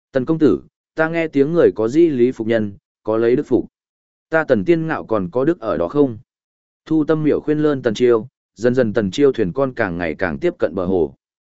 Tần công tử, ta nghe tiếng người có di lý phục nhân, có lấy đức phục. Ta Tần Tiên Ngạo còn có đức ở đó không? Thu Tâm Miểu khuyên lơn Tần Chiêu, dần dần Tần Chiêu thuyền con càng ngày càng tiếp cận bờ hồ.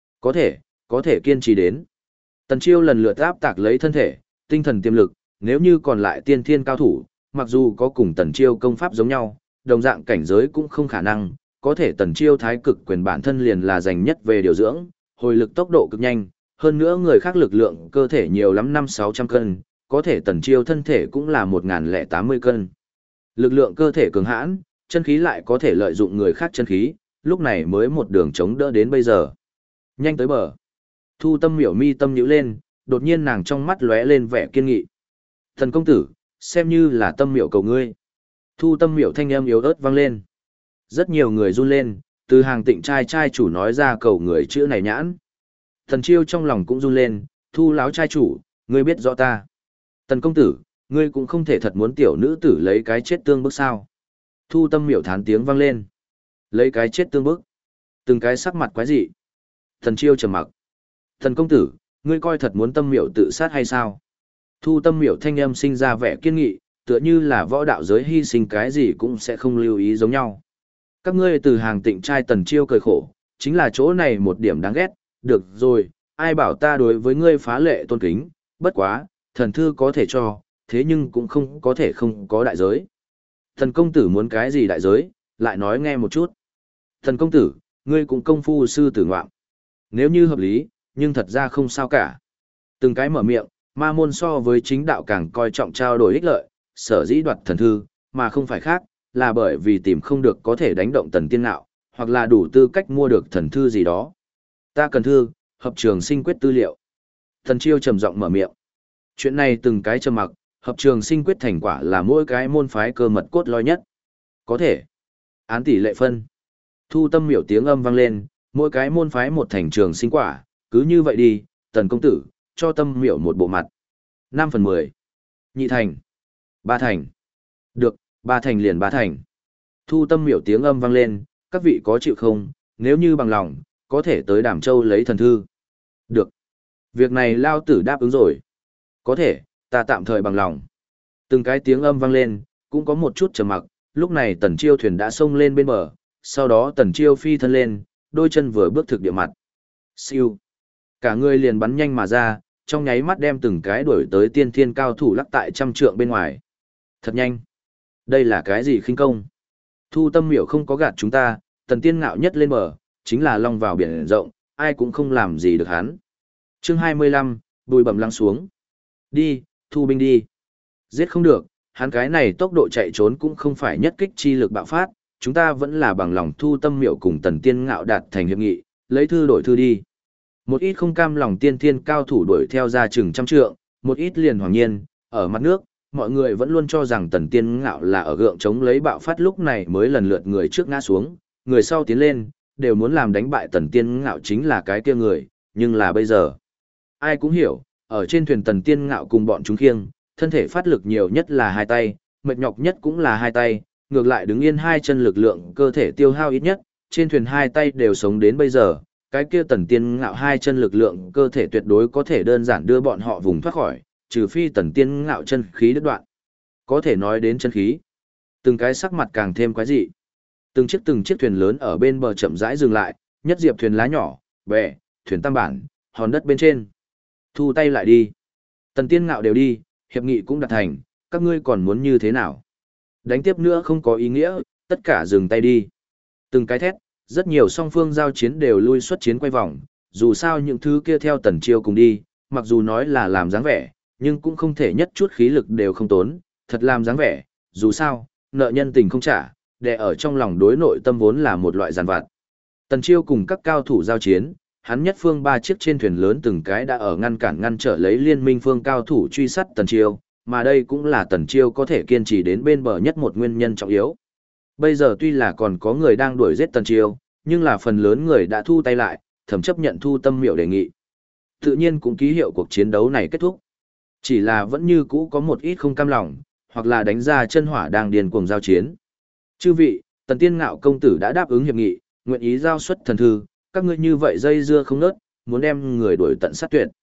Có thể kiên trì đến. Tần Chiêu lần lượt áp tạc lấy thân thể, tinh thần tiềm lực, nếu như còn lại tiên thiên cao thủ, mặc dù có cùng Tần Chiêu công pháp giống nhau, đồng dạng cảnh giới cũng không khả năng, có thể Tần Chiêu thái cực quyền bản thân liền là dành nhất về điều dưỡng, hồi lực tốc độ cực nhanh, hơn nữa người khác lực lượng cơ thể nhiều lắm 500-600 cân, có thể Tần Chiêu thân thể cũng là 1080 cân. Lực lượng cơ thể cường hãn, chân khí lại có thể lợi dụng người khác chân khí, lúc này mới một đường chống đỡ đến bây giờ. Nhanh tới bờ. Thu Tâm Miểu mi tâm nhíu lên, đột nhiên nàng trong mắt lóe lên vẻ kiên nghị. Thần công tử, xem như là Tâm Miểu cầu ngươi. Thu Tâm Miểu thanh âm yếu ớt vang lên. Rất nhiều người run lên, từ hàng Tịnh trai chủ nói ra cầu người chữ này nhãn. Thần Chiêu trong lòng cũng run lên, Thu láo trai chủ, ngươi biết rõ ta. Tần công tử, ngươi cũng không thể thật muốn tiểu nữ tử lấy cái chết tương bức sao. Thu Tâm Miểu thán tiếng vang lên. Lấy cái chết tương bức. Từng cái sắc mặt quái dị. Thần Chiêu trầm mặc. Thần công tử, ngươi coi thật muốn Tâm Miểu tự sát hay sao? Thu Tâm Miểu thanh âm sinh ra vẻ kiên nghị, tựa như là võ đạo giới hy sinh cái gì cũng sẽ không lưu ý giống nhau. Các ngươi từ hàng Tịnh trai Tần Chiêu cười khổ, chính là chỗ này một điểm đáng ghét, được rồi, ai bảo ta đối với ngươi phá lệ tôn kính, bất quá, thần thư có thể cho, thế nhưng cũng không có thể không có đại giới. Thần công tử muốn cái gì đại giới, lại nói nghe một chút. Thần công tử, ngươi cũng công phu sư tử ngoạm. Nếu như hợp lý, nhưng thật ra không sao cả. Từng cái mở miệng, ma môn so với chính đạo càng coi trọng trao đổi ích lợi, sở dĩ đoạt thần thư, mà không phải khác, là bởi vì tìm không được có thể đánh động Tần Tiên Ngạo, hoặc là đủ tư cách mua được thần thư gì đó. Ta cần thư, hợp trường sinh quyết tư liệu. Thần Chiêu trầm giọng mở miệng. Chuyện này từng cái trầm mặc, hợp trường sinh quyết thành quả là mỗi cái môn phái cơ mật cốt lõi nhất. Có thể. Án tỷ lệ phân. Thu Tâm Miểu tiếng âm vang lên, mỗi cái môn phái một thành trường sinh quả, cứ như vậy đi, Tần công tử, cho Tâm Miểu một bộ mặt. 5/10. Nhị thành. 3 thành. Được, 3 thành liền 3 thành. Thu Tâm Miểu tiếng âm vang lên, các vị có chịu không, nếu như bằng lòng, có thể tới Đàm Châu lấy thần thư. Được. Việc này lao tử đáp ứng rồi. Có thể, ta tạm thời bằng lòng. Từng cái tiếng âm vang lên, cũng có một chút trầm mặc, lúc này Tần Chiêu thuyền đã xông lên bên bờ, sau đó Tần Chiêu phi thân lên, đôi chân vừa bước thực địa mặt. Siêu. Cả người liền bắn nhanh mà ra, trong nháy mắt đem từng cái đuổi tới tiên thiên cao thủ lắc tại trăm trượng bên ngoài. Thật nhanh. Đây là cái gì khinh công? Thu Tâm Miểu không có gạt chúng ta, Tần Tiên Ngạo nhất lên bờ, chính là long vào biển rộng, ai cũng không làm gì được hắn. Chương 25, bùi bẩm lắng xuống. Đi, thu binh đi. Giết không được, hắn cái này tốc độ chạy trốn cũng không phải nhất kích chi lực bạo phát, chúng ta vẫn là bằng lòng Thu Tâm Miểu cùng Tần Tiên Ngạo đạt thành hiệp nghị, lấy thư đổi thư đi. Một ít không cam lòng tiên thiên cao thủ đuổi theo ra chừng trăm trượng, một ít liền hoàng nhiên, ở mặt nước, mọi người vẫn luôn cho rằng Tần Tiên Ngạo là ở gượng chống lấy bạo phát, lúc này mới lần lượt người trước ngã xuống, người sau tiến lên, đều muốn làm đánh bại Tần Tiên Ngạo chính là cái kia người, nhưng là bây giờ. Ai cũng hiểu, ở trên thuyền Tần Tiên Ngạo cùng bọn chúng khiêng, thân thể phát lực nhiều nhất là hai tay, mệt nhọc nhất cũng là hai tay, ngược lại đứng yên hai chân lực lượng cơ thể tiêu hao ít nhất, trên thuyền hai tay đều sống đến bây giờ, cái kia Tần Tiên Ngạo hai chân lực lượng cơ thể tuyệt đối có thể đơn giản đưa bọn họ vùng thoát khỏi, trừ phi Tần Tiên Ngạo chân khí đứt đoạn. Có thể nói đến chân khí, từng cái sắc mặt càng thêm quái dị. Từng chiếc thuyền lớn ở bên bờ chậm rãi dừng lại, nhất diệp thuyền lá nhỏ, bè, thuyền tam bản, hòn đất bên trên. Thu tay lại đi. Tần Tiên Ngạo đều đi, hiệp nghị cũng đạt thành, các ngươi còn muốn như thế nào? Đánh tiếp nữa không có ý nghĩa, tất cả dừng tay đi. Từng cái thét, rất nhiều song phương giao chiến đều lui xuất chiến quay vòng, dù sao những thứ kia theo Tần Chiêu cùng đi, mặc dù nói là làm dáng vẻ, nhưng cũng không thể nhất chút khí lực đều không tốn, thật làm dáng vẻ, dù sao, nợ nhân tình không trả, để ở trong lòng đối nội tâm vốn là một loại giàn vặt. Tần Chiêu cùng các cao thủ giao chiến, hắn nhất phương ba chiếc trên thuyền lớn từng cái đã ở ngăn trở lấy liên minh phương cao thủ truy sát Tần Chiêu, mà đây cũng là Tần Chiêu có thể kiên trì đến bên bờ nhất một nguyên nhân trọng yếu. Bây giờ tuy là còn có người đang đuổi giết Tần Chiêu, nhưng là phần lớn người đã thu tay lại, thầm chấp nhận Thu Tâm Miểu đề nghị. Tự nhiên cũng ký hiệu cuộc chiến đấu này kết thúc. Chỉ là vẫn như cũ có một ít không cam lòng, hoặc là đánh ra chân hỏa đang điên cuồng giao chiến. Chư vị, Tần Tiên Ngạo công tử đã đáp ứng hiệp nghị, nguyện ý giao xuất thần thư, các ngươi như vậy dây dưa không nớt, muốn đem người đuổi tận sát tuyệt.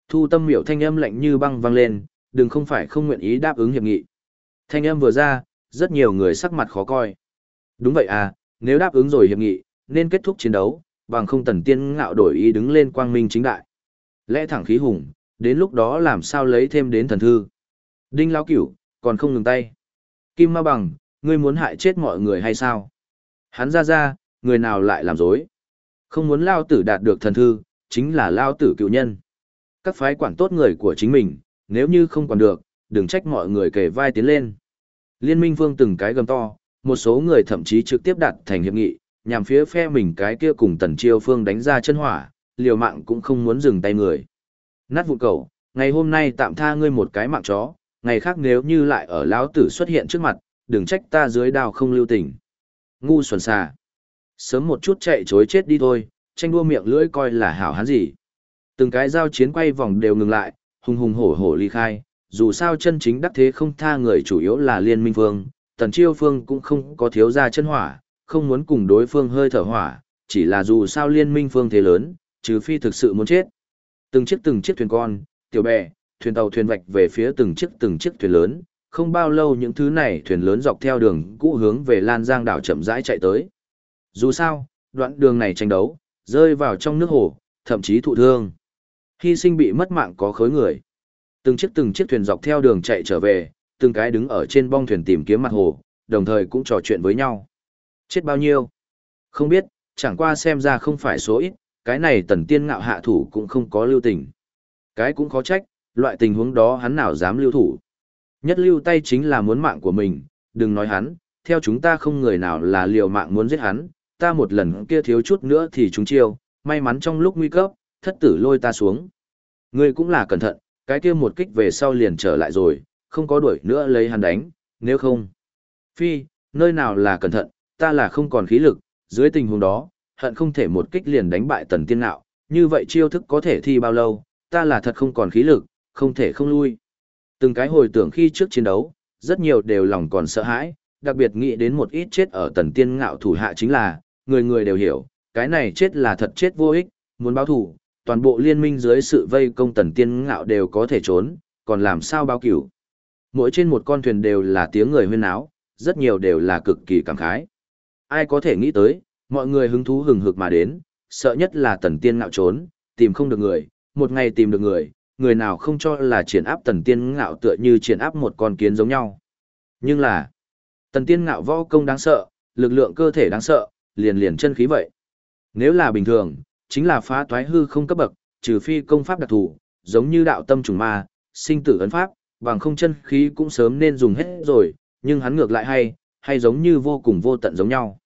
Thu Tâm Miểu thanh âm lạnh như băng vang lên, đừng không phải không nguyện ý đáp ứng hiệp nghị. Thanh âm vừa ra, rất nhiều người sắc mặt khó coi. Đúng vậy à, nếu đáp ứng rồi hiệp nghị, nên kết thúc chiến đấu, bằng không Tần Tiên Ngạo đổi ý đứng lên quang minh chính đại. Lẽ thẳng khí hùng, đến lúc đó làm sao lấy thêm đến thần thư. Đinh Lão Cửu, còn không ngừng tay. Kim Ma Bằng, ngươi muốn hại chết mọi người hay sao? Hắn ra, người nào lại làm dối? Không muốn Lao Tử đạt được thần thư, chính là Lao Tử cựu nhân. Các phái quản tốt người của chính mình, nếu như không quản được, đừng trách mọi người kề vai tiến lên. Liên minh vương từng cái gầm to, một số người thậm chí trực tiếp đặt thành hiệp nghị, nhằm phía phe mình cái kia cùng Tần Chiêu Phương đánh ra chân hỏa, liều mạng cũng không muốn dừng tay người. Nát vụn cầu, ngày hôm nay tạm tha ngươi một cái mạng chó, ngày khác nếu như lại ở lão tử xuất hiện trước mặt, đừng trách ta dưới đao không lưu tình. Ngu xuẩn xà. Sớm một chút chạy chối chết đi thôi, tranh đua miệng lưỡi coi là hảo hán gì. Từng cái giao chiến quay vòng đều ngừng lại, hùng hùng hổ hổ ly khai, dù sao chân chính đắc thế không tha người chủ yếu là liên minh phương, Tần Chiêu Phương cũng không có thiếu ra chân hỏa, không muốn cùng đối phương hơi thở hỏa, chỉ là dù sao liên minh phương thế lớn, trừ phi thực sự muốn chết. Từng chiếc thuyền con, tiểu bè, thuyền tàu thuyền vạch về phía từng chiếc thuyền lớn, không bao lâu những thứ này thuyền lớn dọc theo đường cũ hướng về Lan Giang đảo chậm rãi chạy tới. Dù sao, đoạn đường này tranh đấu, rơi vào trong nước hồ, thậm chí thụ thương. Hy sinh bị mất mạng có khối người. Từng chiếc thuyền dọc theo đường chạy trở về, từng cái đứng ở trên bong thuyền tìm kiếm mặt hồ, đồng thời cũng trò chuyện với nhau. Chết bao nhiêu? Không biết, chẳng qua xem ra không phải số ít, cái này Tần Tiên Ngạo hạ thủ cũng không có lưu tình. Cái cũng khó trách, loại tình huống đó hắn nào dám lưu thủ. Nhất lưu tay chính là muốn mạng của mình, đừng nói hắn, theo chúng ta không người nào là liều mạng muốn giết hắn, ta một lần kia thiếu chút nữa thì chúng chiêu, may mắn trong lúc nguy cấp, thất tử lôi ta xuống. Ngươi cũng là cẩn thận, cái kia một kích về sau liền trở lại rồi, không có đuổi nữa lấy hắn đánh, nếu không. Phi, nơi nào là cẩn thận, ta là không còn khí lực, dưới tình huống đó, hận không thể một kích liền đánh bại Tần Tiên Ngạo, như vậy chiêu thức có thể thi bao lâu, ta là thật không còn khí lực, không thể không lui. Từng cái hồi tưởng khi trước chiến đấu, rất nhiều đều lòng còn sợ hãi, đặc biệt nghĩ đến một ít chết ở Tần Tiên Ngạo thủ hạ chính là, người người đều hiểu, cái này chết là thật chết vô ích, muốn báo thù, toàn bộ liên minh dưới sự vây công Tần Tiên Ngạo đều có thể trốn, còn làm sao báo cửu. Mỗi trên một con thuyền đều là tiếng người huyên náo, rất nhiều đều là cực kỳ cảm khái. Ai có thể nghĩ tới, mọi người hứng thú hừng hực mà đến, sợ nhất là Tần Tiên Ngạo trốn, tìm không được người, một ngày tìm được người, người nào không cho là triển áp Tần Tiên Ngạo tựa như triển áp một con kiến giống nhau. Nhưng là, Tần Tiên Ngạo võ công đáng sợ, lực lượng cơ thể đáng sợ, liền chân khí vậy. Nếu là bình thường, chính là phá toái hư không cấp bậc, trừ phi công pháp đặc thù, giống như đạo tâm trùng ma, sinh tử ấn pháp, bằng không chân khí cũng sớm nên dùng hết rồi, nhưng hắn ngược lại hay giống như vô cùng vô tận giống nhau.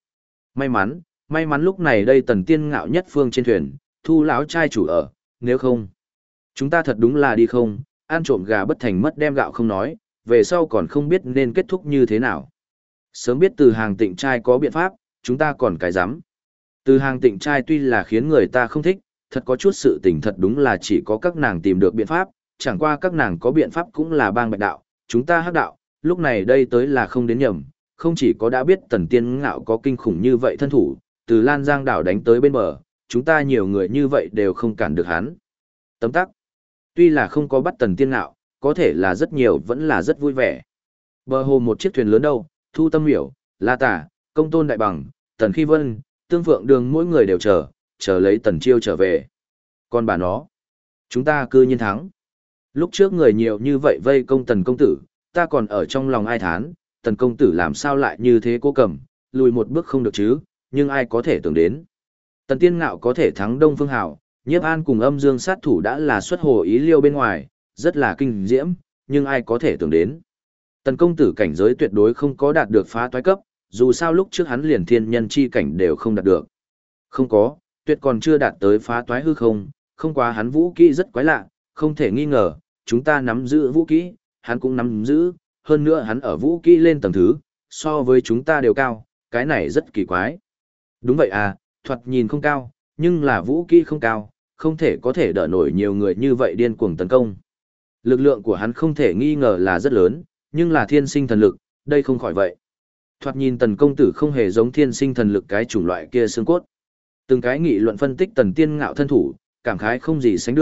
May mắn lúc này đây Tần Tiên Ngạo nhất phương trên thuyền, Thu lão trai chủ ở, nếu không, chúng ta thật đúng là đi không, ăn trộm gà bất thành mất đem gạo không nói, về sau còn không biết nên kết thúc như thế nào. Sớm biết Từ Hàng Tịnh trai có biện pháp, chúng ta còn cái dám. Từ Hàng Tịnh trai tuy là khiến người ta không thích, thật có chút sự tình thật đúng là chỉ có các nàng tìm được biện pháp, chẳng qua các nàng có biện pháp cũng là bang bạch đạo, chúng ta hắc đạo, lúc này đây tới là không đến nhầm, không chỉ có đã biết Tần Tiên Ngạo có kinh khủng như vậy thân thủ, từ Lan Giang đảo đánh tới bên bờ, chúng ta nhiều người như vậy đều không cản được hắn. Tấm tắc, tuy là không có bắt Tần Tiên Ngạo, có thể là rất nhiều vẫn là rất vui vẻ. Bờ hồ một chiếc thuyền lớn đâu, Thu Tâm Miểu, La Tả, Công Tôn Đại Bằng, Tần Khi Vân, Tương Phượng Đường mỗi người đều chờ lấy Tần Chiêu trở về. Còn bà nó, chúng ta cư nhiên thắng. Lúc trước người nhiều như vậy vây công Tần công tử, ta còn ở trong lòng ai thán, Tần công tử làm sao lại như thế cố cầm, lùi một bước không được chứ, nhưng ai có thể tưởng đến. Tần Tiên Ngạo có thể thắng Đông Phương Hảo, Nhiếp An cùng Âm Dương sát thủ đã là xuất hồ ý liêu bên ngoài, rất là kinh diễm, nhưng ai có thể tưởng đến. Tần công tử cảnh giới tuyệt đối không có đạt được phá toái cấp, dù sao lúc trước hắn liền thiên nhân chi cảnh đều không đạt được. Không có, tuyệt còn chưa đạt tới phá toái hư không, không quá hắn vũ kỹ rất quái lạ, không thể nghi ngờ, chúng ta nắm giữ vũ kỹ, hắn cũng nắm giữ, hơn nữa hắn ở vũ kỹ lên tầng thứ, so với chúng ta đều cao, cái này rất kỳ quái. Đúng vậy à, thoạt nhìn không cao, nhưng là vũ kỹ không cao, không thể có thể đỡ nổi nhiều người như vậy điên cuồng tấn công. Lực lượng của hắn không thể nghi ngờ là rất lớn, nhưng là thiên sinh thần lực, đây không khỏi vậy. Thoạt nhìn Tần công tử không hề giống thiên sinh thần lực cái chủng loại kia xương cốt. Từng cái nghị luận phân tích Tần Tiên Ngạo thân thủ, cảm khái không gì sánh được,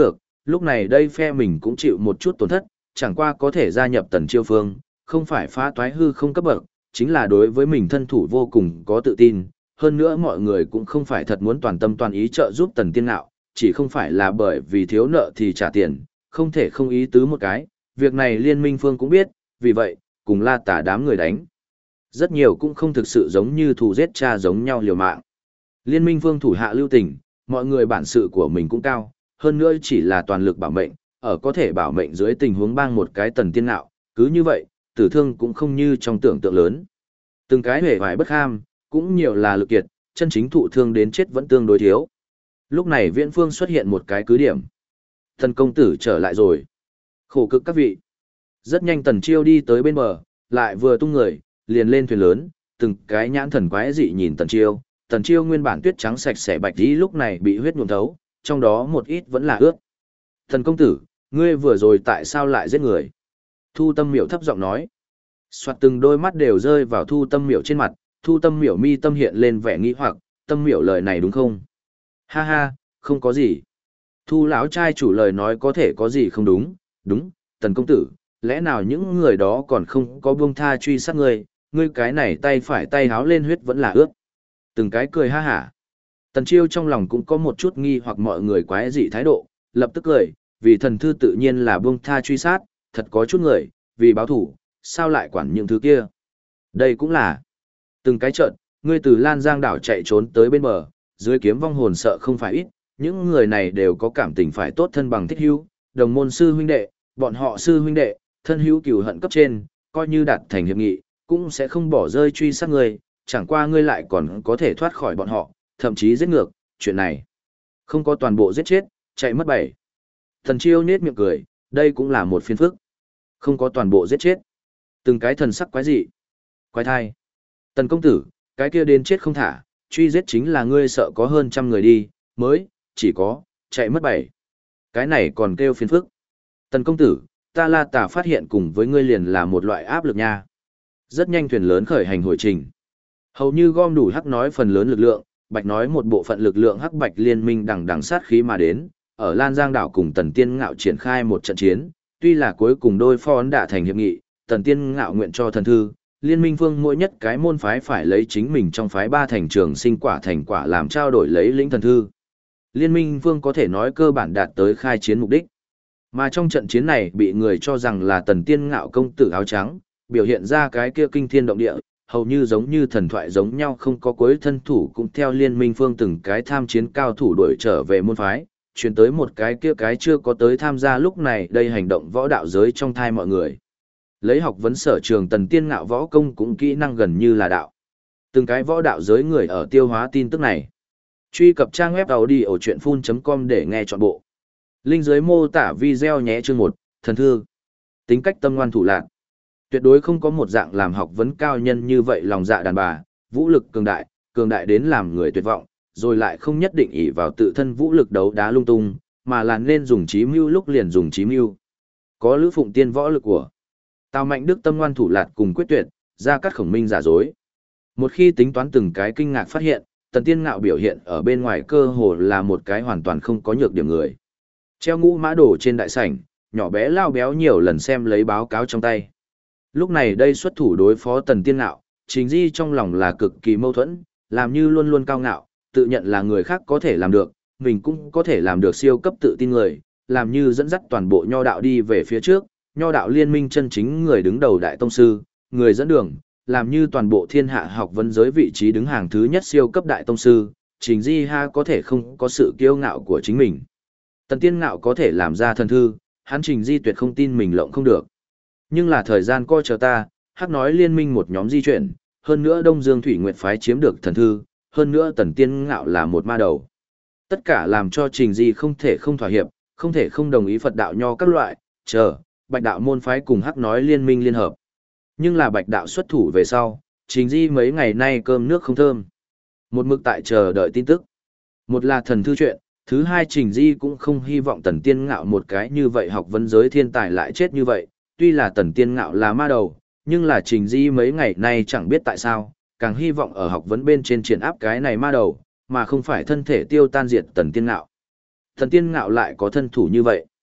Lúc này đây phe mình cũng chịu một chút tổn thất, chẳng qua có thể gia nhập Tần Chiêu phương, không phải phá toái hư không cấp bậc, chính là đối với mình thân thủ vô cùng có tự tin. Hơn nữa mọi người cũng không phải thật muốn toàn tâm toàn ý trợ giúp Tần Tiên Ngạo, chỉ không phải là bởi vì thiếu nợ thì trả tiền, không thể không ý tứ một cái, việc này Liên Minh Phương cũng biết, vì vậy, cùng La Tả đám người đánh. Rất nhiều cũng không thực sự giống như thù giết cha giống nhau liều mạng. Liên Minh Phương thủ hạ lưu tình, mọi người bản sự của mình cũng cao, hơn nữa chỉ là toàn lực bảo mệnh, ở có thể bảo mệnh dưới tình huống bang một cái Tần Tiên Ngạo, cứ như vậy, tử thương cũng không như trong tưởng tượng lớn. Từng cái hề hoài bất ham, cũng nhiều là lực kiệt, chân chính thụ thương đến chết vẫn tương đối thiếu. Lúc này Viễn Phương xuất hiện một cái cứ điểm. Thần công tử trở lại rồi. Khổ cực các vị. Rất nhanh Tần Chiêu đi tới bên bờ, lại vừa tung người, liền lên thuyền lớn, từng cái nhãn thần quái dị nhìn Tần Chiêu. Tần Chiêu nguyên bản tuyết trắng sạch sẽ bạch tí lúc này bị huyết nhuộm thấu, trong đó một ít vẫn là ướt. Thần công tử, ngươi vừa rồi tại sao lại giết người? Thu Tâm Miểu thấp giọng nói. Soạt từng đôi mắt đều rơi vào Thu Tâm Miểu trên mặt, Thu Tâm Miểu mi tâm hiện lên vẻ nghi hoặc, Tâm Miểu lời này đúng không? Ha ha, không có gì. Thu lão trai chủ lời nói có thể có gì không đúng, đúng, Tần công tử, lẽ nào những người đó còn không có buông tha truy sát ngươi, ngươi cái này tay phải tay háo lên huyết vẫn là ướt. Từng cái cười ha hả. Tần Chiêu trong lòng cũng có một chút nghi hoặc mọi người quái dị thái độ, lập tức cười, vì thần thư tự nhiên là buông tha truy sát, thật có chút người, vì báo thủ, sao lại quản những thứ kia. Đây cũng là. Từng cái trận, ngươi từ Lan Giang đảo chạy trốn tới bên bờ, dưới kiếm vong hồn sợ không phải ít, những người này đều có cảm tình phải tốt thân bằng thích hữu, đồng môn sư huynh đệ, bọn họ sư huynh đệ, thân hữu cừu hận cấp trên, coi như đạt thành hiệp nghị, cũng sẽ không bỏ rơi truy sát ngươi, chẳng qua ngươi lại còn có thể thoát khỏi bọn họ, thậm chí giết ngược, chuyện này không có toàn bộ giết chết, chạy mất bảy. Thần Chiêu nết miệng cười, đây cũng là một phiên phức. Không có toàn bộ giết chết. Từng cái thần sắc quái dị. Quái thai. Tần công tử, cái kia đến chết không thả, truy giết chính là ngươi sợ có hơn 100 người đi, mới, chỉ có, chạy mất 7. Cái này còn kêu phiền phức. Tần công tử, ta La Tả phát hiện cùng với ngươi liền là một loại áp lực nha. Rất nhanh thuyền lớn khởi hành hồi trình. Hầu như gom đủ hắc nói phần lớn lực lượng, bạch nói một bộ phận lực lượng hắc bạch liên minh đằng đằng sát khí mà đến, ở Lan Giang đảo cùng Tần Tiên Ngạo triển khai một trận chiến, tuy là cuối cùng đôi pho ấn đã thành hiệp nghị, Tần Tiên Ngạo nguyện cho thần thư, liên minh phương mỗi nhất cái môn phái phải lấy chính mình trong phái 3 thành trường sinh quả thành quả làm trao đổi lấy lĩnh thần thư. Liên minh phương có thể nói cơ bản đạt tới khai chiến mục đích. Mà trong trận chiến này bị người cho rằng là Tần Tiên Ngạo công tử áo trắng, biểu hiện ra cái kia kinh thiên động địa, hầu như giống như thần thoại giống nhau, không có cuối thân thủ, cũng theo liên minh phương từng cái tham chiến cao thủ đuổi trở về môn phái, truyền tới một cái kia cái chưa có tới tham gia lúc này đây hành động võ đạo giới trong thai mọi người. Lấy học vấn sở trường Tần Tiên Ngạo võ công cũng kỹ năng gần như là đạo. Từng cái võ đạo giới người ở tiêu hóa tin tức này. Truy cập trang web audiochuyenphun.com để nghe trọn bộ. Link dưới mô tả video nhé. Chương 1, thần thư. Tính cách tâm ngoan thủ lạn. Tuyệt đối không có một dạng làm học vấn cao nhân như vậy lòng dạ đàn bà, vũ lực cường đại đến làm người tuyệt vọng, rồi lại không nhất định ỷ vào tự thân vũ lực đấu đá lung tung, mà là nên dùng trí mưu lúc liền dùng trí mưu. Có Lữ Phụng Tiên võ lực của Tào Mạnh Đức tâm ngoan thủ lạn cùng quyết tuyệt, Gia Cát Khổng Minh giả dối. Một khi tính toán từng cái kinh ngạc phát hiện, Tần Tiên Ngạo biểu hiện ở bên ngoài cơ hồ là một cái hoàn toàn không có nhược điểm người. Treo ngũ mã đổ trên đại sảnh, nhỏ bé lao béo nhiều lần xem lấy báo cáo trong tay. Lúc này đây xuất thủ đối phó Tần Tiên Ngạo, Trình Di trong lòng là cực kỳ mâu thuẫn, làm như luôn luôn cao ngạo, tự nhận là người khác có thể làm được, mình cũng có thể làm được siêu cấp tự tin người, làm như dẫn dắt toàn bộ nho đạo đi về phía trước, nho đạo liên minh chân chính người đứng đầu đại tông sư, người dẫn đường, làm như toàn bộ thiên hạ học vấn giới vị trí đứng hàng thứ nhất siêu cấp đại tông sư, Trình Di ha có thể không có sự kiêu ngạo của chính mình. Tần Tiên Ngạo có thể làm ra thần thư, hắn Trình Di tuyệt không tin mình lộng không được. Nhưng là thời gian coi chờ ta, hắc nói liên minh một nhóm di chuyển, hơn nữa Đông Dương Thủy Nguyệt phái chiếm được thần thư, hơn nữa Tần Tiên Ngạo là một ma đầu. Tất cả làm cho Trình Di không thể không thỏa hiệp, không thể không đồng ý Phật đạo nho các loại, Bạch đạo môn phái cùng hắc nói liên minh liên hợp. Nhưng là Bạch đạo xuất thủ về sau, Trình Di mấy ngày nay cơm nước không thơm. Một mực tại chờ đợi tin tức. Một là thần thư chuyện, thứ hai Trình Di cũng không hy vọng Tần Tiên Ngạo một cái như vậy học vấn giới thiên tài lại chết như vậy. Tuy là Tần Tiên Ngạo là ma đầu, nhưng là Trình Di mấy ngày nay chẳng biết tại sao, càng hy vọng ở học vấn bên trên triển áp cái này ma đầu, mà không phải thân thể tiêu tan diệt Tần Tiên Ngạo. Tần Tiên Ngạo lại có thân thủ như vậy.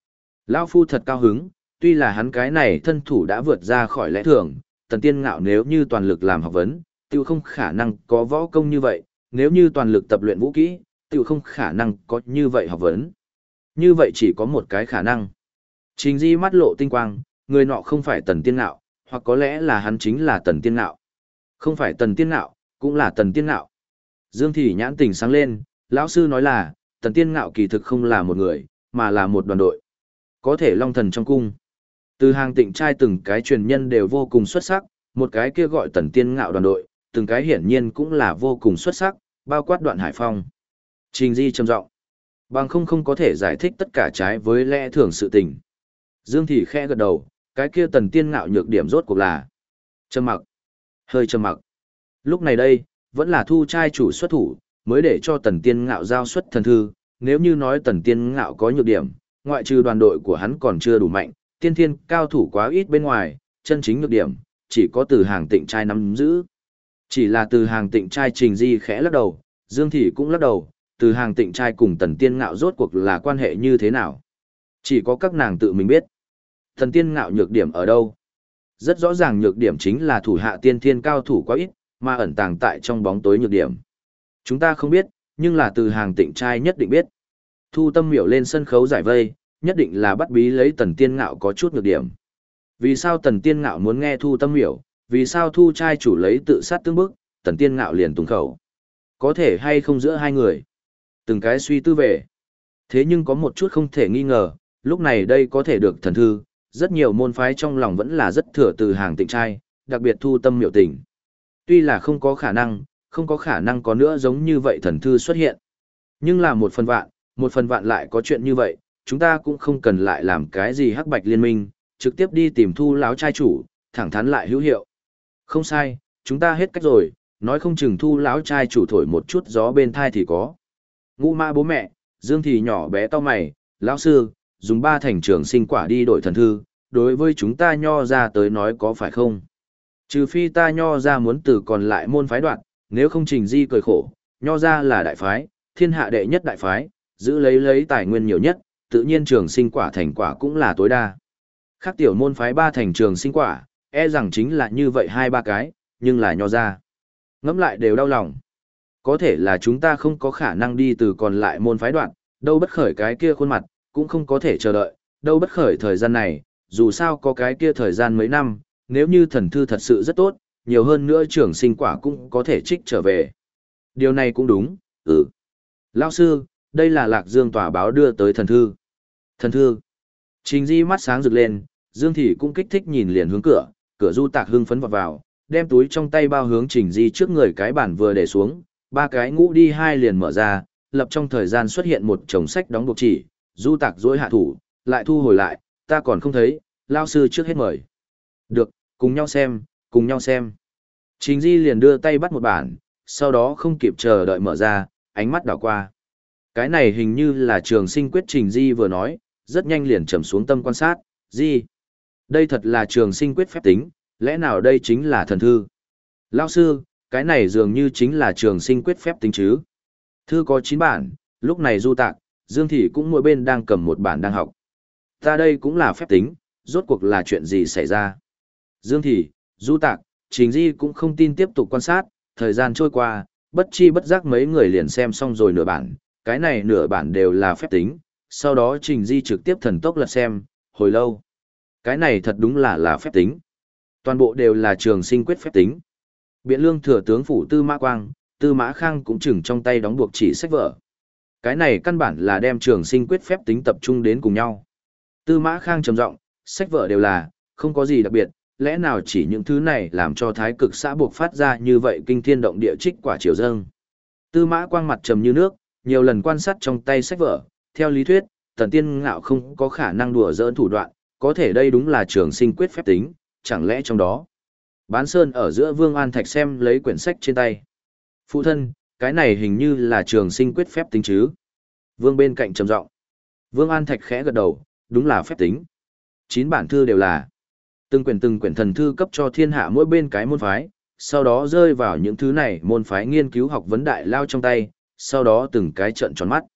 Lão Phu thật cao hứng, tuy là hắn cái này thân thủ đã vượt ra khỏi lẽ thường, Tần Tiên Ngạo nếu như toàn lực làm học vấn, tiêu không khả năng có võ công như vậy, nếu như toàn lực tập luyện vũ kỹ, tiêu không khả năng có như vậy học vấn. Như vậy chỉ có một cái khả năng. Trình Di mắt lộ tinh quang, người nọ không phải Tần Tiên Ngạo, hoặc có lẽ là hắn chính là Tần Tiên Ngạo. Không phải Tần Tiên Ngạo, cũng là Tần Tiên Ngạo. Dương Thị nhãn tình sáng lên, lão sư nói là, Tần Tiên Ngạo kỳ thực không là một người, mà là một đoàn đội. Có thể long thần trong cung. Từ hàng tịnh trai từng cái truyền nhân đều vô cùng xuất sắc, một cái kia gọi Tần Tiên Ngạo đoàn đội, từng cái hiển nhiên cũng là vô cùng xuất sắc, bao quát Đoạn Hải Phong. Trình Di trầm giọng, bằng không có thể giải thích tất cả trái với lẽ thường sự tình. Dương Thị khẽ gật đầu, cái kia Tần Tiên Ngạo nhược điểm rốt cuộc là trầm mặc, hơi trầm mặc. Lúc này đây, vẫn là Thu trai chủ xuất thủ, mới để cho Tần Tiên Ngạo giao xuất thần thư, nếu như nói Tần Tiên Ngạo có nhược điểm, ngoại trừ đoàn đội của hắn còn chưa đủ mạnh, tiên thiên cao thủ quá ít bên ngoài, chân chính nhược điểm, chỉ có từ hàng tịnh trai nắm giữ. Chỉ là từ hàng tịnh trai Trình Di khẽ lắc đầu, Dương Thị cũng lắc đầu, từ hàng tịnh trai cùng Tần Tiên Ngạo rốt cuộc là quan hệ như thế nào. Chỉ có các nàng tự mình biết. Tần Tiên Ngạo nhược điểm ở đâu? Rất rõ ràng nhược điểm chính là thủ hạ tiên thiên cao thủ quá ít, mà ẩn tàng tại trong bóng tối nhược điểm. Chúng ta không biết, nhưng là từ hàng tịnh trai nhất định biết. Thu Tâm Miểu lên sân khấu giải vây, nhất định là bắt bí lấy Tần Tiên Ngạo có chút nhược điểm. Vì sao Tần Tiên Ngạo muốn nghe Thu Tâm Miểu, vì sao Thu trai chủ lấy tự sát tương bức, Tần Tiên Ngạo liền tùng khẩu. Có thể hay không giữa hai người. Từng cái suy tư về. Thế nhưng có một chút không thể nghi ngờ, lúc này đây có thể được thần thư, rất nhiều môn phái trong lòng vẫn là rất thừa từ hàng tịnh trai, đặc biệt Thu Tâm Miểu tình. Tuy là không có khả năng có nữa giống như vậy thần thư xuất hiện. Nhưng là một phần vạn lại có chuyện như vậy, chúng ta cũng không cần lại làm cái gì hắc bạch liên minh, trực tiếp đi tìm Thu lão trai chủ, thẳng thắn lại hữu hiệu. Không sai, chúng ta hết cách rồi, nói không chừng Thu lão trai chủ thổi một chút gió bên thai thì có. Ngũ Mã bố mẹ, Dương Thị nhỏ bé to mày, lão sư, dùng 3 thành trường sinh quả đi đổi thần thư, đối với chúng ta nho ra tới nói có phải không? Trừ phi ta nho ra muốn từ còn lại môn phái đoạn, nếu không Trình Di cười khổ, nho ra là đại phái, thiên hạ đệ nhất đại phái, giữ lấy tài nguyên nhiều nhất, tự nhiên trường sinh quả thành quả cũng là tối đa. Khác tiểu môn phái 3 thành trường sinh quả, e rằng chính là như vậy 2-3 cái, nhưng là nho ra. Ngẫm lại đều đau lòng. Có thể là chúng ta không có khả năng đi từ còn lại môn phái đoạn, đâu bất khởi cái kia khuôn mặt, cũng không có thể chờ đợi, đâu bất khởi thời gian này, dù sao có cái kia thời gian mấy năm, nếu như thần thư thật sự rất tốt, nhiều hơn nữa trường sinh quả cũng có thể trích trở về. Điều này cũng đúng, Lão sư, đây là Lạc Dương tòa báo đưa tới thần thư. Thần thư. Trình Di mắt sáng rực lên, Dương Thị cũng kích thích nhìn liền hướng cửa, cửa Du Tạc hưng phấn vào, đem túi trong tay bao hướng Trình Di trước người cái bản vừa để xuống, 3 cái ngũ đi 2 liền mở ra, lập trong thời gian xuất hiện một chồng sách đóng buộc chỉ, Du Tạc dối hạ thủ, lại thu hồi lại, ta còn không thấy, lão sư trước hết mời. Được, cùng nhau xem. Trình Di liền đưa tay bắt một bản, sau đó không kịp chờ đợi mở ra, ánh mắt đảo qua. Cái này hình như là trường sinh quyết. Trình Di vừa nói, rất nhanh liền trầm xuống tâm quan sát, Di. Đây thật là trường sinh quyết phép tính, lẽ nào đây chính là thần thư? Lão sư, cái này dường như chính là trường sinh quyết phép tính chứ? Thư có 9 bản, lúc này Du Tạc, Dương Thị cũng mỗi bên đang cầm một bản đang học. Ta đây cũng là phép tính, rốt cuộc là chuyện gì xảy ra? Dương Thị, Du Tạc, Trình Di cũng không tin tiếp tục quan sát, thời gian trôi qua, bất chi bất giác mấy người liền xem xong rồi nửa bản, cái này nửa bản đều là phép tính, sau đó Trình Di trực tiếp thần tốc lật xem, hồi lâu. Cái này thật đúng là phép tính. Toàn bộ đều là trường sinh quyết phép tính. Biện Lương thừa tướng phủ Tư Mã Quang, Tư Mã Khang cũng chừng trong tay đóng buộc chỉ sách vở. Cái này căn bản là đem trường sinh quyết phép tính tập trung đến cùng nhau. Tư Mã Khang trầm giọng, sách vở đều là, không có gì đặc biệt, lẽ nào chỉ những thứ này làm cho thái cực xã buộc phát ra như vậy kinh thiên động địa trích quả triều dâng. Tư Mã Quang mặt trầm như nước, nhiều lần quan sát trong tay sách vở, theo lý thuyết, Tần Tiên Ngạo không có khả năng đùa giỡn thủ đoạn, có thể đây đúng là trường sinh quyết phép tính, chẳng lẽ trong đó. Bán Sơn ở giữa Vương An Thạch xem lấy quyển sách trên tay. Phụ thân, cái này hình như là trường sinh quyết phép tính chứ. Vương bên cạnh trầm giọng. Vương An Thạch khẽ gật đầu, đúng là phép tính. 9 bản thư đều là. Từng quyển thần thư cấp cho thiên hạ mỗi bên cái môn phái, sau đó rơi vào những thứ này môn phái nghiên cứu học vấn đại lao trong tay, sau đó từng cái trận tròn mắt.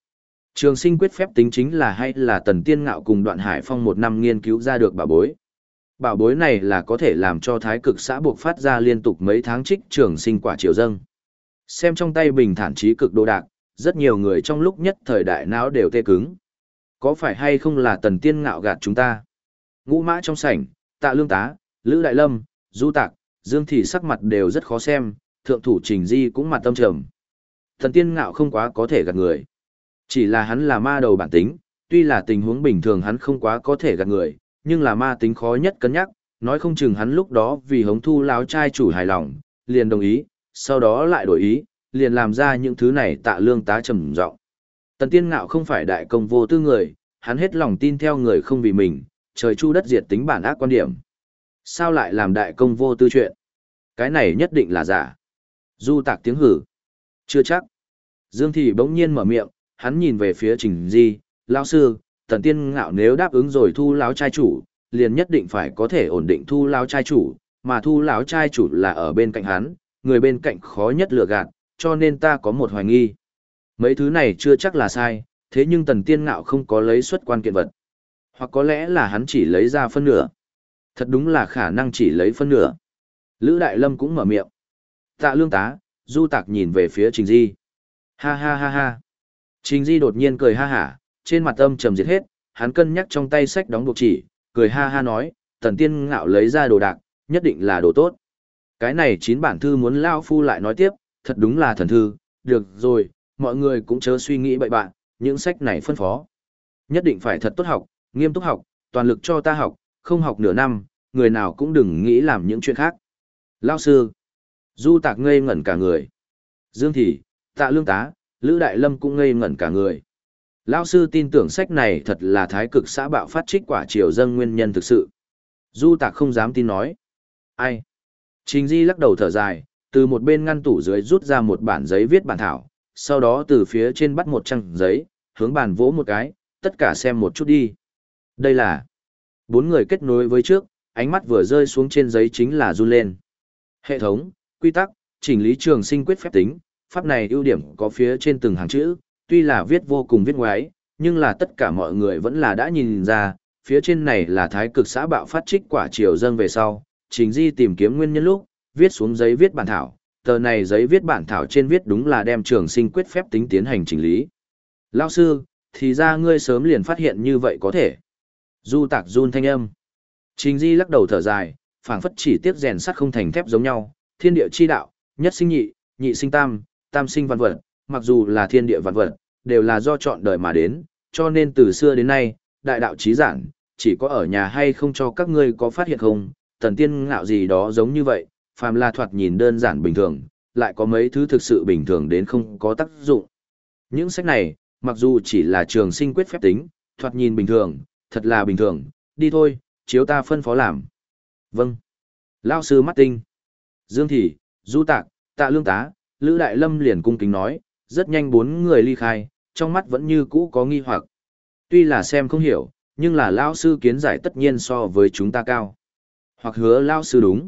Trường sinh quyết phép tính chính là hay là Tần Tiên Ngạo cùng Đoạn Hải Phong một năm nghiên cứu ra được bảo bối. Bảo bối này là có thể làm cho thái cực xã buộc phát ra liên tục mấy tháng trích trường sinh quả triều dâng. Xem trong tay bình thản trí cực đồ đạc, rất nhiều người trong lúc nhất thời đại não đều tê cứng. Có phải hay không là Tần Tiên Ngạo gạt chúng ta? Ngũ mã trong sảnh, Tạ Lương Tá, Lữ Đại Lâm, Du Tạc, Dương Thị sắc mặt đều rất khó xem, thượng thủ Trình Di cũng mặt tâm trầm. Tần Tiên Ngạo không quá có thể gạt người. Chỉ là hắn là ma đầu bản tính, tuy là tình huống bình thường hắn không quá có thể gạt người, nhưng là ma tính khó nhất cân nhắc, nói không chừng hắn lúc đó vì hống thu láo trai chủ hài lòng, liền đồng ý, sau đó lại đổi ý, liền làm ra những thứ này. Tạ Lương Tá trầm giọng. Tần Tiên Ngạo không phải đại công vô tư người, hắn hết lòng tin theo người không vì mình, trời chu đất diệt tính bản ác quan điểm. Sao lại làm đại công vô tư chuyện? Cái này nhất định là giả. Du Tạc tiếng hử. Chưa chắc. Dương Thị bỗng nhiên mở miệng, hắn nhìn về phía Trình Di, lão sư, Tần Tiên Ngạo nếu đáp ứng rồi thu láo trai chủ, liền nhất định phải có thể ổn định thu láo trai chủ, mà thu láo trai chủ là ở bên cạnh hắn, người bên cạnh khó nhất lừa gạt, cho nên ta có một hoài nghi. Mấy thứ này chưa chắc là sai, thế nhưng Tần Tiên Ngạo không có lấy xuất quan kiện vật. Hoặc có lẽ là hắn chỉ lấy ra phân nửa. Thật đúng là khả năng chỉ lấy phân nửa. Lữ Đại Lâm cũng mở miệng. Tạ Lương Tá, Du Tạc nhìn về phía Trình Di. Ha ha ha ha. Trình Di đột nhiên cười ha hả, trên mặt âm trầm diệt hết, hắn cân nhắc trong tay sách đóng buộc chỉ, cười ha ha nói, Tần Tiên Ngạo lấy ra đồ đạc, nhất định là đồ tốt. Cái này 9 bản thư muốn lao phu lại nói tiếp, thật đúng là thần thư, được rồi, mọi người cũng chớ suy nghĩ bậy bạn, những sách này phân phó. Nhất định phải thật tốt học, nghiêm túc học, toàn lực cho ta học, không học nửa năm, người nào cũng đừng nghĩ làm những chuyện khác. Lao sư, Du Tạc ngây ngẩn cả người. Dương Thị, Tạ Lương Tá, Lữ Đại Lâm cũng ngây ngẩn cả người. Lão sư tin tưởng sách này thật là thái cực xã bạo phát trích quả triều dâng nguyên nhân thực sự. Du Tạc không dám tin nói. Ai? Trình Di lắc đầu thở dài, từ một bên ngăn tủ dưới rút ra một bản giấy viết bản thảo, sau đó từ phía trên bắt một trang giấy, hướng bàn vỗ một cái, tất cả xem một chút đi. Đây là 4 người kết nối với trước, ánh mắt vừa rơi xuống trên giấy chính là run lên. Hệ thống, quy tắc, chỉnh lý trường sinh quyết phép tính, pháp này ưu điểm có phía trên từng hàng chữ, tuy là viết vô cùng viết ngoái, nhưng là tất cả mọi người vẫn là đã nhìn ra, phía trên này là thái cực xã bạo phát trích quả triều dâng về sau. Trình Di tìm kiếm nguyên nhân lúc, viết xuống giấy viết bản thảo, tờ này giấy viết bản thảo trên viết đúng là đem trường sinh quyết phép tính tiến hành chỉnh lý. Lão sư, thì ra ngươi sớm liền phát hiện như vậy có thể. Du Tạc run thanh âm. Trình Di lắc đầu thở dài, phảng phất chỉ tiếc rèn sắt không thành thép giống nhau, thiên địa chi đạo, nhất sinh nhị, nhị sinh tam, tam sinh vạn vật, mặc dù là thiên địa vạn vật, đều là do chọn đời mà đến, cho nên từ xưa đến nay, đại đạo chí giản, chỉ có ở nhà hay không cho các ngươi có phát hiện không, Tần Tiên Ngạo gì đó giống như vậy, phàm là thoạt nhìn đơn giản bình thường, lại có mấy thứ thực sự bình thường đến không có tác dụng. Những sách này, mặc dù chỉ là trường sinh quyết phép tính, thoạt nhìn bình thường, thật là bình thường, đi thôi, chiếu ta phân phó làm. Vâng. Lao sư mắt tinh. Dương Thị, Du Tạc, Tạ Lương Tá, Lữ Đại Lâm liền cung kính nói, rất nhanh 4 người ly khai, trong mắt vẫn như cũ có nghi hoặc. Tuy là xem không hiểu, nhưng là Lao sư kiến giải tất nhiên so với chúng ta cao. Hoặc hứa Lao sư đúng.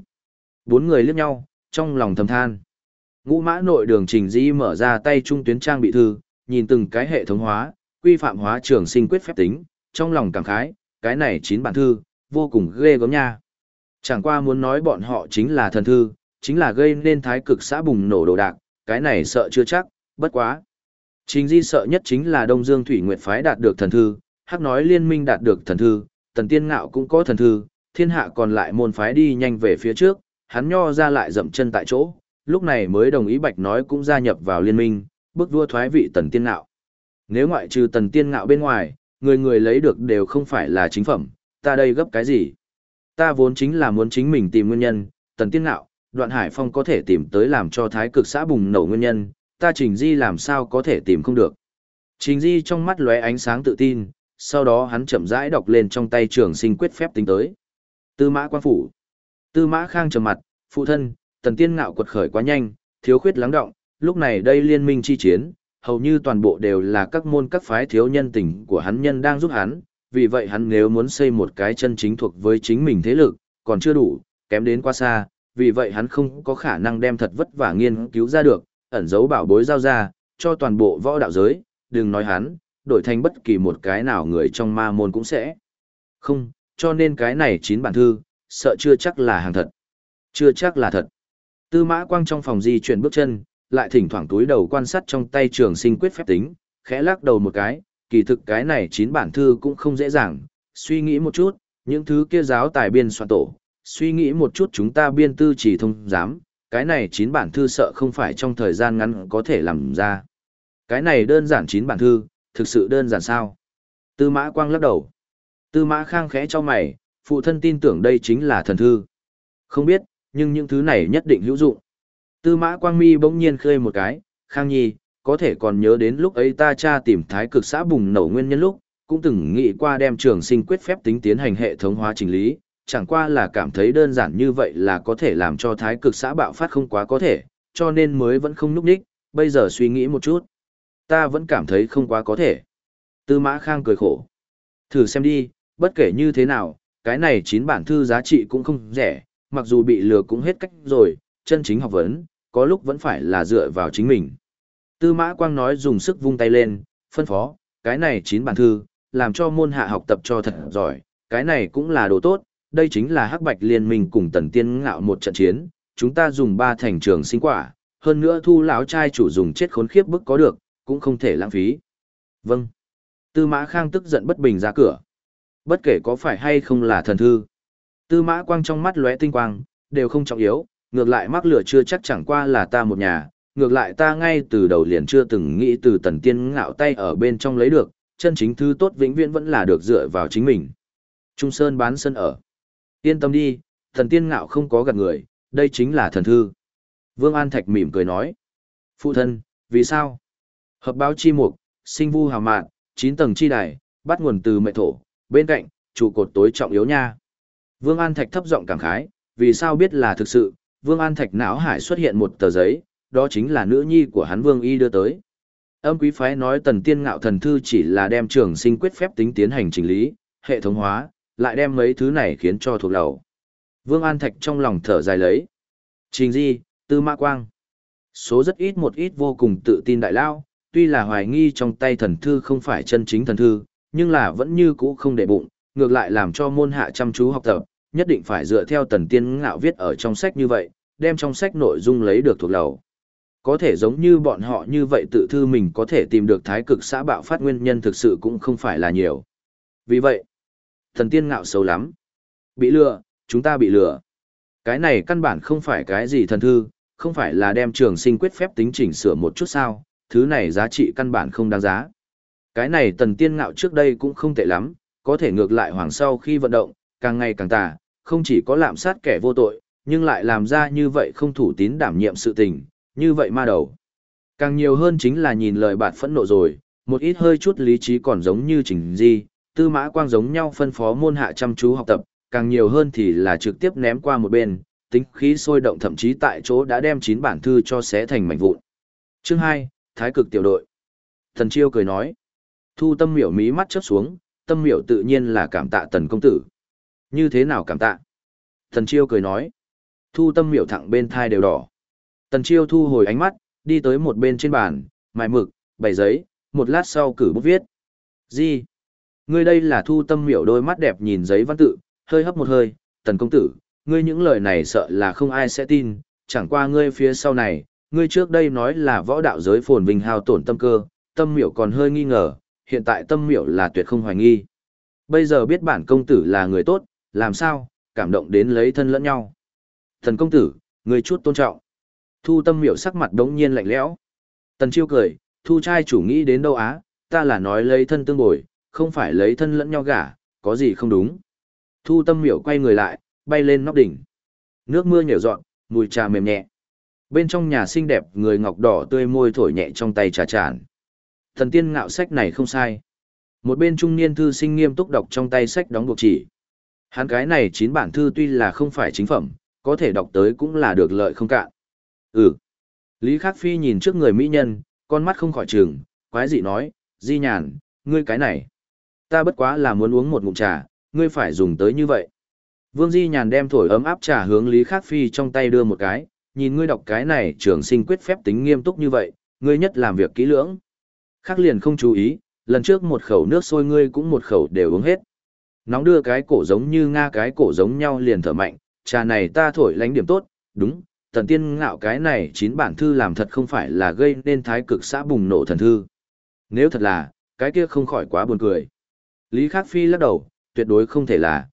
4 người liếc nhau, trong lòng thầm than. Ngũ mã nội đường Trình Di mở ra tay trung tuyến trang bị thư, nhìn từng cái hệ thống hóa, quy phạm hóa trường sinh quyết phép tính, trong lòng cảm khái, cái này 9 bản thư, vô cùng ghê gớm nha. Chẳng qua muốn nói bọn họ chính là thần thư, chính là gây nên thái cực xã bùng nổ đồ đạc, cái này sợ chưa chắc, bất quá. Trình Di sợ nhất chính là Đông Dương Thủy Nguyệt phái đạt được thần thư, Hắc nói liên minh đạt được thần thư, Tần Tiên Ngạo cũng có thần thư, thiên hạ còn lại môn phái đi nhanh về phía trước, hắn nho ra lại dậm chân tại chỗ, lúc này mới đồng ý Bạch nói cũng gia nhập vào liên minh, bức vua thoái vị Tần Tiên Ngạo. Nếu ngoại trừ Tần Tiên Ngạo bên ngoài, người người lấy được đều không phải là chính phẩm, ta đây gấp cái gì? Ta vốn chính là muốn chính mình tìm nguyên nhân, Tần Tiên Ngạo, Đoạn Hải Phong có thể tìm tới làm cho thái cực xã bùng nổ nguyên nhân, ta Trình Di làm sao có thể tìm không được. Trình Di trong mắt lóe ánh sáng tự tin, sau đó hắn chậm rãi đọc lên trong tay trường sinh quyết phép tính tới. Tư Mã Quan Phủ. Tư Mã Khang trầm mặt, phụ thân, Tần Tiên Ngạo quật khởi quá nhanh, thiếu khuyết lắng động, lúc này đây liên minh chi chiến, hầu như toàn bộ đều là các môn các phái thiếu nhân tình của hắn nhân đang giúp hắn, vì vậy hắn nếu muốn xây một cái chân chính thuộc với chính mình thế lực, còn chưa đủ, kém đến quá xa, vì vậy hắn không có khả năng đem thật vất vả nghiên cứu ra được, ẩn giấu bảo bối giao ra, cho toàn bộ võ đạo giới, đừng nói hắn, đổi thành bất kỳ một cái nào người trong ma môn cũng sẽ. Không, cho nên cái này 9 bản thư, sợ chưa chắc là hàng thật. Chưa chắc là thật. Tư Mã Quang trong phòng di chuyển bước chân, lại thỉnh thoảng túi đầu quan sát trong tay trường sinh quyết phép tính, khẽ lắc đầu một cái, kỳ thực cái này 9 bản thư cũng không dễ dàng, suy nghĩ một chút, những thứ kia giáo tài biên soạn tổ, suy nghĩ một chút chúng ta biên tư chỉ thông giám, cái này 9 bản thư sợ không phải trong thời gian ngắn có thể làm ra. Cái này đơn giản 9 bản thư, thực sự đơn giản sao? Tư Mã Quang lắc đầu. Tư Mã Khang khẽ cho mày, phụ thân tin tưởng đây chính là thần thư. Không biết, nhưng những thứ này nhất định hữu dụng. Tư Mã Quang mi bỗng nhiên khơi một cái, Khang Nhi, có thể còn nhớ đến lúc ấy ta tra tìm thái cực xã bùng nổ nguyên nhân lúc, cũng từng nghĩ qua đem trường sinh quyết phép tính tiến hành hệ thống hóa chỉnh lý, chẳng qua là cảm thấy đơn giản như vậy là có thể làm cho thái cực xã bạo phát không quá có thể, cho nên mới vẫn không núp đích, bây giờ suy nghĩ một chút. Ta vẫn cảm thấy không quá có thể. Tư Mã Khang cười khổ. Thử xem đi, bất kể như thế nào, cái này 9 bản thư giá trị cũng không rẻ, mặc dù bị lừa cũng hết cách rồi, chân chính học vấn, có lúc vẫn phải là dựa vào chính mình. Tư Mã Quang nói dùng sức vung tay lên, phân phó, cái này 9 bản thư, làm cho môn hạ học tập cho thật giỏi, cái này cũng là đồ tốt, đây chính là Hắc Bạch Liên Minh cùng Tần Tiên Ngạo một trận chiến, chúng ta dùng 3 thành trường sinh quả, hơn nữa thu lão trai chủ dùng chết khốn khiếp bức có được, cũng không thể lãng phí. Vâng. Tư Mã Khang tức giận bất bình ra cửa. Bất kể có phải hay không là thần thư. Tư Mã Quang trong mắt lóe tinh quang, đều không trọng yếu, ngược lại mắc lửa chưa chắc chẳng qua là ta một nhà, ngược lại ta ngay từ đầu liền chưa từng nghĩ từ Tần Tiên Ngạo tay ở bên trong lấy được, chân chính thứ tốt vĩnh viễn vẫn là được dựa vào chính mình. Trung Sơn bán sân ở. Yên tâm đi, Tần Tiên Ngạo không có gạt người, đây chính là thần thư. Vương An Thạch mỉm cười nói. Phụ thân, vì sao? Hợp báo chi mục, sinh vu hào mạn, 9 tầng chi đài, bắt nguồn từ mệ thổ, bên cạnh, trụ cột tối trọng yếu nha. Vương An Thạch thấp giọng cảm khái, vì sao biết là thực sự, Vương An Thạch não hải xuất hiện một tờ giấy, đó chính là nữ nhi của hắn Vương Y đưa tới. Âm quý phái nói Tần Tiên Ngạo thần thư chỉ là đem trường sinh quyết phép tính tiến hành chỉnh lý, hệ thống hóa, lại đem mấy thứ này khiến cho thuộc lầu. Vương An Thạch trong lòng thở dài lấy. Trình Di, Tư Mã Quang. Số rất ít một ít vô cùng tự tin đại lao, tuy là hoài nghi trong tay thần thư không phải chân chính thần thư, nhưng là vẫn như cũ không để bụng, ngược lại làm cho môn hạ chăm chú học tập, nhất định phải dựa theo Tần Tiên Ngạo viết ở trong sách như vậy, đem trong sách nội dung lấy được thuộc lầu. Có thể giống như bọn họ như vậy tự thư mình có thể tìm được thái cực xã bạo phát nguyên nhân thực sự cũng không phải là nhiều. Vì vậy, Tần Tiên Ngạo xấu lắm. Bị lừa, chúng ta bị lừa. Cái này căn bản không phải cái gì thần thư, không phải là đem trường sinh quyết phép tính chỉnh sửa một chút sao, thứ này giá trị căn bản không đáng giá. Cái này Tần Tiên Ngạo trước đây cũng không tệ lắm, có thể ngược lại hoàng sau khi vận động, càng ngày càng tà, không chỉ có lạm sát kẻ vô tội, nhưng lại làm ra như vậy không thủ tín đảm nhiệm sự tình, như vậy ma đầu. Càng nhiều hơn chính là nhìn lời bạt phẫn nộ rồi, một ít hơi chút lý trí còn giống như Trình Di, Tư Mã Quang giống nhau phân phó môn hạ chăm chú học tập, càng nhiều hơn thì là trực tiếp ném qua một bên, tính khí sôi động thậm chí tại chỗ đã đem 9 bản thư cho xé thành mảnh vụn. Chương 2, Thái cực tiểu đội. Thần Chiêu cười nói. Thu Tâm Miểu mí mắt chớp xuống, Tâm Miểu tự nhiên là cảm tạ Tần công tử. Như thế nào cảm tạ? Thần Chiêu cười nói. Thu Tâm Miểu thẳng bên thai đều đỏ. Tần Chiêu thu hồi ánh mắt, đi tới một bên trên bàn, mài mực, bày giấy, một lát sau cử bút viết. Gì? Ngươi đây là Thu Tâm Miểu đôi mắt đẹp nhìn giấy văn tự, hơi hấp một hơi, Tần công tử, ngươi những lời này sợ là không ai sẽ tin, chẳng qua ngươi phía sau này, ngươi trước đây nói là võ đạo giới phồn vinh hao tổn tâm cơ, Tâm Miểu còn hơi nghi ngờ, hiện tại Tâm Miểu là tuyệt không hoài nghi. Bây giờ biết bản công tử là người tốt, làm sao, cảm động đến lấy thân lẫn nhau. Tần công tử, ngươi chút tôn trọng. Thu Tâm Miểu sắc mặt đống nhiên lạnh lẽo. Tần Chiêu cười, Thu trai chủ nghĩ đến đâu á, ta là nói lấy thân tương bồi, không phải lấy thân lẫn nhau gả, có gì không đúng. Thu Tâm Miểu quay người lại, bay lên nóc đỉnh. Nước mưa nhểu dọn, mùi trà mềm nhẹ. Bên trong nhà xinh đẹp người ngọc đỏ tươi môi thổi nhẹ trong tay trà tràn. Thần Tiên Ngạo sách này không sai. Một bên trung niên thư sinh nghiêm túc đọc trong tay sách đóng buộc chỉ. Hắn cái này 9 bản thư tuy là không phải chính phẩm, có thể đọc tới cũng là được lợi không cạn. Ừ. Lý Khắc Phi nhìn trước người mỹ nhân, con mắt không khỏi trừng, quái dị nói, Di Nhàn, ngươi cái này. Ta bất quá là muốn uống một ngụm trà, ngươi phải dùng tới như vậy. Vương Di Nhàn đem thổi ấm áp trà hướng Lý Khắc Phi trong tay đưa một cái, nhìn ngươi đọc cái này trường sinh quyết phép tính nghiêm túc như vậy, ngươi nhất làm việc kỹ lưỡng. Khắc liền không chú ý, Lần trước một khẩu nước sôi ngươi cũng một khẩu đều uống hết. Nóng đưa cái cổ giống như Nga cái cổ giống nhau liền thở mạnh, trà này ta thổi lánh điểm tốt, đúng, Tần Tiên Ngạo cái này 9 bản thư làm thật không phải là gây nên thái cực xã bùng nổ thần thư. Nếu thật là, cái kia không khỏi quá buồn cười. Lý Khắc Phi lắc đầu, tuyệt đối không thể là,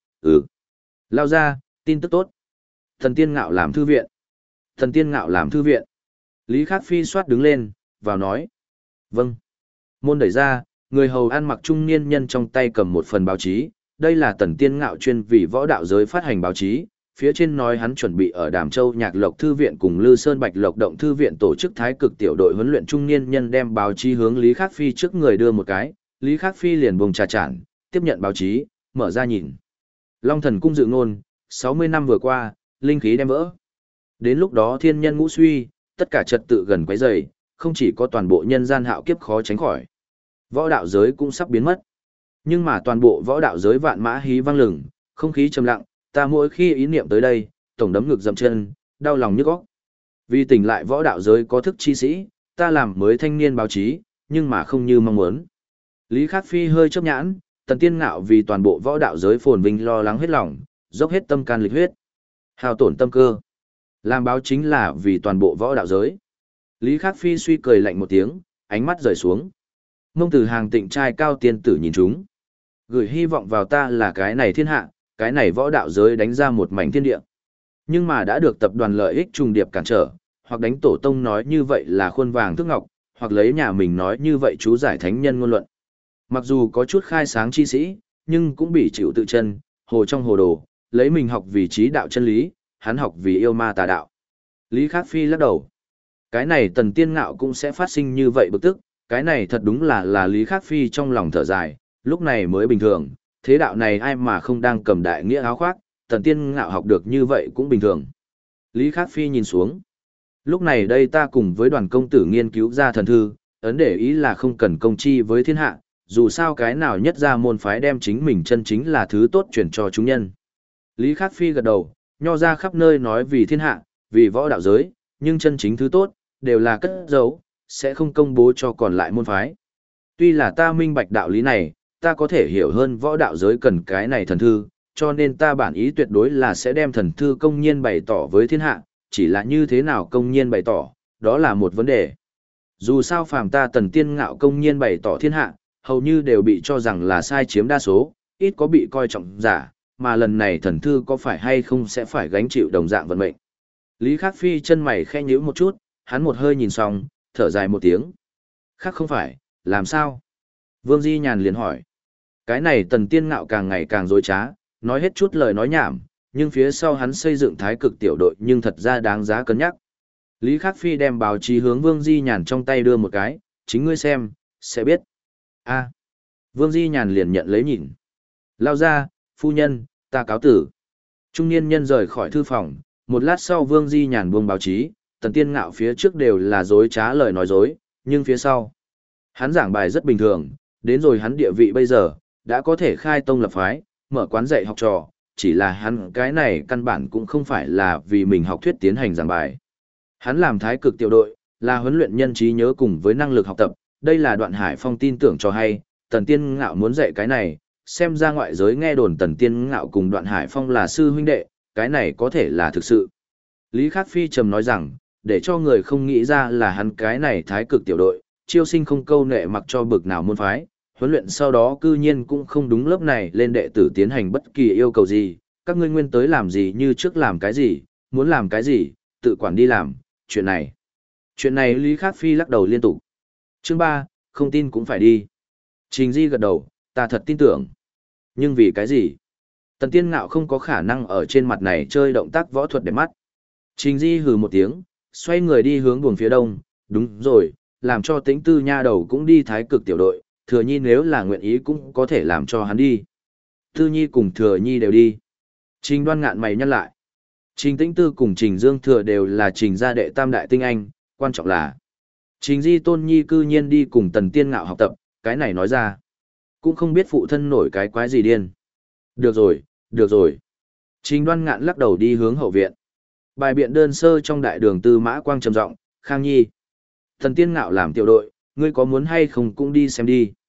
Lao ra, tin tức tốt. Tần Tiên Ngạo làm thư viện. Tần Tiên Ngạo làm thư viện. Lý Khắc Phi xoát đứng lên, vào nói. Vâng. Môn đẩy ra, người hầu ăn mặc trung niên nhân trong tay cầm một phần báo chí. Đây là Tần Tiên Ngạo chuyên vì võ đạo giới phát hành báo chí. Phía trên nói hắn chuẩn bị ở Đàm Châu Nhạc Lộc Thư viện cùng Lư Sơn Bạch Lộc Động Thư viện tổ chức thái cực tiểu đội huấn luyện trung niên nhân đem báo chí hướng Lý Khắc Phi trước người đưa một cái. Lý Khắc Phi liền buông trà chản, tiếp nhận báo chí, mở ra nhìn. Long Thần Cung dự ngôn, 60 năm vừa qua, linh khí đem vỡ. Đến lúc đó thiên nhân ngũ suy, tất cả trật tự gần quấy rầy, không chỉ có toàn bộ nhân gian hạo kiếp khó tránh khỏi. Võ đạo giới cũng sắp biến mất. Nhưng mà toàn bộ võ đạo giới vạn mã hí vang lừng, không khí trầm lặng, ta mỗi khi ý niệm tới đây, tổng đấm ngực dậm chân, đau lòng nhức óc. Vì tỉnh lại võ đạo giới có thức chi sĩ, ta làm mới thanh niên báo chí, nhưng mà không như mong muốn. Lý Khắc Phi hơi chớp nhãn, Tần Tiên Ngạo vì toàn bộ võ đạo giới phồn vinh lo lắng hết lòng, dốc hết tâm can lịch huyết, hao tổn tâm cơ. Làm báo chính là vì toàn bộ võ đạo giới. Lý Khắc Phi suy cười lạnh một tiếng, ánh mắt rời xuống. Mông Tử Hàng Tịnh trai cao tiên tử nhìn chúng. Gửi hy vọng vào ta là cái này thiên hạ, cái này võ đạo giới đánh ra một mảnh thiên địa. Nhưng mà đã được tập đoàn lợi ích trùng điệp cản trở, hoặc đánh tổ tông nói như vậy là khuôn vàng thước ngọc, hoặc lấy nhà mình nói như vậy chú giải thánh nhân ngôn luận. Mặc dù có chút khai sáng chi sĩ, nhưng cũng bị chịu tự chân, hồ trong hồ đồ, lấy mình học vì trí đạo chân lý, hắn học vì yêu ma tà đạo. Lý Khắc Phi lắc đầu. Cái này Tần Tiên Ngạo cũng sẽ phát sinh như vậy bực tức, cái này thật đúng là Lý Khắc Phi trong lòng thở dài, lúc này mới bình thường, thế đạo này ai mà không đang cầm đại nghĩa áo khoác, Tần Tiên Ngạo học được như vậy cũng bình thường. Lý Khắc Phi nhìn xuống. Lúc này đây ta cùng với đoàn công tử nghiên cứu ra thần thư, ấn để ý là không cần công chi với thiên hạ, dù sao cái nào nhất ra môn phái đem chính mình chân chính là thứ tốt truyền cho chúng nhân. Lý Khắc Phi gật đầu, nho ra khắp nơi nói vì thiên hạ, vì võ đạo giới, nhưng chân chính thứ tốt, đều là cất giấu, sẽ không công bố cho còn lại môn phái. Tuy là ta minh bạch đạo lý này, ta có thể hiểu hơn võ đạo giới cần cái này thần thư, cho nên ta bản ý tuyệt đối là sẽ đem thần thư công nhiên bày tỏ với thiên hạ, chỉ là như thế nào công nhiên bày tỏ, đó là một vấn đề. Dù sao phàm ta Tần Tiên Ngạo công nhiên bày tỏ thiên hạ, hầu như đều bị cho rằng là sai chiếm đa số, ít có bị coi trọng giả, mà lần này thần thư có phải hay không sẽ phải gánh chịu đồng dạng vận mệnh. Lý Khắc Phi chân mày khẽ nhíu một chút, hắn một hơi nhìn xong, thở dài một tiếng. Khác không phải, làm sao? Vương Di Nhàn liền hỏi. Cái này Tần Tiên Ngạo càng ngày càng dối trá, nói hết chút lời nói nhảm, nhưng phía sau hắn xây dựng thái cực tiểu đội nhưng thật ra đáng giá cân nhắc. Lý Khắc Phi đem báo chí hướng Vương Di Nhàn trong tay đưa một cái, chính ngươi xem, sẽ biết. A. Vương Di Nhàn liền nhận lấy nhìn. Lao ra, phu nhân, ta cáo tử. Trung niên nhân rời khỏi thư phòng, một lát sau Vương Di Nhàn buông báo chí, Tần Tiên Ngạo phía trước đều là dối trá lời nói dối, nhưng phía sau, hắn giảng bài rất bình thường, đến rồi hắn địa vị bây giờ, đã có thể khai tông lập phái, mở quán dạy học trò, chỉ là hắn cái này căn bản cũng không phải là vì mình học thuyết tiến hành giảng bài. Hắn làm thái cực tiểu đội, là huấn luyện nhân trí nhớ cùng với năng lực học tập, đây là Đoạn Hải Phong tin tưởng cho hay, Tần Tiên Ngạo muốn dạy cái này, xem ra ngoại giới nghe đồn Tần Tiên Ngạo cùng Đoạn Hải Phong là sư huynh đệ, cái này có thể là thực sự. Lý Khắc Phi trầm nói rằng, để cho người không nghĩ ra là hắn cái này thái cực tiểu đội, chiêu sinh không câu nệ mặc cho bực nào môn phái, huấn luyện sau đó cư nhiên cũng không đúng lớp này lên đệ tử tiến hành bất kỳ yêu cầu gì, các ngươi nguyên tới làm gì như trước làm cái gì, muốn làm cái gì, tự quản đi làm, chuyện này. Chuyện này Lý Khắc Phi lắc đầu liên tục. Chương 3, không tin cũng phải đi. Trình Di gật đầu, ta thật tin tưởng. Nhưng vì cái gì? Tần Tiên Ngạo không có khả năng ở trên mặt này chơi động tác võ thuật đẹp mắt. Trình Di hừ một tiếng, xoay người đi hướng buồng phía đông, đúng rồi, làm cho Tĩnh Tư nha đầu cũng đi thái cực tiểu đội, Thừa Nhi nếu là nguyện ý cũng có thể làm cho hắn đi. Tư Nhi cùng Thừa Nhi đều đi. Trình Đoan ngạn mày nhăn lại. Trình Tĩnh Tư cùng Trình Dương Thừa đều là Trình gia đệ tam đại tinh anh, quan trọng là Trình Di Tôn Nhi cư nhiên đi cùng Tần Tiên Ngạo học tập, cái này nói ra. Cũng không biết phụ thân nổi cái quái gì điên. Được rồi, được rồi. Trình Đoan ngạn lắc đầu đi hướng hậu viện. Bài biện đơn sơ trong đại đường Tư Mã Quang trầm giọng, Khang Nhi. Tần Tiên Ngạo làm tiểu đội, ngươi có muốn hay không cũng đi xem đi.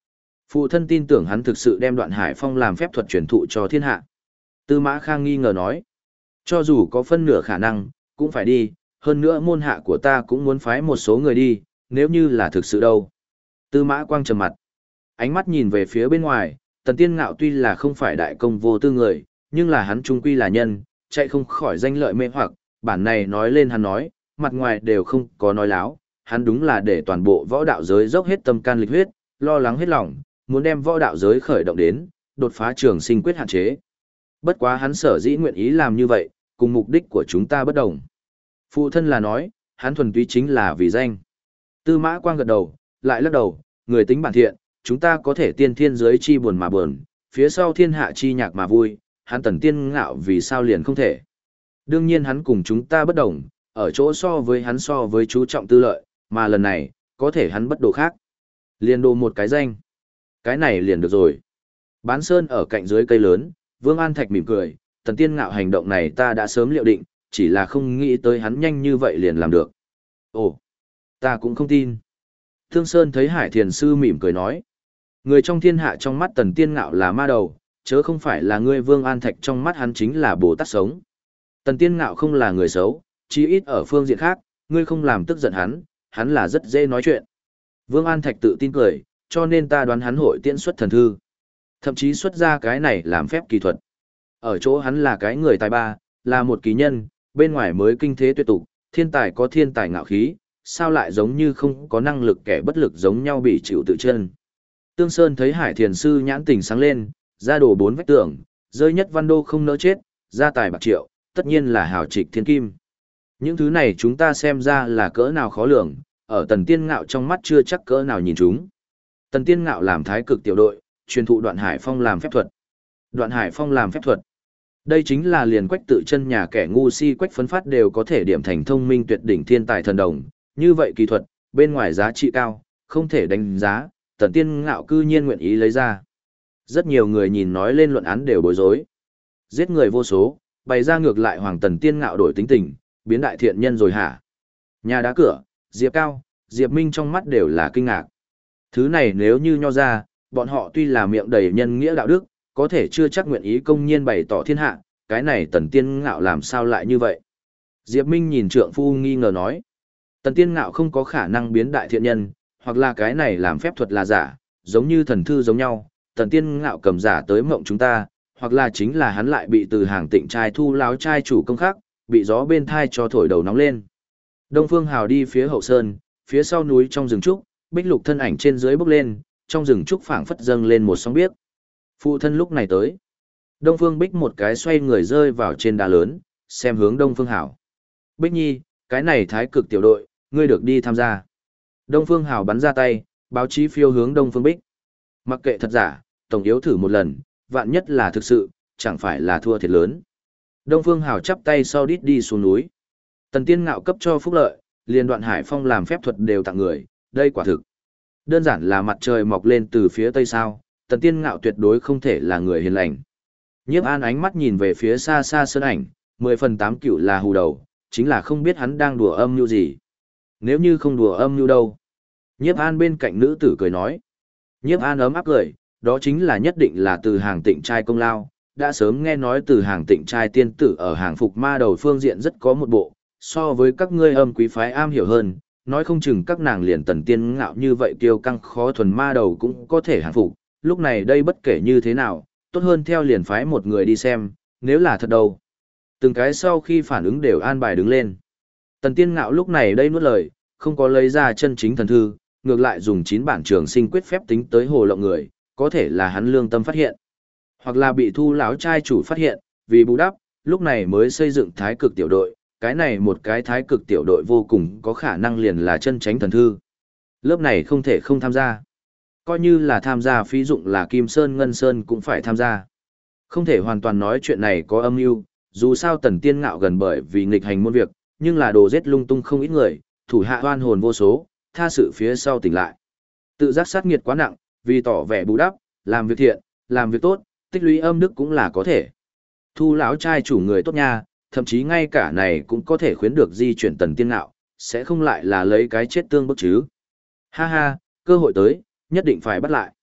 Phụ thân tin tưởng hắn thực sự đem Đoạn Hải Phong làm phép thuật truyền thụ cho thiên hạ. Tư Mã Khang nghi ngờ nói, cho dù có phân nửa khả năng, cũng phải đi, hơn nữa môn hạ của ta cũng muốn phái một số người đi, nếu như là thực sự đâu. Tư Mã Quang trầm mặt, ánh mắt nhìn về phía bên ngoài, Tần Tiên Ngạo tuy là không phải đại công vô tư người, nhưng là hắn trung quy là nhân, chạy không khỏi danh lợi mê hoặc, bản này nói lên hắn nói, mặt ngoài đều không có nói láo, hắn đúng là để toàn bộ võ đạo giới dốc hết tâm can lịch huyết, lo lắng hết lòng, muốn đem võ đạo giới khởi động đến, đột phá trường sinh quyết hạn chế. Bất quá hắn sở dĩ nguyện ý làm như vậy, cùng mục đích của chúng ta bất đồng. Phụ thân là nói, hắn thuần túy chính là vì danh. Tư Mã Quang gật đầu, lại lắc đầu, người tính bản thiện, chúng ta có thể tiên thiên giới chi buồn mà buồn, phía sau thiên hạ chi nhạc mà vui, hắn Tần Tiên Ngạo vì sao liền không thể. Đương nhiên hắn cùng chúng ta bất đồng, ở chỗ so với chú trọng tư lợi, mà lần này, có thể hắn bất đồ khác. Liền đồ một cái danh. Cái này liền được rồi. Bán sơn ở cạnh dưới cây lớn, Vương An Thạch mỉm cười, Tần Tiên Ngạo hành động này ta đã sớm liệu định, chỉ là không nghĩ tới hắn nhanh như vậy liền làm được. Ồ, ta cũng không tin. Thương Sơn thấy Hải Thiền Sư mỉm cười nói. Người trong thiên hạ trong mắt Tần Tiên Ngạo là ma đầu, chớ không phải là ngươi Vương An Thạch trong mắt hắn chính là Bồ Tát sống. Tần Tiên Ngạo không là người xấu, chí ít ở phương diện khác, ngươi không làm tức giận hắn là rất dễ nói chuyện. Vương An Thạch tự tin cười, cho nên ta đoán hắn hội tiễn xuất thần thư. Thậm chí xuất ra cái này làm phép kỳ thuật. Ở chỗ hắn là cái người tài ba, là một kỳ nhân, bên ngoài mới kinh thế tuyệt tục, thiên tài có thiên tài ngạo khí, sao lại giống như không có năng lực kẻ bất lực giống nhau bị chịu tự chân. Tương Sơn thấy Hải Thiền Sư nhãn tình sáng lên, ra đổ 4 vách tường, rơi nhất văn đô không nỡ chết, ra tài bạc triệu, tất nhiên là hào trịch thiên kim. Những thứ này chúng ta xem ra là cỡ nào khó lường, ở Tần Tiên Ngạo trong mắt chưa chắc cỡ nào nhìn chúng. Tần Tiên Ngạo làm thái cực tiểu đội, truyền thụ Đoạn Hải Phong làm phép thuật. Đoạn Hải Phong làm phép thuật. Đây chính là liền Quách Tự Chân nhà kẻ ngu si Quách Phấn Phát đều có thể điểm thành thông minh tuyệt đỉnh thiên tài thần đồng, như vậy kỳ thuật, bên ngoài giá trị cao, không thể đánh giá, Tần Tiên Ngạo cư nhiên nguyện ý lấy ra. Rất nhiều người nhìn nói lên luận án đều bối rối. Giết người vô số, bày ra ngược lại Hoàng Tần Tiên Ngạo đổi tính tình, biến đại thiện nhân rồi hả? Nhà đá cửa, Diệp Cao, Diệp Minh trong mắt đều là kinh ngạc. Thứ này nếu như nho ra, bọn họ tuy là miệng đầy nhân nghĩa đạo đức, có thể chưa chắc nguyện ý công nhiên bày tỏ thiên hạ, cái này Tần Tiên Ngạo làm sao lại như vậy? Diệp Minh nhìn trượng phu nghi ngờ nói, Tần Tiên Ngạo không có khả năng biến đại thiện nhân, hoặc là cái này làm phép thuật là giả, giống như thần thư giống nhau, Tần Tiên Ngạo cầm giả tới mộng chúng ta, hoặc là chính là hắn lại bị từ hàng Tịnh trai thu láo trai chủ công khắc, bị gió bên thai cho thổi đầu nóng lên. Đông Phương Hào đi phía hậu sơn, phía sau núi trong rừng trúc, Bích Lục thân ảnh trên dưới bốc lên, trong rừng trúc phảng phất dâng lên một sóng biếc. Phụ thân lúc này tới. Đông Phương Bích một cái xoay người rơi vào trên đá lớn, xem hướng Đông Phương Hảo. Bích Nhi, cái này thái cực tiểu đội, ngươi được đi tham gia. Đông Phương Hảo bắn ra tay, báo chí phiêu hướng Đông Phương Bích. Mặc kệ thật giả, tổng yếu thử một lần, vạn nhất là thực sự, chẳng phải là thua thiệt lớn. Đông Phương Hảo chắp tay sau đít đi xuống núi. Tần Tiên Ngạo cấp cho phúc lợi, liền Đoạn Hải Phong làm phép thuật đều tặng người, đây quả thực. Đơn giản là mặt trời mọc lên từ phía tây sao, Tần Tiên Ngạo tuyệt đối không thể là người hiền lành. Nhiếp An ánh mắt nhìn về phía xa xa sơn ảnh, 10/8 cựu là hù đầu, chính là không biết hắn đang đùa âm mưu gì. Nếu như không đùa âm mưu đâu? Nhiếp An bên cạnh nữ tử cười nói. Nhiếp An ấm áp cười, đó chính là nhất định là từ hàng Tịnh trai công lao, đã sớm nghe nói từ hàng Tịnh trai tiên tử ở hàng phục ma đầu phương diện rất có một bộ, so với các ngươi âm quý phái am hiểu hơn, nói không chừng các nàng liền Tần Tiên Ngạo như vậy kiêu căng khó thuần ma đầu cũng có thể hàng phục, lúc này đây bất kể như thế nào, tốt hơn theo liền phái một người đi xem, nếu là thật đâu. Từng cái sau khi phản ứng đều an bài đứng lên. Tần Tiên Ngạo lúc này đây nuốt lời, không có lấy ra chân chính thần thư, ngược lại dùng 9 bản trường sinh quyết phép tính tới hồ lộng người, có thể là hắn lương tâm phát hiện, hoặc là bị thu lão trai chủ phát hiện, vì bù đắp, lúc này mới xây dựng thái cực tiểu đội, cái này một cái thái cực tiểu đội vô cùng có khả năng liền là chân chánh thần thư. Lớp này không thể không tham gia. Coi như là tham gia phí dụng là Kim Sơn Ngân Sơn cũng phải tham gia. Không thể hoàn toàn nói chuyện này có âm mưu, dù sao Tần Tiên Ngạo gần bởi vì nghịch hành môn việc, nhưng là đồ giết lung tung không ít người, thủ hạ oan hồn vô số, tha sự phía sau tỉnh lại. Tự giác sát nghiệt quá nặng, vì tỏ vẻ bù đắp, làm việc thiện, làm việc tốt, tích lũy âm đức cũng là có thể. Thu lão trai chủ người tốt nha, thậm chí ngay cả này cũng có thể khuyến được di chuyển Tần Tiên Ngạo, sẽ không lại là lấy cái chết tương bức chứ. Ha ha, cơ hội tới, nhất định phải bắt lại.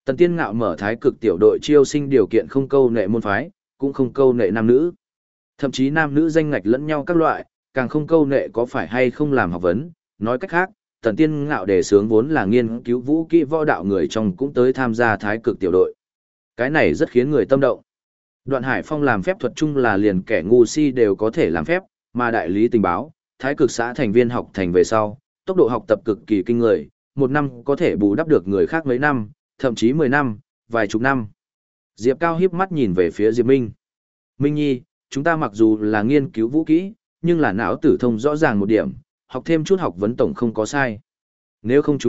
Tần Tiên Ngạo mở thái cực tiểu đội chiêu sinh điều kiện không câu nệ môn phái, cũng không câu nệ nam nữ. Thậm chí nam nữ danh ngạch lẫn nhau các loại, càng không câu nệ có phải hay không làm học vấn. Nói cách khác, Tần Tiên Ngạo đề xướng vốn là nghiên cứu vũ kỹ võ đạo người trong cũng tới tham gia thái cực tiểu đội. Cái này rất khiến người tâm động. Đoạn Hải Phong làm phép thuật chung là liền kẻ ngu si đều có thể làm phép, mà đại lý tình báo, thái cực xã thành viên học thành về sau, tốc độ học tập cực kỳ kinh người, một năm có thể bù đắp được người khác mấy năm, thậm chí 10 năm, vài chục năm. Diệp Cao hiếp mắt nhìn về phía Diệp Minh. Minh Nhi, chúng ta mặc dù là nghiên cứu vũ kỹ, nhưng là não tử thông rõ ràng một điểm, học thêm chút học vấn tổng không có sai. Nếu không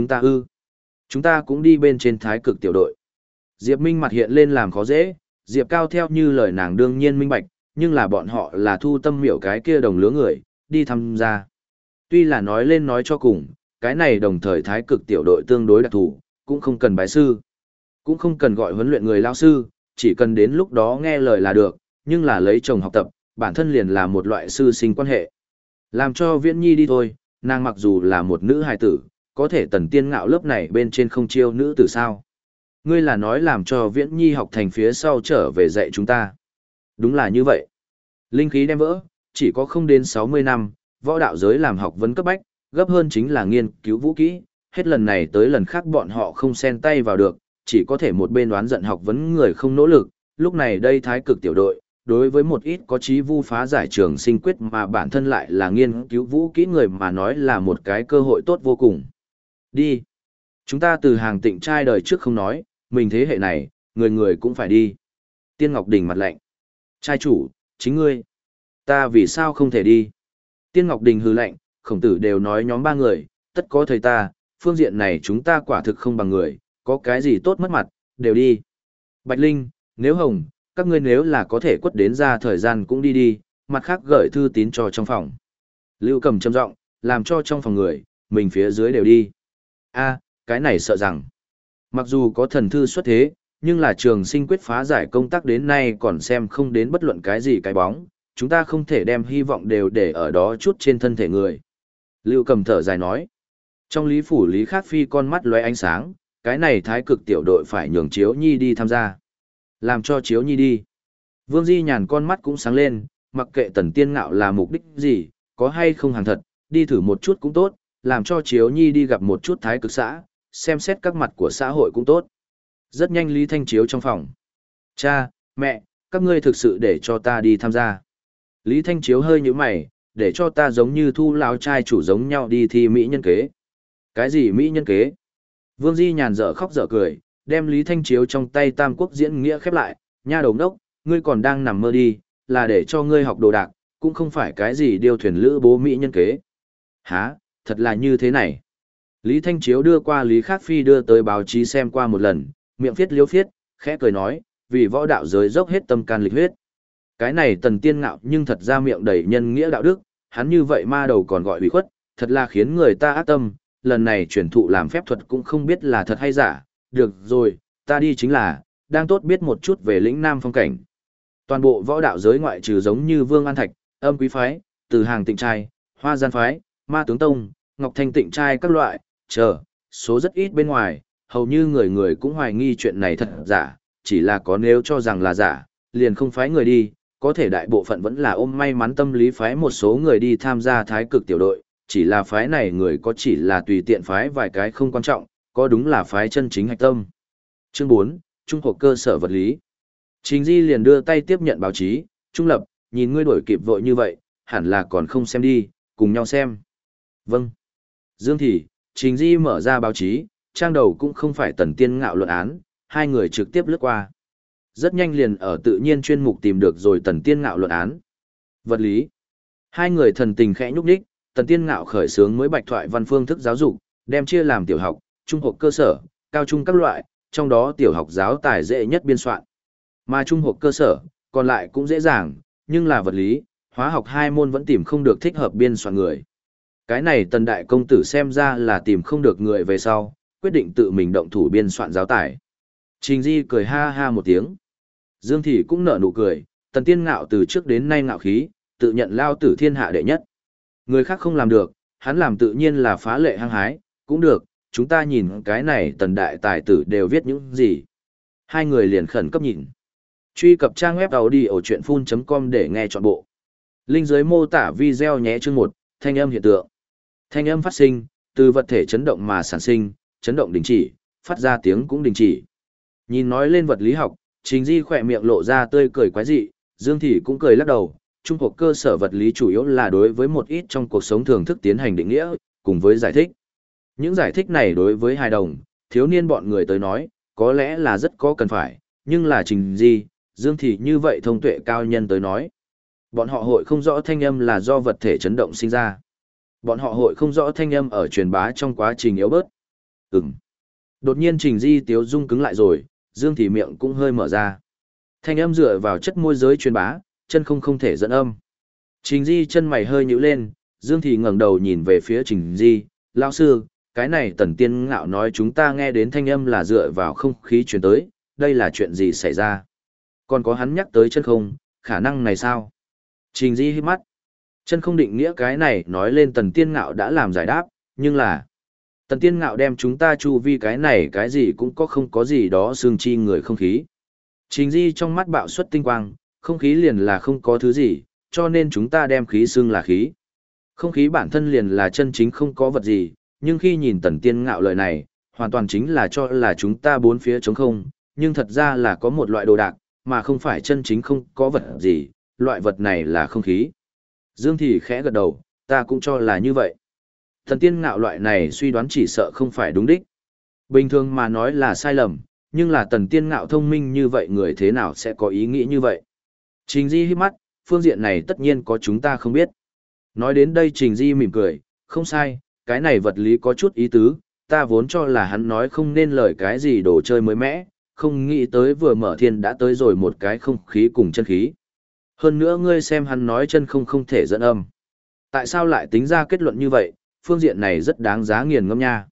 chúng ta cũng đi bên trên thái cực tiểu đội. Diệp Minh mặt hiện lên làm khó dễ, Diệp Cao theo như lời nàng đương nhiên minh bạch, nhưng là bọn họ là Thu Tâm Miểu cái kia đồng lứa người, đi tham gia. Tuy là nói lên nói cho cùng, cái này đồng thời thái cực tiểu đội tương đối đặc thù, cũng không cần bái sư, cũng không cần gọi huấn luyện người lao sư, chỉ cần đến lúc đó nghe lời là được, nhưng là lấy chồng học tập, bản thân liền là một loại sư sinh quan hệ. Làm cho Viễn Nhi đi thôi, nàng mặc dù là một nữ hài tử, có thể Tần Tiên Ngạo lớp này bên trên không chiêu nữ tử sao. Ngươi là nói làm cho Viễn Nhi học thành phía sau trở về dạy chúng ta. Đúng là như vậy. Linh khí đem vỡ, chỉ có không đến 60 năm, võ đạo giới làm học vấn cấp bách, gấp hơn chính là nghiên cứu vũ kỹ, hết lần này tới lần khác bọn họ không xen tay vào được, chỉ có thể một bên đoán giận học vấn người không nỗ lực, lúc này đây thái cực tiểu đội, đối với một ít có chí vu phá giải trường sinh quyết mà bản thân lại là nghiên cứu vũ kỹ người mà nói là một cái cơ hội tốt vô cùng. Đi. Chúng ta từ hàng tịnh trai đời trước không nói, mình thế hệ này, người người cũng phải đi. Tiên Ngọc Đình mặt lạnh. Trai chủ, chính ngươi. Ta vì sao không thể đi? Tiên Ngọc Đình hừ lạnh, Khổng Tử đều nói nhóm ba người, tất có thầy ta, phương diện này chúng ta quả thực không bằng người, có cái gì tốt mất mặt, đều đi. Bạch Linh, nếu Hồng, các ngươi nếu là có thể quất đến ra thời gian cũng đi đi, mặt khác gửi thư tín cho trong phòng. Lưu Cầm trầm giọng, làm cho trong phòng người, mình phía dưới đều đi. A, cái này sợ rằng, mặc dù có thần thư xuất thế, nhưng là trường sinh quyết phá giải công tác đến nay còn xem không đến bất luận cái gì cái bóng, chúng ta không thể đem hy vọng đều để ở đó chút trên thân thể người. Lưu Cầm thở dài nói, trong Lý Phủ Lý Khắc Phi con mắt lóe ánh sáng, cái này thái cực tiểu đội phải nhường Chiếu Nhi đi tham gia. Làm cho Chiếu Nhi đi. Vương Di Nhàn con mắt cũng sáng lên, mặc kệ Tần Tiên Ngạo là mục đích gì, có hay không hàng thật, đi thử một chút cũng tốt, làm cho Chiếu Nhi đi gặp một chút thái cực xã, xem xét các mặt của xã hội cũng tốt. Rất nhanh Lý Thanh Chiếu trong phòng. Cha, mẹ, các ngươi thực sự để cho ta đi tham gia. Lý Thanh Chiếu hơi nhíu mày, để cho ta giống như Thu lão trai chủ giống nhau đi thi mỹ nhân kế. Cái gì mỹ nhân kế? Vương Di Nhàn dở khóc dở cười, đem Lý Thanh Chiếu trong tay Tam Quốc diễn nghĩa khép lại, nha đồng đốc, ngươi còn đang nằm mơ đi, là để cho ngươi học đồ đạc, cũng không phải cái gì điều thuyền lữ bố mỹ nhân kế. Hả, thật là như thế này. Lý Thanh Chiếu đưa qua Lý Khắc Phi đưa tới báo chí xem qua một lần, miệng phiết liếu phiết, khẽ cười nói, vì võ đạo giới dốc hết tâm can lịch huyết. Cái này Tần Tiên Ngạo nhưng thật ra miệng đầy nhân nghĩa đạo đức, hắn như vậy ma đầu còn gọi ủy khuất, thật là khiến người ta ác tâm, lần này chuyển thụ làm phép thuật cũng không biết là thật hay giả, được rồi, ta đi chính là, đang tốt biết một chút về lĩnh Nam phong cảnh. Toàn bộ võ đạo giới ngoại trừ giống như Vương An Thạch, Âm Quý Phái, Từ Hàng Tịnh Trai, Hoa Gian Phái, Ma Tướng Tông, Ngọc Thanh Tịnh Trai các loại, số rất ít bên ngoài, hầu như người người cũng hoài nghi chuyện này thật giả, chỉ là có nếu cho rằng là giả, liền không phái người đi, có thể đại bộ phận vẫn là ôm may mắn tâm lý phái một số người đi tham gia thái cực tiểu đội, chỉ là phái này người có chỉ là tùy tiện phái vài cái không quan trọng, có đúng là phái chân chính hạch tâm. Chương 4, Trung học cơ sở vật lý. Trình Di liền đưa tay tiếp nhận báo chí, Trung Lập, nhìn ngươi đổi kịp vội như vậy, hẳn là còn không xem đi, cùng nhau xem. Vâng. Dương Thị, Trình Di mở ra báo chí, trang đầu cũng không phải Tần Tiên Ngạo luận án, hai người trực tiếp lướt qua. Rất nhanh liền ở tự nhiên chuyên mục tìm được rồi Tần Tiên Ngạo luận án. Vật lý. Hai người thần tình khẽ nhúc nhích, Tần Tiên Ngạo khởi xướng mới bạch thoại văn phương thức giáo dục, đem chia làm tiểu học, trung học cơ sở, cao trung các loại, trong đó tiểu học giáo tài dễ nhất biên soạn. Mà trung học cơ sở, còn lại cũng dễ dàng, nhưng là vật lý, hóa học hai môn vẫn tìm không được thích hợp biên soạn người. Cái này Tần Đại Công Tử xem ra là tìm không được người về sau, quyết định tự mình động thủ biên soạn giáo tài. Trình Di cười ha ha một tiếng. Dương Thị cũng nở nụ cười, Tần Tiên Ngạo từ trước đến nay ngạo khí, tự nhận lao tử thiên hạ đệ nhất. Người khác không làm được, hắn làm tự nhiên là phá lệ hăng hái, cũng được, chúng ta nhìn cái này Tần đại tài tử đều viết những gì. Hai người liền khẩn cấp nhìn. Truy cập trang web audiochuyenphun.com để nghe trọn bộ. Link dưới mô tả video nhé. Chương 1, thanh âm hiện tượng. Thanh âm phát sinh, từ vật thể chấn động mà sản sinh, chấn động đình chỉ, phát ra tiếng cũng đình chỉ. Nhìn nói lên vật lý học, Trình Di khỏe miệng lộ ra tươi cười quái dị, Dương Thị cũng cười lắc đầu. Trung cuộc cơ sở vật lý chủ yếu là đối với một ít trong cuộc sống thường thức tiến hành định nghĩa, cùng với giải thích. Những giải thích này đối với hài đồng, thiếu niên bọn người tới nói, có lẽ là rất có cần phải, nhưng là Trình Di, Dương Thị như vậy thông tuệ cao nhân tới nói. Bọn họ hội không rõ thanh âm là do vật thể chấn động sinh ra. Bọn họ hội không rõ thanh âm ở truyền bá trong quá trình yếu bớt. Đột nhiên Trình Di tiếu dung cứng lại rồi, Dương Thị miệng cũng hơi mở ra. Thanh âm dựa vào chất môi giới truyền bá, chân không thể dẫn âm. Trình Di chân mày hơi nhíu lên, Dương Thị ngẩng đầu nhìn về phía Trình Di, lão sư, cái này Tần Tiên Ngạo nói chúng ta nghe đến thanh âm là dựa vào không khí truyền tới, đây là chuyện gì xảy ra? Còn có hắn nhắc tới chân không, khả năng này sao? Trình Di hít mắt. Chân không định nghĩa cái này nói lên Tần Tiên Ngạo đã làm giải đáp, nhưng là Tần Tiên Ngạo đem chúng ta chu vi cái này cái gì cũng có không có gì đó xương chi người không khí. Trình Di trong mắt bạo xuất tinh quang, không khí liền là không có thứ gì, cho nên chúng ta đem khí xương là khí. Không khí bản thân liền là chân chính không có vật gì, nhưng khi nhìn Tần Tiên Ngạo lời này, hoàn toàn chính là cho là chúng ta bốn phía trống không, nhưng thật ra là có một loại đồ đạc, mà không phải chân chính không có vật gì, loại vật này là không khí. Dương Thị khẽ gật đầu, ta cũng cho là như vậy. Tần Tiên Ngạo loại này suy đoán chỉ sợ không phải đúng đích. Bình thường mà nói là sai lầm, nhưng là Tần Tiên Ngạo thông minh như vậy người thế nào sẽ có ý nghĩ như vậy? Trình Di hít mắt, phương diện này tất nhiên có chúng ta không biết. Nói đến đây Trình Di mỉm cười, không sai, cái này vật lý có chút ý tứ, ta vốn cho là hắn nói không nên lời cái gì đồ chơi mới mẻ, không nghĩ tới vừa mở thiên đã tới rồi một cái không khí cùng chân khí. Hơn nữa ngươi xem hắn nói chân không thể dẫn âm. Tại sao lại tính ra kết luận như vậy, phương diện này rất đáng giá nghiền ngẫm nha.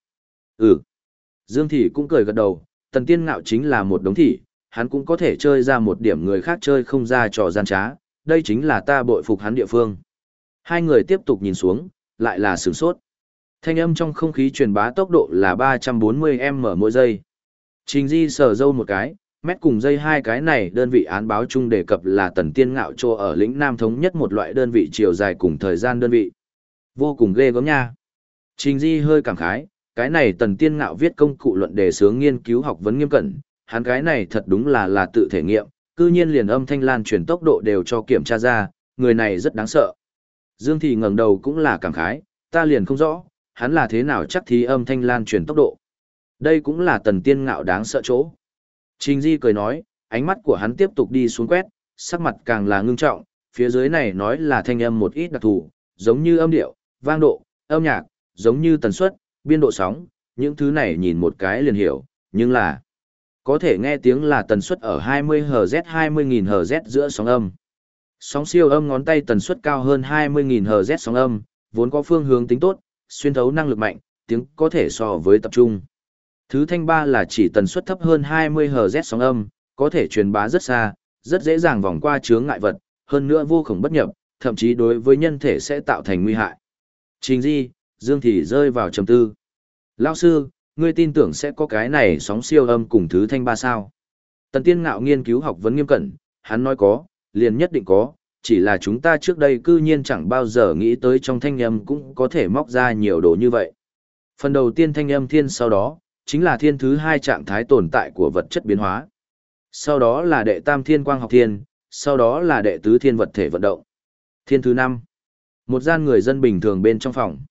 Dương Thị cũng cười gật đầu, Tần Tiên Ngạo chính là một đống thị, hắn cũng có thể chơi ra một điểm người khác chơi không ra trò gian trá, đây chính là ta bội phục hắn địa phương. Hai người tiếp tục nhìn xuống, lại là sửng sốt. Thanh âm trong không khí truyền bá tốc độ là 340m mỗi giây. Trình Di sờ râu một cái, mét cùng dây hai cái này đơn vị án báo chung đề cập là Tần Tiên Ngạo trô ở lĩnh Nam thống nhất một loại đơn vị chiều dài cùng thời gian đơn vị. Vô cùng ghê gớm nha. Trình Di hơi cảm khái, cái này Tần Tiên Ngạo viết công cụ luận đề xướng nghiên cứu học vấn nghiêm cẩn, hắn cái này thật đúng là tự thể nghiệm, cư nhiên liền âm thanh lan truyền tốc độ đều cho kiểm tra ra, người này rất đáng sợ. Dương Thị ngẩng đầu cũng là cảm khái, ta liền không rõ, hắn là thế nào chắc thí âm thanh lan truyền tốc độ. Đây cũng là Tần Tiên Ngạo đáng sợ chỗ. Trình Di cười nói, ánh mắt của hắn tiếp tục đi xuống quét, sắc mặt càng là ngưng trọng, phía dưới này nói là thanh âm một ít đặc thù, giống như âm điệu, vang độ, âm nhạc, giống như tần suất, biên độ sóng, những thứ này nhìn một cái liền hiểu, nhưng là có thể nghe tiếng là tần suất ở 20Hz 20.000Hz giữa sóng âm. Sóng siêu âm ngón tay tần suất cao hơn 20.000Hz sóng âm, vốn có phương hướng tính tốt, xuyên thấu năng lực mạnh, tiếng có thể so với tập trung. Thứ thanh ba là chỉ tần suất thấp hơn 20Hz sóng âm, có thể truyền bá rất xa, rất dễ dàng vòng qua chướng ngại vật, hơn nữa vô khổng bất nhập, thậm chí đối với nhân thể sẽ tạo thành nguy hại. Trình Di, Dương Thị rơi vào trầm tư. Lão sư, ngươi tin tưởng sẽ có cái này sóng siêu âm cùng thứ thanh ba sao? Tần Tiên Ngạo nghiên cứu học vấn nghiêm cẩn, hắn nói có, liền nhất định có, chỉ là chúng ta trước đây cư nhiên chẳng bao giờ nghĩ tới trong thanh âm cũng có thể móc ra nhiều đồ như vậy. Phần đầu tiên thanh âm thiên sau đó, chính là thiên thứ hai trạng thái tồn tại của vật chất biến hóa. Sau đó là đệ tam thiên quang học thiên, sau đó là đệ tứ thiên vật thể vận động. Thiên thứ năm, một gian người dân bình thường bên trong phòng.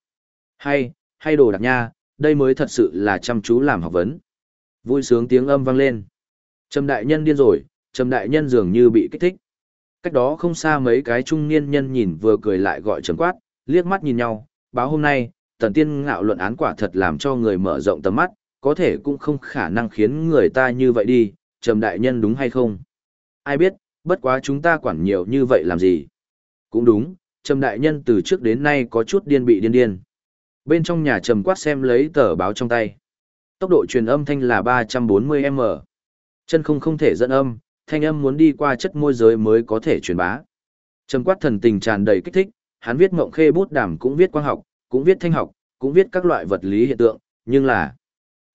Hay đồ đặc nha, đây mới thật sự là chăm chú làm học vấn. Vui sướng tiếng âm vang lên. Trầm đại nhân điên rồi, Trầm đại nhân dường như bị kích thích. Cách đó không xa mấy cái trung niên nhân nhìn vừa cười lại gọi trầm quát, liếc mắt nhìn nhau, báo hôm nay, Tần Tiên Ngạo luận án quả thật làm cho người mở rộng tầm mắt, có thể cũng không khả năng khiến người ta như vậy đi, Trầm đại nhân đúng hay không? Ai biết, bất quá chúng ta quản nhiều như vậy làm gì? Cũng đúng, Trầm đại nhân từ trước đến nay có chút điên điên. Bên trong nhà Trầm quát xem lấy tờ báo trong tay. Tốc độ truyền âm thanh là 340m. Chân không thể dẫn âm, thanh âm muốn đi qua chất môi giới mới có thể truyền bá. Trầm quát thần tình tràn đầy kích thích, hắn viết Ngộng Khê bút đàm cũng viết quang học, cũng viết thanh học, cũng viết các loại vật lý hiện tượng, nhưng là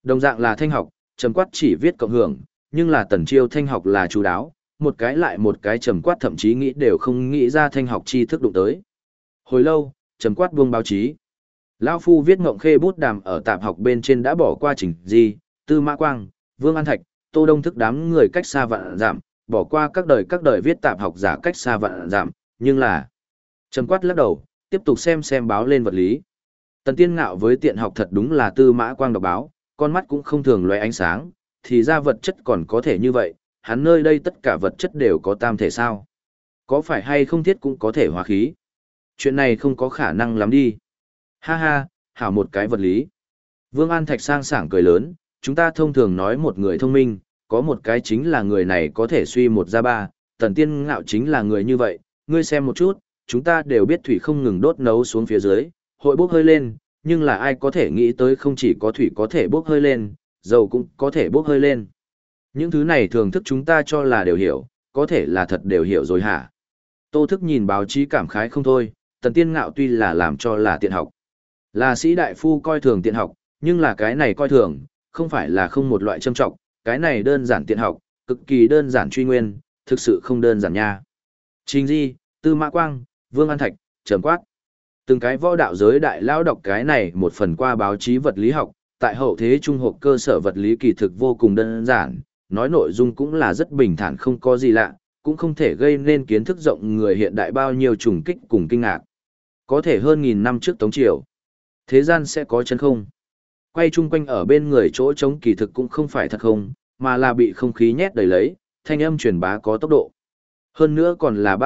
Đồng dạng là thanh học, trầm quát chỉ viết cộng hưởng, nhưng là Tần Chiêu thanh học là chú đáo, một cái lại một cái trầm quát thậm chí nghĩ đều không nghĩ ra thanh học tri thức đụng tới. Hồi lâu, trầm quát buông báo chí. Lão phu viết ngộng khê bút đàm ở tạp học bên trên đã bỏ qua Trình Di, Tư Mã Quang, Vương An Thạch, Tô Đông Thức đám người cách xa vạn giảm, bỏ qua các đời viết tạp học giả cách xa vạn giảm, nhưng là trầm quát lắc đầu, tiếp tục xem báo lên vật lý. Tần Tiên Ngạo với tiện học thật đúng là Tư Mã Quang đọc báo, con mắt cũng không thường lóe ánh sáng, thì ra vật chất còn có thể như vậy, hắn nơi đây tất cả vật chất đều có tam thể sao? Có phải hay không thiết cũng có thể hóa khí? Chuyện này không có khả năng lắm đi. Ha ha, hảo một cái vật lý. Vương An Thạch sang sảng cười lớn, chúng ta thông thường nói một người thông minh, có một cái chính là người này có thể suy một ra ba, Tần Tiên Ngạo chính là người như vậy, ngươi xem một chút, chúng ta đều biết thủy không ngừng đốt nấu xuống phía dưới, hội bốc hơi lên, nhưng là ai có thể nghĩ tới không chỉ có thủy có thể bốc hơi lên, dầu cũng có thể bốc hơi lên. Những thứ này thường thức chúng ta cho là đều hiểu, có thể là thật đều hiểu rồi hả? Tô Thức nhìn báo chí cảm khái không thôi, Tần Tiên Ngạo tuy là làm cho là tiện học. Là sĩ đại phu coi thường tiện học, nhưng là cái này coi thường, không phải là không một loại châm trọng, cái này đơn giản tiện học, cực kỳ đơn giản truy nguyên, thực sự không đơn giản nha. Trình Di, Tư Mã Quang, Vương An Thạch, trầm quát. Từng cái võ đạo giới đại lao đọc cái này một phần qua báo chí vật lý học, tại hậu thế trung học cơ sở vật lý kỳ thực vô cùng đơn giản, nói nội dung cũng là rất bình thản không có gì lạ, cũng không thể gây nên kiến thức rộng người hiện đại bao nhiêu trùng kích cùng kinh ngạc. Có thể hơn nghìn năm trước Tống Triều, thế gian sẽ có chân không? Quay chung quanh ở bên người chỗ trống kỳ thực cũng không phải thật không, mà là bị không khí nhét đầy lấy, thanh âm truyền bá có tốc độ. Hơn nữa còn là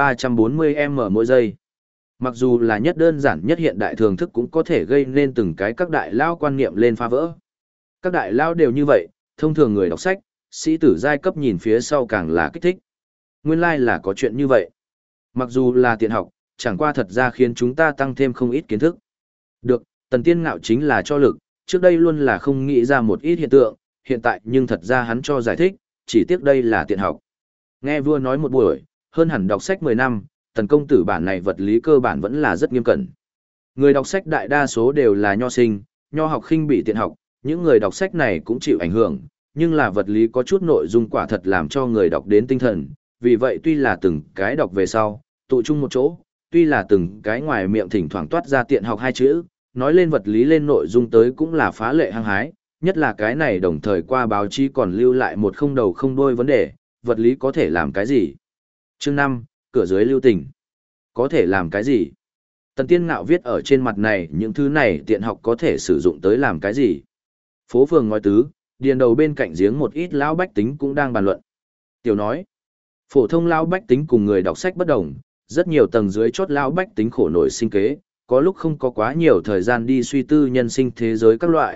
340m mỗi giây. Mặc dù là nhất đơn giản nhất hiện đại thường thức cũng có thể gây nên từng cái các đại lao quan niệm lên phá vỡ. Các đại lao đều như vậy, thông thường người đọc sách, sĩ tử giai cấp nhìn phía sau càng là kích thích. Nguyên lai là có chuyện như vậy. Mặc dù là tiện học, chẳng qua thật ra khiến chúng ta tăng thêm không ít kiến thức. Được, Tần Tiên Ngạo chính là cho lực, trước đây luôn là không nghĩ ra một ít hiện tượng, hiện tại nhưng thật ra hắn cho giải thích, chỉ tiếc đây là tiện học. Nghe vua nói một buổi, hơn hẳn đọc sách 10 năm, Tần công tử bản này vật lý cơ bản vẫn là rất nghiêm cẩn. Người đọc sách đại đa số đều là nho sinh, nho học khinh bị tiện học, những người đọc sách này cũng chịu ảnh hưởng, nhưng là vật lý có chút nội dung quả thật làm cho người đọc đến tinh thần, vì vậy tuy là từng cái đọc về sau, tụ chung một chỗ, tuy là từng cái ngoài miệng thỉnh thoảng toát ra tiện học hai chữ, nói lên vật lý lên nội dung tới cũng là phá lệ hăng hái, nhất là cái này đồng thời qua báo chí còn lưu lại một không đầu không đuôi vấn đề, vật lý có thể làm cái gì? Chương 5, cửa dưới lưu tình. Có thể làm cái gì? Tần Tiên Ngạo viết ở trên mặt này những thứ này tiện học có thể sử dụng tới làm cái gì? Phố phường ngói tứ, điền đầu bên cạnh giếng một ít lão bách tính cũng đang bàn luận. Tiểu nói, phổ thông lão bách tính cùng người đọc sách bất đồng, rất nhiều tầng dưới chót lão bách tính khổ nổi sinh kế, có lúc không có quá nhiều thời gian đi suy tư nhân sinh thế giới các loại,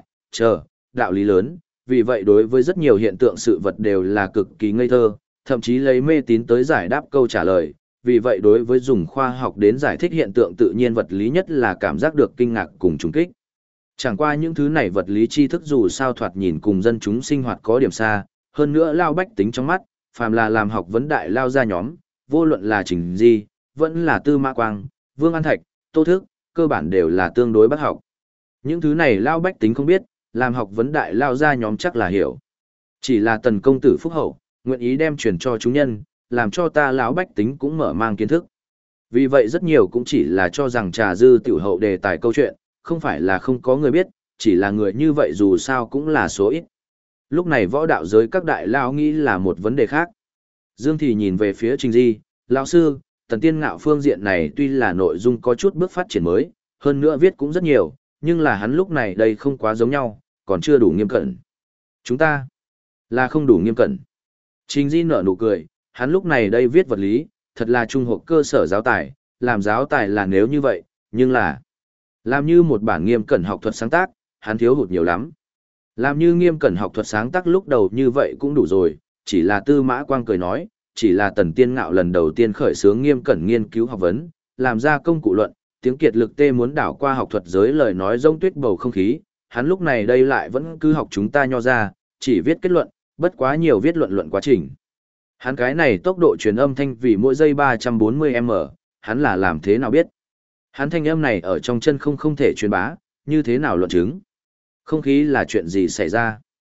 đạo lý lớn, vì vậy đối với rất nhiều hiện tượng sự vật đều là cực kỳ ngây thơ, thậm chí lấy mê tín tới giải đáp câu trả lời, vì vậy đối với dùng khoa học đến giải thích hiện tượng tự nhiên vật lý nhất là cảm giác được kinh ngạc cùng trùng kích. Chẳng qua những thứ này vật lý tri thức dù sao thoạt nhìn cùng dân chúng sinh hoạt có điểm xa, hơn nữa lao bách tính trong mắt, phàm là làm học vấn đại lao ra nhóm, vô luận là Trình Di, vẫn là Tư Mã Quang, Vương An Thạch, Tô Thức, cơ bản đều là tương đối bác học. Những thứ này lao bách tính không biết, làm học vấn đại lao ra nhóm chắc là hiểu. Chỉ là Tần công tử phúc hậu, nguyện ý đem truyền cho chúng nhân, làm cho ta lão bách tính cũng mở mang kiến thức. Vì vậy rất nhiều cũng chỉ là cho rằng trà dư tiểu hậu đề tài câu chuyện, không phải là không có người biết, chỉ là người như vậy dù sao cũng là số ít. Lúc này võ đạo giới các đại lao nghĩ là một vấn đề khác. Dương thì nhìn về phía Trình Di, lão sư, Tần Tiên Ngạo phương diện này tuy là nội dung có chút bước phát triển mới, hơn nữa viết cũng rất nhiều, nhưng là hắn lúc này đây không quá giống nhau, còn chưa đủ nghiêm cẩn. Chúng ta là không đủ nghiêm cẩn. Trình Di nở nụ cười, hắn lúc này đây viết vật lý, thật là trung học cơ sở giáo tài, làm giáo tài là nếu như vậy, nhưng là làm như một bản nghiêm cẩn học thuật sáng tác, hắn thiếu hụt nhiều lắm. Làm như nghiêm cẩn học thuật sáng tác lúc đầu như vậy cũng đủ rồi, chỉ là Tư Mã Quang cười nói, chỉ là Tần Tiên Ngạo lần đầu tiên khởi xướng nghiêm cẩn nghiên cứu học vấn, làm ra công cụ luận, tiếng kiệt lực tê muốn đảo qua học thuật giới lời nói rông tuyết bầu không khí, hắn lúc này đây lại vẫn cứ học chúng ta nho ra, chỉ viết kết luận, bất quá nhiều viết luận quá trình. Hắn cái này tốc độ truyền âm thanh vì mỗi giây 340m, hắn là làm thế nào biết? Hắn thanh âm này ở trong chân không thể truyền bá, như thế nào luận chứng? Không khí là chuyện gì xảy ra?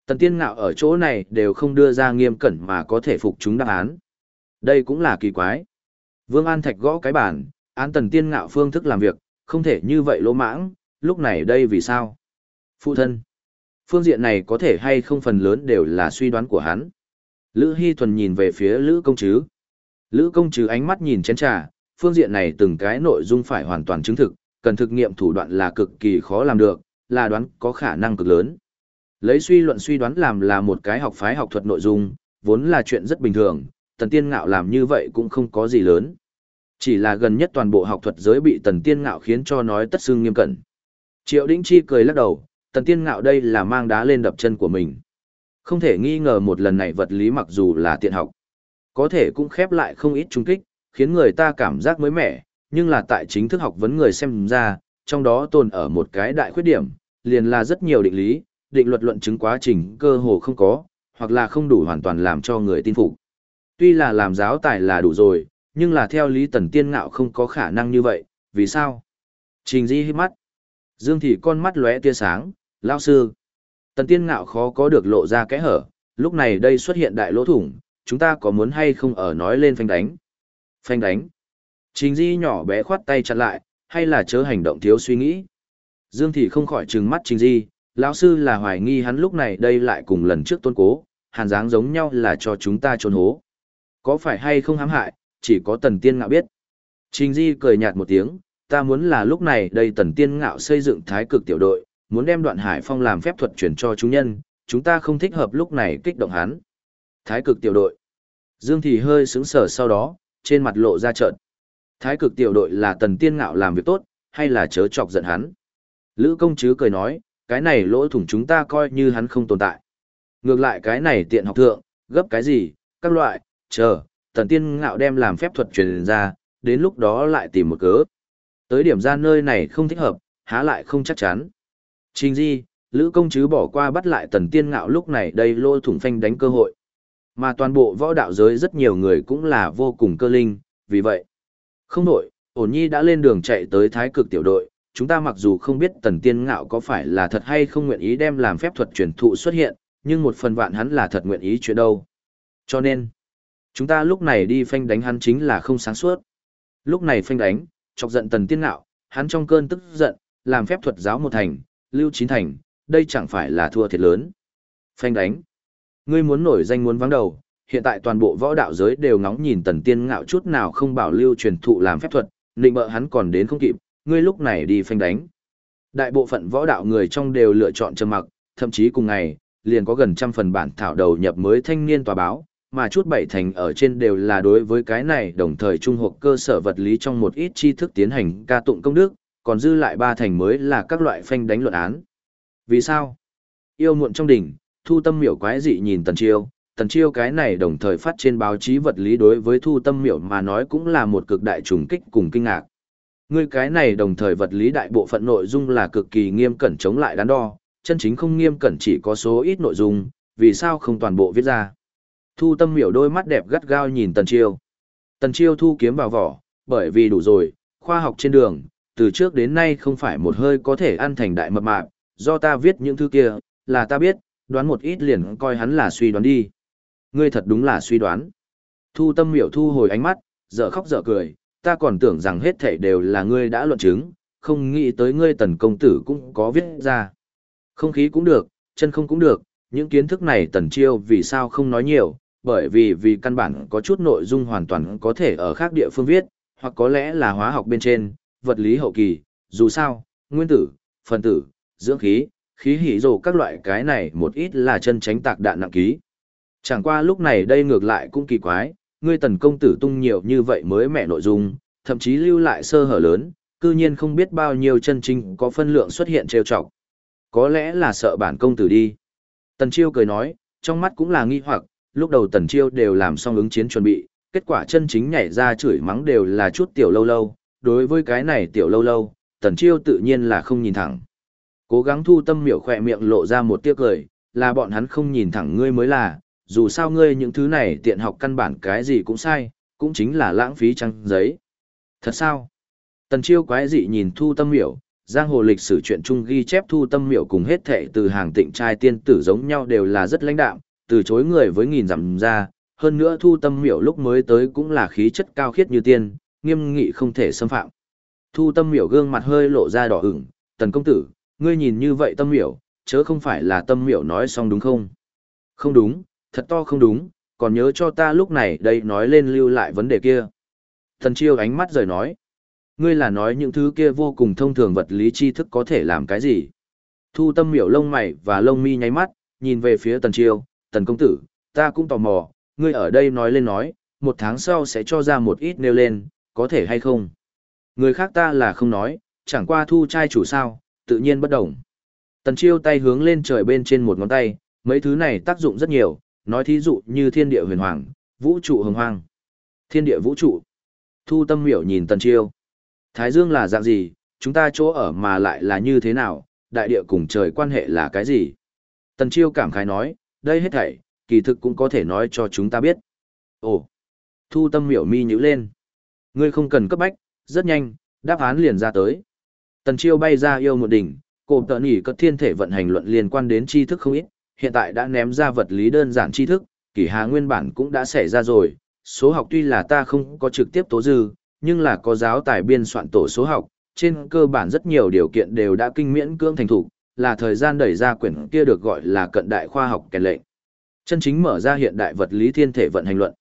Tần Tiên Ngạo ở chỗ này đều không đưa ra nghiêm cẩn mà có thể phục chúng đáp án. Đây cũng là kỳ quái. Vương An Thạch gõ cái bàn, án Tần Tiên Ngạo phương thức làm việc, không thể như vậy lỗ mãng, lúc này đây vì sao? Phụ thân. Phương diện này có thể hay không phần lớn đều là suy đoán của hắn. Lữ Hy Thuần nhìn về phía Lữ Công Trứ. Lữ Công Trứ ánh mắt nhìn chén trà, phương diện này từng cái nội dung phải hoàn toàn chứng thực, cần thực nghiệm thủ đoạn là cực kỳ khó làm được, là đoán có khả năng cực lớn. Lấy suy luận suy đoán làm là một cái học phái học thuật nội dung, vốn là chuyện rất bình thường, Tần Tiên Ngạo làm như vậy cũng không có gì lớn. Chỉ là gần nhất toàn bộ học thuật giới bị Tần Tiên Ngạo khiến cho nói tất xưng nghiêm cẩn. Triệu Đĩnh Chi cười lắc đầu, Tần Tiên Ngạo đây là mang đá lên đập chân của mình. Không thể nghi ngờ một lần này vật lý mặc dù là tiện học, có thể cũng khép lại không ít trung kích, khiến người ta cảm giác mới mẻ, nhưng là tại chính thức học vấn người xem ra, trong đó tồn ở một cái đại khuyết điểm, liền là rất nhiều định lý, định luật luận chứng quá trình cơ hồ không có, hoặc là không đủ hoàn toàn làm cho người tin phục. Tuy là làm giáo tài là đủ rồi, nhưng là theo lý Tần Tiên Ngạo không có khả năng như vậy, vì sao? Trình Di hít mắt. Dương Thị con mắt lóe tia sáng, lão sư. Tần Tiên Ngạo khó có được lộ ra kẽ hở, lúc này đây xuất hiện đại lỗ thủng, chúng ta có muốn hay không ở nói lên phanh đánh? Phanh đánh. Trình Di nhỏ bé khoát tay chặn lại, hay là chớ hành động thiếu suy nghĩ. Dương Thị không khỏi trừng mắt Trình Di, lão sư là hoài nghi hắn lúc này đây lại cùng lần trước Tôn Cố, hàn dáng giống nhau là cho chúng ta trốn hố. Có phải hay không hãm hại, chỉ có Tần Tiên Ngạo biết. Trình Di cười nhạt một tiếng, ta muốn là lúc này đây Tần Tiên Ngạo xây dựng thái cực tiểu đội, muốn đem Đoạn Hải Phong làm phép thuật chuyển cho chúng nhân, chúng ta không thích hợp lúc này kích động hắn. Thái cực tiểu đội. Dương Thị hơi sững sờ sau đó, trên mặt lộ ra trợn. Thái cực tiểu đội là Tần Tiên Ngạo làm việc tốt, hay là chớ chọc giận hắn? Lữ Công Trứ cười nói, cái này lỗ thủng chúng ta coi như hắn không tồn tại. Ngược lại cái này tiện học thượng, gấp cái gì, các loại, chờ, Tần Tiên Ngạo đem làm phép thuật truyền ra, đến lúc đó lại tìm một cớ. Tới điểm ra nơi này không thích hợp, há lại không chắc chắn. Trình Di, Lữ Công Trứ bỏ qua bắt lại Tần Tiên Ngạo lúc này đây lỗ thủng phanh đánh cơ hội. Mà toàn bộ võ đạo giới rất nhiều người cũng là vô cùng cơ linh, vì vậy. Không nổi, ổn nhi đã lên đường chạy tới thái cực tiểu đội, chúng ta mặc dù không biết Tần Tiên Ngạo có phải là thật hay không nguyện ý đem làm phép thuật truyền thụ xuất hiện, nhưng một phần vạn hắn là thật nguyện ý chuyện đâu. Cho nên, chúng ta lúc này đi phanh đánh hắn chính là không sáng suốt. Lúc này phanh đánh, chọc giận Tần Tiên Ngạo, hắn trong cơn tức giận, làm phép thuật giáo một thành, lưu chín thành, đây chẳng phải là thua thiệt lớn. Phanh đánh. Ngươi muốn nổi danh muốn vắng đầu, hiện tại toàn bộ võ đạo giới đều ngóng nhìn Tần Tiên Ngạo chút nào không bảo lưu truyền thụ làm phép thuật, định bợ hắn còn đến không kịp, ngươi lúc này đi phanh đánh. Đại bộ phận võ đạo người trong đều lựa chọn trầm mặc, thậm chí cùng ngày, liền có gần trăm phần bản thảo đầu nhập mới thanh niên tòa báo, mà chút bảy thành ở trên đều là đối với cái này đồng thời trung học cơ sở vật lý trong một ít tri thức tiến hành ca tụng công đức, còn dư lại ba thành mới là các loại phanh đánh luận án. Vì sao? Yêu muộn trong đỉnh, Thu Tâm Miểu quái dị nhìn Tần Chiêu cái này đồng thời phát trên báo chí vật lý đối với Thu Tâm Miểu mà nói cũng là một cực đại trùng kích cùng kinh ngạc. Ngươi cái này đồng thời vật lý đại bộ phận nội dung là cực kỳ nghiêm cẩn chống lại đắn đo, chân chính không nghiêm cẩn chỉ có số ít nội dung, vì sao không toàn bộ viết ra. Thu Tâm Miểu đôi mắt đẹp gắt gao nhìn Tần Chiêu. Tần Chiêu thu kiếm vào vỏ, bởi vì đủ rồi, khoa học trên đường, từ trước đến nay không phải một hơi có thể ăn thành đại mập mạp, do ta viết những thứ kia, là ta biết, đoán một ít liền coi hắn là suy đoán đi. Ngươi thật đúng là suy đoán. Thu Tâm Miểu thu hồi ánh mắt, dở khóc dở cười, ta còn tưởng rằng hết thảy đều là ngươi đã luận chứng, không nghĩ tới ngươi Tần công tử cũng có viết ra. Không khí cũng được, chân không cũng được, những kiến thức này Tần Chiêu vì sao không nói nhiều, bởi vì căn bản có chút nội dung hoàn toàn có thể ở khác địa phương viết, hoặc có lẽ là hóa học bên trên, vật lý hậu kỳ, dù sao, nguyên tử, phân tử, dưỡng khí, khí hỉ rồ các loại cái này một ít là chân tránh tạc đạn nặng ký. Chẳng qua lúc này đây ngược lại cũng kỳ quái, ngươi Tần công tử tung nhiều như vậy mới mẻ nội dung, thậm chí lưu lại sơ hở lớn, cư nhiên không biết bao nhiêu chân chính có phân lượng xuất hiện trêu chọc. Có lẽ là sợ bản công tử đi. Tần Chiêu cười nói, trong mắt cũng là nghi hoặc, lúc đầu Tần Chiêu đều làm xong ứng chiến chuẩn bị, kết quả chân chính nhảy ra chửi mắng đều là chút tiểu lâu lâu, đối với cái này tiểu lâu lâu, Tần Chiêu tự nhiên là không nhìn thẳng. Cố gắng Thu Tâm Miểu khỏe miệng lộ ra một tia cười, là bọn hắn không nhìn thẳng ngươi mới là, dù sao ngươi những thứ này tiện học căn bản cái gì cũng sai, cũng chính là lãng phí trang giấy. Thật sao? Tần Chiêu quái dị nhìn Thu Tâm Miểu, Giang hồ lịch sử truyện chung ghi chép Thu Tâm Miểu cùng hết thệ từ hàng tịnh trai tiên tử giống nhau đều là rất lãnh đạm, từ chối người với nghìn dặm ra, hơn nữa Thu Tâm Miểu lúc mới tới cũng là khí chất cao khiết như tiên, nghiêm nghị không thể xâm phạm. Thu Tâm Miểu gương mặt hơi lộ ra đỏ ửng, "Tần công tử, ngươi nhìn như vậy Tâm Miểu, chớ không phải là Tâm Miểu nói xong đúng không?" "Không đúng, thật to không đúng, còn nhớ cho ta lúc này đây nói lên lưu lại vấn đề kia." Tần Chiêu ánh mắt rời nói, "Ngươi là nói những thứ kia vô cùng thông thường vật lý tri thức có thể làm cái gì?" Thu Tâm Miểu lông mày và lông mi nháy mắt, nhìn về phía Tần Chiêu, "Tần công tử, ta cũng tò mò, ngươi ở đây nói lên nói, 1 tháng sau sẽ cho ra một ít nêu lên, có thể hay không?" "Người khác ta là không nói, chẳng qua Thu trai chủ sao, tự nhiên bất đồng." Tần Chiêu tay hướng lên trời bên trên một ngón tay, mấy thứ này tác dụng rất nhiều, nói thí dụ như thiên địa huyền hoàng, vũ trụ hồng hoang. Thiên địa vũ trụ. Thu Tâm Miểu nhìn Tần Chiêu. Thái Dương là dạng gì, chúng ta chỗ ở mà lại là như thế nào, đại địa cùng trời quan hệ là cái gì? Tần Chiêu cảm khái nói, đây hết thảy, kỳ thực cũng có thể nói cho chúng ta biết. Ồ! Thu Tâm Miểu mi nhíu lên. Ngươi không cần cấp bách, rất nhanh, đáp án liền ra tới. Tần Chiêu bay ra yêu một đỉnh, cổ tợ nỉ cất thiên thể vận hành luận liên quan đến tri thức không ít, hiện tại đã ném ra vật lý đơn giản tri thức, kỷ hà nguyên bản cũng đã xảy ra rồi. Số học tuy là ta không có trực tiếp tố dư, nhưng là có giáo tài biên soạn tổ số học, trên cơ bản rất nhiều điều kiện đều đã kinh miễn cưỡng thành thủ, là thời gian đẩy ra quyển kia được gọi là cận đại khoa học kèn lệnh. Chân chính mở ra hiện đại vật lý thiên thể vận hành luận.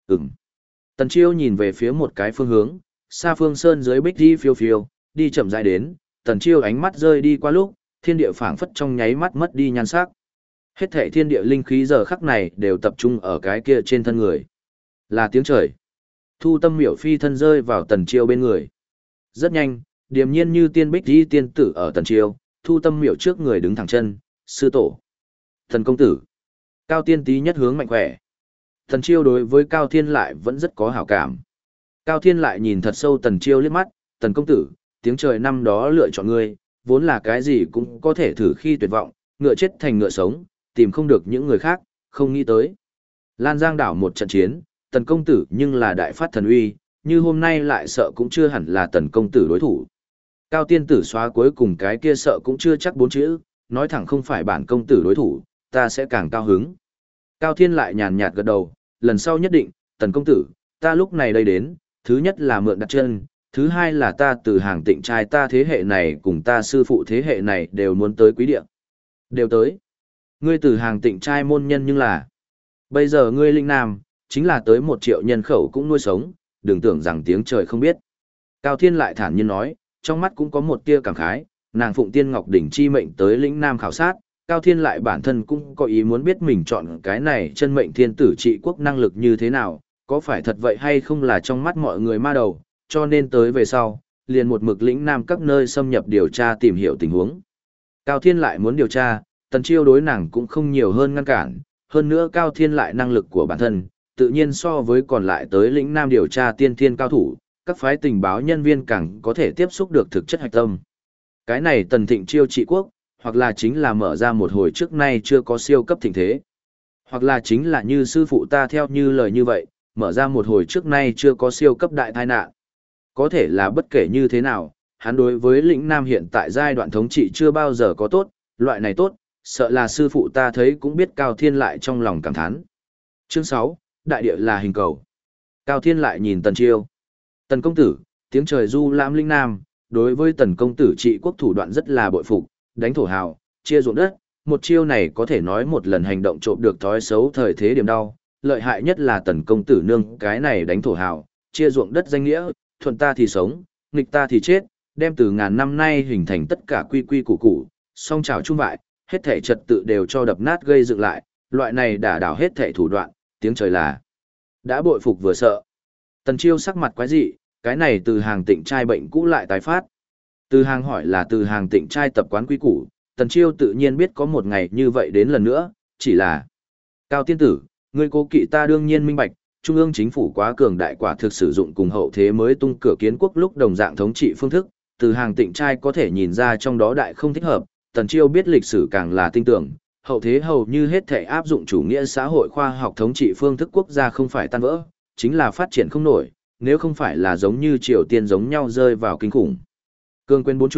Tần Chiêu nhìn về phía một cái phương hướng, xa phương sơn dưới bích đi phiêu phiêu, đi chậm rãi đến, Tần Chiêu ánh mắt rơi đi qua lúc, thiên địa phảng phất trong nháy mắt mất đi nhan sắc. Hết thảy thiên địa linh khí giờ khắc này đều tập trung ở cái kia trên thân người. Là tiếng trời. Thu Tâm Miểu phi thân rơi vào Tần Chiêu bên người. Rất nhanh, điềm nhiên như tiên bích đi tiên tử ở Tần Chiêu, Thu Tâm Miểu trước người đứng thẳng chân, sư tổ. Thần công tử. Cao tiên tí nhất hướng mạnh khỏe. Tần Chiêu đối với Cao Thiên Lại vẫn rất có hảo cảm. Cao Thiên Lại nhìn thật sâu Tần Chiêu liếc mắt, Tần công tử, tiếng trời năm đó lựa chọn ngươi, vốn là cái gì cũng có thể thử khi tuyệt vọng, ngựa chết thành ngựa sống, tìm không được những người khác, không nghĩ tới. Lan Giang đảo một trận chiến, Tần công tử nhưng là đại phát thần uy, như hôm nay lại sợ cũng chưa hẳn là Tần công tử đối thủ. Cao tiên tử xóa cuối cùng cái kia sợ cũng chưa chắc 4 chữ, nói thẳng không phải bản công tử đối thủ, ta sẽ càng cao hứng. Cao Thiên Lại nhàn nhạt gật đầu, lần sau nhất định, Tần công tử, ta lúc này đây đến, thứ nhất là mượn đặt chân, thứ hai là ta từ hàng tịnh trai ta thế hệ này cùng ta sư phụ thế hệ này đều muốn tới quý địa. Đều tới. Ngươi từ hàng tịnh trai môn nhân nhưng là, bây giờ ngươi linh nam, chính là tới 1 triệu nhân khẩu cũng nuôi sống, đừng tưởng rằng tiếng trời không biết. Cao Thiên Lại thản nhiên nói, trong mắt cũng có một tia cảm khái, nàng Phụng Tiên Ngọc Đỉnh chi mệnh tới lĩnh nam khảo sát, Cao Thiên Lại bản thân cũng có ý muốn biết mình chọn cái này chân mệnh thiên tử trị quốc năng lực như thế nào, có phải thật vậy hay không là trong mắt mọi người ma đầu, cho nên tới về sau, liền một mực lĩnh nam các nơi xâm nhập điều tra tìm hiểu tình huống. Cao Thiên Lại muốn điều tra, Tần Chiêu đối nàng cũng không nhiều hơn ngăn cản, hơn nữa Cao Thiên Lại năng lực của bản thân, tự nhiên so với còn lại tới lĩnh nam điều tra tiên thiên cao thủ, các phái tình báo nhân viên càng có thể tiếp xúc được thực chất hạch tâm. Cái này Tần Thịnh Chiêu trị quốc, hoặc là chính là mở ra một hồi trước nay chưa có siêu cấp thịnh thế, hoặc là chính là như sư phụ ta theo như lời như vậy, mở ra một hồi trước nay chưa có siêu cấp đại tai nạn. Có thể là bất kể như thế nào, hắn đối với lĩnh nam hiện tại giai đoạn thống trị chưa bao giờ có tốt, loại này tốt, sợ là sư phụ ta thấy cũng biết Cao Thiên Lại trong lòng cảm thán. Chương 6, đại địa là hình cầu. Cao Thiên Lại nhìn Tần Chiêu. Tần công tử, tiếng trời du lãm lĩnh nam, đối với Tần công tử trị quốc thủ đoạn rất là bội phục, đánh thổ hào, chia ruộng đất, một chiêu này có thể nói một lần hành động trộm được thói xấu thời thế điểm đau, lợi hại nhất là Tần công tử nương cái này đánh thổ hào, chia ruộng đất danh nghĩa, thuận ta thì sống, nghịch ta thì chết, đem từ ngàn năm nay hình thành tất cả quy quy củ củ, song trào chung vại, hết thể trật tự đều cho đập nát gây dựng lại, loại này đả đảo hết thể thủ đoạn, tiếng trời là đã bội phục vừa sợ. Tần Chiêu sắc mặt quái dị, cái này từ hàng tịnh trai bệnh cũ lại tái phát. Từ hàng hỏi là từ hàng tịnh trai tập quán quý củ, Tần Chiêu tự nhiên biết có một ngày như vậy đến lần nữa, chỉ là Cao tiên tử, ngươi cố kỵ ta đương nhiên minh bạch, Trung ương chính phủ quá cường đại quả thực sử dụng cùng hậu thế mới tung cửa kiến quốc lúc đồng dạng thống trị phương thức, từ hàng tịnh trai có thể nhìn ra trong đó đại không thích hợp, Tần Chiêu biết lịch sử càng là tinh tưởng, hậu thế hầu như hết thể áp dụng chủ nghĩa xã hội khoa học thống trị phương thức quốc gia không phải tan vỡ, chính là phát triển không nổi, nếu không phải là giống như Triều Tiên giống nhau rơi vào kinh khủng. Cương quyền bốn chung,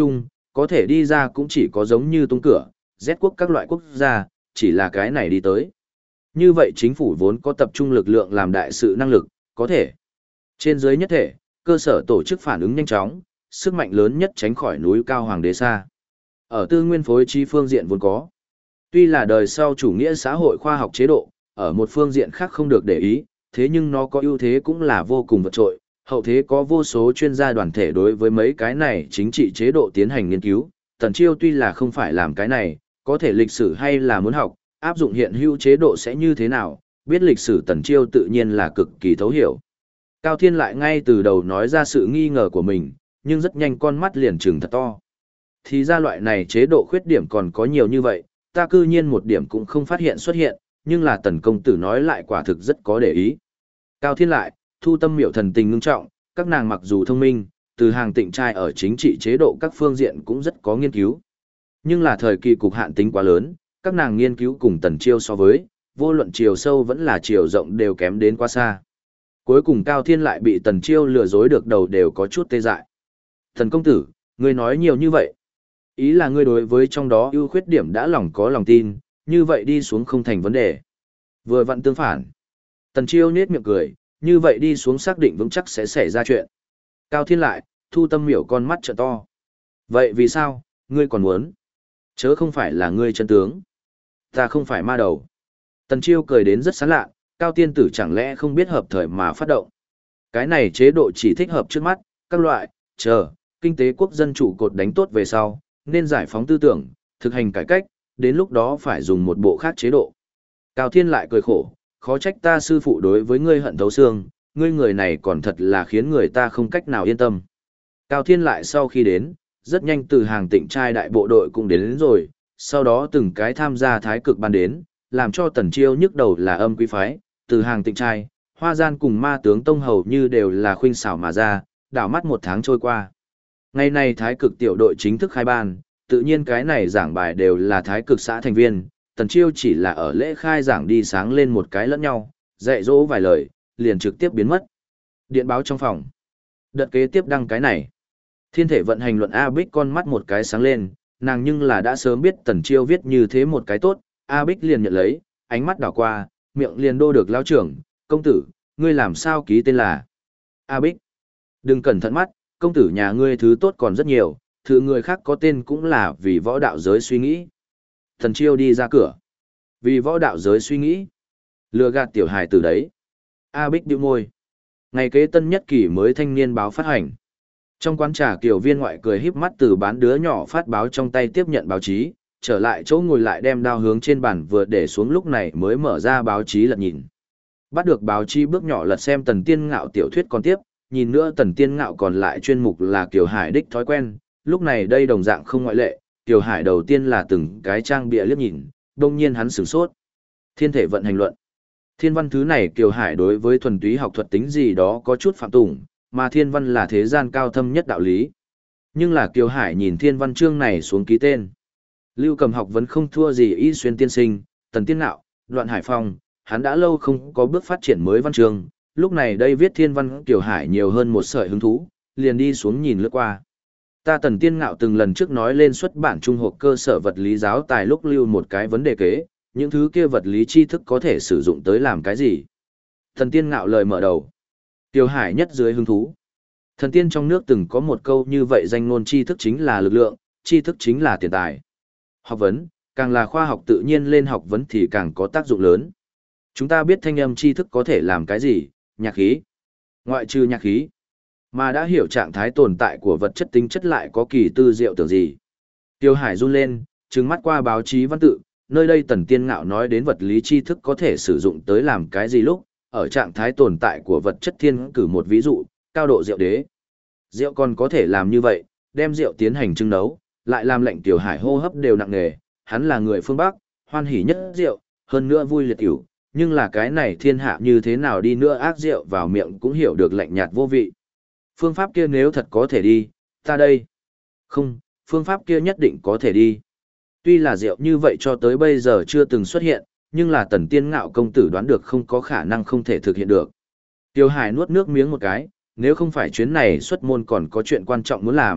có thể đi ra cũng chỉ có giống như tung cửa, Z quốc các loại quốc gia, chỉ là cái này đi tới. Như vậy chính phủ vốn có tập trung lực lượng làm đại sự năng lực, có thể. Trên dưới nhất thể, cơ sở tổ chức phản ứng nhanh chóng, sức mạnh lớn nhất tránh khỏi núi cao hoàng đế xa. Ở tư nguyên phối trí phương diện vốn có. Tuy là đời sau chủ nghĩa xã hội khoa học chế độ, ở một phương diện khác không được để ý, thế nhưng nó có ưu thế cũng là vô cùng vượt trội. Hậu thế có vô số chuyên gia đoàn thể đối với mấy cái này chính trị chế độ tiến hành nghiên cứu. Tần Chiêu tuy là không phải làm cái này, có thể lịch sử hay là muốn học, áp dụng hiện hữu chế độ sẽ như thế nào, biết lịch sử Tần Chiêu tự nhiên là cực kỳ thấu hiểu. Cao Thiên lại ngay từ đầu nói ra sự nghi ngờ của mình, nhưng rất nhanh con mắt liền trừng thật to. Thì ra loại này chế độ khuyết điểm còn có nhiều như vậy, ta cư nhiên một điểm cũng không phát hiện xuất hiện, nhưng là Tần công tử nói lại quả thực rất có để ý. Cao Thiên lại, Thu Tâm Miểu thần tình ngưng trọng, các nàng mặc dù thông minh, từ hàng tịnh trai ở chính trị chế độ các phương diện cũng rất có nghiên cứu. Nhưng là thời kỳ cục hạn tính quá lớn, các nàng nghiên cứu cùng Tần Chiêu so với, vô luận chiều sâu vẫn là chiều rộng đều kém đến quá xa. Cuối cùng Cao Thiên lại bị Tần Chiêu lừa dối được đầu đều có chút tê dại. Thần công tử, ngươi nói nhiều như vậy. Ý là ngươi đối với trong đó ưu khuyết điểm đã lòng có lòng tin, như vậy đi xuống không thành vấn đề. Vừa vặn tương phản. Tần Chiêu nhếch miệng cười, như vậy đi xuống xác định vững chắc sẽ xảy ra chuyện. Cao Thiên lại, Thu Tâm Miểu con mắt trợ to. Vậy vì sao, ngươi còn muốn? Chớ không phải là ngươi chân tướng. Ta không phải ma đầu. Tần Chiêu cười đến rất sán lạ, Cao tiên tử chẳng lẽ không biết hợp thời mà phát động. Cái này chế độ chỉ thích hợp trước mắt, các loại, kinh tế quốc dân chủ cột đánh tốt về sau, nên giải phóng tư tưởng, thực hành cải cách, đến lúc đó phải dùng một bộ khác chế độ. Cao Thiên lại cười khổ, khó trách ta sư phụ đối với ngươi hận thấu xương, ngươi người này còn thật là khiến người ta không cách nào yên tâm. Cao Thiên lại sau khi đến, rất nhanh từ hàng tịnh trai đại bộ đội cũng đến rồi, sau đó từng cái tham gia thái cực ban đến, làm cho Tần Chiêu nhức đầu là âm quý phái, từ hàng tịnh trai, Hoa Gian cùng ma tướng Tông hầu như đều là khuynh xảo mà ra, đảo mắt một tháng trôi qua. Ngày nay thái cực tiểu đội chính thức khai ban, tự nhiên cái này giảng bài đều là thái cực xã thành viên, Tần Chiêu chỉ là ở lễ khai giảng đi sáng lên một cái lẫn nhau, dạy dỗ vài lời, liền trực tiếp biến mất. Điện báo trong phòng. Đợt kế tiếp đăng cái này. Thiên thể vận hành luận A Bích con mắt một cái sáng lên, nàng nhưng là đã sớm biết Tần Chiêu viết như thế một cái tốt, A Bích liền nhận lấy, ánh mắt đảo qua, miệng liền đô được lao trưởng, công tử, ngươi làm sao ký tên là A Bích. Đừng cẩn thận mắt, công tử nhà ngươi thứ tốt còn rất nhiều, thứ người khác có tên cũng là vì võ đạo giới suy nghĩ. Tần Chiêu đi ra cửa. Vì võ đạo giới suy nghĩ. Lừa gạt tiểu hài từ đấy. A Bích điệu môi. Ngày kế tân nhất kỳ mới thanh niên báo phát hành. Trong quán trà Kiều Viên ngoại cười híp mắt từ bán đứa nhỏ phát báo trong tay tiếp nhận báo chí, trở lại chỗ ngồi lại đem đao hướng trên bàn vừa để xuống lúc này mới mở ra báo chí lật nhìn. Bắt được báo chí bước nhỏ lật xem Tần Tiên Ngạo tiểu thuyết còn tiếp, nhìn nữa Tần Tiên Ngạo còn lại chuyên mục là Kiều Hải đích thói quen, lúc này đây đồng dạng không ngoại lệ, Kiều Hải đầu tiên là từng cái trang bìa liếc nhìn, đông nhiên hắn sửng sốt. Thiên thể vận hành luận. Thiên văn thứ này Kiều Hải đối với thuần túy học thuật tính gì đó có chút phạm tùng, mà thiên văn là thế gian cao thâm nhất đạo lý. Nhưng là Kiều Hải nhìn thiên văn chương này xuống ký tên. Lưu Cầm học vẫn không thua gì Y Xuyên tiên sinh, Tần Tiên Ngạo, Đoạn Hải Phong, hắn đã lâu không có bước phát triển mới văn chương, lúc này đây viết thiên văn Kiều Hải nhiều hơn một sợi hứng thú, liền đi xuống nhìn lướt qua. Ta Tần Tiên Ngạo từng lần trước nói lên xuất bản trung học cơ sở vật lý giáo tài lúc lưu một cái vấn đề kế, những thứ kia vật lý tri thức có thể sử dụng tới làm cái gì? Tần Tiên Ngạo lời mở đầu. Kiều Hải nhất dưới hứng thú. Thần tiên trong nước từng có một câu như vậy danh ngôn tri thức chính là lực lượng, tri thức chính là tiền tài. Học vấn, càng là khoa học tự nhiên lên học vấn thì càng có tác dụng lớn. Chúng ta biết thanh âm tri thức có thể làm cái gì, nhạc khí. Ngoại trừ nhạc khí, mà đã hiểu trạng thái tồn tại của vật chất tính chất lại có kỳ tư diệu tưởng gì. Kiều Hải run lên, trừng mắt qua báo chí văn tự, nơi đây Tần Tiên Ngạo nói đến vật lý tri thức có thể sử dụng tới làm cái gì lúc, ở trạng thái tồn tại của vật chất thiên cử một ví dụ, cao độ rượu đế. Rượu còn có thể làm như vậy, đem rượu tiến hành trưng nấu, lại làm lệnh Kiều Hải hô hấp đều nặng nề, hắn là người phương Bắc, hoan hỉ nhất rượu, hơn nữa vui liệt ỉu, nhưng là cái này thiên hạ như thế nào đi nữa ác rượu vào miệng cũng hiểu được lạnh nhạt vô vị. Phương pháp kia nếu thật có thể đi, ta đây. Không, phương pháp kia nhất định có thể đi. Tuy là rượu như vậy cho tới bây giờ chưa từng xuất hiện, nhưng là Tần Tiên Ngạo công tử đoán được không có khả năng không thể thực hiện được. Kiều Hải nuốt nước miếng một cái, nếu không phải chuyến này xuất môn còn có chuyện quan trọng muốn làm,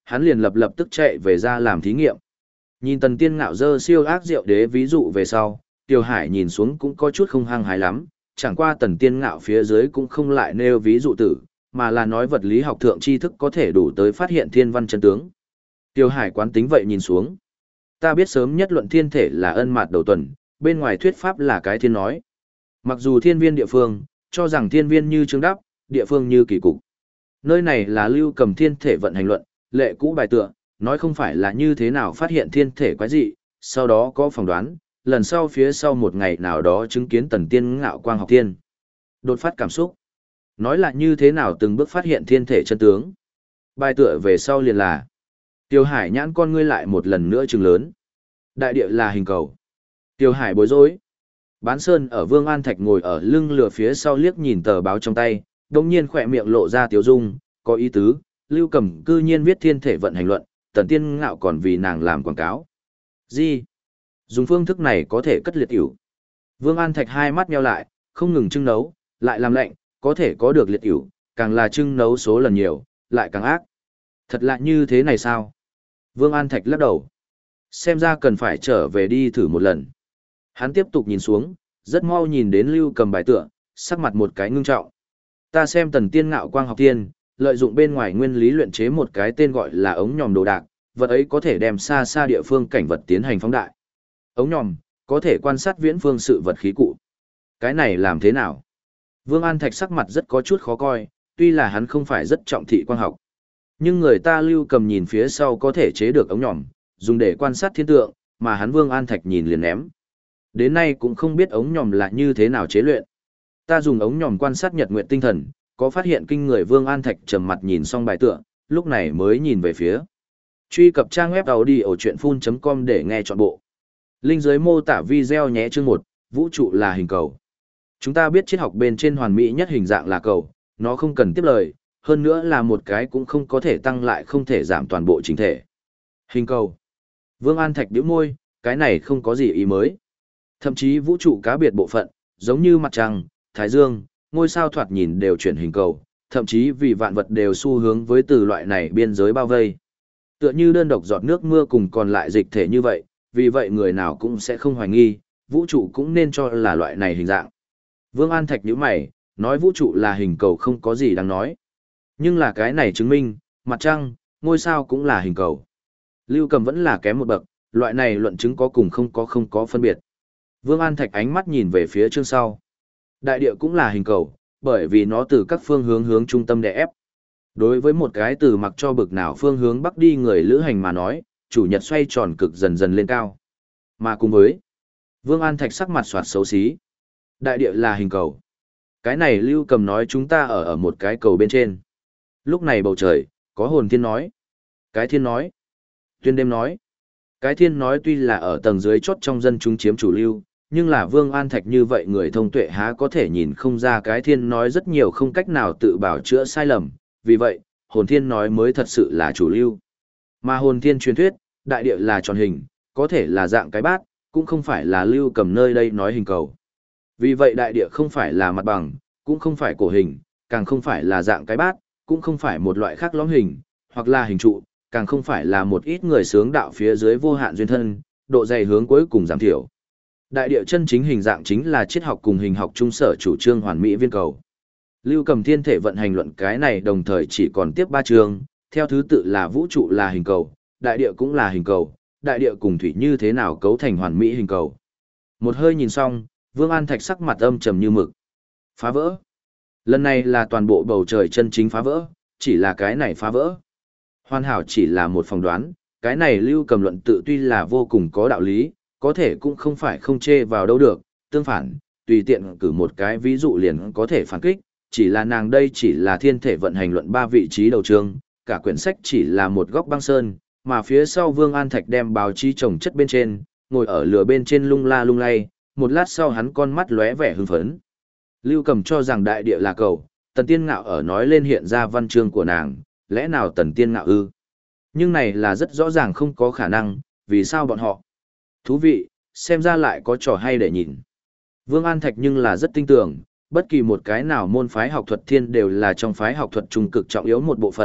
hắn liền lập tức chạy về ra làm thí nghiệm. Nhìn Tần Tiên Ngạo dơ siêu ác rượu đế ví dụ về sau, Tiêu Hải nhìn xuống cũng có chút không hăng hái lắm, chẳng qua Tần Tiên Ngạo phía dưới cũng không lại nêu ví dụ tử, mà là nói vật lý học thượng tri thức có thể đủ tới phát hiện thiên văn chân tướng. Tiêu Hải quán tính vậy nhìn xuống. Ta biết sớm nhất luận thiên thể là ân mạt đầu tuần, bên ngoài thuyết pháp là cái thiên nói. Mặc dù thiên viên địa phương, cho rằng thiên viên như trương đắp, địa phương như kỳ cục. Nơi này là Lưu Cầm thiên thể vận hành luận, lệ cũ bài tựa, nói không phải là như thế nào phát hiện thiên thể quái dị, sau đó có phỏng đoán, lần sau phía sau một ngày nào đó chứng kiến Tần Tiên Ngạo quang học thiên. Đột phát cảm xúc. Nói là như thế nào từng bước phát hiện thiên thể chân tướng. Bài tựa về sau liền là Tiêu Hải nhãn con ngươi lại một lần nữa trừng lớn. Đại địa là hình cầu. Tiêu Hải bối rối. Bán Sơn ở Vương An Thạch ngồi ở lưng lửa phía sau liếc nhìn tờ báo trong tay, đồng nhiên khỏe miệng lộ ra tiếu dung, có ý tứ, Lưu Cầm cư nhiên viết thiên thể vận hành luận, Tần Tiên Ngạo còn vì nàng làm quảng cáo. Gì? Dùng phương thức này có thể cất liệt ỉu. Vương An Thạch hai mắt nheo lại, không ngừng trưng nấu, lại làm lạnh, có thể có được liệt ỉu, càng là trưng nấu số lần nhiều, lại càng ác. Thật lạ như thế này sao? Vương An Thạch lắc đầu. Xem ra cần phải trở về đi thử một lần. Hắn tiếp tục nhìn xuống, rất mau nhìn đến Lưu Cầm bài tựa, sắc mặt một cái ngưng trọng. Ta xem Tần Tiên Ngạo quang học tiên, lợi dụng bên ngoài nguyên lý luyện chế một cái tên gọi là ống nhòm đồ đạc, vật ấy có thể đem xa xa địa phương cảnh vật tiến hành phóng đại. Ống nhòm, có thể quan sát viễn phương sự vật khí cụ. Cái này làm thế nào? Vương An Thạch sắc mặt rất có chút khó coi, tuy là hắn không phải rất trọng thị quang học. Nhưng người ta Lưu Cầm nhìn phía sau có thể chế được ống nhòm, dùng để quan sát thiên tượng, mà hắn Vương An Thạch nhìn liền ném. Đến nay cũng không biết ống nhòm là như thế nào chế luyện. Ta dùng ống nhòm quan sát nhật nguyện tinh thần, có phát hiện kinh người. Vương An Thạch trầm mặt nhìn xong bài tựa, lúc này mới nhìn về phía. Truy cập trang web audiochuyenphun.com để nghe trọn bộ. Link dưới mô tả video nhé. Chương 1, vũ trụ là hình cầu. Chúng ta biết triết học bên trên hoàn mỹ nhất hình dạng là cầu, nó không cần tiếp lời, hơn nữa là một cái cũng không có thể tăng lại không thể giảm toàn bộ chính thể. Hình cầu. Vương An Thạch nhíu môi, cái này không có gì ý mới. Thậm chí vũ trụ cá biệt bộ phận, giống như mặt trăng, thái dương, ngôi sao thoạt nhìn đều chuyển hình cầu, thậm chí vì vạn vật đều xu hướng với từ loại này biên giới bao vây. Tựa như đơn độc giọt nước mưa cùng còn lại dịch thể như vậy, vì vậy người nào cũng sẽ không hoài nghi, vũ trụ cũng nên cho là loại này hình dạng. Vương An Thạch nhíu mày, nói vũ trụ là hình cầu không có gì đáng nói. Nhưng là cái này chứng minh, mặt trăng, ngôi sao cũng là hình cầu. Lưu Cầm vẫn là kém một bậc, loại này luận chứng có cùng không có phân biệt. Vương An Thạch ánh mắt nhìn về phía chương sau. Đại địa cũng là hình cầu, bởi vì nó từ các phương hướng hướng trung tâm đè ép. Đối với một cái từ mặc cho bực nào phương hướng bắc đi người lữ hành mà nói, chủ nhật xoay tròn cực dần dần lên cao. Mà cùng với, Vương An Thạch sắc mặt soạt xấu xí. Đại địa là hình cầu. Cái này Lưu Cầm nói chúng ta ở một cái cầu bên trên. Lúc này bầu trời, có hồn thiên nói. Cái thiên nói. Tuyên đêm nói. Cái thiên nói tuy là ở tầng dưới chốt trong dân chúng chiếm chủ lưu, nhưng là Vương An Thạch như vậy người thông tuệ há có thể nhìn không ra cái thiên nói rất nhiều không cách nào tự bảo chữa sai lầm, vì vậy, hồn thiên nói mới thật sự là chủ lưu. Mà hồn thiên truyền thuyết, đại địa là tròn hình, có thể là dạng cái bát, cũng không phải là Lưu Cầm nơi đây nói hình cầu. Vì vậy đại địa không phải là mặt bằng, cũng không phải cổ hình, càng không phải là dạng cái bát, cũng không phải một loại khác lõm hình, hoặc là hình trụ, càng không phải là một ít người sướng đạo phía dưới vô hạn duyên thân, độ dày hướng cuối cùng giảm thiểu. Đại địa chân chính hình dạng chính là triết học cùng hình học trung sở chủ trương hoàn mỹ viên cầu. Lưu Cầm thiên thể vận hành luận cái này đồng thời chỉ còn tiếp 3 chương, theo thứ tự là vũ trụ là hình cầu, đại địa cũng là hình cầu, đại địa cùng thủy như thế nào cấu thành hoàn mỹ hình cầu. Một hơi nhìn xong, Vương An Thạch sắc mặt âm trầm như mực. Phá vỡ. Lần này là toàn bộ bầu trời chân chính phá vỡ, chỉ là cái này phá vỡ. Hoàn hảo chỉ là một phỏng đoán, cái này Lưu Cầm luận tự tuy là vô cùng có đạo lý, có thể cũng không phải không chê vào đâu được, tương phản, tùy tiện cử một cái ví dụ liền có thể phản kích, chỉ là nàng đây chỉ là thiên thể vận hành luận 3 vị trí đầu chương, cả quyển sách chỉ là một góc băng sơn, mà phía sau Vương An Thạch đem báo chí trồng chất bên trên, ngồi ở lửa bên trên lung la lung lay, một lát sau hắn con mắt lóe vẻ hưng phấn. Lưu Cầm cho rằng đại địa là cầu, Tần Tiên Ngạo ở nói lên hiện ra văn chương của nàng, lẽ nào Tần Tiên Ngạo ư? Nhưng này là rất rõ ràng không có khả năng, vì sao bọn họ? Thú vị, xem ra lại có trò hay để nhìn. Vương An Thạch nhưng là rất tinh tưởng, bất kỳ một cái nào môn phái học thuật thiên đều là trong phái học thuật trung cực trọng yếu một bộ phận,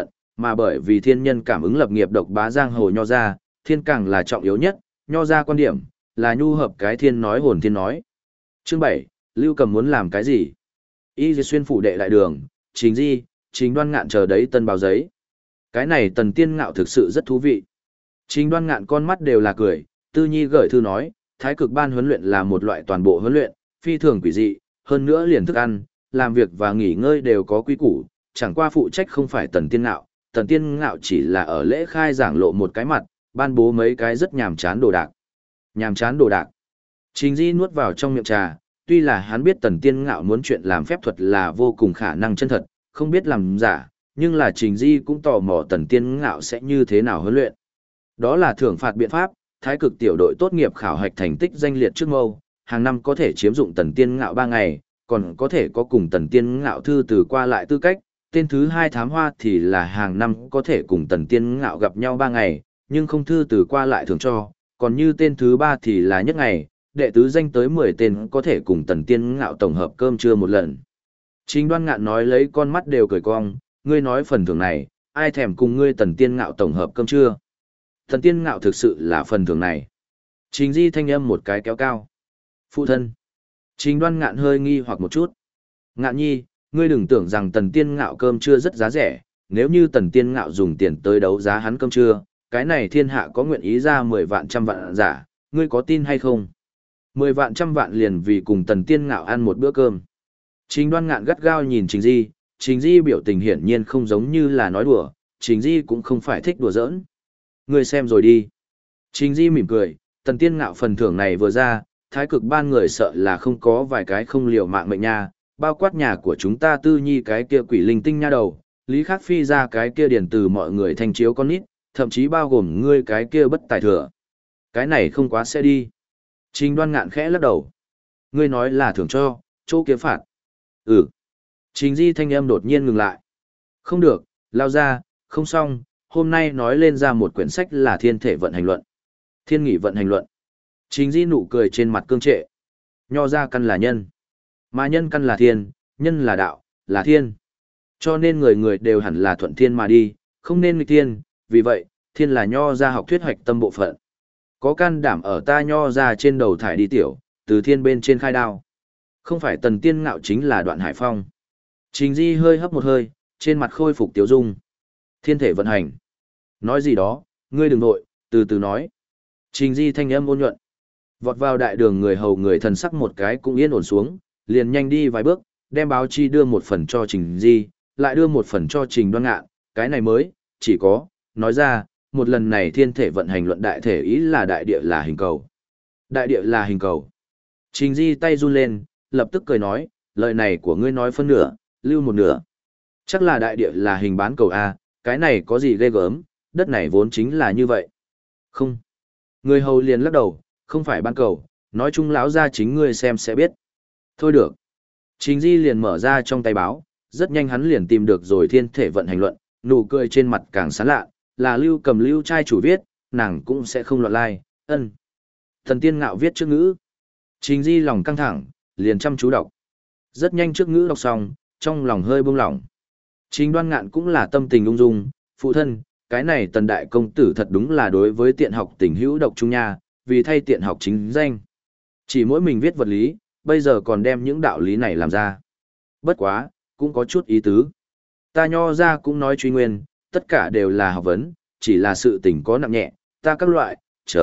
mà bởi vì thiên nhân cảm ứng lập nghiệp độc bá giang hồ nho ra, thiên càng là trọng yếu nhất, nho ra quan điểm, là nhu hợp cái thiên nói hồn thiên nói. Chương 7, Lưu Cầm muốn làm cái gì? Y Di xuyên phủ đệ lại đường, Trình Di, Trình Đoan Ngạn chờ đấy tân báo giấy. Cái này Tần Tiên Ngạo thực sự rất thú vị. Trình Đoan Ngạn con mắt đều là cười, Tư Nhi gửi thư nói, Thái Cực Ban huấn luyện là một loại toàn bộ huấn luyện, phi thường quỷ dị, hơn nữa liền thức ăn, làm việc và nghỉ ngơi đều có quy củ, chẳng qua phụ trách không phải Tần Tiên Ngạo, Tần Tiên Ngạo chỉ là ở lễ khai giảng lộ một cái mặt, ban bố mấy cái rất nhàm chán đồ đạc. Nhàm chán đồ đạc. Trình Di nuốt vào trong miệng trà, tuy là hắn biết Tần Tiên Ngạo muốn chuyện làm phép thuật là vô cùng khả năng chân thật, không biết làm giả, nhưng là Trình Di cũng tò mò Tần Tiên Ngạo sẽ như thế nào huấn luyện. Đó là thưởng phạt biện pháp, Thái Cực tiểu đội tốt nghiệp khảo hạch thành tích danh liệt trước mâu, hàng năm có thể chiếm dụng Tần Tiên Ngạo 3 ngày, còn có thể có cùng Tần Tiên Ngạo thư từ qua lại tư cách. Tên thứ 2 thám hoa thì là hàng năm có thể cùng Tần Tiên Ngạo gặp nhau 3 ngày, nhưng không thư từ qua lại thường cho, còn như tên thứ 3 thì là nhất ngày, đệ tứ danh tới 10 tên có thể cùng Tần Tiên Ngạo tổng hợp cơm trưa một lần. Trình Đoan Ngạn nói lấy con mắt đều cười cong, ngươi nói phần thưởng này, ai thèm cùng ngươi Tần Tiên Ngạo tổng hợp cơm trưa. Tần Tiên Ngạo thực sự là phần thưởng này. Trình Di thanh âm một cái kéo cao. Phụ thân. Trình Đoan Ngạn hơi nghi hoặc một chút. Ngạn nhi, ngươi đừng tưởng rằng Tần Tiên Ngạo cơm trưa rất giá rẻ, nếu như Tần Tiên Ngạo dùng tiền tới đấu giá hắn cơm trưa, cái này thiên hạ có nguyện ý ra 10 vạn trăm vạn giả, ngươi có tin hay không? 10 vạn trăm vạn liền vì cùng Tần Tiên Ngạo ăn một bữa cơm. Trình Đoan Ngạn gắt gao nhìn Trình Di biểu tình hiển nhiên không giống như là nói đùa, Trình Di cũng không phải thích đùa giỡn. Ngươi xem rồi đi. Trình Di mỉm cười, Tần Tiên Ngạo phần thưởng này vừa ra, Thái Cực Ban người sợ là không có vài cái không liều mạng mệnh nha, bao quát nhà của chúng ta Tư Nhi cái kia quỷ linh tinh nha đầu, Lý Khắc Phi ra cái kia điển từ mọi người thanh chiếu con nít, thậm chí bao gồm ngươi cái kia bất tài thừa. Cái này không quá sẽ đi. Trình Đoan Ngạn khẽ lắc đầu. Ngươi nói là thưởng cho, chỗ kia phạt. Ừ. Trình Di thanh âm đột nhiên ngừng lại. Không được, lao ra, không xong, hôm nay nói lên ra một quyển sách là thiên thể vận hành luận. Thiên nghị vận hành luận. Trình Di nụ cười trên mặt cương trệ. Nho ra căn là nhân. Mà nhân căn là thiên, nhân là đạo, là thiên. Cho nên người người đều hẳn là thuận thiên mà đi, không nên nghịch thiên, vì vậy, thiên là nho ra học thuyết hoạch tâm bộ phận. Có can đảm ở ta nho ra trên đầu thải đi tiểu, từ thiên bên trên khai đao. Không phải Tần Tiên Ngạo chính là Đoạn Hải Phong. Trình Di hơi hấp một hơi, trên mặt khôi phục tiếu dung. Thiên thể vận hành. Nói gì đó, ngươi đừng nội, từ từ nói. Trình Di thanh âm ôn nhuận. Vọt vào đại đường người hầu người thần sắc một cái cũng yên ổn xuống, liền nhanh đi vài bước, đem báo chi đưa một phần cho Trình Di, lại đưa một phần cho Trình Đoan Ngạn, cái này mới, chỉ có, nói ra, một lần này thiên thể vận hành luận đại thể ý là đại địa là hình cầu. Đại địa là hình cầu. Trình Di tay run lên, lập tức cười nói, lời này của ngươi nói phân nửa, lưu một nửa. Chắc là đại địa là hình bán cầu A, cái này có gì ghê gớm, đất này vốn chính là như vậy. Không. Người hầu liền lắc đầu, không phải bán cầu, nói chung lão ra chính ngươi xem sẽ biết. Thôi được. Trình Di liền mở ra trong tay báo, rất nhanh hắn liền tìm được rồi thiên thể vận hành luận, nụ cười trên mặt càng sán lạ, là Lưu Cầm Lưu trai chủ viết, nàng cũng sẽ không loạn lai, ân. Thần Tiên Ngạo viết trước ngữ. Trình Di lòng căng thẳng, liền chăm chú đọc. Rất nhanh trước ngữ đọc xong, trong lòng hơi buông lỏng. Trình Đoan Ngạn cũng là tâm tình ung dung, phụ thân, cái này Tần đại công tử thật đúng là đối với tiện học tình hữu độc trung nha, vì thay tiện học chính danh. Chỉ mỗi mình viết vật lý, bây giờ còn đem những đạo lý này làm ra. Bất quá, cũng có chút ý tứ. Ta nho ra cũng nói truy nguyên, tất cả đều là học vấn, chỉ là sự tình có nặng nhẹ, ta các loại,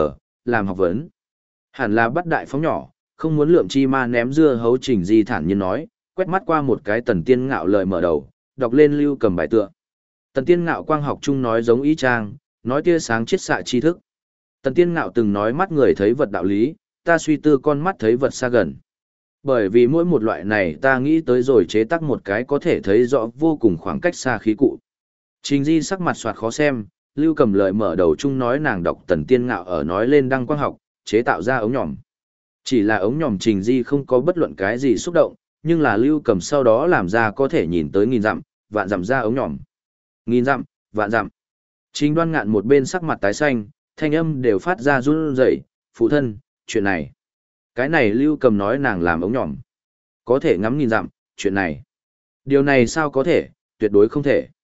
làm học vấn. Hẳn là bắt đại phóng nhỏ, không muốn lượm chi ma ném dưa hấu. Trình Di thản nhiên nói, quét mắt qua một cái Tần Tiên Ngạo lời mở đầu, đọc lên Lưu Cầm bài tựa. Tần Tiên Ngạo quang học chung nói giống ý trang, nói tia sáng chiết xạ tri thức. Tần Tiên Ngạo từng nói mắt người thấy vật đạo lý, ta suy tư con mắt thấy vật xa gần. Bởi vì mỗi một loại này ta nghĩ tới rồi chế tác một cái có thể thấy rõ vô cùng khoảng cách xa khí cụ. Trình Di sắc mặt soạt khó xem, Lưu Cầm lời mở đầu chung nói nàng đọc Tần Tiên Ngạo ở nói lên đăng quang học, chế tạo ra ống nhòm. Chỉ là ống nhòm Trình Di không có bất luận cái gì xúc động, nhưng là Lưu Cầm sau đó làm ra có thể nhìn tới nghìn dặm, vạn dặm ra ống nhòm. Nghìn dặm, vạn dặm. Trình Đoan Ngạn một bên sắc mặt tái xanh, thanh âm đều phát ra run rẩy, phụ thân, chuyện này. Cái này Lưu Cầm nói nàng làm ống nhòm. Có thể ngắm nghìn dặm, chuyện này. Điều này sao có thể, tuyệt đối không thể.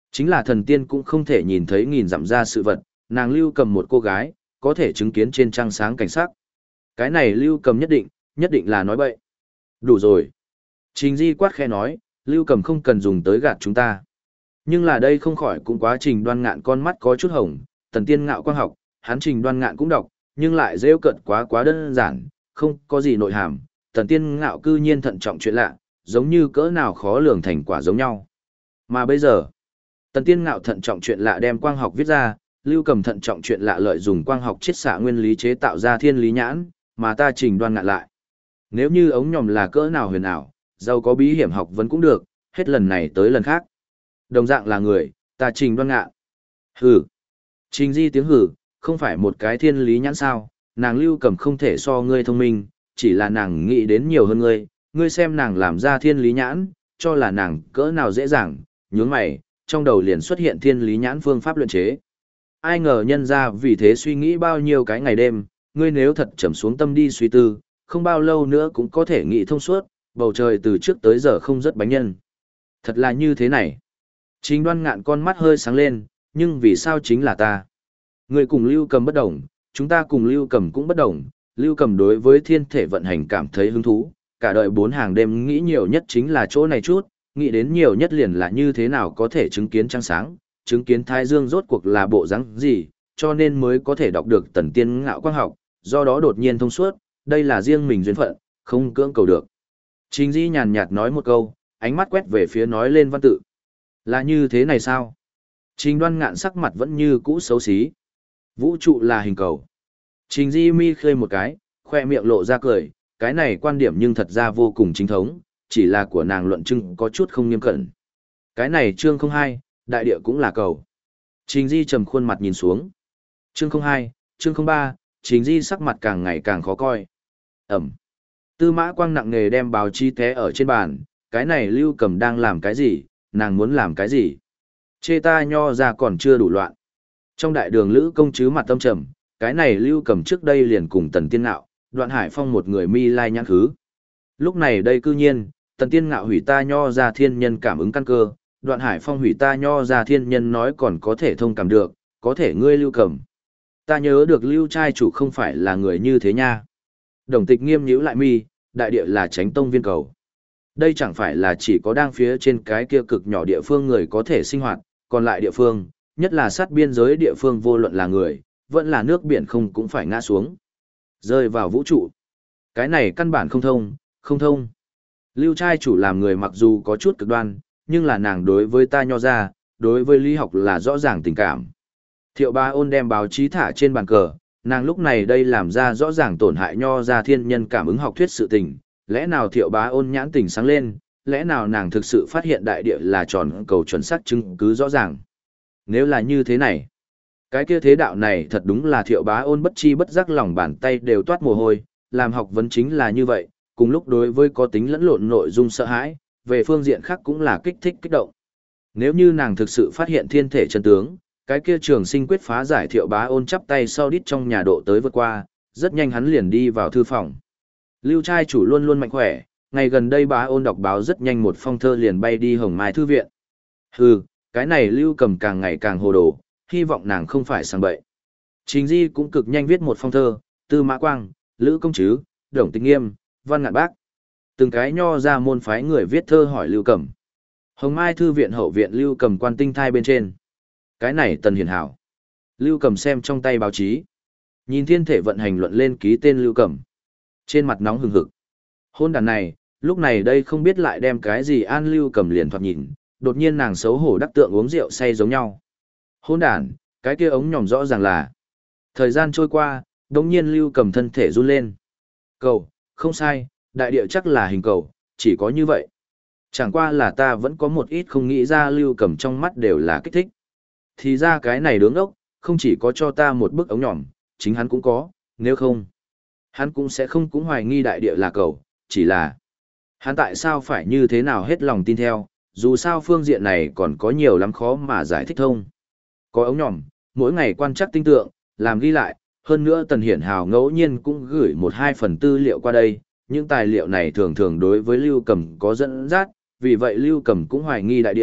Chính là thần tiên cũng không thể nhìn thấy nghìn dặm ra sự vật, nàng Lưu Cầm một cô gái, có thể chứng kiến trên trăng sáng cảnh sắc. Cái này Lưu Cầm nhất định là nói bậy. Đủ rồi. Trình Di quát khe nói, Lưu Cầm không cần dùng tới gạt chúng ta. Nhưng là đây không khỏi cũng quá Trình Đoan Ngạn con mắt có chút hồng, tần tiên ngạo quang học, hắn Trình Đoan Ngạn cũng đọc, nhưng lại rêu cận quá đơn giản, không có gì nội hàm, tần tiên ngạo cư nhiên thận trọng chuyện lạ, giống như cỡ nào khó lường thành quả giống nhau. Mà bây giờ, tần tiên ngạo thận trọng chuyện lạ đem quang học viết ra, Lưu Cầm thận trọng chuyện lạ lợi dùng quang học chiết xạ nguyên lý chế tạo ra thiên lý nhãn, mà ta Trình Đoan Ngạn lại. Nếu như ống nhòm là cỡ nào huyền ảo, giàu có bí hiểm học vấn cũng được, hết lần này tới lần khác. Đồng dạng là người, ta Trình Đoan Ngạn. Hừ. Trình Di tiếng hừ, không phải một cái thiên lý nhãn sao, nàng Lưu Cầm không thể so ngươi thông minh, chỉ là nàng nghĩ đến nhiều hơn ngươi xem nàng làm ra thiên lý nhãn, cho là nàng cỡ nào dễ dàng, nhướng mày, trong đầu liền xuất hiện thiên lý nhãn phương pháp luyện chế. Ai ngờ nhân ra vì thế suy nghĩ bao nhiêu cái ngày đêm, ngươi nếu thật trầm xuống tâm đi suy tư, không bao lâu nữa cũng có thể nghĩ thông suốt, bầu trời từ trước tới giờ không rất bánh nhân. Thật là như thế này. Trình Đoan Ngạn con mắt hơi sáng lên, nhưng vì sao chính là ta? Người cùng Lưu Cầm bất đồng, chúng ta cùng Lưu Cầm cũng bất đồng. Lưu Cầm đối với thiên thể vận hành cảm thấy hứng thú, cả đời 4 hàng đêm nghĩ nhiều nhất chính là chỗ này chút, nghĩ đến nhiều nhất liền là như thế nào có thể chứng kiến trăng sáng, chứng kiến thái dương rốt cuộc là bộ dáng gì, cho nên mới có thể đọc được tần tiên ngạo quang học, do đó đột nhiên thông suốt, đây là riêng mình duyên phận, không cưỡng cầu được. Trình Di nhàn nhạt nói một câu, ánh mắt quét về phía nói lên văn tự. Là như thế này sao? Trình Đoan Ngạn sắc mặt vẫn như cũ xấu xí. Vũ trụ là hình cầu. Trình Di mi khơi một cái, khoe miệng lộ ra cười, cái này quan điểm nhưng thật ra vô cùng chính thống, chỉ là của nàng luận chứng có chút không nghiêm cẩn. Cái này chương 02, đại địa cũng là cầu. Trình Di trầm khuôn mặt nhìn xuống. Chương 02, chương 03, Trình Di sắc mặt càng ngày càng khó coi. Ẩm. Tư Mã Quang nặng nề đem báo chí té ở trên bàn, cái này Lưu Cầm đang làm cái gì, nàng muốn làm cái gì? Chê ta nho ra còn chưa đủ loạn. Trong đại đường Lữ công chứ mặt tâm trầm, cái này Lưu Cầm trước đây liền cùng Tần Tiên Ngạo, Đoạn Hải Phong một người mi lai nhãn khứ. Lúc này đây cư nhiên, Tần Tiên Ngạo hủy ta nho ra thiên nhân cảm ứng căn cơ, Đoạn Hải Phong hủy ta nho ra thiên nhân nói còn có thể thông cảm được, có thể ngươi Lưu Cầm. Ta nhớ được Lưu trai chủ không phải là người như thế nha. Đồng Tịch nghiêm nhíu lại mi, đại địa là Chánh Tông viên cầu. Đây chẳng phải là chỉ có đang phía trên cái kia cực nhỏ địa phương người có thể sinh hoạt, còn lại địa phương, nhất là sát biên giới địa phương vô luận là người, vẫn là nước biển không cũng phải ngã xuống. Rơi vào vũ trụ. Cái này căn bản không thông. Lưu trai chủ làm người mặc dù có chút cực đoan, nhưng là nàng đối với ta nho ra, đối với lý học là rõ ràng tình cảm. Thiệu Bá Ôn đem báo chí thả trên bàn cờ, nàng lúc này đây làm ra rõ ràng tổn hại nho ra thiên nhân cảm ứng học thuyết sự tình, lẽ nào Thiệu Bá Ôn nhãn tình sáng lên, lẽ nào nàng thực sự phát hiện đại địa là tròn cầu chuẩn xác chứng cứ rõ ràng. Nếu là như thế này, cái kia thế đạo này thật đúng là Thiệu Bá Ôn bất chi bất giác lòng bàn tay đều toát mồ hôi, làm học vấn chính là như vậy, cùng lúc đối với có tính lẫn lộn nội dung sợ hãi, về phương diện khác cũng là kích thích kích động. Nếu như nàng thực sự phát hiện thiên thể chân tướng, cái kia Trường Sinh quyết phá giải Thiệu Bá Ôn chắp tay sau đít trong nhà độ tới vượt qua, rất nhanh hắn liền đi vào thư phòng. Lưu trai chủ luôn luôn mạnh khỏe, ngày gần đây Bá Ôn đọc báo rất nhanh một phong thơ liền bay đi Hồng Mai thư viện. Hừ, cái này Lưu Cầm càng ngày càng hồ đồ, hy vọng nàng không phải sang bậy. Trình Di cũng cực nhanh viết một phong thơ, Tư Mã Quang, Lữ Công Trứ, Đồng Tịch Nghiêm, Văn Ngạn Bác. Từng cái nho ra môn phái người viết thơ hỏi Lưu Cầm. Hồng Mai thư viện hậu viện Lưu Cầm quan tinh thai bên trên. Cái này Tần Hiền Hảo. Lưu Cầm xem trong tay báo chí. Nhìn thiên thể vận hành luận lên ký tên Lưu Cầm. Trên mặt nóng hừng hực. Hôn đàn này, lúc này đây không biết lại đem cái gì an Lưu Cầm liền thoạt nhìn, đột nhiên nàng xấu hổ đắc tượng uống rượu say giống nhau. Hôn đàn, cái kia ống nhòm rõ ràng là. Thời gian trôi qua, đống nhiên Lưu Cầm thân thể run lên. Cầu, không sai, đại địa chắc là hình cầu, chỉ có như vậy. Chẳng qua là ta vẫn có một ít không nghĩ ra Lưu Cầm trong mắt đều là kích thích. Thì ra cái này đứng ốc, không chỉ có cho ta một bức ống nhỏm, chính hắn cũng có, nếu không, hắn cũng sẽ không cũng hoài nghi đại địa là cầu, chỉ là hắn tại sao phải như thế nào hết lòng tin theo, dù sao phương diện này còn có nhiều lắm khó mà giải thích thông. Có ống nhỏm, mỗi ngày quan trắc tinh tượng, làm ghi lại, hơn nữa Tần Hiển Hào ngẫu nhiên cũng gửi 1-2 phần tư liệu qua đây, những tài liệu này thường thường đối với Lưu Cầm có dẫn dắt, vì vậy Lưu Cầm cũng hoài nghi đại địa,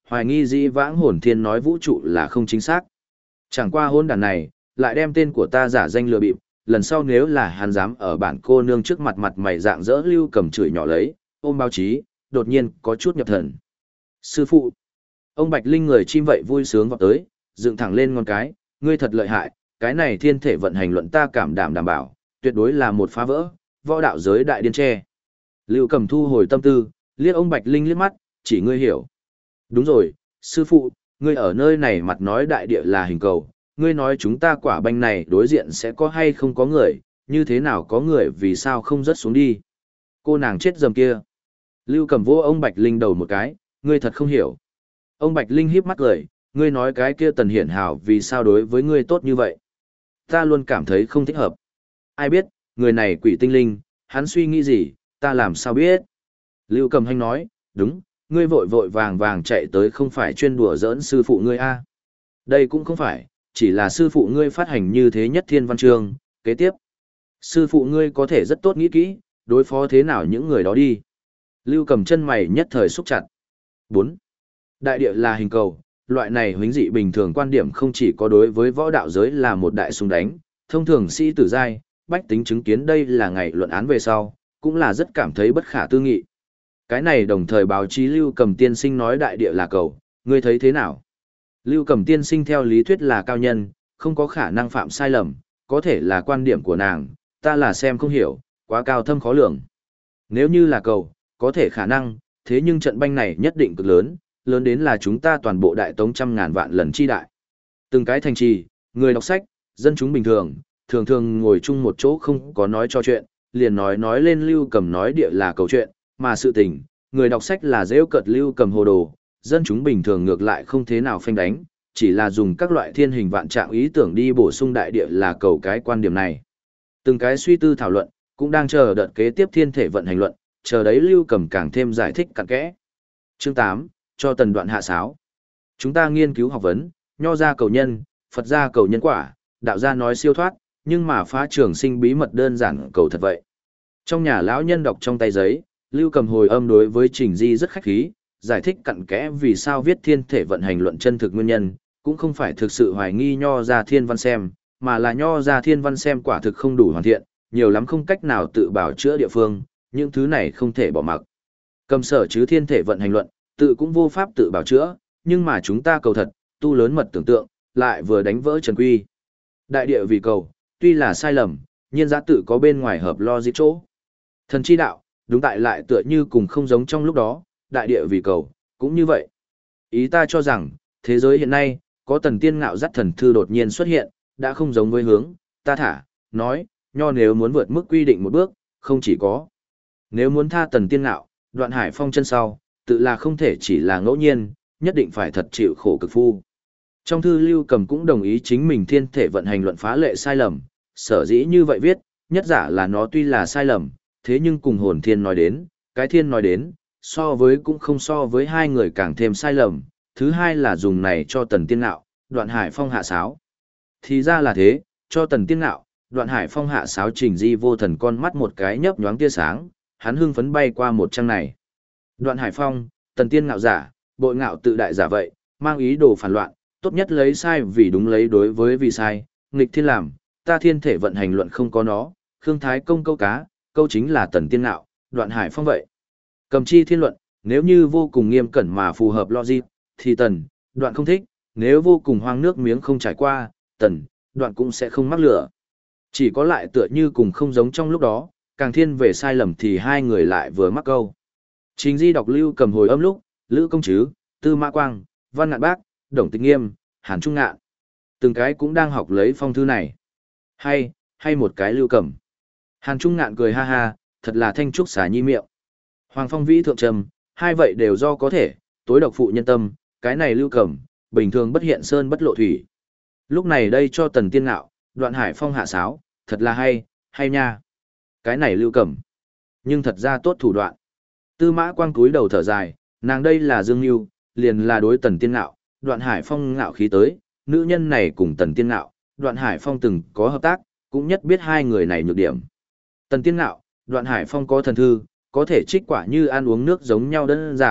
hoài nghi dĩ vãng hồn thiên nói vũ trụ là không chính xác. Chẳng qua hôn đàn này, lại đem tên của ta giả danh lừa bịp, lần sau nếu là hắn dám ở bản cô nương trước mặt mặt mày dạng dỡ Lưu Cầm chửi nhỏ lấy, ôm báo chí, đột nhiên có chút nhập thần. Sư phụ, ông Bạch Linh người chim vậy vui sướng vọt tới, dựng thẳng lên ngón cái, ngươi thật lợi hại, cái này thiên thể vận hành luận ta cảm đảm bảo, tuyệt đối là một phá vỡ, võ đạo giới đại điên tre. Lưu Cầm thu hồi tâm tư, liếc ông Bạch Linh liếc mắt, chỉ ngươi hiểu. Đúng rồi, sư phụ, ngươi ở nơi này mặt nói đại địa là hình cầu, ngươi nói chúng ta quả banh này đối diện sẽ có hay không có người, như thế nào có người vì sao không rớt xuống đi. Cô nàng chết dầm kia. Lưu Cầm vô ông Bạch Linh đầu một cái, ngươi thật không hiểu. Ông Bạch Linh híp mắt cười, ngươi nói cái kia Tần Hiển Hảo vì sao đối với ngươi tốt như vậy. Ta luôn cảm thấy không thích hợp. Ai biết, người này quỷ tinh linh, hắn suy nghĩ gì, ta làm sao biết. Lưu Cầm Hanh nói, đúng, ngươi vội vội vàng vàng chạy tới không phải chuyên đùa giỡn sư phụ ngươi a. Đây cũng không phải, chỉ là sư phụ ngươi phát hành như thế nhất thiên văn chương, kế tiếp. Sư phụ ngươi có thể rất tốt nghĩ kỹ, đối phó thế nào những người đó đi. Lưu Cầm chân mày nhất thời xúc chặt. 4. Đại địa là hình cầu, loại này huống dị bình thường quan điểm không chỉ có đối với võ đạo giới là một đại súng đánh, thông thường sĩ tử giai, bách tính chứng kiến đây là ngày luận án về sau, cũng là rất cảm thấy bất khả tư nghị. Cái này đồng thời báo chí Lưu Cầm tiên sinh nói đại địa là cầu, ngươi thấy thế nào? Lưu Cầm tiên sinh theo lý thuyết là cao nhân, không có khả năng phạm sai lầm, có thể là quan điểm của nàng, ta là xem không hiểu, quá cao thâm khó lường. Nếu như là cầu, có thể khả năng, thế nhưng trận banh này nhất định cực lớn, lớn đến là chúng ta toàn bộ đại tống trăm ngàn vạn lần chi đại. Từng cái thành trì, người đọc sách, dân chúng bình thường, thường thường ngồi chung một chỗ không có nói cho chuyện, liền nói lên Lưu Cầm nói địa là cầu chuyện, mà sự tình, người đọc sách là dễ cợt Lưu Cầm hồ đồ, dân chúng bình thường ngược lại không thế nào phanh đánh, chỉ là dùng các loại thiên hình vạn trạng ý tưởng đi bổ sung đại địa là cầu cái quan điểm này. Từng cái suy tư thảo luận, cũng đang chờ đợt kế tiếp thiên thể vận hành luận, chờ đấy Lưu Cầm càng thêm giải thích cặn kẽ. Chương 8, cho Tần Đoạn hạ sáo. Chúng ta nghiên cứu học vấn, nho gia cầu nhân, Phật gia cầu nhân quả, đạo gia nói siêu thoát, nhưng mà phá trường sinh bí mật đơn giản cầu thật vậy. Trong nhà lão nhân đọc trong tay giấy, Lưu Cầm hồi âm đối với Trình Di rất khách khí, giải thích cặn kẽ vì sao viết thiên thể vận hành luận chân thực nguyên nhân, cũng không phải thực sự hoài nghi nho gia thiên văn xem, mà là nho gia thiên văn xem quả thực không đủ hoàn thiện, nhiều lắm không cách nào tự bảo chữa địa phương, những thứ này không thể bỏ mặc. Cầm sở chứ thiên thể vận hành luận, tự cũng vô pháp tự bảo chữa, nhưng mà chúng ta cầu thật, tu lớn mật tưởng tượng, lại vừa đánh vỡ trần quy. Đại địa vì cầu, tuy là sai lầm, nhiên giá tự có bên ngoài hợp logic chỗ. Thần chi đạo, đúng tại lại tựa như cùng không giống trong lúc đó, đại địa vì cầu, cũng như vậy. Ý ta cho rằng, thế giới hiện nay, có Tần Tiên Ngạo dắt thần thư đột nhiên xuất hiện, đã không giống với hướng, ta thả, nói, nho nếu muốn vượt mức quy định một bước, không chỉ có. Nếu muốn tha Tần Tiên Ngạo, Đoạn Hải Phong chân sau, tự là không thể chỉ là ngẫu nhiên, nhất định phải thật chịu khổ cực phu. Trong thư Lưu Cầm cũng đồng ý chính mình thiên thể vận hành luận phá lệ sai lầm, sở dĩ như vậy viết, nhất giả là nó tuy là sai lầm, thế nhưng cùng hồn thiên nói đến, cái thiên nói đến, so với cũng không so với hai người càng thêm sai lầm, thứ hai là dùng này cho Tần Tiên Ngạo, Đoạn Hải Phong hạ sáo. Thì ra là thế, cho Tần Tiên Ngạo, Đoạn Hải Phong hạ sáo Trình Di vô thần con mắt một cái nhấp nhoáng tia sáng, hắn hưng phấn bay qua một trang này. Đoạn Hải Phong, Tần Tiên Ngạo giả, bội ngạo tự đại giả vậy, mang ý đồ phản loạn, tốt nhất lấy sai vì đúng lấy đối với vì sai, nghịch thiên làm, ta thiên thể vận hành luận không có nó, Khương Thái Công câu cá, câu chính là Tần Tiên Ngạo, Đoạn Hải Phong vậy. Cầm chi thiên luận, nếu như vô cùng nghiêm cẩn mà phù hợp logic, thì Tần, Đoạn không thích, nếu vô cùng hoang nước miếng không trải qua, Tần, Đoạn cũng sẽ không mắc lửa. Chỉ có lại tựa như cùng không giống trong lúc đó, càng thiên về sai lầm thì hai người lại vừa mắc câu. Trình Di đọc Lưu Cầm hồi âm lúc, Lữ Công Trứ, Tư Mã Quang, Văn Ngạn Bác, Đồng Tịch Nghiêm, Hàn Trung Ngạn. Từng cái cũng đang học lấy phong thư này. Hay một cái Lưu Cầm. Hàn Trung Ngạn cười ha ha, thật là thanh trúc xả nhi miệng. Hoàng Phong Vĩ thượng trầm, hai vậy đều do có thể, tối độc phụ nhân tâm, cái này Lưu Cầm, bình thường bất hiện sơn bất lộ thủy. Lúc này đây cho Tần Tiên Ngạo, Đoạn Hải Phong hạ sáo, thật là hay nha. Cái này Lưu Cầm, nhưng thật ra tốt thủ đoạn. Tư Mã Quang cúi đầu thở dài, nàng đây là Dương Nưu, liền là đối Tần Tiên Ngạo, Đoạn Hải Phong ngạo khí tới, nữ nhân này cùng Tần Tiên Ngạo, Đoạn Hải Phong từng có hợp tác, cũng nhất biết hai người này nhược điểm. Tần Tiên Ngạo, Đoạn Hải Phong có thần thư, có thể trích quả như ăn uống nước giống nhau đơn giản,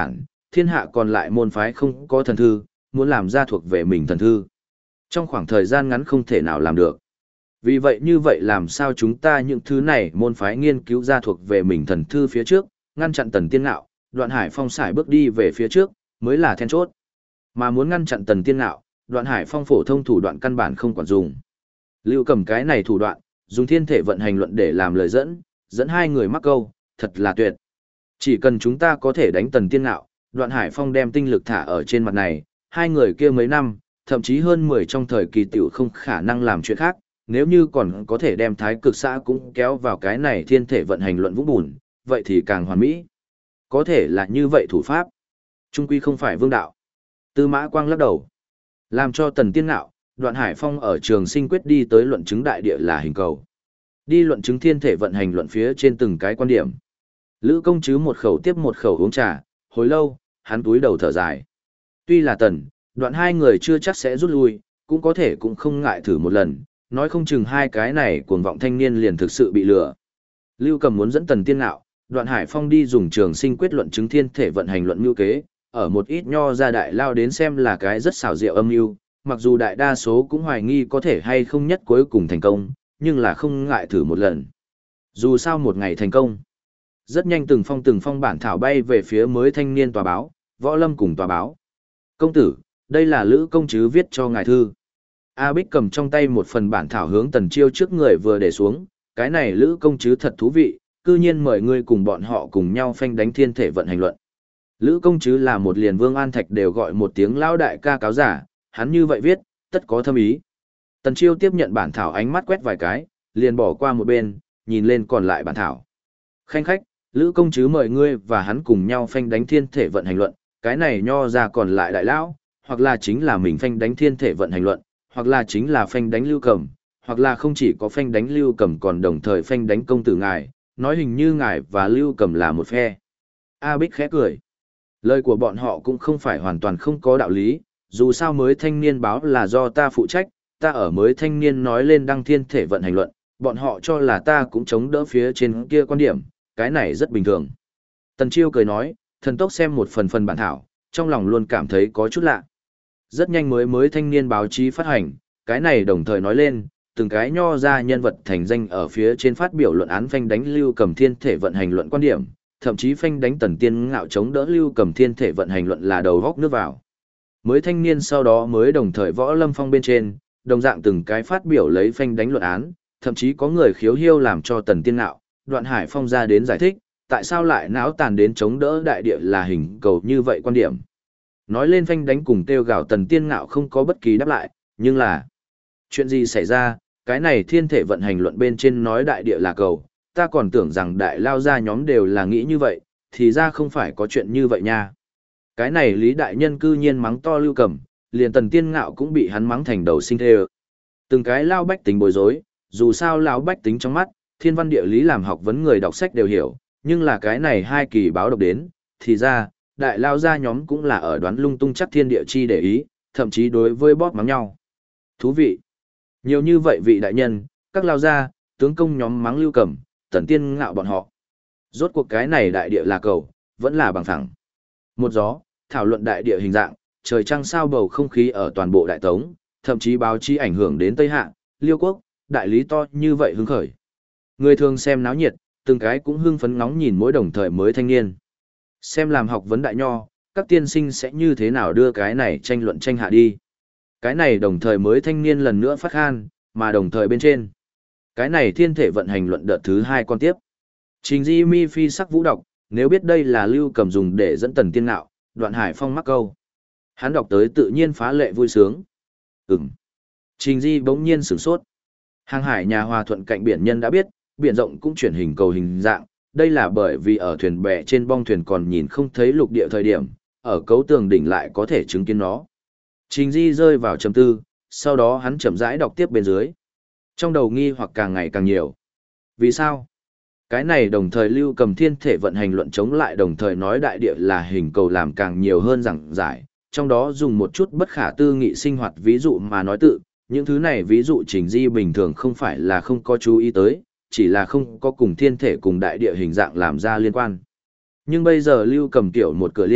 thiên hạ còn lại môn phái không có thần thư, muốn làm ra thuộc về mình thần thư. Trong khoảng thời gian ngắn không thể nào làm được. Vì vậy như vậy làm sao chúng ta những thứ này môn phái nghiên cứu ra thuộc về mình thần thư phía trước, ngăn chặn Tần Tiên Ngạo, Đoạn Hải Phong sải bước đi về phía trước, mới là then chốt. Mà muốn ngăn chặn Tần Tiên Ngạo, Đoạn Hải Phong phổ thông thủ đoạn căn bản không quản dùng. Lưu Cầm cái này thủ đoạn, dùng thiên thể vận hành luận để làm lời dẫn, dẫn hai người mắc câu, thật là tuyệt. Chỉ cần chúng ta có thể đánh Tần Tiên Ngạo, Đoạn Hải Phong đem tinh lực thả ở trên mặt này, hai người kia mấy năm, thậm chí hơn 10 trong thời kỳ tiểu không khả năng làm chuyện khác, nếu như còn có thể đem Thái Cực xã cũng kéo vào cái này thiên thể vận hành luận vũng bùn, vậy thì càng hoàn mỹ. Có thể là như vậy thủ pháp. Trung quy không phải vương đạo. Tư Mã Quang lắc đầu. Làm cho Tần Tiên Ngạo, Đoạn Hải Phong ở trường sinh quyết đi tới luận chứng đại địa là hình cầu. Đi luận chứng thiên thể vận hành luận phía trên từng cái quan điểm. Lữ Công Trứ một khẩu tiếp một khẩu uống trà, hồi lâu, hắn túi đầu thở dài. Tuy là Tần, Đoạn hai người chưa chắc sẽ rút lui, cũng có thể cũng không ngại thử một lần, nói không chừng hai cái này cuồng vọng thanh niên liền thực sự bị lừa. Lưu Cầm muốn dẫn Tần Tiên Ngạo, Đoạn Hải Phong đi dùng trường sinh quyết luận chứng thiên thể vận hành luận mưu kế, ở một ít nho ra đại lao đến xem là cái rất xảo diệu âm mưu, mặc dù đại đa số cũng hoài nghi có thể hay không nhất cuối cùng thành công, nhưng là không ngại thử một lần. Dù sao một ngày thành công. Rất nhanh từng phong bản thảo bay về phía mới thanh niên tòa báo, Võ Lâm cùng tòa báo. Công tử, đây là Lữ Công Trứ viết cho ngài thư. A Bích cầm trong tay một phần bản thảo hướng Tần Chiêu trước người vừa để xuống, cái này Lữ Công Trứ thật thú vị, cư nhiên mời ngươi cùng bọn họ cùng nhau phanh đánh thiên thể vận hành luận. Lữ Công Trứ là một liền Vương An Thạch đều gọi một tiếng lão đại ca cáo giả, hắn như vậy viết, tất có thâm ý. Tần Chiêu tiếp nhận bản thảo ánh mắt quét vài cái, liền bỏ qua một bên, nhìn lên còn lại bản thảo. Khanh khách, Lữ Công Trứ mời ngươi và hắn cùng nhau phanh đánh thiên thể vận hành luận, cái này nho ra còn lại đại lão, hoặc là chính là mình phanh đánh thiên thể vận hành luận, hoặc là chính là phanh đánh Lưu Cầm, hoặc là không chỉ có phanh đánh Lưu Cầm còn đồng thời phanh đánh công tử ngài, nói hình như ngài và Lưu Cầm là một phe. A Bích khẽ cười. Lời của bọn họ cũng không phải hoàn toàn không có đạo lý, dù sao mới thanh niên báo là do ta phụ trách, ta ở mới thanh niên nói lên đăng thiên thể vận hành luận, bọn họ cho là ta cũng chống đỡ phía trên kia quan điểm, cái này rất bình thường. Tần Chiêu cười nói, thần tốc xem một phần bản thảo, trong lòng luôn cảm thấy có chút lạ. Rất nhanh mới thanh niên báo chí phát hành, cái này đồng thời nói lên, từng cái nho ra nhân vật thành danh ở phía trên phát biểu luận án phanh đánh Lưu Cầm thiên thể vận hành luận quan điểm, thậm chí phanh đánh Tần Tiên Ngạo chống đỡ Lưu Cầm thiên thể vận hành luận là đầu góc nước vào. Mới thanh niên sau đó mới đồng thời Võ Lâm Phong bên trên, đồng dạng từng cái phát biểu lấy phanh đánh luận án, thậm chí có người khiếu hiêu làm cho Tần Tiên Ngạo, Đoạn Hải Phong ra đến giải thích, tại sao lại náo tàn đến chống đỡ đại địa là hình cầu như vậy quan điểm. Nói lên phanh đánh cùng kêu gào Tần Tiên Ngạo không có bất kỳ đáp lại, nhưng là chuyện gì xảy ra, cái này thiên thể vận hành luận bên trên nói đại địa là cầu, ta còn tưởng rằng đại lao ra nhóm đều là nghĩ như vậy, thì ra không phải có chuyện như vậy nha. Cái này Lý Đại Nhân cư nhiên mắng to Lưu Cầm, liền Tần Tiên Ngạo cũng bị hắn mắng thành đầu sinh thê. Từng cái lao bách tính bối rối, dù sao lao bách tính trong mắt, thiên văn địa lý làm học vấn người đọc sách đều hiểu, nhưng là cái này hai kỳ báo đọc đến, thì ra, đại lao gia nhóm cũng là ở đoán lung tung chắc thiên địa chi để ý, thậm chí đối với bóp mắng nhau. Thú vị. Nhiều như vậy vị đại nhân, các lao gia, tướng công nhóm mắng Lưu Cầm, Tần Tiên Ngạo bọn họ. Rốt cuộc cái này đại địa là cầu, vẫn là bằng phẳng. Một gió, thảo luận đại địa hình dạng, trời trăng sao bầu không khí ở toàn bộ đại tống, thậm chí báo chí ảnh hưởng đến Tây Hạ, Liêu Quốc, đại lý to như vậy hứng khởi. Người thường xem náo nhiệt, từng cái cũng hưng phấn ngóng nhìn mỗi đồng thời mới thanh niên. Xem làm học vấn đại nho, các tiên sinh sẽ như thế nào đưa cái này tranh luận tranh hạ đi. Cái này đồng thời mới thanh niên lần nữa phát khan, mà đồng thời bên trên. Cái này thiên thể vận hành luận đợt thứ 2 con tiếp. Trình Di Mi phi sắc vũ đọc, nếu biết đây là Lưu Cầm dùng để dẫn Tần Tiên Ngạo, Đoạn Hải Phong mắc câu. Hắn đọc tới tự nhiên phá lệ vui sướng. Trình Di bỗng nhiên sửng sốt. Hàng hải nhà hòa thuận cạnh biển nhân đã biết, biển rộng cũng chuyển hình cầu hình dạng, đây là bởi vì ở thuyền bè trên bong thuyền còn nhìn không thấy lục địa thời điểm, ở cấu tường đỉnh lại có thể chứng kiến nó. Trình Di rơi vào trầm tư, sau đó hắn chậm rãi đọc tiếp bên dưới. Trong đầu nghi hoặc càng ngày càng nhiều. Vì sao? Cái này đồng thời Lưu Cầm thiên thể vận hành luận chống lại đồng thời nói đại địa là hình cầu làm càng nhiều hơn giảng giải, trong đó dùng một chút bất khả tư nghị sinh hoạt ví dụ mà nói tự, những thứ này ví dụ Trình Di bình thường không phải là không có chú ý tới, chỉ là không có cùng thiên thể cùng đại địa hình dạng làm ra liên quan. Nhưng bây giờ Lưu Cầm tiểu một cửa liên,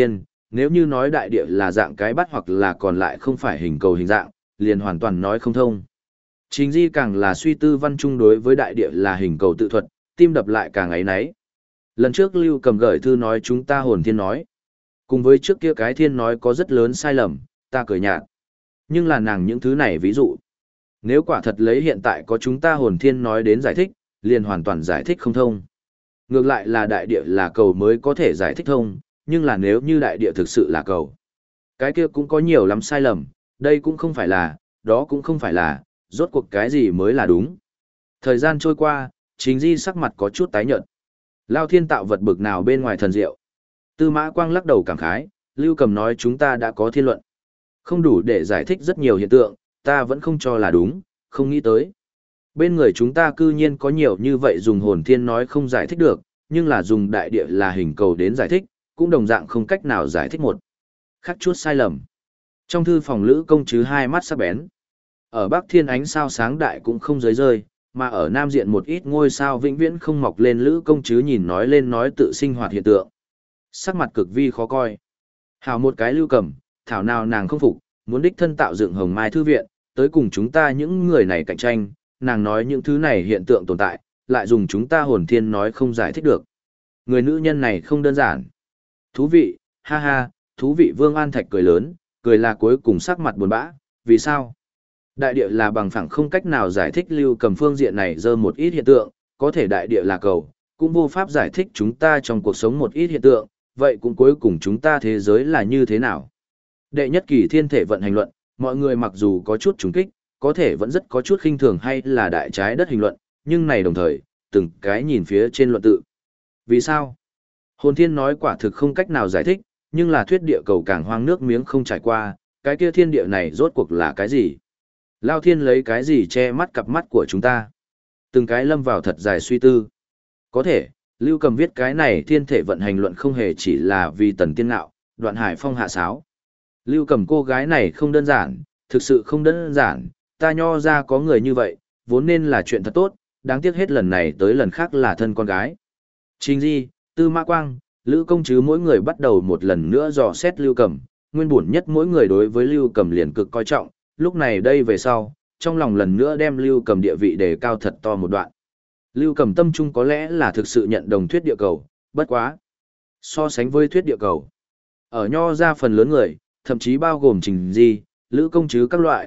Nếu như nói đại địa là dạng cái bát hoặc là còn lại không phải hình cầu hình dạng, liền hoàn toàn nói không thông. Trình Di càng là suy tư văn chung đối với đại địa là hình cầu tự thuật, tim đập lại càng ấy náy. Lần trước Lưu Cầm gửi thư nói chúng ta hồn thiên nói. Cùng với trước kia cái thiên nói có rất lớn sai lầm, ta cười nhạt. Nhưng là nàng những thứ này ví dụ. Nếu quả thật lấy hiện tại có chúng ta hồn thiên nói đến giải thích, liền hoàn toàn giải thích không thông. Ngược lại là đại địa là cầu mới có thể giải thích thông, nhưng là nếu như đại địa thực sự là cầu. Cái kia cũng có nhiều lắm sai lầm, đây cũng không phải là, đó cũng không phải là, rốt cuộc cái gì mới là đúng. Thời gian trôi qua, Trình Di sắc mặt có chút tái nhợt. Lao thiên tạo vật bực nào bên ngoài thần diệu. Tư Mã Quang lắc đầu cảm khái, Lưu Cầm nói chúng ta đã có thiên luận. Không đủ để giải thích rất nhiều hiện tượng, ta vẫn không cho là đúng, không nghĩ tới. Bên người chúng ta cư nhiên có nhiều như vậy dùng hồn thiên nói không giải thích được, nhưng là dùng đại địa là hình cầu đến giải thích, cũng đồng dạng không cách nào giải thích một. Khắc chút sai lầm. Trong thư phòng Lữ Công Trứ hai mắt sắc bén. Ở Bắc Thiên ánh sao sáng đại cũng không rơi rơi, mà ở Nam diện một ít ngôi sao vĩnh viễn không mọc lên. Lữ Công Trứ nhìn nói lên nói tự sinh hoạt hiện tượng. Sắc mặt cực vi khó coi. Hảo một cái Lưu Cầm, thảo nào nàng không phục, muốn đích thân tạo dựng Hồng Mai Thư Viện, tới cùng chúng ta những người này cạnh tranh, nàng nói những thứ này hiện tượng tồn tại, lại dùng chúng ta hồn thiên nói không giải thích được. Người nữ nhân này không đơn giản. Thú vị, ha ha, thú vị. Vương An Thạch cười lớn, cười là cuối cùng sắc mặt buồn bã, vì sao? Đại địa là bằng phẳng không cách nào giải thích Lưu Cầm phương diện này dơ một ít hiện tượng, có thể đại địa là cầu, cũng vô pháp giải thích chúng ta trong cuộc sống một ít hiện tượng, vậy cũng cuối cùng chúng ta thế giới là như thế nào? Đệ nhất kỳ thiên thể vận hành luận, mọi người mặc dù có chút trùng kích, có thể vẫn rất có chút khinh thường hay là đại trái đất hình luận, nhưng này đồng thời, từng cái nhìn phía trên luận tự. Vì sao? Hồn thiên nói quả thực không cách nào giải thích, nhưng là thuyết địa cầu càng hoang nước miếng không trải qua, cái kia thiên địa này rốt cuộc là cái gì? Lao thiên lấy cái gì che mắt cặp mắt của chúng ta? Từng cái lâm vào thật dài suy tư. Có thể, Lưu Cầm viết cái này thiên thể vận hành luận không hề chỉ là vì Tần Tiên Ngạo, Đoạn Hải Phong hạ sáo. Lưu Cầm cô gái này không đơn giản, thực sự không đơn giản, ta nho ra có người như vậy, vốn nên là chuyện thật tốt, đáng tiếc hết lần này tới lần khác là thân con gái. Trình Di, Tư Mã Quang, Lữ Công Trứ mỗi người bắt đầu một lần nữa dò xét Lưu Cầm, nguyên bổn nhất mỗi người đối với Lưu Cầm liền cực coi trọng, lúc này đây về sau, trong lòng lần nữa đem Lưu Cầm địa vị đề cao thật to một đoạn. Lưu Cầm tâm trung có lẽ là thực sự nhận đồng thuyết địa cầu, bất quá. So sánh với thuyết địa cầu, ở nho ra phần lớn người, thậm chí bao gồm Trình Di, Lữ Công Trứ các loại,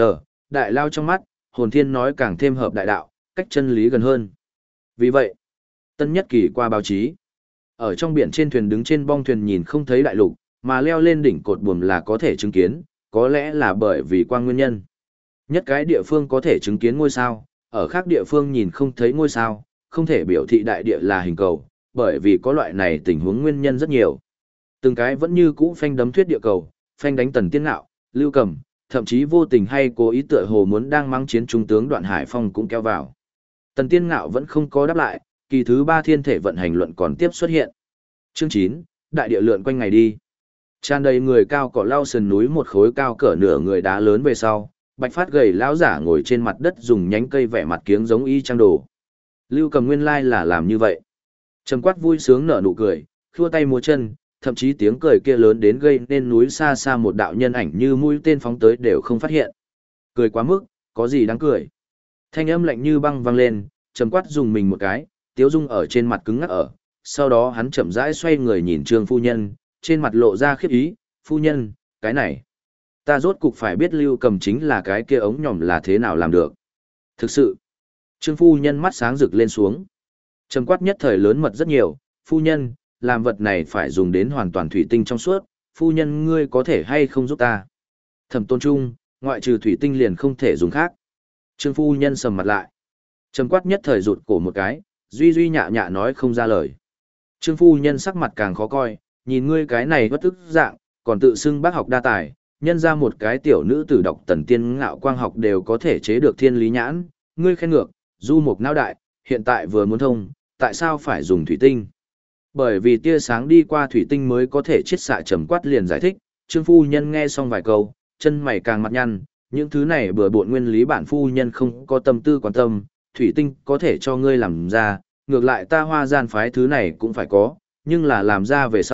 đại lao trong mắt, hồn thiên nói càng thêm hợp đại đạo, cách chân lý gần hơn. Vì vậy, Tân Nhất Kỳ qua báo chí, ở trong biển trên thuyền đứng trên bong thuyền nhìn không thấy đại lục, mà leo lên đỉnh cột buồm là có thể chứng kiến, có lẽ là bởi vì quang nguyên nhân. Nhất cái địa phương có thể chứng kiến ngôi sao, ở khác địa phương nhìn không thấy ngôi sao, không thể biểu thị đại địa là hình cầu, bởi vì có loại này tình huống nguyên nhân rất nhiều. Từng cái vẫn như cũ phanh đấm thuyết địa cầu, phanh đánh Tần Tiên Ngạo, Lưu Cầm, thậm chí vô tình hay cố ý tựa hồ muốn đang mang chiến trung tướng Đoạn Hải Phong cũng kéo vào. Tần Tiên Ngạo vẫn không có đáp lại, kỳ thứ 3 thiên thể vận hành luận còn tiếp xuất hiện. Chương 9, đại địa lượn quanh ngày đi. Tràn đầy người cao cỏ lau sườn núi một khối cao cỡ nửa người đá lớn về sau, Bạch Phát gầy lão giả ngồi trên mặt đất dùng nhánh cây vẽ mặt kiếng giống y chang đồ. Lưu Cầm nguyên lai là làm như vậy. Trầm Quát vui sướng nở nụ cười, khua tay múa chân, thậm chí tiếng cười kia lớn đến gây nên núi xa xa một đạo nhân ảnh như mũi tên phóng tới đều không phát hiện. Cười quá mức, có gì đáng cười. Thanh âm lạnh như băng vang lên, Trầm Quát dùng mình một cái, tiếu dung ở trên mặt cứng ngắc ở. Sau đó hắn chậm rãi xoay người nhìn Trương phu nhân, trên mặt lộ ra khiếp ý, phu nhân, cái này. Ta rốt cục phải biết Lưu Cầm chính là cái kia ống nhỏm là thế nào làm được. Thực sự, Trương phu nhân mắt sáng rực lên xuống. Trầm Quát nhất thời lớn mật rất nhiều, phu nhân, làm vật này phải dùng đến hoàn toàn thủy tinh trong suốt, phu nhân ngươi có thể hay không giúp ta. Thẩm Tôn Trung, ngoại trừ thủy tinh liền không thể dùng khác. Trương phu nhân sầm mặt lại. Trầm Quát nhất thời rụt cổ một cái, duy nhạ nhạ nói không ra lời. Trương phu nhân sắc mặt càng khó coi, nhìn ngươi cái này bất tức dạng, còn tự xưng bác học đa tài, nhân ra một cái tiểu nữ tử đọc Tần Tiên Ngạo quang học đều có thể chế được thiên lý nhãn, ngươi khen ngược, du mục não đại, hiện tại vừa muốn thông, tại sao phải dùng thủy tinh? Bởi vì tia sáng đi qua thủy tinh mới có thể chiết xạ. Trầm Quát liền giải thích, Trương phu nhân nghe xong vài câu, chân mày càng mặt nhăn, những thứ này bừa bộn nguyên lý bản phu nhân không có tâm tư quan tâm, thủy tinh có thể cho ngươi làm ra, ngược lại ta Hoa Gian phái thứ này cũng phải có, nhưng là làm ra về sau,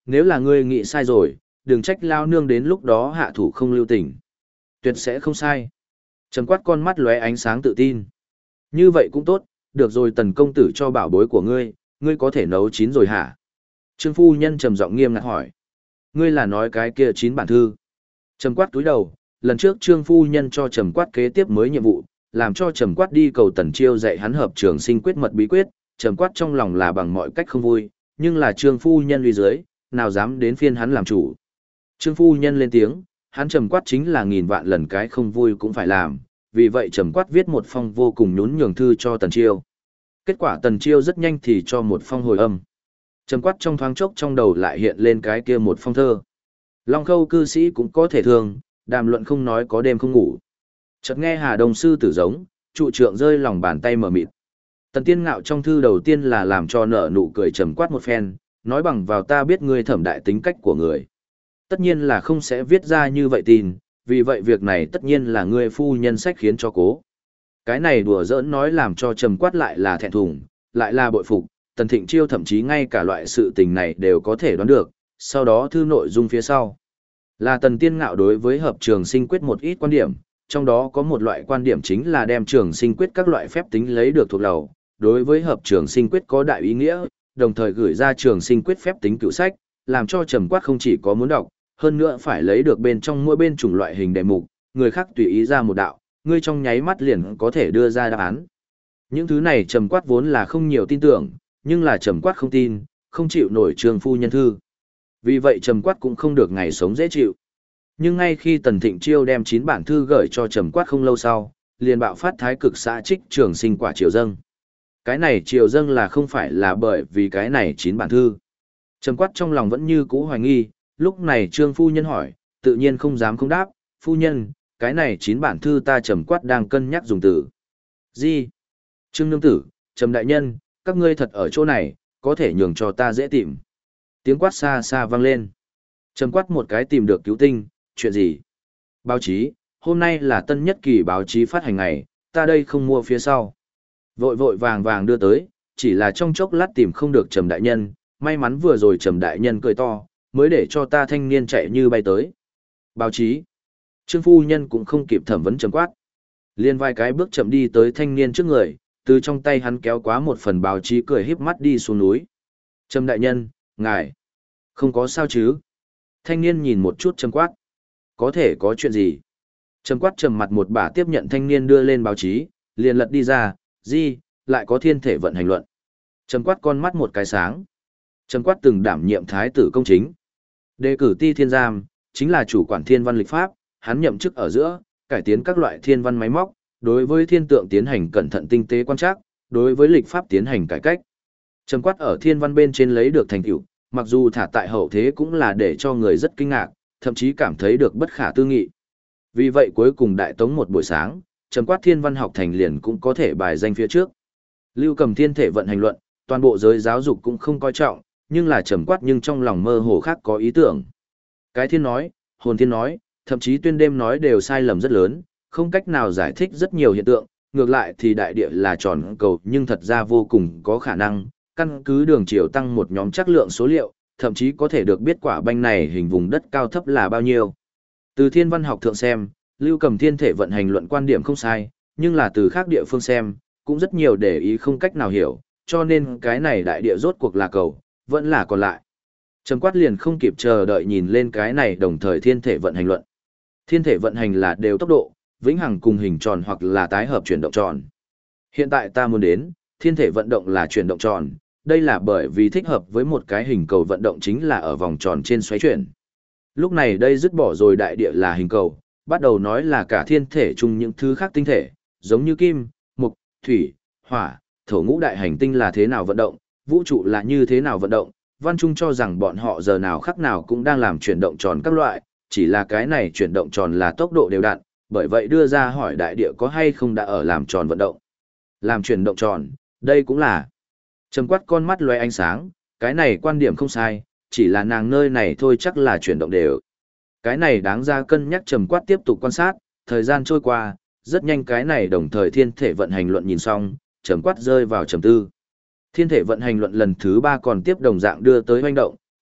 nếu là ngươi nghĩ sai rồi, đừng trách lao nương đến lúc đó hạ thủ không lưu tình. Tuyệt sẽ không sai. Trầm quát con mắt lóe ánh sáng tự tin. Như vậy cũng tốt, được rồi Tần công tử cho bảo bối của ngươi, ngươi có thể nấu chín rồi hả? Trương phu nhân trầm giọng nghiêm ngặt hỏi. Ngươi là nói cái kia 9 bản thư. Trầm quát túi đầu, lần trước Trương phu nhân cho Trầm quát kế tiếp mới nhiệm vụ, làm cho Trầm quát đi cầu Tần Chiêu dạy hắn hợp trường sinh quyết mật bí quyết, Trầm quát trong lòng là bằng mọi cách không vui, nhưng là Trương phu nhân uy dưới, nào dám đến phiên hắn làm chủ. Trương phu nhân lên tiếng, hắn Trầm quát chính là nghìn vạn lần cái không vui cũng phải làm, vì vậy Trầm quát viết một phong vô cùng nhún nhường thư cho Tần Chiêu. Kết quả Tần Chiêu rất nhanh thì cho một phong hồi âm. Trầm quát trong thoáng chốc trong đầu lại hiện lên cái kia một phong thơ. Long Khâu cư sĩ cũng có thể thương, đàm luận không nói có đêm không ngủ. Chợt nghe Hà Đông sư tử giống, trụ trượng rơi lòng bàn tay mở mịt. Tần Tiên Ngạo trong thư đầu tiên là làm cho nở nụ cười trầm quát một phen, nói bằng vào ta biết ngươi thẩm đại tính cách của người. Tất nhiên là không sẽ viết ra như vậy tin, vì vậy việc này tất nhiên là ngươi phu nhân sách khiến cho cố. Cái này đùa giỡn nói làm cho trầm quát lại là thẹn thùng, lại là bội phục, Tần Thịnh Chiêu thậm chí ngay cả loại sự tình này đều có thể đoán được, sau đó thư nội dung phía sau. Là Tần Tiên Ngạo đối với hợp trường sinh quyết một ít quan điểm, trong đó có một loại quan điểm chính là đem trường sinh quyết các loại phép tính lấy được thuộc lầu, đối với hợp trường sinh quyết có đại ý nghĩa, đồng thời gửi ra trường sinh quyết phép tính cựu sách, làm cho trầm quát không chỉ có muốn đọc, hơn nữa phải lấy được bên trong mỗi bên chủng loại hình đề mục, người khác tùy ý ra một đạo, ngươi trong nháy mắt liền có thể đưa ra đáp án. Những thứ này trầm quát vốn là không nhiều tin tưởng, nhưng là trầm quát không tin, không chịu nổi Trương phu nhân thư. Vì vậy trầm quát cũng không được ngày sống dễ chịu. Nhưng ngay khi Tần Thịnh Chiêu đem 9 bản thư gửi cho trầm quát không lâu sau, liền bạo phát thái cực xã trích trường sinh quả triều dâng. Cái này triều dâng là không phải là bởi vì cái này 9 bản thư. Trầm quát trong lòng vẫn như cũ hoài nghi, lúc này Trương phu nhân hỏi, tự nhiên không dám không đáp, phu nhân, cái này 9 bản thư ta trầm quát đang cân nhắc dùng từ. Gì? Trương nương tử, Trầm đại nhân, các ngươi thật ở chỗ này, có thể nhường cho ta dễ tìm. Tiếng quát xa xa vang lên. Trầm quát một cái tìm được cứu tinh, chuyện gì? Báo chí, hôm nay là tân nhất kỳ báo chí phát hành ngày, ta đây không mua phía sau. Vội vội vàng vàng đưa tới, chỉ là trong chốc lát tìm không được Trầm đại nhân, may mắn vừa rồi Trầm đại nhân cười to, mới để cho ta thanh niên chạy như bay tới. Báo chí. Trương phu nhân cũng không kịp thẩm vấn Trầm quát. Liên vài cái bước chậm đi tới thanh niên trước người, từ trong tay hắn kéo quá một phần báo chí cười híp mắt đi xuống núi. Trầm đại nhân, ngài, không có sao chứ? Thanh niên nhìn một chút Trầm quát. Có thể có chuyện gì? Trầm quát trầm mặt một bà tiếp nhận thanh niên đưa lên báo chí, liền lật đi ra, gì, lại có thiên thể vận hành luận. Trầm quát con mắt một cái sáng. Trầm quát từng đảm nhiệm thái tử công chính. Đề cử ti thiên giam, chính là chủ quản thiên văn lịch pháp, hắn nhậm chức ở giữa, cải tiến các loại thiên văn máy móc, đối với thiên tượng tiến hành cẩn thận tinh tế quan trắc, đối với lịch pháp tiến hành cải cách. Trầm quát ở thiên văn bên trên lấy được thành tựu, mặc dù thả tại hậu thế cũng là để cho người rất kinh ngạc, thậm chí cảm thấy được bất khả tư nghị. Vì vậy cuối cùng đại tống một buổi sáng, Trầm quát thiên văn học thành liền cũng có thể bài danh phía trước. Lưu Cầm thiên thể vận hành luận, toàn bộ giới giáo dục cũng không coi trọng, nhưng là Trầm quát nhưng trong lòng mơ hồ khác có ý tưởng. Cái thiên nói, hồn thiên nói, thậm chí tuyên đêm nói đều sai lầm rất lớn, không cách nào giải thích rất nhiều hiện tượng, ngược lại thì đại địa là tròn cầu nhưng thật ra vô cùng có khả năng, căn cứ đường chiều tăng một nhóm chất lượng số liệu, thậm chí có thể được biết quả banh này hình vùng đất cao thấp là bao nhiêu. Từ thiên văn học thượng xem, Lưu Cầm thiên thể vận hành luận quan điểm không sai, nhưng là từ khác địa phương xem, cũng rất nhiều để ý không cách nào hiểu, cho nên cái này đại địa rốt cuộc là cầu, vẫn là còn lại. Trầm quát liền không kịp chờ đợi nhìn lên cái này đồng thời thiên thể vận hành luận. Thiên thể vận hành là đều tốc độ, vĩnh hằng cùng hình tròn hoặc là tái hợp chuyển động tròn. Hiện tại ta muốn đến, thiên thể vận động là chuyển động tròn, đây là bởi vì thích hợp với một cái hình cầu vận động chính là ở vòng tròn trên xoáy chuyển. Lúc này đây dứt bỏ rồi đại địa là hình cầu, bắt đầu nói là cả thiên thể chung những thứ khác tinh thể, giống như kim, mộc, thủy, hỏa, thổ ngũ đại hành tinh là thế nào vận động, vũ trụ là như thế nào vận động, Văn Trung cho rằng bọn họ giờ nào khắc nào cũng đang làm chuyển động tròn các loại, chỉ là cái này chuyển động tròn là tốc độ đều đặn, bởi vậy đưa ra hỏi đại địa có hay không đã ở làm tròn vận động. Làm chuyển động tròn, đây cũng là. Trầm quát con mắt loe ánh sáng, cái này quan điểm không sai, chỉ là nàng nơi này thôi chắc là chuyển động đều. Cái này đáng ra cân nhắc. Trầm quát tiếp tục quan sát, thời gian trôi qua, rất nhanh cái này đồng thời thiên thể vận hành luận nhìn xong, Trầm quát rơi vào trầm tư. Thiên thể vận hành luận lần thứ 3 còn tiếp đồng dạng đưa tới hoành động,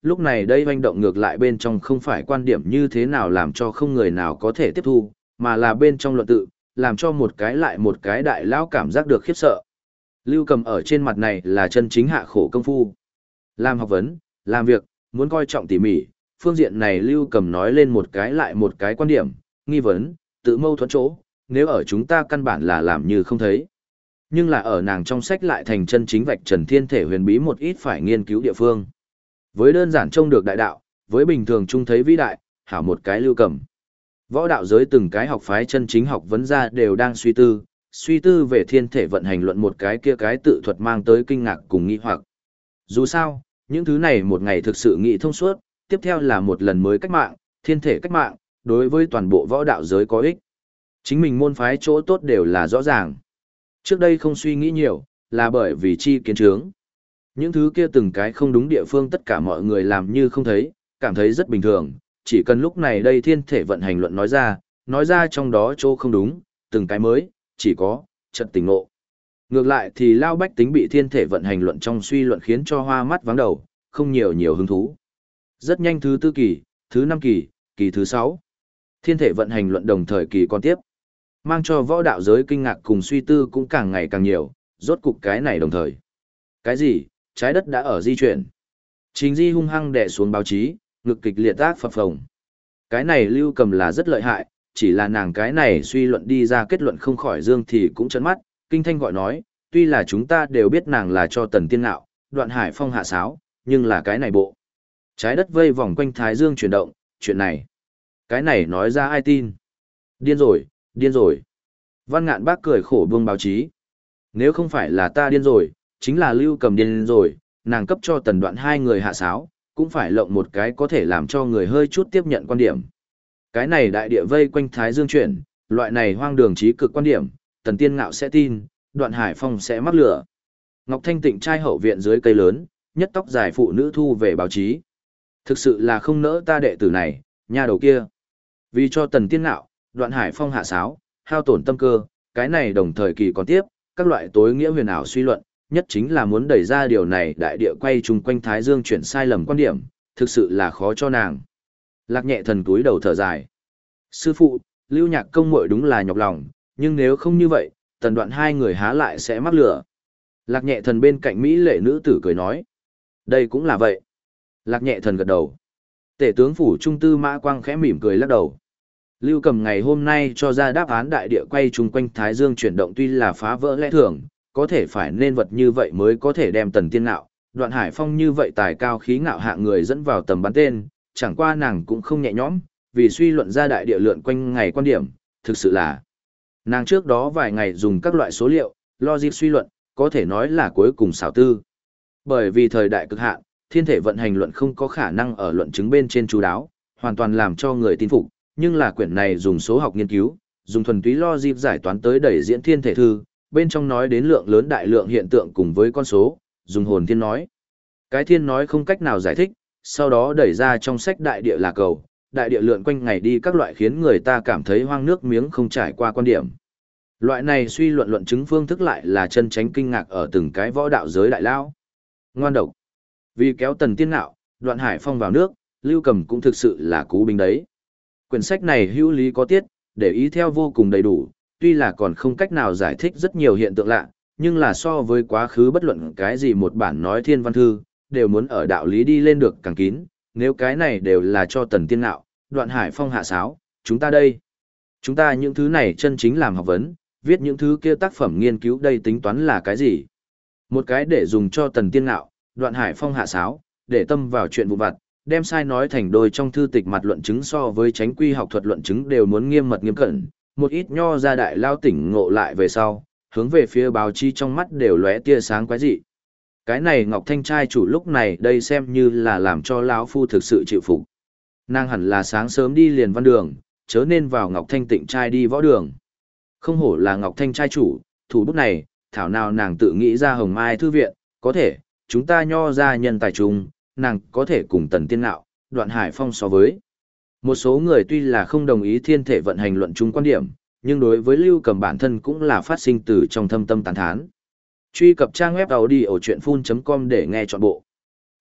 lúc này đây hoành động ngược lại bên trong không phải quan điểm như thế nào làm cho không người nào có thể tiếp thu, mà là bên trong luận tự, làm cho một cái lại một cái đại lão cảm giác được khiếp sợ. Lưu Cầm ở trên mặt này là chân chính hạ khổ công phu. Làm học vấn, làm việc, muốn coi trọng tỉ mỉ, phương diện này Lưu Cầm nói lên một cái lại một cái quan điểm, nghi vấn, tự mâu thuẫn chỗ, nếu ở chúng ta căn bản là làm như không thấy. Nhưng là ở nàng trong sách lại thành chân chính vạch trần thiên thể huyền bí một ít phải nghiên cứu địa phương. Với đơn giản trông được đại đạo, với bình thường trung thấy vĩ đại, hảo một cái Lưu Cầm. Võ đạo giới từng cái học phái chân chính học vấn ra đều đang suy tư về thiên thể vận hành luận một cái kia cái tự thuật mang tới kinh ngạc cùng nghi hoặc. Dù sao, những thứ này một ngày thực sự nghĩ thông suốt, tiếp theo là một lần mới cách mạng, thiên thể cách mạng, đối với toàn bộ võ đạo giới có ích. Chính mình môn phái chỗ tốt đều là rõ ràng. Trước đây không suy nghĩ nhiều, là bởi vì chi kiến trướng. Những thứ kia từng cái không đúng địa phương tất cả mọi người làm như không thấy, cảm thấy rất bình thường, chỉ cần lúc này đây thiên thể vận hành luận nói ra trong đó chỗ không đúng, từng cái mới, chỉ có, chợt tỉnh ngộ. Ngược lại thì lao bách tính bị thiên thể vận hành luận trong suy luận khiến cho hoa mắt vắng đầu, không nhiều hứng thú. Rất nhanh thứ tư kỳ, thứ năm kỳ, kỳ thứ 6. Thiên thể vận hành luận đồng thời kỳ còn tiếp. Mang cho võ đạo giới kinh ngạc cùng suy tư cũng càng ngày càng nhiều, rốt cục cái này đồng thời. Cái gì, trái đất đã ở di chuyển. Trình Di hung hăng đè xuống báo chí, ngực kịch liệt ác phập phồng. Cái này Lưu Cầm là rất lợi hại, chỉ là nàng cái này suy luận đi ra kết luận không khỏi dương thì cũng chấn mắt, kinh thanh gọi nói, tuy là chúng ta đều biết nàng là cho Tần Tiên Ngạo, Đoạn Hải Phong hạ sáo, nhưng là cái này bộ. Trái đất vây vòng quanh Thái Dương chuyển động, chuyện này. Cái này nói ra ai tin? Điên rồi, điên rồi. Văn Ngạn Bác cười khổ buông báo chí. Nếu không phải là ta điên rồi, chính là Lưu Cầm điên rồi, nàng cấp cho Tần Đoạn hai người hạ sáo, cũng phải lộng một cái có thể làm cho người hơi chút tiếp nhận quan điểm. Cái này đại địa vây quanh Thái Dương chuyển, loại này hoang đường trí cực quan điểm, Tần Tiên Ngạo sẽ tin, Đoạn Hải Phong sẽ mắc lửa. Ngọc Thanh Tịnh trai hậu viện dưới cây lớn, nhất tóc dài phụ nữ thu về báo chí. Thực sự là không nỡ ta đệ tử này, nha đầu kia. Vì cho Tần Tiên Ngạo, Đoạn Hải Phong hạ sáo, hao tổn tâm cơ, cái này đồng thời kỳ còn tiếp, các loại tối nghĩa huyền ảo suy luận, nhất chính là muốn đẩy ra điều này đại địa quay chung quanh Thái Dương chuyển sai lầm quan điểm, thực sự là khó cho nàng. Lạc Nhẹ Thần túi đầu thở dài. Sư phụ, Lưu Nhạc công muội đúng là nhọc lòng, nhưng nếu không như vậy, Tần Đoạn hai người há lại sẽ mắc lửa. Lạc Nhẹ Thần bên cạnh Mỹ lệ nữ tử cười nói. Đây cũng là vậy. Lạc Nhẹ Thần gật đầu. Tể tướng phủ trung tư Mã Quang khẽ mỉm cười lắc đầu. Lưu Cầm ngày hôm nay cho ra đáp án đại địa quay chung quanh Thái Dương chuyển động tuy là phá vỡ lẽ thường, có thể phải nên vật như vậy mới có thể đem Tần Tiên Ngạo, Đoạn Hải Phong như vậy tài cao khí ngạo hạng người dẫn vào tầm bắn tên, chẳng qua nàng cũng không nhẹ nhõm, vì suy luận ra đại địa lượn quanh ngày quan điểm, thực sự là nàng trước đó vài ngày dùng các loại số liệu, logic suy luận, có thể nói là cuối cùng xảo tư. Bởi vì thời đại cực hạn, thiên thể vận hành luận không có khả năng ở luận chứng bên trên chú đáo, hoàn toàn làm cho người tin phục, nhưng là quyển này dùng số học nghiên cứu, dùng thuần túy logic giải toán tới đẩy diễn thiên thể thư, bên trong nói đến lượng lớn đại lượng hiện tượng cùng với con số, dùng hồn thiên nói. Cái thiên nói không cách nào giải thích, sau đó đẩy ra trong sách đại địa là cầu, đại địa lượn quanh ngày đi các loại khiến người ta cảm thấy hoang nước miếng không trải qua quan điểm. Loại này suy luận luận chứng phương thức lại là chân tránh kinh ngạc ở từng cái võ đạo giới đại lao. Ngoan độc. Vì kéo Tần Tiên Ngạo, Đoạn Hải Phong vào nước, Lưu Cầm cũng thực sự là cú binh đấy. Quyển sách này hữu lý có tiết, để ý theo vô cùng đầy đủ, tuy là còn không cách nào giải thích rất nhiều hiện tượng lạ, nhưng là so với quá khứ bất luận cái gì một bản nói thiên văn thư, đều muốn ở đạo lý đi lên được càng kín, nếu cái này đều là cho Tần Tiên Ngạo, Đoạn Hải Phong hạ sáo, chúng ta những thứ này chân chính làm học vấn, viết những thứ kia tác phẩm nghiên cứu đây tính toán là cái gì? Một cái để dùng cho Tần Tiên Ngạo, Đoạn Hải Phong hạ sáo, để tâm vào chuyện vụ vặt, đem sai nói thành đôi trong thư tịch mặt luận chứng so với tránh quy học thuật luận chứng đều muốn nghiêm mật nghiêm cẩn, một ít nho ra đại lao tỉnh ngộ lại về sau, hướng về phía báo chí trong mắt đều lóe tia sáng quái dị. Cái này Ngọc Thanh trai chủ lúc này đây xem như là làm cho lão phu thực sự chịu phục. Nàng hẳn là sáng sớm đi liền văn đường, chớ nên vào Ngọc Thanh tịnh trai đi võ đường. Không hổ là Ngọc Thanh trai chủ, thủ bút này, thảo nào nàng tự nghĩ ra Hồng Mai thư viện, có thể, chúng ta nho ra nhân tài chung, nàng có thể cùng Tần Tiên Ngạo, Đoạn Hải Phong so với. Một số người tuy là không đồng ý thiên thể vận hành luận chung quan điểm, nhưng đối với Lưu Cầm bản thân cũng là phát sinh từ trong thâm tâm tán thán. Truy cập trang web audio chuyện full.com để nghe trọn bộ.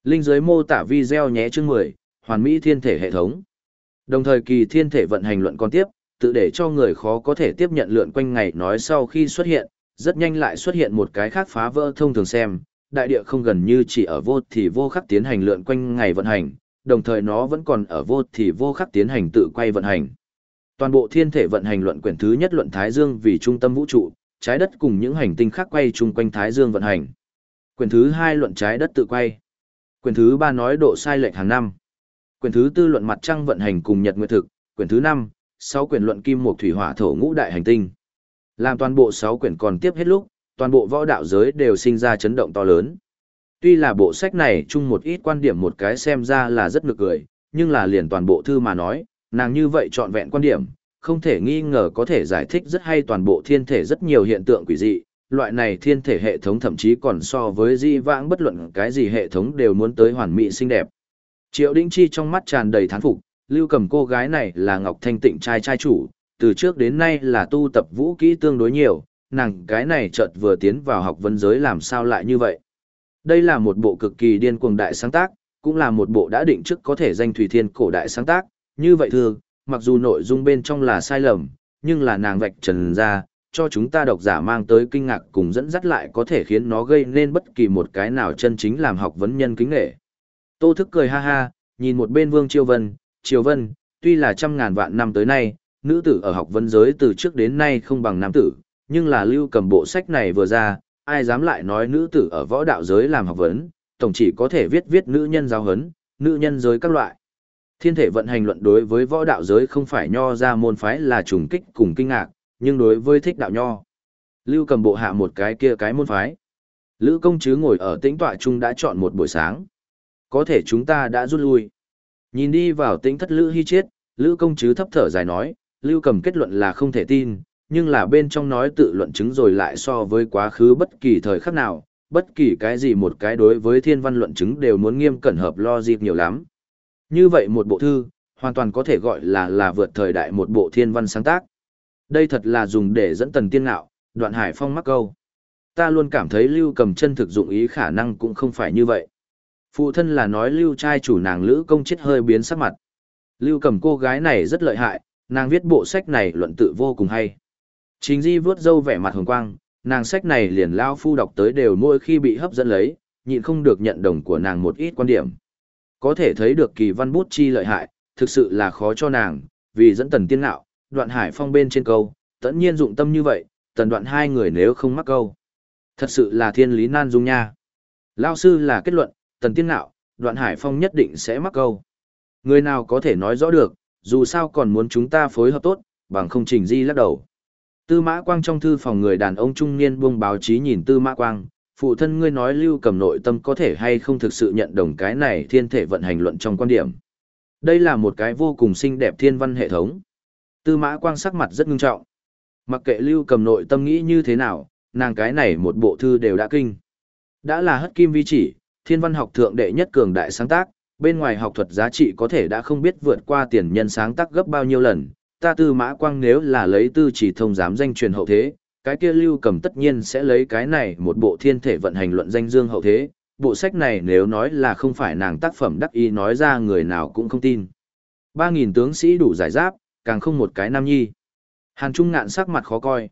Linh dưới mô tả video nhé chương 10, hoàn mỹ thiên thể hệ thống. Đồng thời kỳ thiên thể vận hành luận còn tiếp, tự để cho người khó có thể tiếp nhận lượn quanh ngày nói sau khi xuất hiện, rất nhanh lại xuất hiện một cái khác phá vỡ thông thường xem, đại địa không gần như chỉ ở vô thì vô khắc tiến hành lượn quanh ngày vận hành, đồng thời nó vẫn còn ở vô thì vô khắc tiến hành tự quay vận hành. Toàn bộ thiên thể vận hành luận quyển thứ nhất luận Thái Dương vì trung tâm vũ trụ, trái đất cùng những hành tinh khác quay chung quanh Thái Dương vận hành. Quyển thứ hai luận trái đất tự quay. Quyển thứ ba nói độ sai lệch hàng năm. Quyển thứ tư luận mặt trăng vận hành cùng nhật nguyệt thực. Quyển thứ năm, 6 quyển luận kim mộc thủy hỏa thổ ngũ đại hành tinh. Làm toàn bộ 6 quyển còn tiếp hết lúc, toàn bộ võ đạo giới đều sinh ra chấn động to lớn. Tuy là bộ sách này chung một ít quan điểm một cái xem ra là rất nực cười, nhưng là liền toàn bộ thư mà nói, nàng như vậy trọn vẹn quan điểm, không thể nghi ngờ có thể giải thích rất hay toàn bộ thiên thể rất nhiều hiện tượng quỷ dị. Loại này thiên thể hệ thống thậm chí còn so với di vãng bất luận cái gì hệ thống đều muốn tới hoàn mỹ xinh đẹp. Triệu Đĩnh Chi trong mắt tràn đầy thán phục, Lưu Cầm cô gái này là Ngọc Thanh Tịnh trai chủ, từ trước đến nay là tu tập vũ kỹ tương đối nhiều, nàng cái này chợt vừa tiến vào học vấn giới làm sao lại như vậy. Đây là một bộ cực kỳ điên cuồng đại sáng tác, cũng là một bộ đã định trước có thể danh Thủy Thiên cổ đại sáng tác, như vậy thường, mặc dù nội dung bên trong là sai lầm, nhưng là nàng vạch trần ra, cho chúng ta độc giả mang tới kinh ngạc cùng dẫn dắt lại có thể khiến nó gây nên bất kỳ một cái nào chân chính làm học vấn nhân kính nghệ. Tô Thức cười ha ha, nhìn một bên Vương Triều Vân, tuy là trăm ngàn vạn năm tới nay, nữ tử ở học vấn giới từ trước đến nay không bằng nam tử, nhưng là Lưu Cầm bộ sách này vừa ra, ai dám lại nói nữ tử ở võ đạo giới làm học vấn, tổng chỉ có thể viết nữ nhân giáo huấn, nữ nhân giới các loại. Thiên thể vận hành luận đối với võ đạo giới không phải nho ra môn phái là trùng kích cùng kinh ngạc, nhưng đối với thích đạo nho, Lưu Cầm bộ hạ một cái kia cái môn phái. Lữ công chứ ngồi ở tĩnh tọa chung đã chọn một buổi sáng. Có thể chúng ta đã rút lui. Nhìn đi vào tĩnh thất Lữ Hy Chiết, Lữ công chứ thấp thở dài nói, Lưu Cầm kết luận là không thể tin, nhưng là bên trong nói tự luận chứng rồi lại so với quá khứ bất kỳ thời khắc nào, bất kỳ cái gì một cái đối với thiên văn luận chứng đều muốn nghiêm cẩn hợp logic nhiều lắm. Như vậy một bộ thư, hoàn toàn có thể gọi là vượt thời đại một bộ thiên văn sáng tác. Đây thật là dùng để dẫn Tần Tiên Ngạo, Đoạn Hải Phong mắc câu. Ta luôn cảm thấy Lưu Cầm chân thực dụng ý khả năng cũng không phải như vậy. Phụ thân là nói Lưu trai chủ nàng Lữ công chết hơi biến sắc mặt. Lưu Cầm cô gái này rất lợi hại, nàng viết bộ sách này luận tự vô cùng hay. Trình Di vướt râu vẻ mặt hồng quang, nàng sách này liền lao phu đọc tới đều mỗi khi bị hấp dẫn lấy, nhịn không được nhận đồng của nàng một ít quan điểm. Có thể thấy được kỳ văn bút chi lợi hại, thực sự là khó cho nàng, vì dẫn Tần Tiên Ngạo, Đoạn Hải Phong bên trên câu, tất nhiên dụng tâm như vậy, Tần Đoạn hai người nếu không mắc câu. Thật sự là thiên lý nan dung nha. Lao sư là kết luận, Tần Tiên Ngạo, Đoạn Hải Phong nhất định sẽ mắc câu. Người nào có thể nói rõ được, dù sao còn muốn chúng ta phối hợp tốt, bằng không Trình Di lắc đầu. Tư Mã Quang trong thư phòng người đàn ông trung niên buông báo chí nhìn Tư Mã Quang, phụ thân ngươi nói Lưu Cầm nội tâm có thể hay không thực sự nhận đồng cái này thiên thể vận hành luận trong quan điểm. Đây là một cái vô cùng xinh đẹp thiên văn hệ thống. Tư Mã Quang sắc mặt rất ngưng trọng. Mặc kệ Lưu Cầm nội tâm nghĩ như thế nào, nàng cái này một bộ thư đều đã kinh. Đã là hất kim vi chỉ, thiên văn học thượng đệ nhất cường đại sáng tác, bên ngoài học thuật giá trị có thể đã không biết vượt qua tiền nhân sáng tác gấp bao nhiêu lần. Ta Tư Mã Quang nếu là lấy Tư Chỉ Thông dám danh truyền hậu thế, cái kia Lưu Cầm tất nhiên sẽ lấy cái này một bộ thiên thể vận hành luận danh dương hậu thế. Bộ sách này nếu nói là không phải nàng tác phẩm đắc ý nói ra người nào cũng không tin. 3.000 tướng sĩ đủ giải giáp, càng không một cái nam nhi. Hàn Trung Ngạn sắc mặt khó coi,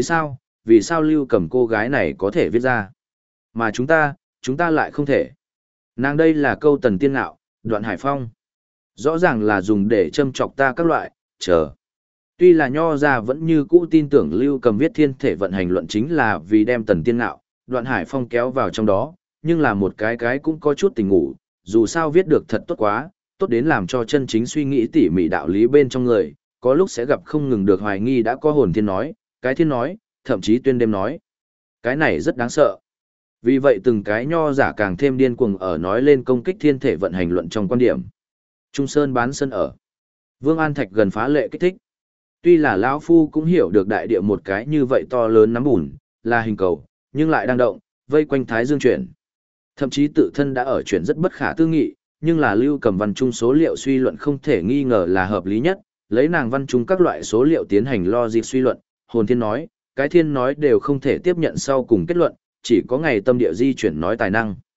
vì sao Lưu Cầm cô gái này có thể viết ra. Mà chúng ta lại không thể. Nàng đây là câu Tần Tiên Ngạo, Đoạn Hải Phong. Rõ ràng là dùng để châm chọc ta các loại, chờ. Tuy là nho ra vẫn như cũ tin tưởng Lưu Cầm viết thiên thể vận hành luận chính là vì đem Tần Tiên Ngạo, Đoạn Hải Phong kéo vào trong đó, nhưng là một cái cũng có chút tình ngủ, dù sao viết được thật tốt quá, tốt đến làm cho chân chính suy nghĩ tỉ mỉ đạo lý bên trong người, có lúc sẽ gặp không ngừng được hoài nghi đã có hồn thiên nói, cái thiên nói, thậm chí tuyên đêm nói. Cái này rất đáng sợ. Vì vậy từng cái nho giả càng thêm điên cuồng ở nói lên công kích thiên thể vận hành luận trong quan điểm. Trung Sơn bán sân ở. Vương An Thạch gần phá lệ kích thích. Tuy là lão phu cũng hiểu được đại địa một cái như vậy to lớn nắm bùn, là hình cầu, nhưng lại đang động, vây quanh Thái Dương chuyển. Thậm chí tự thân đã ở chuyển rất bất khả tư nghị, nhưng là Lưu Cầm văn trung số liệu suy luận không thể nghi ngờ là hợp lý nhất, lấy nàng văn trung các loại số liệu tiến hành logic suy luận, hồn thiên nói, cái thiên nói đều không thể tiếp nhận sau cùng kết luận, chỉ có ngày tâm địa di chuyển nói tài năng.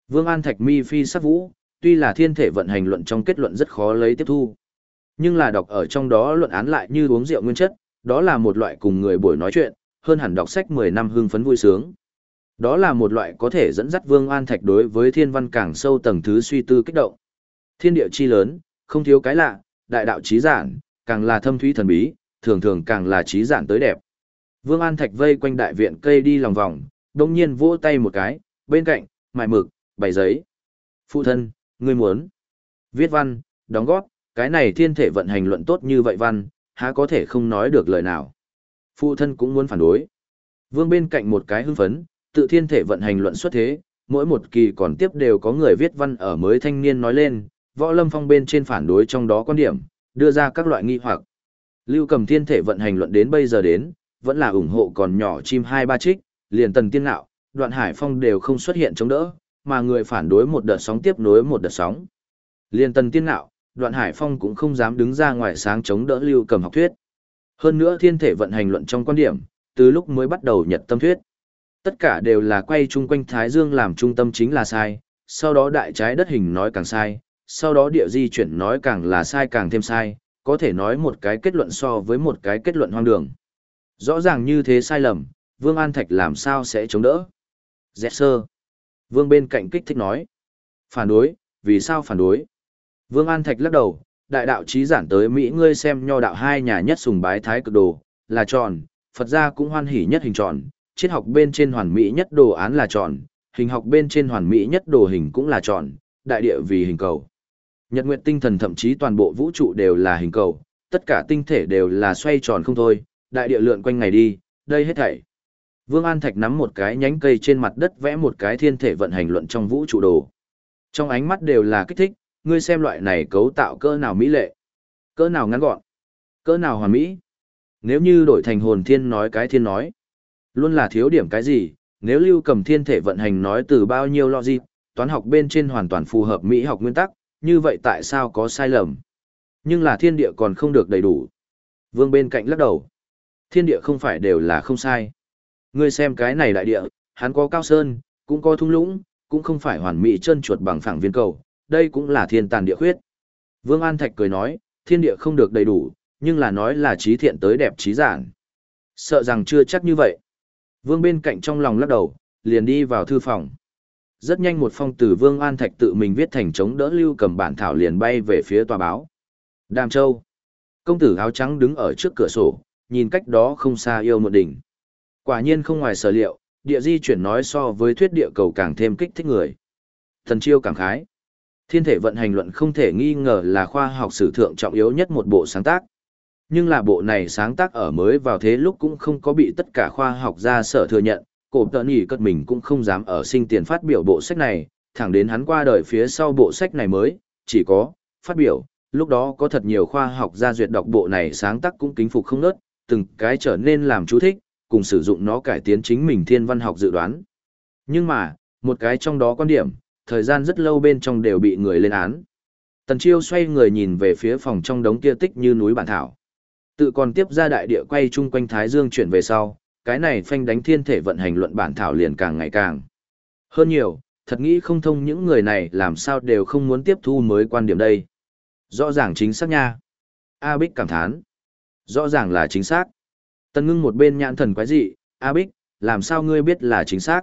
Vương An Thạch mi phi sắc vũ, tuy là thiên thể vận hành luận trong kết luận rất khó lấy tiếp thu. Nhưng là đọc ở trong đó luận án lại như uống rượu nguyên chất, đó là một loại cùng người buổi nói chuyện, hơn hẳn đọc sách 10 năm hưng phấn vui sướng. Đó là một loại có thể dẫn dắt Vương An Thạch đối với thiên văn càng sâu tầng thứ suy tư kích động. Thiên địa chi lớn, không thiếu cái lạ, đại đạo trí giản, càng là thâm thúy thần bí, thường thường càng là trí giản tới đẹp. Vương An Thạch vây quanh đại viện cây đi lòng vòng, đông nhiên vỗ tay một cái, bên cạnh, mài mực, bày giấy. Phụ thân, ngươi muốn viết văn, đóng góp, cái này thiên thể vận hành luận tốt như vậy văn, há có thể không nói được lời nào. Phụ thân cũng muốn phản đối. Vương bên cạnh một cái hưng phấn, tự thiên thể vận hành luận xuất thế, mỗi một kỳ còn tiếp đều có người viết văn ở mới thanh niên nói lên, Võ Lâm Phong bên trên phản đối trong đó quan điểm, đưa ra các loại nghi hoặc. Lưu Cầm thiên thể vận hành luận đến bây giờ đến, vẫn là ủng hộ còn nhỏ chim hai ba trích, liền Tần Tiên Nạo, Đoạn Hải Phong đều không xuất hiện chống đỡ, mà người phản đối một đợt sóng tiếp nối một đợt sóng. Liền Tần Tiên Nạo, Đoạn Hải Phong cũng không dám đứng ra ngoài sáng chống đỡ Lưu Cầm học thuyết. Hơn nữa thiên thể vận hành luận trong quan điểm, từ lúc mới bắt đầu nhật tâm thuyết. Tất cả đều là quay chung quanh Thái Dương làm trung tâm chính là sai, sau đó đại trái đất hình nói càng sai, sau đó địa di chuyển nói càng là sai càng thêm sai, có thể nói một cái kết luận so với một cái kết luận hoang đường. Rõ ràng như thế sai lầm, Vương An Thạch làm sao sẽ chống đỡ? Dẹt sơ. Vương bên cạnh kích thích nói. Phản đối, vì sao phản đối? Vương An Thạch lắc đầu, đại đạo trí giản tới Mỹ ngươi xem nho đạo hai nhà nhất sùng bái thái cực đồ, là tròn, Phật gia cũng hoan hỉ nhất hình tròn, triết học bên trên hoàn mỹ nhất đồ án là tròn, hình học bên trên hoàn mỹ nhất đồ hình cũng là tròn, đại địa vì hình cầu. Nhật nguyệt tinh thần thậm chí toàn bộ vũ trụ đều là hình cầu, tất cả tinh thể đều là xoay tròn không thôi, đại địa lượn quanh ngày đi, đây hết thảy. Vương An Thạch nắm một cái nhánh cây trên mặt đất vẽ một cái thiên thể vận hành luận trong vũ trụ đồ. Trong ánh mắt đều là kích thích, ngươi xem loại này cấu tạo cỡ nào mỹ lệ, cỡ nào ngắn gọn, cỡ nào hoàn mỹ. Nếu như đổi thành hồn thiên nói cái thiên nói, luôn là thiếu điểm cái gì, nếu Lưu Cầm thiên thể vận hành nói từ bao nhiêu logic, toán học bên trên hoàn toàn phù hợp mỹ học nguyên tắc, như vậy tại sao có sai lầm? Nhưng là thiên địa còn không được đầy đủ. Vương bên cạnh lắc đầu. Thiên địa không phải đều là không sai. Ngươi xem cái này đại địa, hắn có cao sơn, cũng có thung lũng, cũng không phải hoàn mỹ trơn chuột bằng phẳng viên cầu, đây cũng là thiên tàn địa khuyết. Vương An Thạch cười nói, thiên địa không được đầy đủ, nhưng là nói là trí thiện tới đẹp trí giản. Sợ rằng chưa chắc như vậy. Vương bên cạnh trong lòng lắc đầu, liền đi vào thư phòng. Rất nhanh một phong từ Vương An Thạch tự mình viết thành chống đỡ Lưu Cầm bản thảo liền bay về phía tòa báo. Đàm Châu. Công tử áo trắng đứng ở trước cửa sổ, nhìn cách đó không xa yêu một đỉnh. Quả nhiên không ngoài sở liệu, địa di chuyển nói so với thuyết địa cầu càng thêm kích thích người. Thần Chiêu cảm khái. Thiên thể vận hành luận không thể nghi ngờ là khoa học sử thượng trọng yếu nhất một bộ sáng tác. Nhưng là bộ này sáng tác ở mới vào thế lúc cũng không có bị tất cả khoa học gia sở thừa nhận, cổ tợn nhỉ cất mình cũng không dám ở sinh tiền phát biểu bộ sách này, thẳng đến hắn qua đời phía sau bộ sách này mới, chỉ có, phát biểu, lúc đó có thật nhiều khoa học gia duyệt đọc bộ này sáng tác cũng kính phục không nớt, từng cái trở nên làm chú thích, cùng sử dụng nó cải tiến chính mình thiên văn học dự đoán. Nhưng mà, một cái trong đó quan điểm, thời gian rất lâu bên trong đều bị người lên án. Tần Chiêu xoay người nhìn về phía phòng trong đống kia tích như núi bản thảo. Tự còn tiếp ra đại địa quay chung quanh Thái Dương chuyển về sau, cái này phanh đánh thiên thể vận hành luận bản thảo liền càng ngày càng hơn nhiều, thật nghĩ không thông những người này làm sao đều không muốn tiếp thu mới quan điểm đây. Rõ ràng chính xác nha. A Bích cảm thán. Rõ ràng là chính xác. Tần Ngưng một bên nhãn thần quái dị, A Bích, làm sao ngươi biết là chính xác?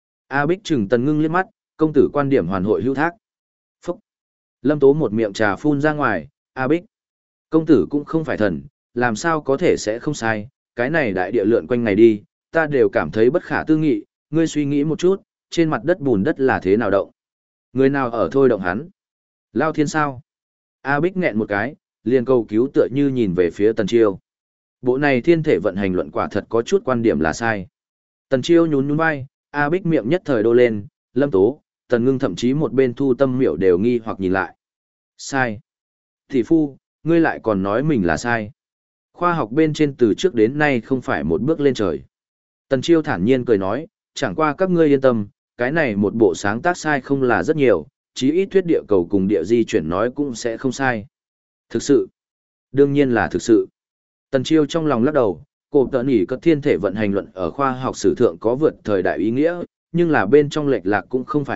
A Bích chừng Tần Ngưng liếc mắt, công tử quan điểm hoàn hội hữu thác. Phúc. Lâm Tố một miệng trà phun ra ngoài, A Bích. Công tử cũng không phải thần, làm sao có thể sẽ không sai, cái này đại địa lượn quanh ngày đi, ta đều cảm thấy bất khả tư nghị, ngươi suy nghĩ một chút, trên mặt đất bùn đất là thế nào động? Người nào ở thôi động hắn? Lao thiên sao? A Bích nghẹn một cái, liền cầu cứu tựa như nhìn về phía Tần Chiêu. Bộ này thiên thể vận hành luận quả thật có chút quan điểm là sai. Tần Chiêu nhún nhún vai, A Bích miệng nhất thời đô lên, Lâm Tố, Tần Ngưng thậm chí một bên Thu Tâm Miểu đều nghi hoặc nhìn lại. Sai. Thị phu, ngươi lại còn nói mình là sai. Khoa học bên trên từ trước đến nay không phải một bước lên trời. Tần Chiêu thản nhiên cười nói, chẳng qua các ngươi yên tâm, cái này một bộ sáng tác sai không là rất nhiều, chí ít thuyết địa cầu cùng địa di chuyển nói cũng sẽ không sai. Thực sự. Đương nhiên là thực sự. Tần Chiêu trong lòng lắc đầu, cổ tợn nhỉ cất thiên thể vận hành luận ở khoa học sử thượng có vượt thời đại ý nghĩa, nhưng là bên trong lệch lạc cũng không phải ít,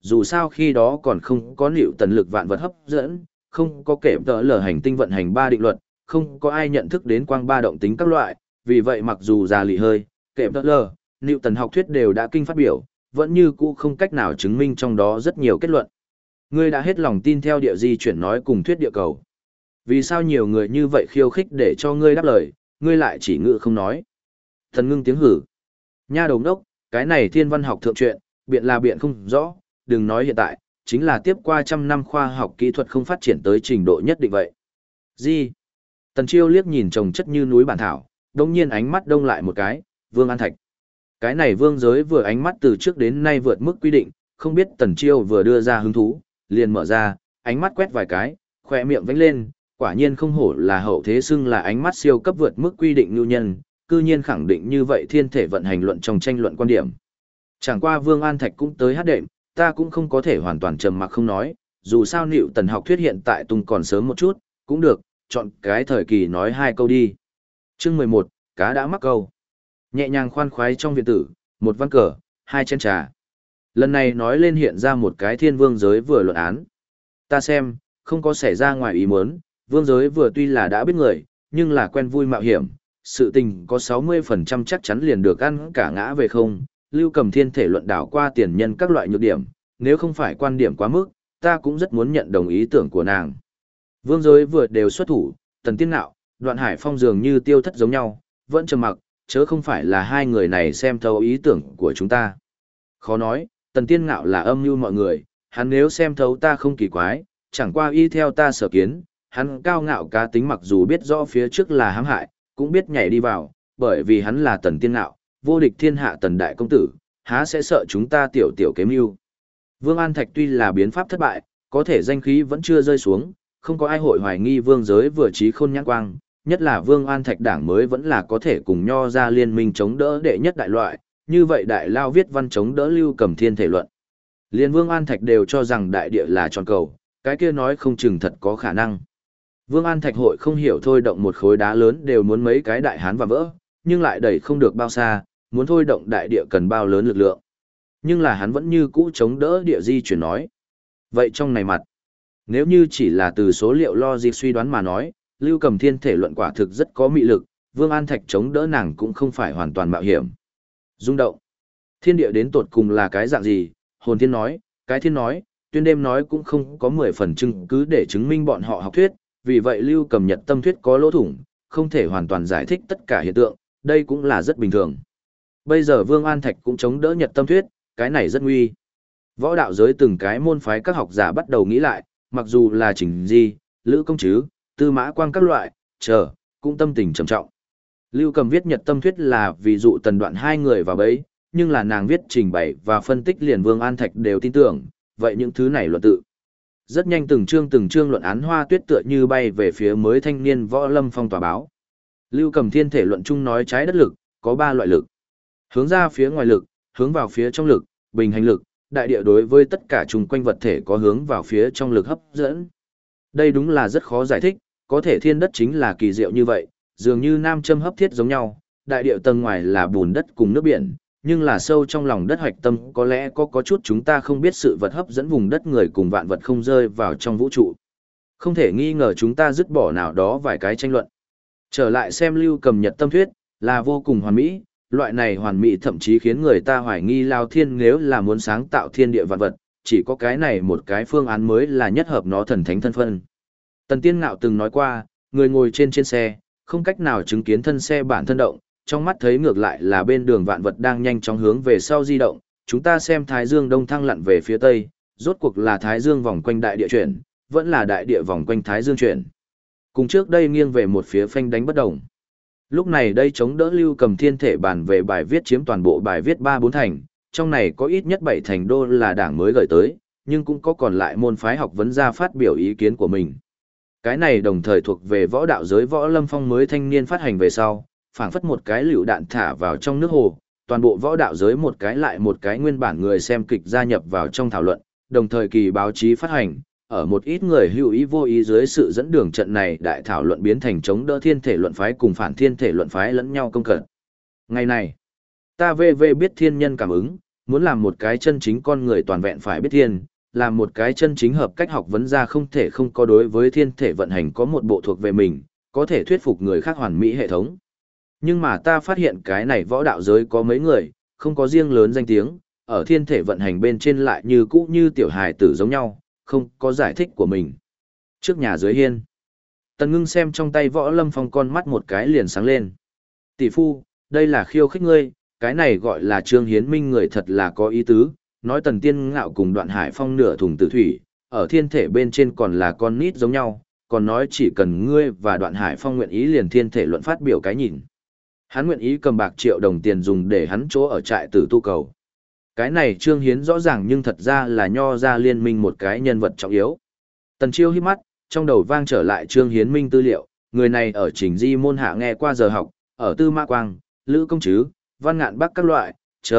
dù sao khi đó còn không có liệu tần lực vạn vật hấp dẫn, không có kể tờ lở hành tinh vận hành ba định luật, không có ai nhận thức đến quang ba động tính các loại, vì vậy mặc dù già lì hơi, kể tờ lở, liệu tần học thuyết đều đã kinh phát biểu, vẫn như cũ không cách nào chứng minh trong đó rất nhiều kết luận. Ngươi đã hết lòng tin theo địa di chuyển nói cùng thuyết địa cầu. Vì sao nhiều người như vậy khiêu khích để cho ngươi đáp lời, ngươi lại chỉ ngự không nói. Thần ngưng tiếng hử. Nha đầu đốc, cái này thiên văn học thượng truyện, biện là biện không rõ, đừng nói hiện tại, chính là tiếp qua trăm năm khoa học kỹ thuật không phát triển tới trình độ nhất định vậy. Gì? Tần Chiêu liếc nhìn chồng chất như núi bản thảo, đồng nhiên ánh mắt đông lại một cái, Vương An Thạch. Cái này vương giới vừa ánh mắt từ trước đến nay vượt mức quy định, không biết Tần Chiêu vừa đưa ra hứng thú, liền mở ra, ánh mắt quét vài cái, khỏe miệng vánh lên, quả nhiên không hổ là hậu thế xưng là ánh mắt siêu cấp vượt mức quy định nhu nhân, cư nhiên khẳng định như vậy thiên thể vận hành luận trong tranh luận quan điểm. Chẳng qua Vương An Thạch cũng tới hát đệm, ta cũng không có thể hoàn toàn trầm mặc không nói, dù sao Nịu Tần học thuyết hiện tại tung còn sớm một chút, cũng được, chọn cái thời kỳ nói 2 câu đi. Chương 11, cá đã mắc câu. Nhẹ nhàng khoan khoái trong viện tử, một ván cờ, 2 chén trà. Lần này nói lên hiện ra một cái thiên vương giới vừa luận án. Ta xem, không có xảy ra ngoài ý muốn, vương giới vừa tuy là đã biết người, nhưng là quen vui mạo hiểm, sự tình có 60% chắc chắn liền được ăn cả ngã về không. Lưu Cầm Thiên thể luận đảo qua tiền nhân các loại nhược điểm, nếu không phải quan điểm quá mức, ta cũng rất muốn nhận đồng ý tưởng của nàng. Vương giới vừa đều xuất thủ, Tần Tiên Nạo, Đoạn Hải Phong dường như tiêu thất giống nhau, vẫn trầm mặc, chớ không phải là hai người này xem thấu ý tưởng của chúng ta. Khó nói, Tần Tiên Nạo là âm mưu mọi người, hắn nếu xem thấu ta không kỳ quái, chẳng qua y theo ta sở kiến, hắn cao ngạo cá tính mặc dù biết rõ phía trước là hãm hại, cũng biết nhảy đi vào, bởi vì hắn là Tần Tiên Nạo, vô địch thiên hạ Tần đại công tử, há sẽ sợ chúng ta tiểu tiểu kế mưu. Vương An Thạch tuy là biến pháp thất bại, có thể danh khí vẫn chưa rơi xuống, không có ai hội hoài nghi vương giới vừa trí khôn nhãn quang, nhất là Vương An Thạch đảng mới vẫn là có thể cùng nho ra liên minh chống đỡ đệ nhất đại loại, như vậy đại lao viết văn chống đỡ Lưu Cầm Thiên thể luận. Liên Vương An Thạch đều cho rằng đại địa là tròn cầu, cái kia nói không chừng thật có khả năng. Vương An Thạch hội không hiểu thôi động một khối đá lớn đều muốn mấy cái đại hán và vỡ, nhưng lại đẩy không được bao xa, muốn thôi động đại địa cần bao lớn lực lượng. Nhưng là hắn vẫn như cũ chống đỡ địa di chuyển nói. Vậy trong này mặt, nếu như chỉ là từ số liệu logic suy đoán mà nói, Lưu Cầm Thiên thể luận quả thực rất có mị lực, Vương An Thạch chống đỡ nàng cũng không phải hoàn toàn mạo hiểm. Rung động. Thiên địa đến tột cùng là cái dạng gì, hồn thiên nói, cái thiên nói, tuyên đêm nói cũng không có 10 phần chứng cứ để chứng minh bọn họ học thuyết, vì vậy Lưu Cầm Nhật tâm thuyết có lỗ thủng, không thể hoàn toàn giải thích tất cả hiện tượng, đây cũng là rất bình thường. Bây giờ Vương An Thạch cũng chống đỡ Nhật tâm thuyết, cái này rất nguy. Võ đạo giới từng cái môn phái các học giả bắt đầu nghĩ lại, mặc dù là Trình Di, Lữ Công Trứ, Tư Mã Quang các loại, cũng tâm tình trầm trọng. Lưu Cầm viết Nhật tâm thuyết là ví dụ Tần Đoạn hai người vào bấy, nhưng là nàng viết trình bày và phân tích liền Vương An Thạch đều tin tưởng, vậy những thứ này luận tự. Rất nhanh từng chương luận án hoa tuyết tựa như bay về phía mới thanh niên võ lâm phong tòa báo. Lưu Cầm Thiên thể luận chung nói trái đất lực, có 3 loại lực. Hướng ra phía ngoài lực, hướng vào phía trong lực, bình hành lực, đại địa đối với tất cả chung quanh vật thể có hướng vào phía trong lực hấp dẫn. Đây đúng là rất khó giải thích, có thể thiên đất chính là kỳ diệu như vậy, dường như nam châm hấp thiết giống nhau, đại địa tầng ngoài là bùn đất cùng nước biển, nhưng là sâu trong lòng đất hoạch tâm có lẽ có chút chúng ta không biết sự vật hấp dẫn vùng đất người cùng vạn vật không rơi vào trong vũ trụ. Không thể nghi ngờ chúng ta dứt bỏ nào đó vài cái tranh luận. Trở lại xem Lưu Cầm Nhật tâm thuyết, là vô cùng hoàn mỹ, loại này hoàn mỹ thậm chí khiến người ta hoài nghi Lao Thiên nếu là muốn sáng tạo thiên địa vạn vật, chỉ có cái này một cái phương án mới là nhất hợp nó thần thánh thân phân. Tần Tiên Ngạo từng nói qua, người ngồi trên xe, không cách nào chứng kiến thân xe bản thân động, trong mắt thấy ngược lại là bên đường vạn vật đang nhanh chóng hướng về sau di động, chúng ta xem Thái Dương đông thăng lặn về phía tây, rốt cuộc là Thái Dương vòng quanh đại địa chuyển, vẫn là đại địa vòng quanh Thái Dương chuyển. Cùng trước đây nghiêng về một phía phanh đánh bất động. Lúc này đây chống đỡ Lưu Cầm Thiên thể bàn về bài viết chiếm toàn bộ bài viết 3-4 thành, trong này có ít nhất 7 thành đô là đảng mới gửi tới, nhưng cũng có còn lại môn phái học vấn ra phát biểu ý kiến của mình. Cái này đồng thời thuộc về võ đạo giới võ lâm phong mới thanh niên phát hành về sau, phảng phất một cái lựu đạn thả vào trong nước hồ, toàn bộ võ đạo giới một cái lại một cái nguyên bản người xem kịch gia nhập vào trong thảo luận, đồng thời kỳ báo chí phát hành, ở một ít người hữu ý vô ý dưới sự dẫn đường trận này đại thảo luận biến thành chống đỡ thiên thể luận phái cùng phản thiên thể luận phái lẫn nhau công cận. Ngày này, ta VV biết thiên nhân cảm ứng, muốn làm một cái chân chính con người toàn vẹn phải biết thiên, làm một cái chân chính hợp cách học vấn ra không thể không có đối với thiên thể vận hành có một bộ thuộc về mình, có thể thuyết phục người khác hoàn mỹ hệ thống. Nhưng mà ta phát hiện cái này võ đạo giới có mấy người, không có riêng lớn danh tiếng, ở thiên thể vận hành bên trên lại như cũ như tiểu hài tử giống nhau, không có giải thích của mình. Trước nhà dưới hiên, Tần Ngưng xem trong tay Võ Lâm Phong con mắt một cái liền sáng lên. Tỷ phu, đây là khiêu khích ngươi, cái này gọi là Trương Hiến Minh người thật là có ý tứ, nói Tần Tiên Ngạo cùng Đoạn Hải Phong nửa thùng tử thủy, ở thiên thể bên trên còn là con nít giống nhau, còn nói chỉ cần ngươi và Đoạn Hải Phong nguyện ý liền thiên thể luận phát biểu cái nhìn. Hắn nguyện ý cầm bạc triệu đồng tiền dùng để hắn chỗ ở trại tử tu cầu. Cái này Trương Hiến rõ ràng nhưng thật ra là nho ra liên minh một cái nhân vật trọng yếu. Tần Chiêu hít mắt, trong đầu vang trở lại Trương Hiến Minh tư liệu, người này ở Trình Di môn hạ nghe qua giờ học, ở Tư Mã Quang, Lữ Công Trứ, Văn Ngạn Bắc các loại,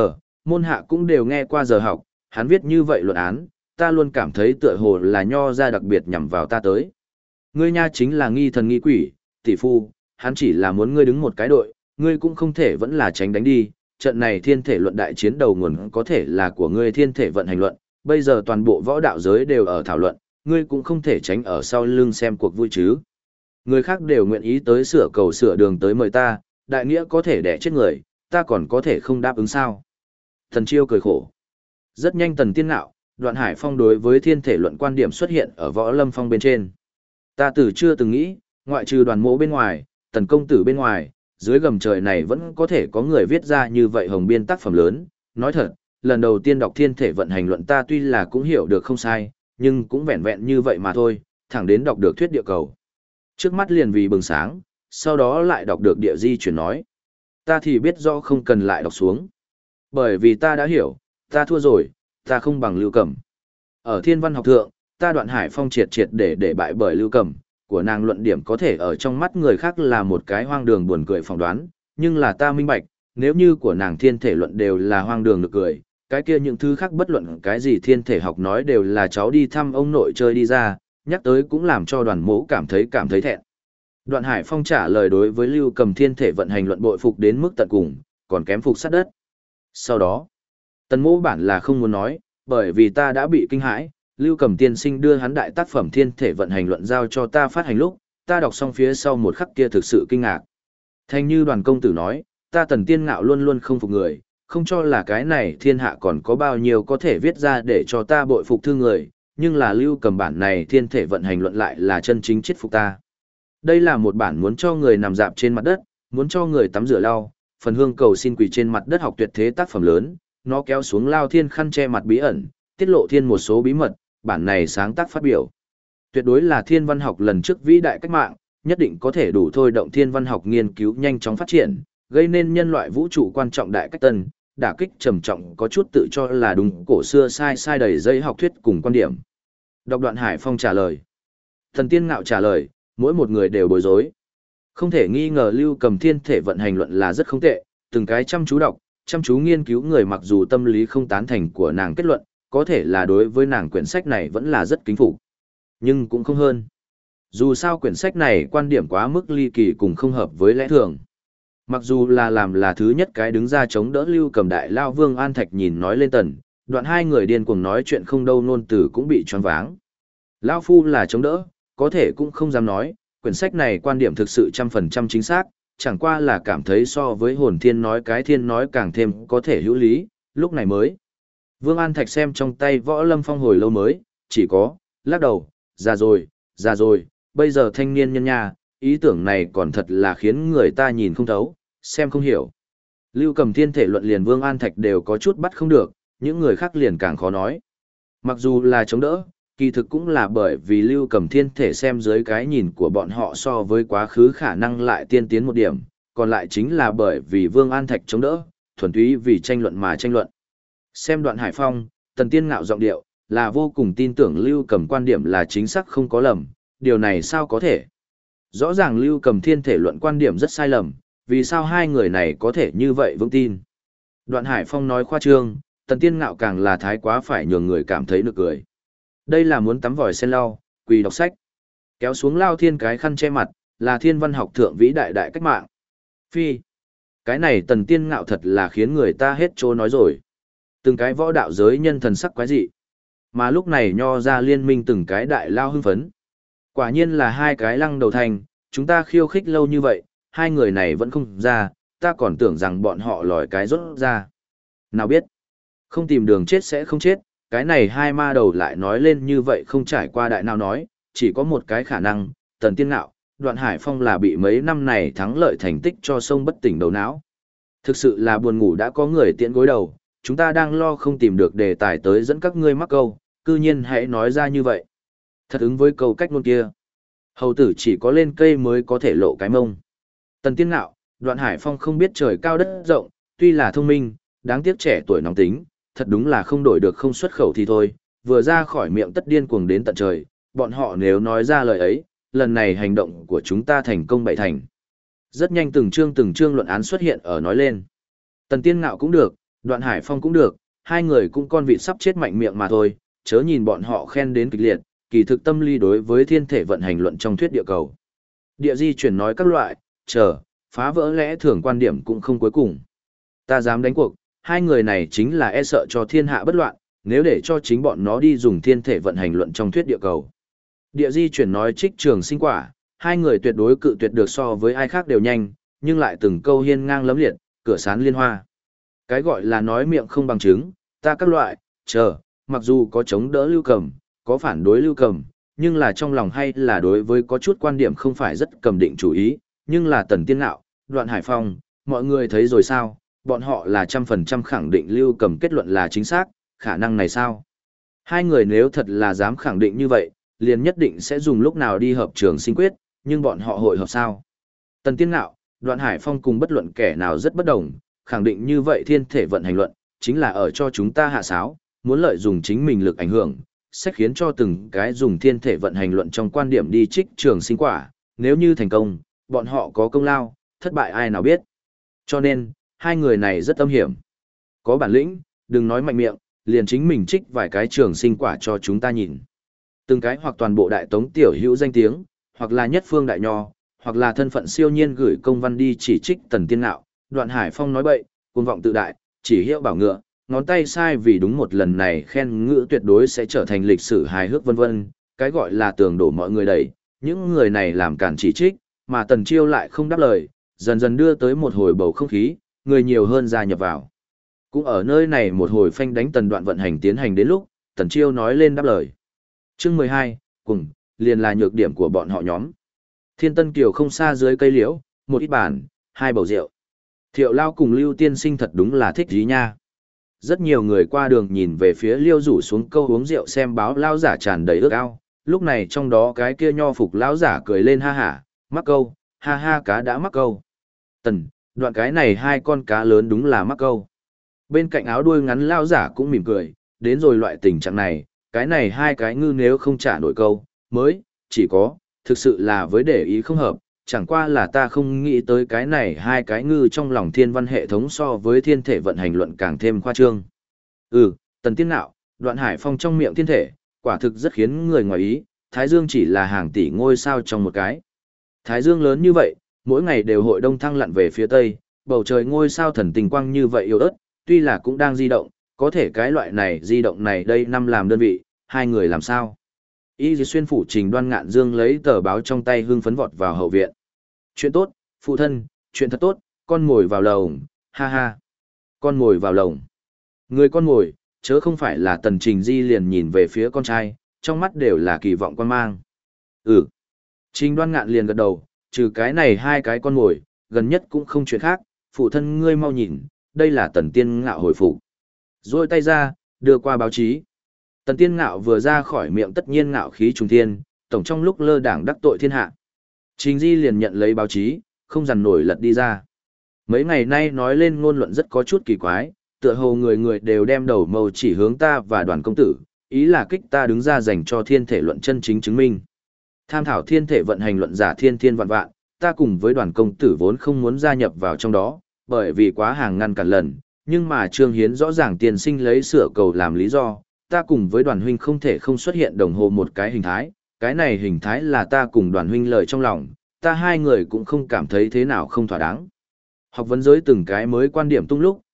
môn hạ cũng đều nghe qua giờ học, hắn viết như vậy luận án, ta luôn cảm thấy tựa hồ là nho ra đặc biệt nhằm vào ta tới. Ngươi nha chính là nghi thần nghi quỷ, tỷ phu, hắn chỉ là muốn ngươi đứng một cái đội, ngươi cũng không thể vẫn là tránh đánh đi, trận này thiên thể luận đại chiến đầu nguồn có thể là của ngươi thiên thể vận hành luận, bây giờ toàn bộ võ đạo giới đều ở thảo luận, ngươi cũng không thể tránh ở sau lưng xem cuộc vui chứ. Người khác đều nguyện ý tới sửa cầu sửa đường tới mời ta, đại nghĩa có thể đẻ chết người, ta còn có thể không đáp ứng sao. Thần Chiêu cười khổ. Rất nhanh Tần Tiên Ngạo, Đoạn Hải Phong đối với thiên thể luận quan điểm xuất hiện ở Võ Lâm Phong bên trên. Ta chưa từng nghĩ, ngoại trừ Đoàn Mỗ bên ngoài, Tần công tử bên ngoài, dưới gầm trời này vẫn có thể có người viết ra như vậy hồng biên tác phẩm lớn. Nói thật, lần đầu tiên đọc thiên thể vận hành luận ta tuy là cũng hiểu được không sai, nhưng cũng vẹn vẹn như vậy mà thôi, thẳng đến đọc được thuyết địa cầu. Trước mắt liền vì bừng sáng, sau đó lại đọc được địa di chuyển nói. Ta thì biết rõ không cần lại đọc xuống. Bởi vì ta đã hiểu, ta thua rồi, ta không bằng Lưu Cẩm. Ở thiên văn học thượng, ta Đoạn Hải Phong triệt để bại bởi Lưu Cẩm, của nàng luận điểm có thể ở trong mắt người khác là một cái hoang đường buồn cười phỏng đoán, nhưng là ta minh bạch, nếu như của nàng thiên thể luận đều là hoang đường nực cười, cái kia những thứ khác bất luận cái gì thiên thể học nói đều là cháu đi thăm ông nội chơi đi ra, nhắc tới cũng làm cho Đoàn Mỗ cảm thấy thẹn. Đoạn Hải Phong trả lời đối với Lưu Cầm thiên thể vận hành luận bội phục đến mức tận cùng, còn kém phục sát đất. Sau đó, Tần Mỗ bản là không muốn nói, bởi vì ta đã bị kinh hãi, Lưu Cầm tiên sinh đưa hắn đại tác phẩm thiên thể vận hành luận giao cho ta phát hành lúc, ta đọc xong phía sau một khắc kia thực sự kinh ngạc. Thành như Đoàn công tử nói, ta Tần Tiên Ngạo luôn luôn không phục người, không cho là cái này thiên hạ còn có bao nhiêu có thể viết ra để cho ta bội phục thương người, nhưng là Lưu Cầm bản này thiên thể vận hành luận lại là chân chính chết phục ta. Đây là một bản muốn cho người nằm dạp trên mặt đất, muốn cho người tắm rửa lau, phần hương cầu xin quỳ trên mặt đất học tuyệt thế tác phẩm lớn, nó kéo xuống lao thiên khăn che mặt bí ẩn, tiết lộ thiên một số bí mật, bản này sáng tác phát biểu. Tuyệt đối là thiên văn học lần trước vĩ đại cách mạng, nhất định có thể đủ thôi động thiên văn học nghiên cứu nhanh chóng phát triển, gây nên nhân loại vũ trụ quan trọng đại cách tân, đả kích trầm trọng có chút tự cho là đúng cổ xưa sai đầy dây học thuyết cùng quan điểm. Đọc Đoạn Hải Phong trả lời. Thần Tiên Ngạo trả lời, mỗi một người đều bối rối. Không thể nghi ngờ Lưu Cầm thiên thể vận hành luận là rất không tệ, từng cái chăm chú đọc, chăm chú nghiên cứu người mặc dù tâm lý không tán thành của nàng kết luận, có thể là đối với nàng quyển sách này vẫn là rất kính phục. Nhưng cũng không hơn. Dù sao quyển sách này quan điểm quá mức ly kỳ cùng không hợp với lẽ thường. Mặc dù là làm là thứ nhất cái đứng ra chống đỡ Lưu Cầm đại lao Vương An Thạch nhìn nói lên Tần, Đoạn hai người điên cuồng nói chuyện không đâu nôn từ cũng bị choáng váng. Lão phu là chống đỡ, có thể cũng không dám nói, quyển sách này quan điểm thực sự 100% chính xác, chẳng qua là cảm thấy so với hồn thiên nói cái thiên nói càng thêm có thể hữu lý, lúc này mới. Vương An Thạch xem trong tay Võ Lâm Phong hồi lâu mới, chỉ có, lắc đầu, già rồi, bây giờ thanh niên nhân nha, ý tưởng này còn thật là khiến người ta nhìn không thấu, xem không hiểu. Lưu Cầm thiên thể luận liền Vương An Thạch đều có chút bắt không được, những người khác liền càng khó nói. Mặc dù là chống đỡ, kỳ thực cũng là bởi vì Lưu Cầm thiên thể xem dưới cái nhìn của bọn họ so với quá khứ khả năng lại tiên tiến một điểm, còn lại chính là bởi vì Vương An Thạch chống đỡ, thuần túy vì tranh luận mà tranh luận. Xem Đoạn Hải Phong, Tần Tiên Ngạo giọng điệu, là vô cùng tin tưởng Lưu Cầm quan điểm là chính xác không có lầm, điều này sao có thể? Rõ ràng Lưu Cầm thiên thể luận quan điểm rất sai lầm, vì sao hai người này có thể như vậy vững tin? Đoạn Hải Phong nói khoa trương, Tần Tiên Ngạo càng là thái quá phải nhường người cảm thấy nực cười. Đây là muốn tắm vòi sen lau, quỳ đọc sách. Kéo xuống lao thiên cái khăn che mặt, là thiên văn học thượng vĩ đại đại cách mạng. Phi. Cái này Tần Tiên Ngạo thật là khiến người ta hết trô nói rồi. Từng cái võ đạo giới nhân thần sắc quái dị. Mà lúc này nho ra liên minh từng cái đại lao hưng phấn. Quả nhiên là hai cái lăng đầu thành, chúng ta khiêu khích lâu như vậy, hai người này vẫn không ra, ta còn tưởng rằng bọn họ lòi cái rốt ra. Nào biết, không tìm đường chết sẽ không chết, cái này hai ma đầu lại nói lên như vậy không trải qua đại nào nói, chỉ có một cái khả năng, Tần Tiên Ngạo, Đoạn Hải Phong là bị mấy năm này thắng lợi thành tích cho sông bất tỉnh đầu não. Thực sự là buồn ngủ đã có người tiễn gối đầu, chúng ta đang lo không tìm được đề tài tới dẫn các ngươi mắc câu, cư nhiên hãy nói ra như vậy. Thật ứng với câu cách ngôn kia. Hầu tử chỉ có lên cây mới có thể lộ cái mông. Tần Tiên Ngạo, Đoạn Hải Phong không biết trời cao đất rộng, tuy là thông minh, đáng tiếc trẻ tuổi nóng tính, thật đúng là không đổi được không xuất khẩu thì thôi, vừa ra khỏi miệng tất điên cuồng đến tận trời, bọn họ nếu nói ra lời ấy, lần này hành động của chúng ta thành công bảy thành. Rất nhanh từng chương luận án xuất hiện ở nói lên. Tần Tiên Ngạo cũng được, Đoạn Hải Phong cũng được, hai người cũng con vịt sắp chết mạnh miệng mà thôi, chớ nhìn bọn họ khen đến kịch liệt, kỳ thực tâm lý đối với thiên thể vận hành luận trong thuyết địa cầu. Địa di chuyển nói các loại, phá vỡ lẽ thường quan điểm cũng không cuối cùng. Ta dám đánh cuộc, hai người này chính là e sợ cho thiên hạ bất loạn, nếu để cho chính bọn nó đi dùng thiên thể vận hành luận trong thuyết địa cầu. Địa di chuyển nói trích trường sinh quả, hai người tuyệt đối cự tuyệt được so với ai khác đều nhanh, nhưng lại từng câu hiên ngang lấm liệt, cửa sán liên hoa. Cái gọi là nói miệng không bằng chứng, ta các loại, mặc dù có chống đỡ Lưu Cầm, có phản đối Lưu Cầm, nhưng là trong lòng hay là đối với có chút quan điểm không phải rất cầm định chủ ý, nhưng là Tần Tiên Ngạo, Đoạn Hải Phong, mọi người thấy rồi sao, bọn họ là 100% khẳng định Lưu Cầm kết luận là chính xác, khả năng này sao? Hai người nếu thật là dám khẳng định như vậy, liền nhất định sẽ dùng lúc nào đi hợp trường sinh quyết, nhưng bọn họ hội hợp sao? Tần Tiên Ngạo, Đoạn Hải Phong cùng bất luận kẻ nào rất bất đồng, khẳng định như vậy thiên thể vận hành luận, chính là ở cho chúng ta hạ sáo, muốn lợi dụng chính mình lực ảnh hưởng, sẽ khiến cho từng cái dùng thiên thể vận hành luận trong quan điểm đi trích trường sinh quả, nếu như thành công, bọn họ có công lao, thất bại ai nào biết. Cho nên, hai người này rất âm hiểm. Có bản lĩnh, đừng nói mạnh miệng, liền chính mình trích vài cái trường sinh quả cho chúng ta nhìn. Từng cái hoặc toàn bộ đại tống tiểu hữu danh tiếng, hoặc là nhất phương đại nho, hoặc là thân phận siêu nhiên gửi công văn đi chỉ trích Tần Tiên Ngạo, Đoạn Hải Phong nói bậy, cuồng vọng tự đại, chỉ hiệu bảo ngựa, ngón tay sai vì đúng một lần này khen ngữ tuyệt đối sẽ trở thành lịch sử hài hước vân vân, cái gọi là tường đổ mọi người đẩy, những người này làm cản chỉ trích, mà Tần Chiêu lại không đáp lời, dần dần đưa tới một hồi bầu không khí, người nhiều hơn gia nhập vào. Cũng ở nơi này một hồi phanh đánh Tần Đoạn vận hành tiến hành đến lúc, Tần Chiêu nói lên đáp lời. Chương 12, cùng, liền là nhược điểm của bọn họ nhóm. Thiên Tân Kiều không xa dưới cây liễu, một ít bàn, hai bầu rượu. Thiệu Lao cùng Lưu Tiên Sinh thật đúng là thích gì nha. Rất nhiều người qua đường nhìn về phía Liêu rủ xuống câu uống rượu xem báo Lao giả tràn đầy ước ao. Lúc này trong đó cái kia nho phục Lão giả cười lên ha hả, mắc câu, ha ha cá đã mắc câu. Tần, Đoạn cái này hai con cá lớn đúng là mắc câu. Bên cạnh áo đuôi ngắn Lão giả cũng mỉm cười, đến rồi loại tình trạng này, cái này hai cái ngư nếu không trả nổi câu, mới, chỉ có, thực sự là với để ý không hợp, chẳng qua là ta không nghĩ tới cái này hai cái ngư trong lòng thiên văn hệ thống so với thiên thể vận hành luận càng thêm khoa trương. Tần Tiên Ngạo, Đoạn Hải Phong trong miệng thiên thể, quả thực rất khiến người ngoài ý, Thái Dương chỉ là hàng tỷ ngôi sao trong một cái. Thái Dương lớn như vậy, mỗi ngày đều hội đông thăng lặn về phía tây, bầu trời ngôi sao thần tình quang như vậy yếu ớt, tuy là cũng đang di động, có thể cái loại này di động này đây năm làm đơn vị, hai người làm sao? Y Xuyên phủ Trình Đoan Ngạn Dương lấy tờ báo trong tay hưng phấn vọt vào hậu viện. Chuyện tốt, phụ thân, chuyện thật tốt, con mồi vào lồng, ha ha. Con mồi vào lồng. Người con mồi, chớ không phải là Tần Trình Di liền nhìn về phía con trai, trong mắt đều là kỳ vọng quan mang. Trình Đoan Ngạn liền gật đầu, trừ cái này hai cái con mồi, gần nhất cũng không chuyện khác, phụ thân ngươi mau nhìn, đây là Tần Tiên Ngạo hồi phục. Rồi tay ra, đưa qua báo chí. Tần Tiên Ngạo vừa ra khỏi miệng tất nhiên ngạo khí trùng thiên, tổng trong lúc lơ đảng đắc tội thiên hạ. Trình Di liền nhận lấy báo chí, không dằn nổi lật đi ra. Mấy ngày nay nói lên ngôn luận rất có chút kỳ quái, tựa hồ người người đều đem đầu mâu chỉ hướng ta và Đoàn công tử, ý là kích ta đứng ra dành cho thiên thể luận chân chính chứng minh. Tham thảo thiên thể vận hành luận giả thiên thiên vạn vạn, ta cùng với Đoàn công tử vốn không muốn gia nhập vào trong đó, bởi vì quá hàng ngăn cản lần, nhưng mà Trương Hiến rõ ràng tiền sinh lấy sửa cầu làm lý do, ta cùng với Đoàn huynh không thể không xuất hiện đồng hồ một cái hình thái, cái này hình thái là ta cùng Đoàn huynh lời trong lòng, ta hai người cũng không cảm thấy thế nào không thỏa đáng. Học vấn giới từng cái mới quan điểm tung lúc,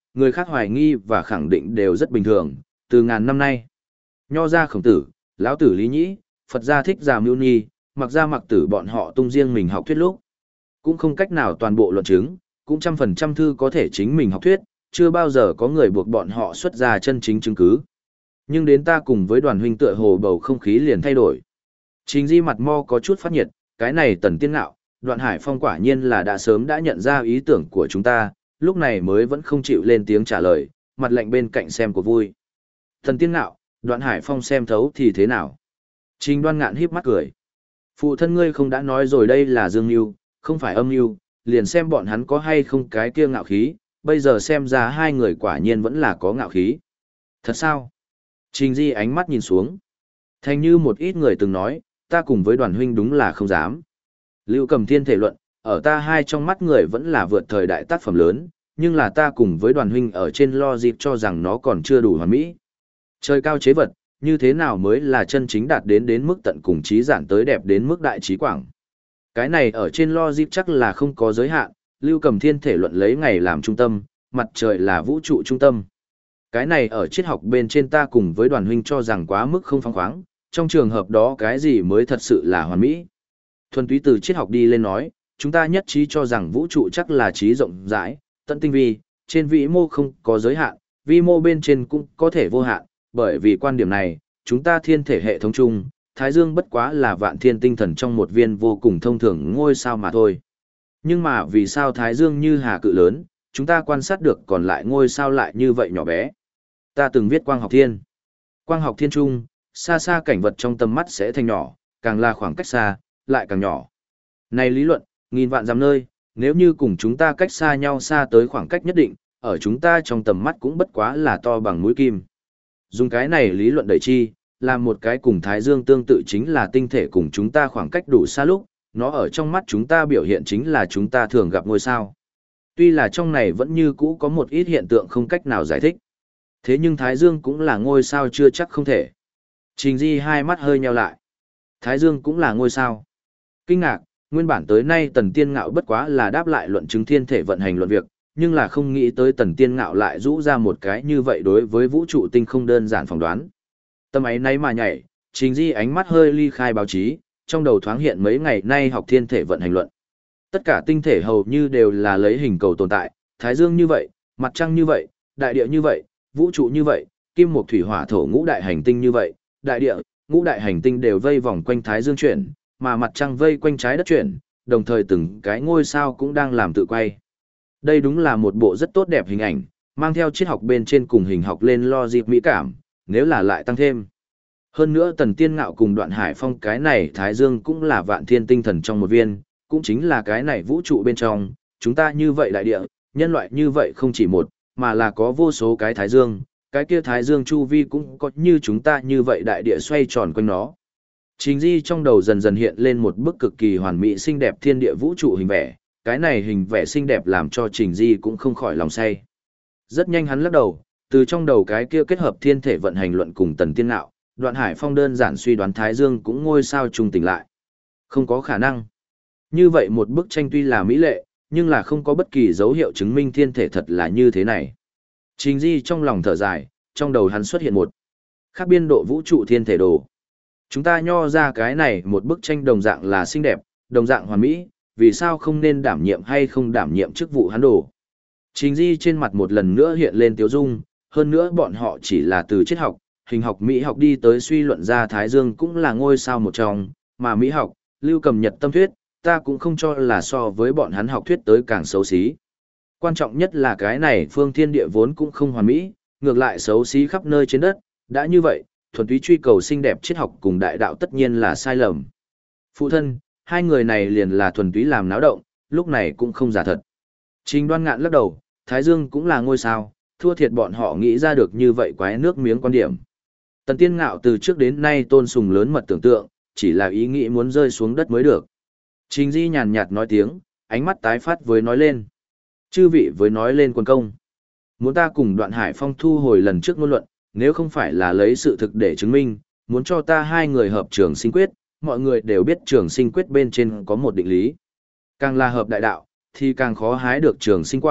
người khác hoài nghi và khẳng định đều rất bình thường, từ ngàn năm nay. Nho gia Khổng Tử, lão tử Lý Nhĩ, Phật gia Thích Giả Mưu Ni, Mặc gia Mặc Tử bọn họ tung riêng mình học thuyết lúc. Cũng không cách nào toàn bộ luận chứng, cũng 100% thư có thể chính mình học thuyết, chưa bao giờ có người buộc bọn họ xuất ra chân chính chứng cứ. Nhưng đến ta cùng với đoàn huynh tựa hồ bầu không khí liền thay đổi. Trình Di mặt mo có chút phát nhiệt, cái này Tần Tiên Ngạo, Đoạn Hải Phong quả nhiên là đã sớm đã nhận ra ý tưởng của chúng ta, lúc này mới vẫn không chịu lên tiếng trả lời, mặt lạnh bên cạnh xem của vui. Tần Tiên Ngạo, Đoạn Hải Phong xem thấu thì thế nào? Trình Đoan Ngạn híp mắt cười. Phụ thân ngươi không đã nói rồi đây là dương mưu, không phải âm mưu, liền xem bọn hắn có hay không cái kia ngạo khí, bây giờ xem ra hai người quả nhiên vẫn là có ngạo khí. Thật sao? Trình Di ánh mắt nhìn xuống. Thành như một ít người từng nói, ta cùng với đoàn huynh đúng là không dám. Lưu Cầm Thiên thể luận, ở ta hai trong mắt người vẫn là vượt thời đại tác phẩm lớn, nhưng là ta cùng với đoàn huynh ở trên lo dịp cho rằng nó còn chưa đủ hoàn mỹ. Trời cao chế vật, như thế nào mới là chân chính đạt đến mức tận cùng trí giản tới đẹp đến mức đại trí quảng. Cái này ở trên lo dịp chắc là không có giới hạn, Lưu Cầm Thiên thể luận lấy ngày làm trung tâm, mặt trời là vũ trụ trung tâm. Cái này ở triết học bên trên ta cùng với đoàn huynh cho rằng quá mức không phóng khoáng, trong trường hợp đó cái gì mới thật sự là hoàn mỹ. Thuần túy từ triết học đi lên nói, chúng ta nhất trí cho rằng vũ trụ chắc là trí rộng rãi, tận tinh vi, trên vĩ mô không có giới hạn, vi mô bên trên cũng có thể vô hạn, bởi vì quan điểm này, chúng ta thiên thể hệ thống chung, Thái Dương bất quá là vạn thiên tinh thần trong một viên vô cùng thông thường ngôi sao mà thôi. Nhưng mà vì sao Thái Dương như hà cự lớn, chúng ta quan sát được còn lại ngôi sao lại như vậy nhỏ bé. Ta từng viết quang học thiên. Quang học thiên trung, xa xa cảnh vật trong tầm mắt sẽ thành nhỏ, càng là khoảng cách xa, lại càng nhỏ. Này lý luận, nghìn vạn dặm nơi, nếu như cùng chúng ta cách xa nhau xa tới khoảng cách nhất định, ở chúng ta trong tầm mắt cũng bất quá là to bằng mũi kim. Dùng cái này lý luận đẩy chi, là một cái cùng Thái Dương tương tự chính là tinh thể cùng chúng ta khoảng cách đủ xa lúc, nó ở trong mắt chúng ta biểu hiện chính là chúng ta thường gặp ngôi sao. Tuy là trong này vẫn như cũ có một ít hiện tượng không cách nào giải thích. Thế nhưng Thái Dương cũng là ngôi sao chưa chắc không thể. Trình Di hai mắt hơi nheo lại. Thái Dương cũng là ngôi sao. Kinh ngạc, nguyên bản tới nay Tần Tiên Ngạo bất quá là đáp lại luận chứng thiên thể vận hành luận việc, nhưng là không nghĩ tới Tần Tiên Ngạo lại rũ ra một cái như vậy đối với vũ trụ tinh không đơn giản phỏng đoán. Tâm ấy nay mà nhảy, Trình Di ánh mắt hơi ly khai báo chí, trong đầu thoáng hiện mấy ngày nay học thiên thể vận hành luận. Tất cả tinh thể hầu như đều là lấy hình cầu tồn tại, Thái Dương như vậy, mặt trăng như vậy, đại địa như vậy, vũ trụ như vậy, kim mộc thủy hỏa thổ ngũ đại hành tinh như vậy, đại địa, ngũ đại hành tinh đều vây vòng quanh Thái Dương chuyển, mà mặt trăng vây quanh trái đất chuyển, đồng thời từng cái ngôi sao cũng đang làm tự quay. Đây đúng là một bộ rất tốt đẹp hình ảnh, mang theo triết học bên trên cùng hình học lên logic mỹ cảm, nếu là lại tăng thêm. Hơn nữa Tần Tiên Ngạo cùng Đoạn Hải Phong cái này Thái Dương cũng là vạn thiên tinh thần trong một viên, cũng chính là cái này vũ trụ bên trong, chúng ta như vậy đại địa, nhân loại như vậy không chỉ một, mà là có vô số cái Thái Dương, cái kia Thái Dương chu vi cũng có như chúng ta như vậy đại địa xoay tròn quanh nó. Trình Di trong đầu dần dần hiện lên một bức cực kỳ hoàn mỹ xinh đẹp thiên địa vũ trụ hình vẽ, cái này hình vẽ xinh đẹp làm cho Trình Di cũng không khỏi lòng say. Rất nhanh hắn lắc đầu, từ trong đầu cái kia kết hợp thiên thể vận hành luận cùng Tần Tiên Ngạo, Đoạn Hải Phong đơn giản suy đoán Thái Dương cũng ngôi sao trùng tỉnh lại. Không có khả năng. Như vậy một bức tranh tuy là mỹ lệ, nhưng là không có bất kỳ dấu hiệu chứng minh thiên thể thật là như thế này. Trình Di trong lòng thở dài, trong đầu hắn xuất hiện một khác biên độ vũ trụ thiên thể đồ. Chúng ta nho ra cái này một bức tranh đồng dạng là xinh đẹp, đồng dạng hoàn mỹ, vì sao không nên đảm nhiệm hay không đảm nhiệm chức vụ hắn đồ. Trình Di trên mặt một lần nữa hiện lên tiếu dung, hơn nữa bọn họ chỉ là từ triết học, hình học Mỹ học đi tới suy luận ra Thái Dương cũng là ngôi sao một trong, mà Mỹ học, Lưu Cầm Nhật tâm thuyết, ta cũng không cho là so với bọn hắn học thuyết tới càng xấu xí. Quan trọng nhất là cái này phương thiên địa vốn cũng không hoàn mỹ, ngược lại xấu xí khắp nơi trên đất, đã như vậy, thuần túy truy cầu xinh đẹp triết học cùng đại đạo tất nhiên là sai lầm. Phụ thân, hai người này liền là thuần túy làm náo động, lúc này cũng không giả thật. Trình Đoan Ngạn lắc đầu, Thái Dương cũng là ngôi sao, thua thiệt bọn họ nghĩ ra được như vậy quái nước miếng quan điểm. Tần Tiên Ngạo từ trước đến nay tôn sùng lớn mật tưởng tượng, chỉ là ý nghĩ muốn rơi xuống đất mới được. Trình Di nhàn nhạt nói tiếng, ánh mắt tái phát với nói lên. Chư vị với nói lên quân công. Muốn ta cùng Đoạn Hải Phong thu hồi lần trước ngôn luận, nếu không phải là lấy sự thực để chứng minh, muốn cho ta hai người hợp trường sinh quyết, mọi người đều biết trường sinh quyết bên trên có một định lý. Càng là hợp đại đạo, thì càng khó hái được trường sinh quả,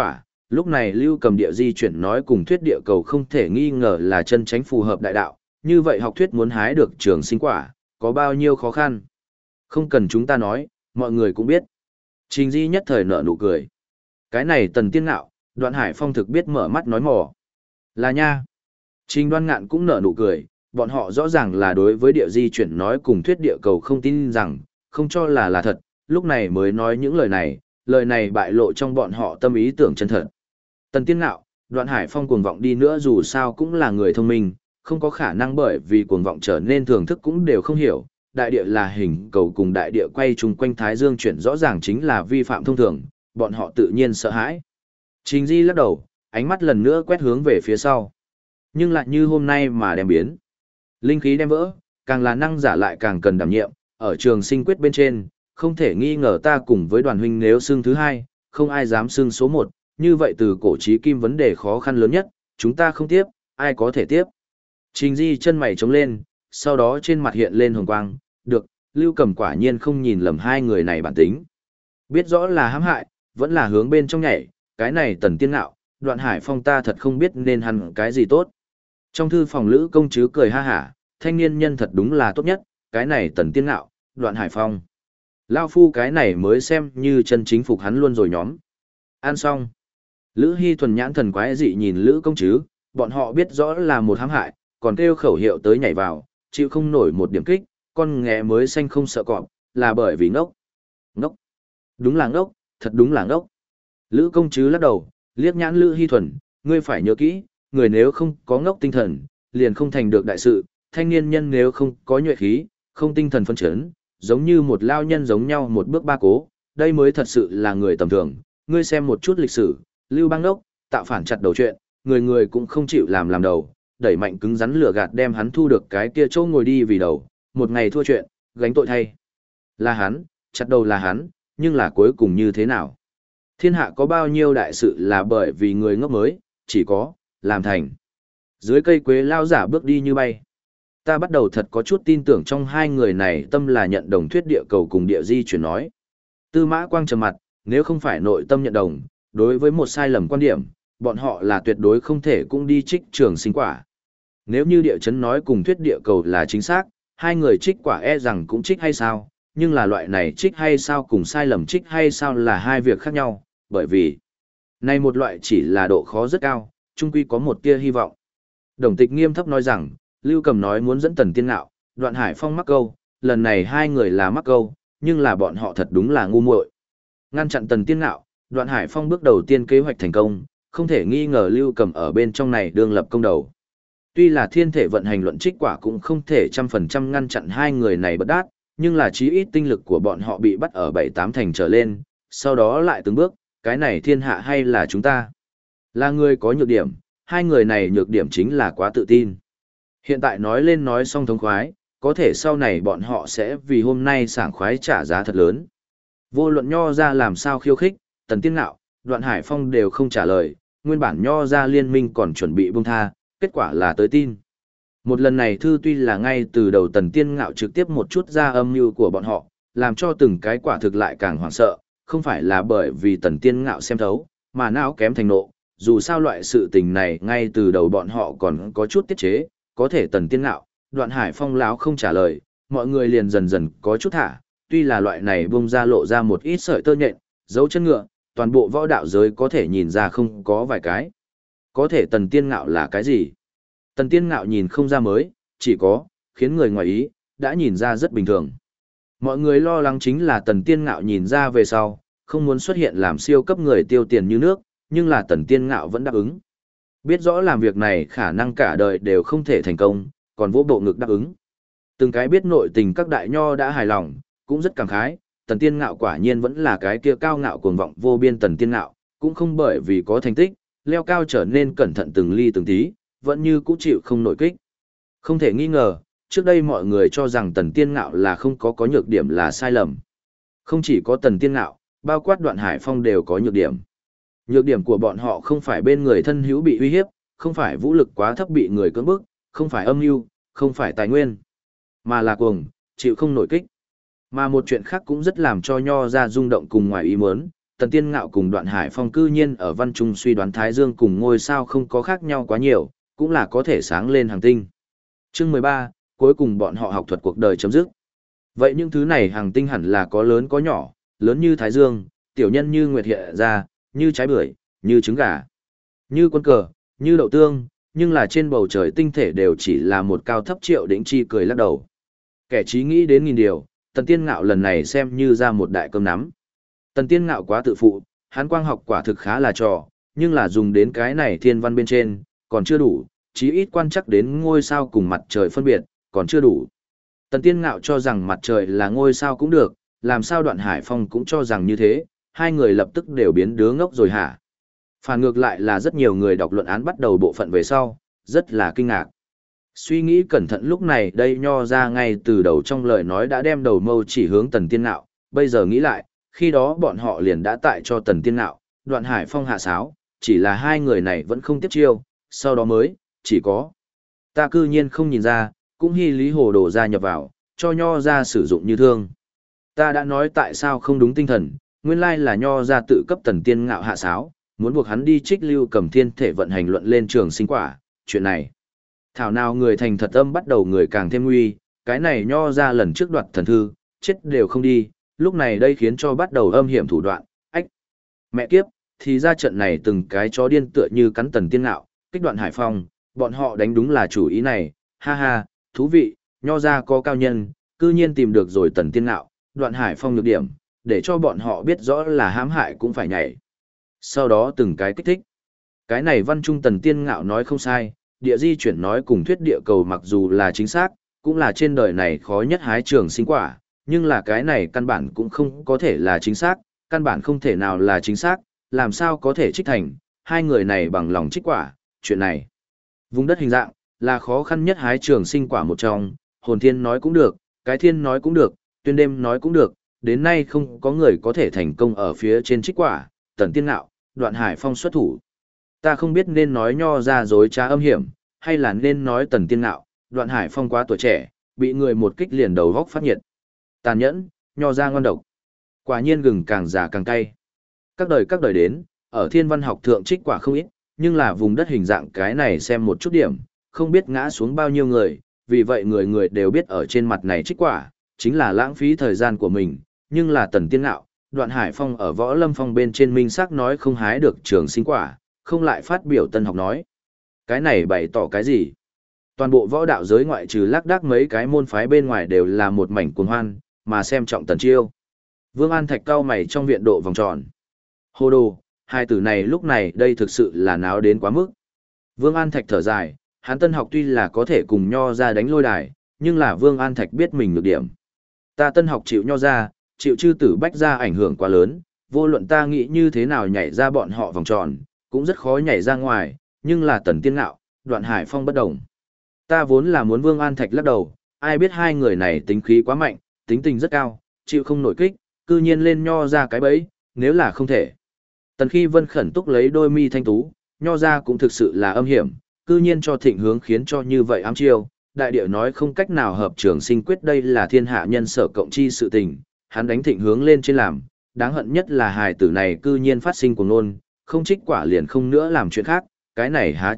lúc này Lưu Cầm địa di chuyển nói cùng thuyết địa cầu không thể nghi ngờ là chân chánh phù hợp đại đạo, như vậy học thuyết muốn hái được trường sinh quả, có bao nhiêu khó khăn. Không cần chúng ta nói, mọi người cũng biết. Trình Di nhất thời nở nụ cười. Cái này Tần Tiên Ngạo, Đoạn Hải Phong thực biết mở mắt nói mò. Là nha. Trình Đoan Ngạn cũng nở nụ cười, bọn họ rõ ràng là đối với địa di chuyển nói cùng thuyết địa cầu không tin rằng, không cho là thật, lúc này mới nói những lời này bại lộ trong bọn họ tâm ý tưởng chân thật. Tần Tiên Ngạo, Đoạn Hải Phong cuồng vọng đi nữa dù sao cũng là người thông minh, không có khả năng bởi vì cuồng vọng trở nên thưởng thức cũng đều không hiểu. Đại địa là hình cầu cùng đại địa quay chung quanh Thái Dương chuyển rõ ràng chính là vi phạm thông thường, bọn họ tự nhiên sợ hãi. Trình Di lắc đầu, ánh mắt lần nữa quét hướng về phía sau. Nhưng lại như hôm nay mà đem biến. Linh khí đem vỡ, càng là năng giả lại càng cần đảm nhiệm, ở trường sinh quyết bên trên, không thể nghi ngờ ta cùng với đoàn huynh nếu xưng thứ hai, không ai dám xưng số một, như vậy từ cổ chí kim vấn đề khó khăn lớn nhất, chúng ta không tiếp, ai có thể tiếp. Trình Di chân mày trống lên, sau đó trên mặt hiện lên hồng quang, được, Lưu Cầm quả nhiên không nhìn lầm hai người này bản tính. Biết rõ là hãm hại, vẫn là hướng bên trong nhảy, cái này Tần Tiên Ngạo, Đoạn Hải Phong ta thật không biết nên hẳn cái gì tốt. Trong thư phòng Lữ công chứ cười ha hả, thanh niên nhân thật đúng là tốt nhất, cái này Tần Tiên Ngạo, Đoạn Hải Phong. Lao phu cái này mới xem như chân chính phục hắn luôn rồi nhóm. Ăn xong. Lữ Hy thuần nhãn thần quái dị nhìn Lữ công chứ, bọn họ biết rõ là một hãm hại, còn kêu khẩu hiệu tới nhảy vào, chịu không nổi một điểm kích, con nghé mới xanh không sợ cọp, là bởi vì ngốc. Ngốc. Đúng là ngốc, thật đúng là ngốc. Lữ công chứ lắc đầu, liếc nhãn Lữ Hy thuần, ngươi phải nhớ kỹ, người nếu không có ngốc tinh thần, liền không thành được đại sự, thanh niên nhân nếu không có nhuệ khí, không tinh thần phân chấn, giống như một lao nhân giống nhau một bước ba cố, đây mới thật sự là người tầm thường. Ngươi xem một chút lịch sử, Lưu Bang Đốc, tạo phản chặt đầu chuyện, người người cũng không chịu làm đầu, đẩy mạnh cứng rắn lửa gạt đem hắn thu được cái kia chỗ ngồi đi vì đầu, một ngày thua chuyện, gánh tội thay. Là hắn, chặt đầu là hắn, nhưng là cuối cùng như thế nào? Thiên hạ có bao nhiêu đại sự là bởi vì người ngốc mới, chỉ có, làm thành. Dưới cây quế lao giả bước đi như bay. Ta bắt đầu thật có chút tin tưởng trong hai người này tâm là nhận đồng thuyết địa cầu cùng địa di chuyển nói. Tư Mã Quang trầm mặt, nếu không phải nội tâm nhận đồng, đối với một sai lầm quan điểm, bọn họ là tuyệt đối không thể cũng đi trích trường sinh quả. Nếu như địa chấn nói cùng thuyết địa cầu là chính xác, hai người trích quả e rằng cũng trích hay sao, nhưng là loại này trích hay sao cùng sai lầm trích hay sao là hai việc khác nhau, bởi vì này một loại chỉ là độ khó rất cao, chung quy có một tia hy vọng. Đồng Tịch nghiêm thấp nói rằng, Lưu Cầm nói muốn dẫn Tần Tiên Ngạo, Đoạn Hải Phong mắc câu, lần này hai người là mắc câu, nhưng là bọn họ thật đúng là ngu muội. Ngăn chặn Tần Tiên Ngạo, Đoạn Hải Phong bước đầu tiên kế hoạch thành công, không thể nghi ngờ Lưu Cầm ở bên trong này đương lập công đầu. Tuy là thiên thể vận hành luận trích quả cũng không thể 100% ngăn chặn hai người này bất đát, nhưng là chí ít tinh lực của bọn họ bị bắt ở 7-8 thành trở lên, sau đó lại từng bước, cái này thiên hạ hay là chúng ta. Là người có nhược điểm, hai người này nhược điểm chính là quá tự tin. Hiện tại nói lên nói xong thống khoái, có thể sau này bọn họ sẽ vì hôm nay sảng khoái trả giá thật lớn. Vô luận Nho ra làm sao khiêu khích, Tần Tiên Ngạo, Đoạn Hải Phong đều không trả lời, nguyên bản Nho ra liên minh còn chuẩn bị buông tha, kết quả là tới tin. Một lần này thư tuy là ngay từ đầu Tần Tiên Ngạo trực tiếp một chút ra âm mưu của bọn họ, làm cho từng cái quả thực lại càng hoảng sợ, không phải là bởi vì Tần Tiên Ngạo xem thấu, mà não kém thành nộ, dù sao loại sự tình này ngay từ đầu bọn họ còn có chút tiết chế, có thể Tần Tiên Ngạo, Đoạn Hải Phong láo không trả lời, mọi người liền dần dần có chút thả, tuy là loại này bung ra lộ ra một ít sợi tơ nhện, dấu chân ngựa, toàn bộ võ đạo giới có thể nhìn ra không có vài cái. Có thể Tần Tiên Ngạo là cái gì? Tần Tiên Ngạo nhìn không ra mới, chỉ có, khiến người ngoài ý, đã nhìn ra rất bình thường. Mọi người lo lắng chính là Tần Tiên Ngạo nhìn ra về sau, không muốn xuất hiện làm siêu cấp người tiêu tiền như nước, nhưng là Tần Tiên Ngạo vẫn đáp ứng. Biết rõ làm việc này khả năng cả đời đều không thể thành công, còn vỗ bộ ngực đáp ứng. Từng cái biết nội tình các đại nho đã hài lòng, cũng rất cảm khái, Tần Tiên Ngạo quả nhiên vẫn là cái kia cao ngạo cuồng vọng vô biên Tần Tiên Ngạo, cũng không bởi vì có thành tích, leo cao trở nên cẩn thận từng ly từng tí, vẫn như cũ chịu không nổi kích. Không thể nghi ngờ, trước đây mọi người cho rằng Tần Tiên Ngạo là không có nhược điểm là sai lầm. Không chỉ có Tần Tiên Ngạo, bao quát Đoạn Hải Phong đều có nhược điểm. Nhược điểm của bọn họ không phải bên người thân hữu bị uy hiếp, không phải vũ lực quá thấp bị người cưỡng bức, không phải âm mưu, không phải tài nguyên, mà là cuồng, chịu không nổi kích. Mà một chuyện khác cũng rất làm cho Nho ra rung động cùng ngoài ý muốn, Tần Tiên Ngạo cùng Đoạn Hải Phong cư nhiên ở văn trung suy đoán Thái Dương cùng ngôi sao không có khác nhau quá nhiều, cũng là có thể sáng lên hành tinh. Chương 13, cuối cùng bọn họ học thuật cuộc đời chấm dứt. Vậy những thứ này hành tinh hẳn là có lớn có nhỏ, lớn như Thái Dương, tiểu nhân như Nguyệt hiện ra, như trái bưởi, như trứng gà, như quân cờ, như đậu tương, nhưng là trên bầu trời tinh thể đều chỉ là một cao thấp Triệu Đỉnh Chi cười lắc đầu. Kẻ trí nghĩ đến nghìn điều, Tần Tiên Ngạo lần này xem như ra một đại cơm nắm. Tần Tiên Ngạo quá tự phụ, hắn quang học quả thực khá là trò, nhưng là dùng đến cái này thiên văn bên trên, còn chưa đủ, chí ít quan chắc đến ngôi sao cùng mặt trời phân biệt, còn chưa đủ. Tần Tiên Ngạo cho rằng mặt trời là ngôi sao cũng được, làm sao Đoạn Hải Phong cũng cho rằng như thế, hai người lập tức đều biến đứa ngốc rồi hả? Phản ngược lại là rất nhiều người đọc luận án bắt đầu bộ phận về sau, rất là kinh ngạc. Suy nghĩ cẩn thận lúc này đây Nho ra ngay từ đầu trong lời nói đã đem đầu mâu chỉ hướng Tần Tiên Ngạo, bây giờ nghĩ lại, khi đó bọn họ liền đã tại cho Tần Tiên Ngạo, Đoạn Hải Phong hạ sáo, chỉ là hai người này vẫn không tiếp chiêu, sau đó mới, chỉ có. Ta cư nhiên không nhìn ra, cũng hy lý hồ đồ gia nhập vào, cho Nho ra sử dụng như thương. Ta đã nói tại sao không đúng tinh thần, nguyên lai là Nho ra tự cấp Tần Tiên Ngạo hạ sáo, muốn buộc hắn đi trích Lưu Cầm Thiên thể vận hành luận lên trường sinh quả, chuyện này. Thảo nào người thành thật âm bắt đầu người càng thêm nguy, cái này Nho ra lần trước đoạt thần thư, chết đều không đi, lúc này đây khiến cho bắt đầu âm hiểm thủ đoạn, ách. Mẹ kiếp, thì ra trận này từng cái chó điên tựa như cắn Tần Tiên Ngạo, kích Đoạn Hải Phong, bọn họ đánh đúng là chủ ý này, ha ha, thú vị, Nho ra có cao nhân, cư nhiên tìm được rồi Tần Tiên Ngạo, Đoạn Hải Phong nhược điểm, để cho bọn họ biết rõ là hãm hại cũng phải nhảy. Sau đó từng cái kích thích. Cái này văn trung Tần Tiên Ngạo nói không sai, địa di chuyển nói cùng thuyết địa cầu mặc dù là chính xác, cũng là trên đời này khó nhất hái trường sinh quả, nhưng là cái này căn bản cũng không có thể là chính xác, căn bản không thể nào là chính xác, làm sao có thể trích thành, hai người này bằng lòng trích quả, chuyện này. Vùng đất hình dạng, là khó khăn nhất hái trường sinh quả một trong, hồn thiên nói cũng được, cái thiên nói cũng được, tuyên đêm nói cũng được, đến nay không có người có thể thành công ở phía trên trích quả, Tần Tiên Ngạo, Đoạn Hải Phong xuất thủ. Ta không biết nên nói Nho ra dối trá âm hiểm, hay là nên nói Tần Tiên Ngạo, Đoạn Hải Phong quá tuổi trẻ, bị người một kích liền đầu góc phát nhiệt. Tàn nhẫn, Nho ra ngon độc. Quả nhiên gừng càng già càng cay. Các đời đến, ở thiên văn học thượng trích quả không ít, nhưng là vùng đất hình dạng cái này xem một chút điểm, không biết ngã xuống bao nhiêu người, vì vậy người người đều biết ở trên mặt này trích quả, chính là lãng phí thời gian của mình, nhưng là Tần Tiên Ngạo, Đoạn Hải Phong ở Võ Lâm Phong bên trên minh xác nói không hái được trường sinh quả, không lại phát biểu tân học nói. Cái này bày tỏ cái gì? Toàn bộ võ đạo giới ngoại trừ lác đác mấy cái môn phái bên ngoài đều là một mảnh cuồng hoan, mà xem trọng Tần Chiêu. Vương An Thạch cao mày trong viện độ vòng tròn. Hô đồ, hai tử này lúc này đây thực sự là náo đến quá mức. Vương An Thạch thở dài, hắn tân học tuy là có thể cùng Nho ra đánh lôi đài, nhưng là Vương An Thạch biết mình nhược điểm. Ta tân học chịu Nho ra, chịu chư tử bách ra ảnh hưởng quá lớn, vô luận ta nghĩ như thế nào nhảy ra bọn họ vòng tròn, cũng rất khó nhảy ra ngoài, nhưng là Tần Tiên Ngạo, Đoạn Hải Phong bất đồng. Ta vốn là muốn Vương An Thạch lắc đầu, ai biết hai người này tính khí quá mạnh, tính tình rất cao, chịu không nổi kích, cư nhiên lên Nho ra cái bẫy, nếu là không thể. Tần Khi Vân khẩn túc lấy đôi mi thanh tú, Nho ra cũng thực sự là âm hiểm, cư nhiên cho Thịnh Hướng khiến cho như vậy ám chiêu, đại địa nói không cách nào hợp trường sinh quyết, đây là thiên hạ nhân sở cộng chi sự tình, hắn đánh Thịnh Hướng lên trên làm, đáng hận nhất là hài tử này cư nhiên phát sinh cuồng nôn, không trích quả liền không nữa làm chuyện khác, cái này há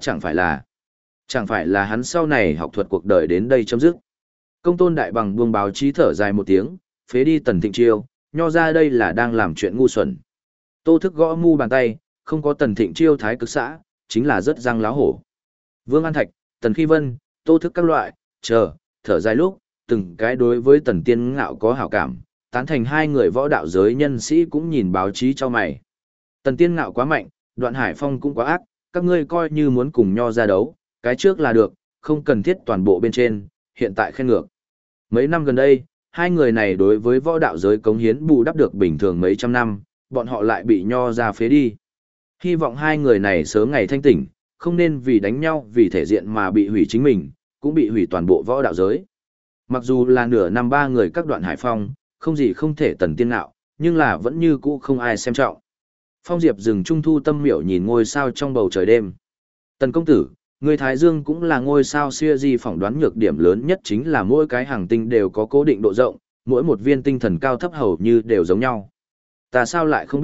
chẳng phải là hắn sau này học thuật cuộc đời đến đây chấm dứt. Công Tôn Đại Bằng buông báo chí thở dài một tiếng, phế đi Tần Thịnh Chiêu, Nho ra đây là đang làm chuyện ngu xuẩn. Tô Thức gõ mu bàn tay, không có Tần Thịnh Chiêu thái cực xã, chính là rất răng láo hổ. Vương An Thạch, Tần Khi Vân, Tô Thức các loại, thở dài lúc, từng cái đối với Tần Tiên Ngạo có hảo cảm, tán thành hai người võ đạo giới nhân sĩ cũng nhìn báo chí cho mày. Tần Tiên Ngạo quá mạnh, Đoạn Hải Phong cũng quá ác, các ngươi coi như muốn cùng Nho ra đấu, cái trước là được, không cần thiết toàn bộ bên trên, hiện tại khen ngược. Mấy năm gần đây, hai người này đối với võ đạo giới cống hiến bù đắp được bình thường mấy trăm năm, bọn họ lại bị Nho ra phế đi. Hy vọng hai người này sớm ngày thanh tỉnh, không nên vì đánh nhau vì thể diện mà bị hủy chính mình, cũng bị hủy toàn bộ võ đạo giới. Mặc dù là nửa năm ba người các Đoạn Hải Phong, không gì không thể Tần Tiên Ngạo, nhưng là vẫn như cũ không ai xem trọng. Phong Diệp rừng trung thu tâm miểu nhìn ngôi sao trong bầu trời đêm. Tần công tử, người Thái Dương cũng là ngôi sao siêu di phỏng đoán nhược điểm lớn nhất chính là mỗi cái hành tinh đều có cố định độ rộng, mỗi một viên tinh thần cao thấp hầu như đều giống nhau. Ta sao lại không biết,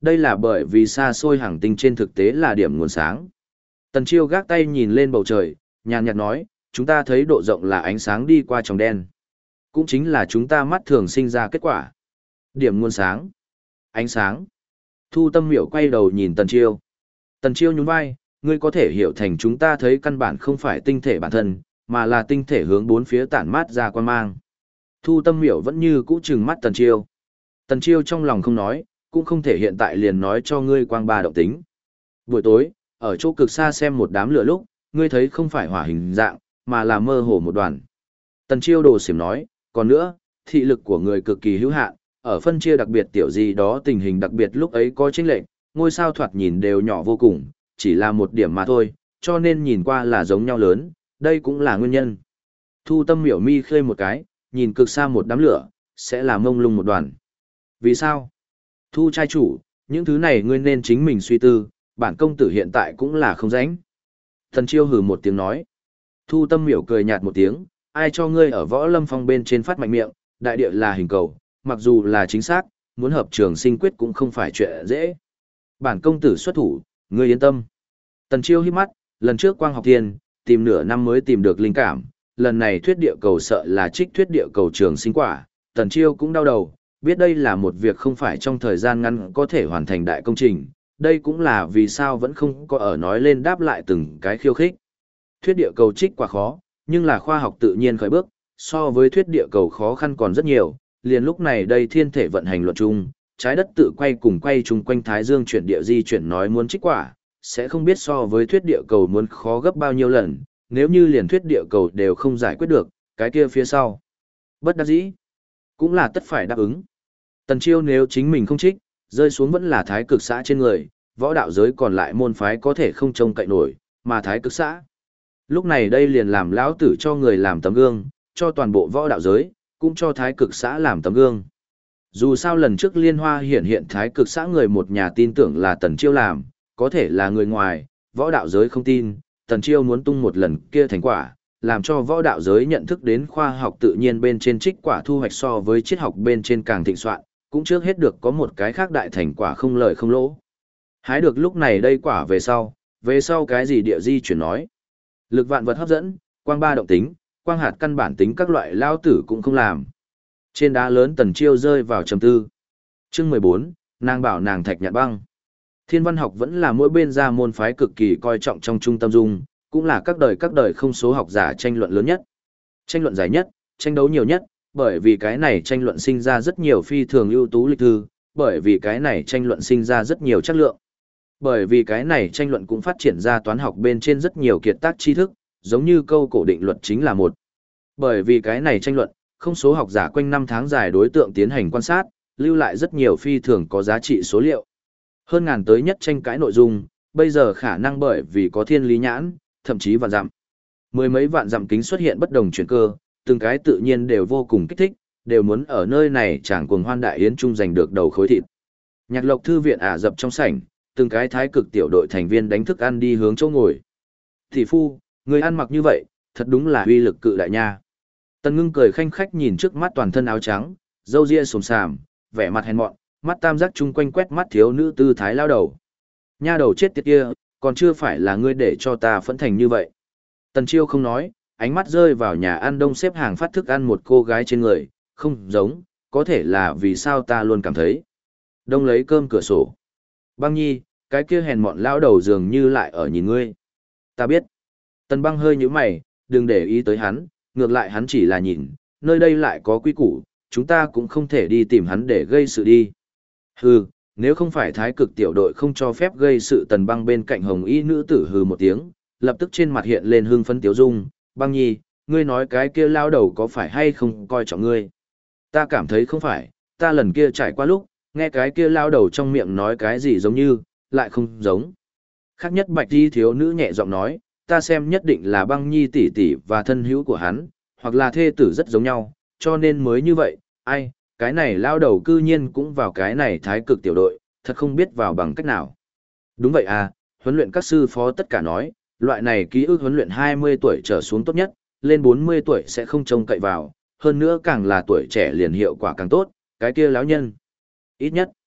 đây là bởi vì xa xôi hàng tinh trên thực tế là điểm nguồn sáng. Tần Chiêu gác tay nhìn lên bầu trời, nhàn nhạt nói, chúng ta thấy độ rộng là ánh sáng đi qua tròng đen. Cũng chính là chúng ta mắt thường sinh ra kết quả. Điểm nguồn sáng. Ánh sáng. Thu Tâm Miểu quay đầu nhìn Tần Chiêu. Tần Chiêu nhún vai, ngươi có thể hiểu thành chúng ta thấy căn bản không phải tinh thể bản thân, mà là tinh thể hướng bốn phía tản mát ra quan mang. Thu Tâm Miểu vẫn như cũ trừng mắt Tần Chiêu. Tần Chiêu trong lòng không nói, cũng không thể hiện tại liền nói cho ngươi quang ba động tính. Buổi tối, ở chỗ cực xa xem một đám lửa lúc, ngươi thấy không phải hỏa hình dạng, mà là mơ hồ một đoàn. Tần Chiêu đồ xỉm nói, còn nữa, thị lực của người cực kỳ hữu hạn, ở phân chia đặc biệt tiểu gì đó tình hình đặc biệt lúc ấy có chênh lệch, ngôi sao thoạt nhìn đều nhỏ vô cùng, chỉ là một điểm mà thôi, cho nên nhìn qua là giống nhau lớn, đây cũng là nguyên nhân. Thu Tâm Miểu mi khơi một cái, nhìn cực xa một đám lửa, sẽ là mông lung một đoàn. Vì sao? Thu trai chủ, những thứ này ngươi nên chính mình suy tư, bản công tử hiện tại cũng là không rảnh. Tần Chiêu hừ một tiếng nói. Thu Tâm Miểu cười nhạt một tiếng, ai cho ngươi ở Võ Lâm Phong bên trên phát mạnh miệng, đại địa là hình cầu, mặc dù là chính xác, muốn hợp trường sinh quyết cũng không phải chuyện dễ. Bản công tử xuất thủ, ngươi yên tâm. Tần Chiêu híp mắt, lần trước Quang Học Thiên, tìm nửa năm mới tìm được linh cảm, lần này thuyết địa cầu sợ là trích thuyết địa cầu trường sinh quả, Tần Chiêu cũng đau đầu, biết đây là một việc không phải trong thời gian ngắn có thể hoàn thành đại công trình, đây cũng là vì sao vẫn không có ở nói lên đáp lại từng cái khiêu khích. Thuyết địa cầu trích quả khó, nhưng là khoa học tự nhiên khởi bước, so với thuyết địa cầu khó khăn còn rất nhiều, liền lúc này đây thiên thể vận hành luận chung, trái đất tự quay cùng quay chung quanh Thái Dương chuyển địa di chuyển nói muốn trích quả, sẽ không biết so với thuyết địa cầu muốn khó gấp bao nhiêu lần, nếu như liền thuyết địa cầu đều không giải quyết được, cái kia phía sau. Bất đắc dĩ, cũng là tất phải đáp ứng. Tần Chiêu nếu chính mình không trích, rơi xuống vẫn là thái cực xã trên người, võ đạo giới còn lại môn phái có thể không trông cậy nổi, mà thái cực xã. Lúc này đây liền làm lão tử cho người làm tấm gương, cho toàn bộ võ đạo giới, cũng cho thái cực xã làm tấm gương. Dù sao lần trước liên hoa hiện thái cực xã người một nhà tin tưởng là Tần Chiêu làm, có thể là người ngoài, võ đạo giới không tin, Tần Chiêu muốn tung một lần kia thành quả, làm cho võ đạo giới nhận thức đến khoa học tự nhiên bên trên trích quả thu hoạch so với triết học bên trên càng thịnh soạn, cũng trước hết được có một cái khác đại thành quả không lợi không lỗ. Hái được lúc này đây quả về sau cái gì địa di chuyển nói. Lực vạn vật hấp dẫn, quang ba động tính, quang hạt căn bản tính các loại lao tử cũng không làm. Trên đá lớn Tần Chiêu rơi vào trầm tư. Chương 14, nàng bảo nàng thạch nhạn băng. Thiên văn học vẫn là mỗi bên ra môn phái cực kỳ coi trọng trong trung tâm dung, cũng là các đời không số học giả tranh luận lớn nhất. Tranh luận dài nhất, tranh đấu nhiều nhất, bởi vì cái này tranh luận sinh ra rất nhiều phi thường ưu tú lịch thư, bởi vì cái này tranh luận sinh ra rất nhiều chất lượng. Bởi vì cái này tranh luận cũng phát triển ra toán học bên trên rất nhiều kiệt tác tri thức, giống như câu cổ định luật chính là một. Bởi vì cái này tranh luận, không số học giả quanh năm tháng dài đối tượng tiến hành quan sát, lưu lại rất nhiều phi thường có giá trị số liệu. Hơn ngàn tới nhất tranh cãi nội dung, bây giờ khả năng bởi vì có thiên lý nhãn, thậm chí vạn dặm. Mười mấy vạn dặm kính xuất hiện bất đồng chuyển cơ, từng cái tự nhiên đều vô cùng kích thích, đều muốn ở nơi này chẳng cuồng hoan đại yến trung giành được đầu khối thịt. Nhạc Lộc thư viện Ả Dập trong sảnh, từng cái thái cực tiểu đội thành viên đánh thức ăn đi hướng chỗ ngồi. Thị phu, người ăn mặc như vậy, thật đúng là uy lực cự đại nha. Tần Ngưng cười khanh khách nhìn trước mắt toàn thân áo trắng, râu ria xồm xàm, vẻ mặt hèn mọn, mắt tam giác chung quanh quét mắt thiếu nữ tư thái lao đầu. Nha đầu chết tiệt kia, còn chưa phải là ngươi để cho ta phẫn thành như vậy. Tần Chiêu không nói, ánh mắt rơi vào nhà ăn đông xếp hàng phát thức ăn một cô gái trên người, không giống, có thể là vì sao ta luôn cảm thấy. Đông lấy cơm cửa sổ. Băng Nhi, cái kia hèn mọn lao đầu dường như lại ở nhìn ngươi. Ta biết. Tần Băng hơi nhíu mày, đừng để ý tới hắn, ngược lại hắn chỉ là nhìn, nơi đây lại có quy củ, chúng ta cũng không thể đi tìm hắn để gây sự đi. Hừ, nếu không phải thái cực tiểu đội không cho phép gây sự. Tần Băng bên cạnh hồng y nữ tử hừ một tiếng, lập tức trên mặt hiện lên hưng phấn tiếu dung. Băng Nhi, ngươi nói cái kia lao đầu có phải hay không coi trọng ngươi? Ta cảm thấy không phải, ta lần kia trải qua lúc, nghe cái kia lao đầu trong miệng nói cái gì giống như, lại không giống. Khác nhất bạch đi thiếu nữ nhẹ giọng nói, ta xem nhất định là Băng Nhi tỷ tỷ và thân hữu của hắn, hoặc là thê tử rất giống nhau, cho nên mới như vậy. Ai, cái này lao đầu cư nhiên cũng vào cái này thái cực tiểu đội, thật không biết vào bằng cách nào. Đúng vậy à, huấn luyện các sư phó tất cả nói, loại này ký ức huấn luyện 20 tuổi trở xuống tốt nhất, lên 40 tuổi sẽ không trông cậy vào, hơn nữa càng là tuổi trẻ liền hiệu quả càng tốt, cái kia lão nhân. Ít nhất,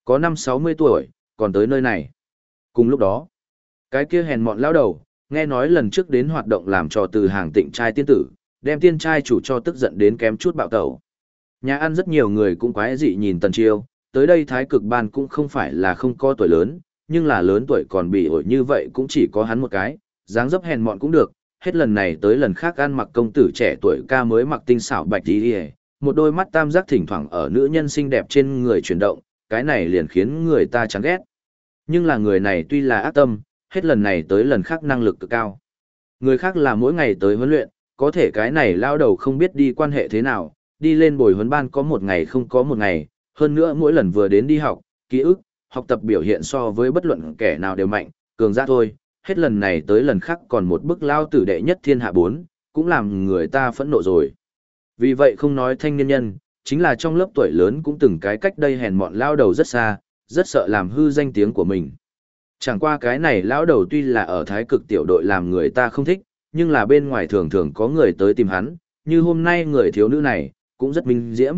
Có 5-60 tuổi, còn tới nơi này. Cùng lúc đó, cái kia hèn mọn lao đầu, nghe nói lần trước đến hoạt động làm trò từ hàng tịnh trai tiên tử, đem tiên trai chủ cho tức giận đến kém chút bạo tẩu. Nhà ăn rất nhiều người cũng quái dị nhìn Tần Chiêu, tới đây thái cực ban cũng không phải là không có tuổi lớn, nhưng là lớn tuổi còn bị ổi như vậy cũng chỉ có hắn một cái, dáng dấp hèn mọn cũng được, hết lần này tới lần khác ăn mặc công tử trẻ tuổi ca mới mặc tinh xảo bạch đi, một đôi mắt tam giác thỉnh thoảng ở nữ nhân xinh đẹp trên người chuyển động, cái này liền khiến người ta chán ghét. Nhưng là người này tuy là ác tâm, hết lần này tới lần khác năng lực cực cao. Người khác là mỗi ngày tới huấn luyện, có thể cái này lao đầu không biết đi quan hệ thế nào, đi lên bồi huấn ban có một ngày không có một ngày, hơn nữa mỗi lần vừa đến đi học, ký ức, học tập biểu hiện so với bất luận kẻ nào đều mạnh, cường ra thôi, hết lần này tới lần khác còn một bức lao tử đệ nhất thiên hạ 4, cũng làm người ta phẫn nộ rồi. Vì vậy không nói thanh niên nhân, chính là trong lớp tuổi lớn cũng từng cái cách đây hèn mọn lao đầu rất xa, rất sợ làm hư danh tiếng của mình. Chẳng qua cái này lão đầu tuy là ở thái cực tiểu đội làm người ta không thích, nhưng là bên ngoài thường thường có người tới tìm hắn, như hôm nay người thiếu nữ này, cũng rất minh diễm.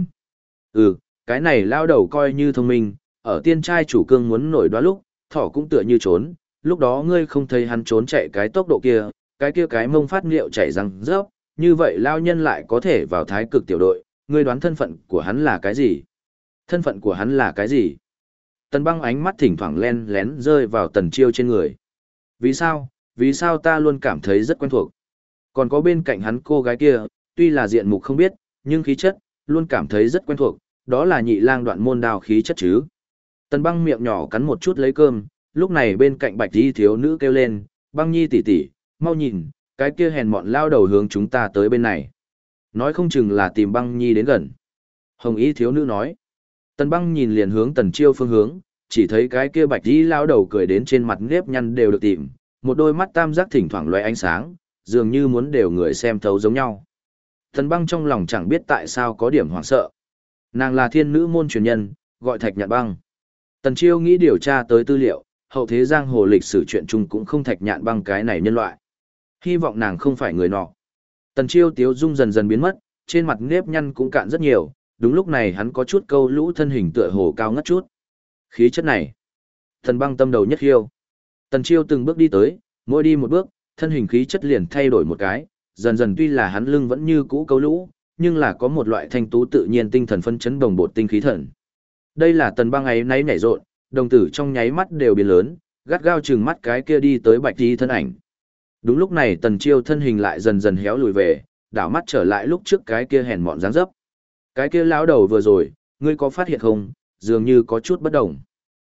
Cái này lão đầu coi như thông minh, ở tiên trai chủ cương muốn nổi đoá lúc, thỏ cũng tựa như trốn, lúc đó ngươi không thấy hắn trốn chạy cái tốc độ kia, cái mông phát liệu chạy răng rớp, như vậy lão nhân lại có thể vào thái cực tiểu đội, ngươi đoán thân phận của hắn là cái gì? Thân phận của hắn là cái gì? Tần Băng ánh mắt thỉnh thoảng len lén rơi vào Tần Chiêu trên người. Vì sao? Vì sao ta luôn cảm thấy rất quen thuộc? Còn có bên cạnh hắn cô gái kia, tuy là diện mục không biết, nhưng khí chất, luôn cảm thấy rất quen thuộc, đó là Nhị Lang Đoạn Môn Đao khí chất chứ. Tần Băng miệng nhỏ cắn một chút lấy cơm, lúc này bên cạnh Bạch Y thiếu nữ kêu lên, "Băng Nhi tỷ tỷ, mau nhìn, cái kia hèn mọn lao đầu hướng chúng ta tới bên này. Nói không chừng là tìm Băng Nhi đến gần." Hồng Y thiếu nữ nói. Tần Băng nhìn liền hướng Tần Chiêu phương hướng, chỉ thấy cái kia Bạch Y lao đầu cười đến trên mặt nếp nhăn đều được tìm, một đôi mắt tam giác thỉnh thoảng lóe ánh sáng, dường như muốn đều người xem thấu giống nhau. Tần Băng trong lòng chẳng biết tại sao có điểm hoảng sợ. Nàng là thiên nữ môn truyền nhân, gọi Thạch Nhạn Băng. Tần Chiêu nghĩ điều tra tới tư liệu, hậu thế giang hồ lịch sử chuyện chung cũng không Thạch Nhạn Băng cái này nhân loại. Hy vọng nàng không phải người nọ. Tần Chiêu tiếu dung dần dần biến mất, trên mặt nếp nhăn cũng cạn rất nhiều, đúng lúc này hắn có chút câu lũ thân hình tựa hồ cao ngất chút. Khí chất này. Tần Băng tâm đầu nhất khiêu. Tần Chiêu từng bước đi tới, mỗi đi một bước, thân hình khí chất liền thay đổi một cái, dần dần tuy là hắn lưng vẫn như cũ câu lũ, nhưng là có một loại thanh tú tự nhiên tinh thần phân chấn đồng bột tinh khí thần. Đây là Tần Băng ấy nấy nhảy rộn, đồng tử trong nháy mắt đều biến lớn, gắt gao chừng mắt cái kia đi tới Bạch Y thân ảnh. Đúng lúc này Tần Chiêu thân hình lại dần dần héo lùi về, đảo mắt trở lại lúc trước cái kia hèn mọn dáng dấp. Cái kia lão đầu vừa rồi, ngươi có phát hiện không, dường như có chút bất đồng.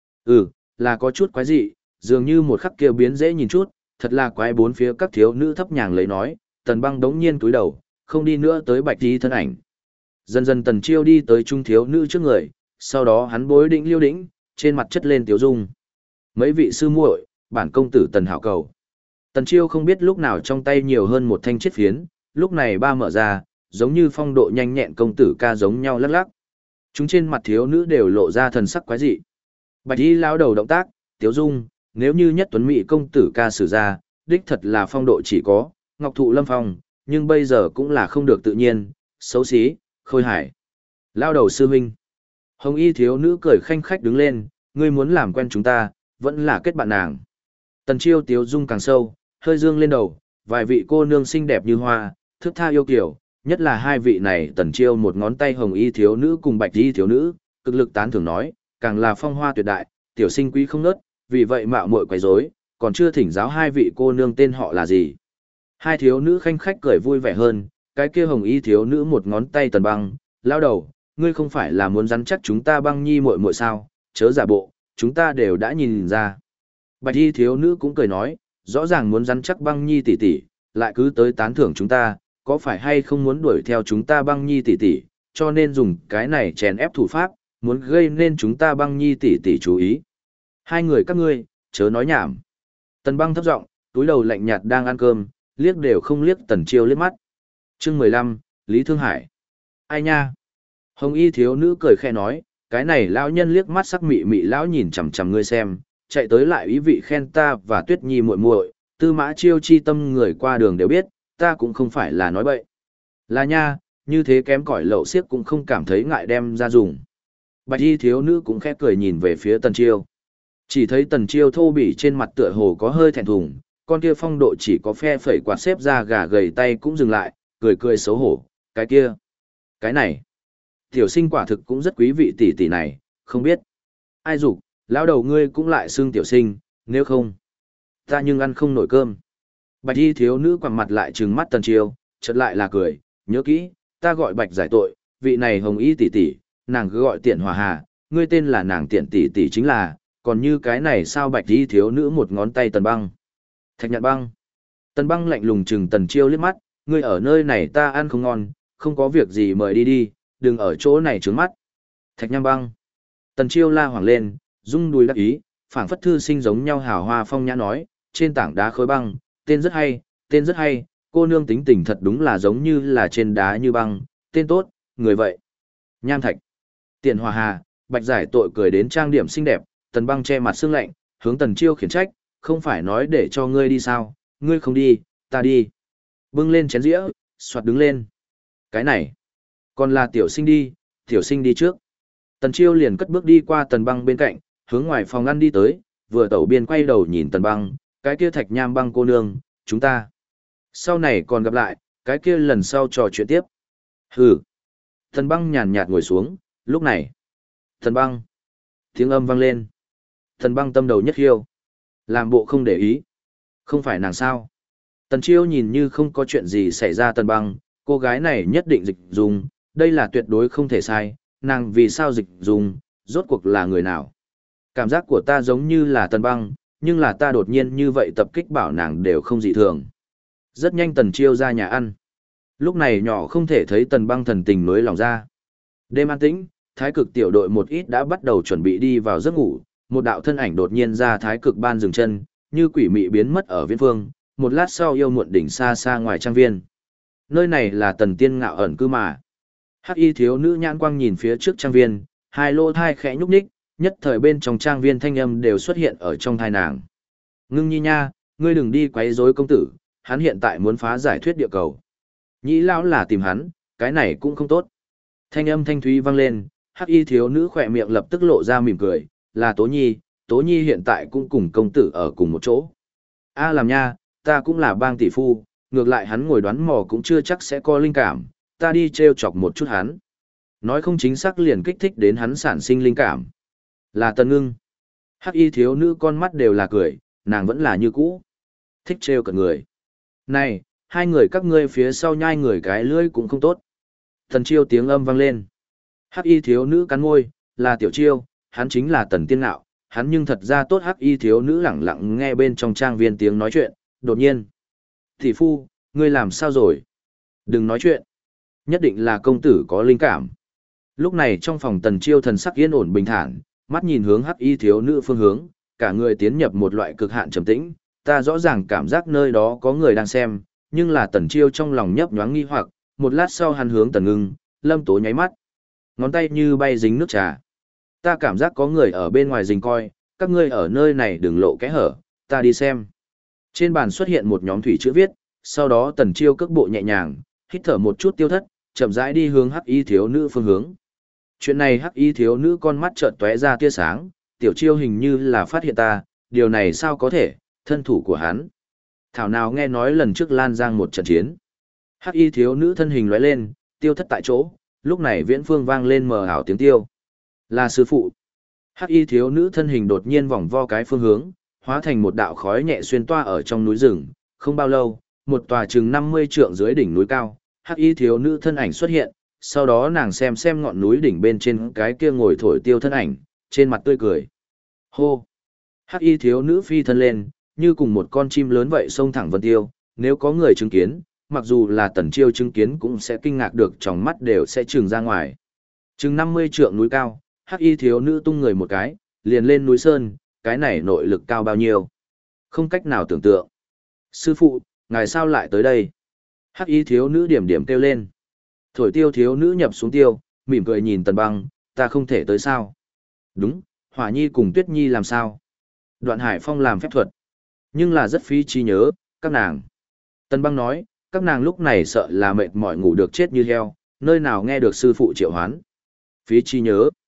Là có chút quái dị, dường như một khắc kia biến dễ nhìn chút, thật là quái. Bốn phía các thiếu nữ thấp nhàng lấy nói, Tần Băng đống nhiên cúi đầu, không đi nữa tới Bạch Y thân ảnh. Dần dần Tần Chiêu đi tới trung thiếu nữ trước người, sau đó hắn bối định liêu đĩnh, trên mặt chất lên tiếu dung. Mấy vị sư muội, bản công tử Tần hảo cầu. Tần Chiêu không biết lúc nào trong tay nhiều hơn một thanh chiết phiến, lúc này ba mở ra, giống như phong độ nhanh nhẹn công tử ca giống nhau lắc lắc. Chúng trên mặt thiếu nữ đều lộ ra thần sắc quái dị. Bạch Y lao đầu động tác, tiếu dung, nếu như nhất tuấn mỹ công tử ca sử ra, đích thật là phong độ chỉ có, ngọc thụ lâm phong, nhưng bây giờ cũng là không được tự nhiên, xấu xí, khôi hài. Lao đầu sư huynh. Hồng Y thiếu nữ cười khanh khách đứng lên, ngươi muốn làm quen chúng ta, vẫn là kết bạn nàng. Tần Chiêu tiếu dung càng sâu, hơi dương lên đầu, vài vị cô nương xinh đẹp như hoa, thước tha yêu kiều, nhất là hai vị này Tần Chiêu một ngón tay Hồng Y thiếu nữ cùng Bạch Y thiếu nữ, cực lực tán thưởng nói, càng là phong hoa tuyệt đại, tiểu sinh quý không nớt, vì vậy mạo muội quấy rối, còn chưa thỉnh giáo hai vị cô nương tên họ là gì. Hai thiếu nữ khanh khách cười vui vẻ hơn, cái kia Hồng Y thiếu nữ một ngón tay Tần Băng, lao đầu, ngươi không phải là muốn rắn chắc chúng ta Băng Nhi muội muội sao, chớ giả bộ, chúng ta đều đã nhìn ra. Bạch Y thiếu nữ cũng cười nói, rõ ràng muốn rắn chắc Băng Nhi tỷ tỷ, lại cứ tới tán thưởng chúng ta, có phải hay không muốn đuổi theo chúng ta Băng Nhi tỷ tỷ, cho nên dùng cái này chèn ép thủ pháp, muốn gây nên chúng ta Băng Nhi tỷ tỷ chú ý. Hai người các ngươi, chớ nói nhảm. Tần Băng thấp giọng, túi đầu lạnh nhạt đang ăn cơm, liếc đều không liếc Tần Chiêu liếc mắt. Chương 15, Lý Thương Hải. Ai nha? Hồng Y thiếu nữ cười khẽ nói, cái này lão nhân liếc mắt sắc mị mị lão nhìn chằm chằm ngươi xem, chạy tới lại ý vị khen ta và Tuyết Nhi muội muội, Tư Mã Chiêu chi tâm người qua đường đều biết, ta cũng không phải là nói bậy. Là nha, như thế kém cỏi lậu xiếc cũng không cảm thấy ngại đem ra dùng. Bạch y thiếu nữ cũng khẽ cười nhìn về phía Tần Chiêu. Chỉ thấy Tần Chiêu thô bỉ trên mặt tựa hồ có hơi thẹn thùng, con kia phong độ chỉ có phe phẩy quạt xếp ra gà gầy tay cũng dừng lại, cười cười xấu hổ, cái kia, cái này. Tiểu sinh quả thực cũng rất quý vị tỷ tỷ này, không biết. Ai dục, lão đầu ngươi cũng lại xưng tiểu sinh, nếu không, ta nhưng ăn không nổi cơm. Bạch y thiếu nữ quằn mặt lại trừng mắt Tần Chiêu, chợt lại là cười, nhớ kỹ, ta gọi Bạch giải tội, vị này hồng y tỷ tỷ, nàng cứ gọi Tiện Hòa Hà, ngươi tên là nàng Tiện tỷ tỷ chính là, còn như cái này sao Bạch y thiếu nữ một ngón tay Tần Băng. Thạch Nhạn Băng. Tần Băng lạnh lùng chừng Tần Chiêu liếc mắt, ngươi ở nơi này ta ăn không ngon, không có việc gì mời đi đi, đừng ở chỗ này trướng mắt. Thạch Nhạn Băng. Tần Chiêu la hoảng lên, rung đùi đắc ý, phảng phất thư sinh giống nhau hào hoa phong nhã nói, trên tảng đá khối băng, tên rất hay, cô nương tính tình thật đúng là giống như là trên đá như băng, tên tốt, người vậy. Nham Thạch. Tiện Hòa Hà, Bạch giải tội cười đến trang điểm xinh đẹp, Tần Băng che mặt sương lạnh, hướng Tần Chiêu khiển trách, không phải nói để cho ngươi đi sao, ngươi không đi, ta đi. Bưng lên chén dĩa, soạt đứng lên. Cái này, còn là tiểu sinh đi trước. Tần Chiêu liền cất bước đi qua Tần Băng bên cạnh, hướng ngoài phòng ăn đi tới, vừa tẩu biên quay đầu nhìn Tần Băng, cái kia Thạch Nham Băng cô nương, chúng ta. Sau này còn gặp lại, cái kia lần sau trò chuyện tiếp. Hừ. Tần Băng nhàn nhạt ngồi xuống, lúc này. Tần Băng. Tiếng âm vang lên. Tần Băng tâm đầu nhất hiêu. Làm bộ không để ý. Không phải nàng sao. Tần Chiêu nhìn như không có chuyện gì xảy ra Tần Băng, cô gái này nhất định dịch dùng, đây là tuyệt đối không thể sai, nàng vì sao dịch dùng, rốt cuộc là người nào. Cảm giác của ta giống như là Tần Băng, nhưng là ta đột nhiên như vậy tập kích bảo nàng đều không dị thường. Rất nhanh Tần Chiêu ra nhà ăn. Lúc này nhỏ không thể thấy Tần Băng thần tình nối lòng ra. Đêm an tĩnh, thái cực tiểu đội một ít đã bắt đầu chuẩn bị đi vào giấc ngủ, một đạo thân ảnh đột nhiên ra thái cực ban dừng chân, như quỷ mị biến mất ở viễn phương, một lát sau yêu muộn đỉnh xa xa ngoài trang viên. Nơi này là Tần Tiên Ngạo ẩn cư mà. Hắc y thiếu nữ nhãn quang nhìn phía trước trang viên, hai lô thai khẽ nhúc nhích, nhất thời bên trong trang viên thanh âm đều xuất hiện ở trong thai nàng. Ngưng nhi nha, ngươi đừng đi quấy rối công tử, hắn hiện tại muốn phá giải thuyết địa cầu. Nhĩ lão là tìm hắn, cái này cũng không tốt. Thanh âm thanh thúy vang lên, hắc y thiếu nữ khỏe miệng lập tức lộ ra mỉm cười, là Tố Nhi hiện tại cũng cùng công tử ở cùng một chỗ. A làm nha, ta cũng là bang tỷ phu, ngược lại hắn ngồi đoán mò cũng chưa chắc sẽ có linh cảm, ta đi treo chọc một chút hắn. Nói không chính xác liền kích thích đến hắn sản sinh linh cảm. Là Tần Ngưng. Hắc y thiếu nữ con mắt đều là cười, nàng vẫn là như cũ. Thích treo cợt người. Này, hai người các ngươi phía sau nhai người cái lưỡi cũng không tốt. Tần Chiêu tiếng âm vang lên. Hắc y thiếu nữ cắn môi, là Tiểu Chiêu, hắn chính là Tần Tiên Ngạo, hắn nhưng thật ra tốt. Hắc y thiếu nữ lẳng lặng nghe bên trong trang viên tiếng nói chuyện, đột nhiên. Thị phu, ngươi làm sao rồi? Đừng nói chuyện. Nhất định là công tử có linh cảm. Lúc này trong phòng Tần Chiêu thần sắc yên ổn bình thản, mắt nhìn hướng hắc y thiếu nữ phương hướng, cả người tiến nhập một loại cực hạn trầm tĩnh, ta rõ ràng cảm giác nơi đó có người đang xem, nhưng là Tần Chiêu trong lòng nhấp nhoáng nghi hoặc, một lát sau hắn hướng Tần Ngưng, Lâm Tố nháy mắt. Ngón tay như bay dính nước trà. Ta cảm giác có người ở bên ngoài rình coi, các ngươi ở nơi này đừng lộ kẽ hở, ta đi xem. Trên bàn xuất hiện một nhóm thủy chữ viết, sau đó Tần Chiêu cước bộ nhẹ nhàng, hít thở một chút tiêu thất, chậm rãi đi hướng hắc y thiếu nữ phương hướng. Chuyện này hắc y thiếu nữ con mắt chợt tóe ra tia sáng, Tiểu Chiêu hình như là phát hiện ta, điều này sao có thể, thân thủ của hắn. Thảo nào nghe nói lần trước Lan Giang một trận chiến. Hắc y thiếu nữ thân hình lóe lên, tiêu thất tại chỗ, lúc này viễn phương vang lên mờ ảo tiếng tiêu. Là sư phụ. Hắc y thiếu nữ thân hình đột nhiên vòng vo cái phương hướng, hóa thành một đạo khói nhẹ xuyên toa ở trong núi rừng, không bao lâu, một tòa chừng 50 trượng dưới đỉnh núi cao, hắc y thiếu nữ thân ảnh xuất hiện, sau đó nàng xem ngọn núi đỉnh bên trên cái kia ngồi thổi tiêu thân ảnh, trên mặt tươi cười. Hô! Hắc y thiếu nữ phi thân lên, như cùng một con chim lớn vậy xông thẳng vân tiêu, nếu có người chứng kiến, mặc dù là Tần Chiêu chứng kiến cũng sẽ kinh ngạc được, trong mắt đều sẽ trừng ra ngoài. Chừng 50 trượng núi cao, hắc y thiếu nữ tung người một cái, liền lên núi sơn, cái này nội lực cao bao nhiêu? Không cách nào tưởng tượng. Sư phụ, ngài sao lại tới đây? Hắc y thiếu nữ điểm điểm kêu lên. Thổi tiêu thiếu nữ nhập xuống tiêu, mỉm cười nhìn Tần Băng, ta không thể tới sao? Đúng, Hỏa Nhi cùng Tuyết Nhi làm sao? Đoạn Hải Phong làm phép thuật. Nhưng là rất phí trí nhớ, các nàng. Tần Băng nói, các nàng lúc này sợ là mệt mỏi ngủ được chết như heo, nơi nào nghe được sư phụ triệu hoán. Phí trí nhớ.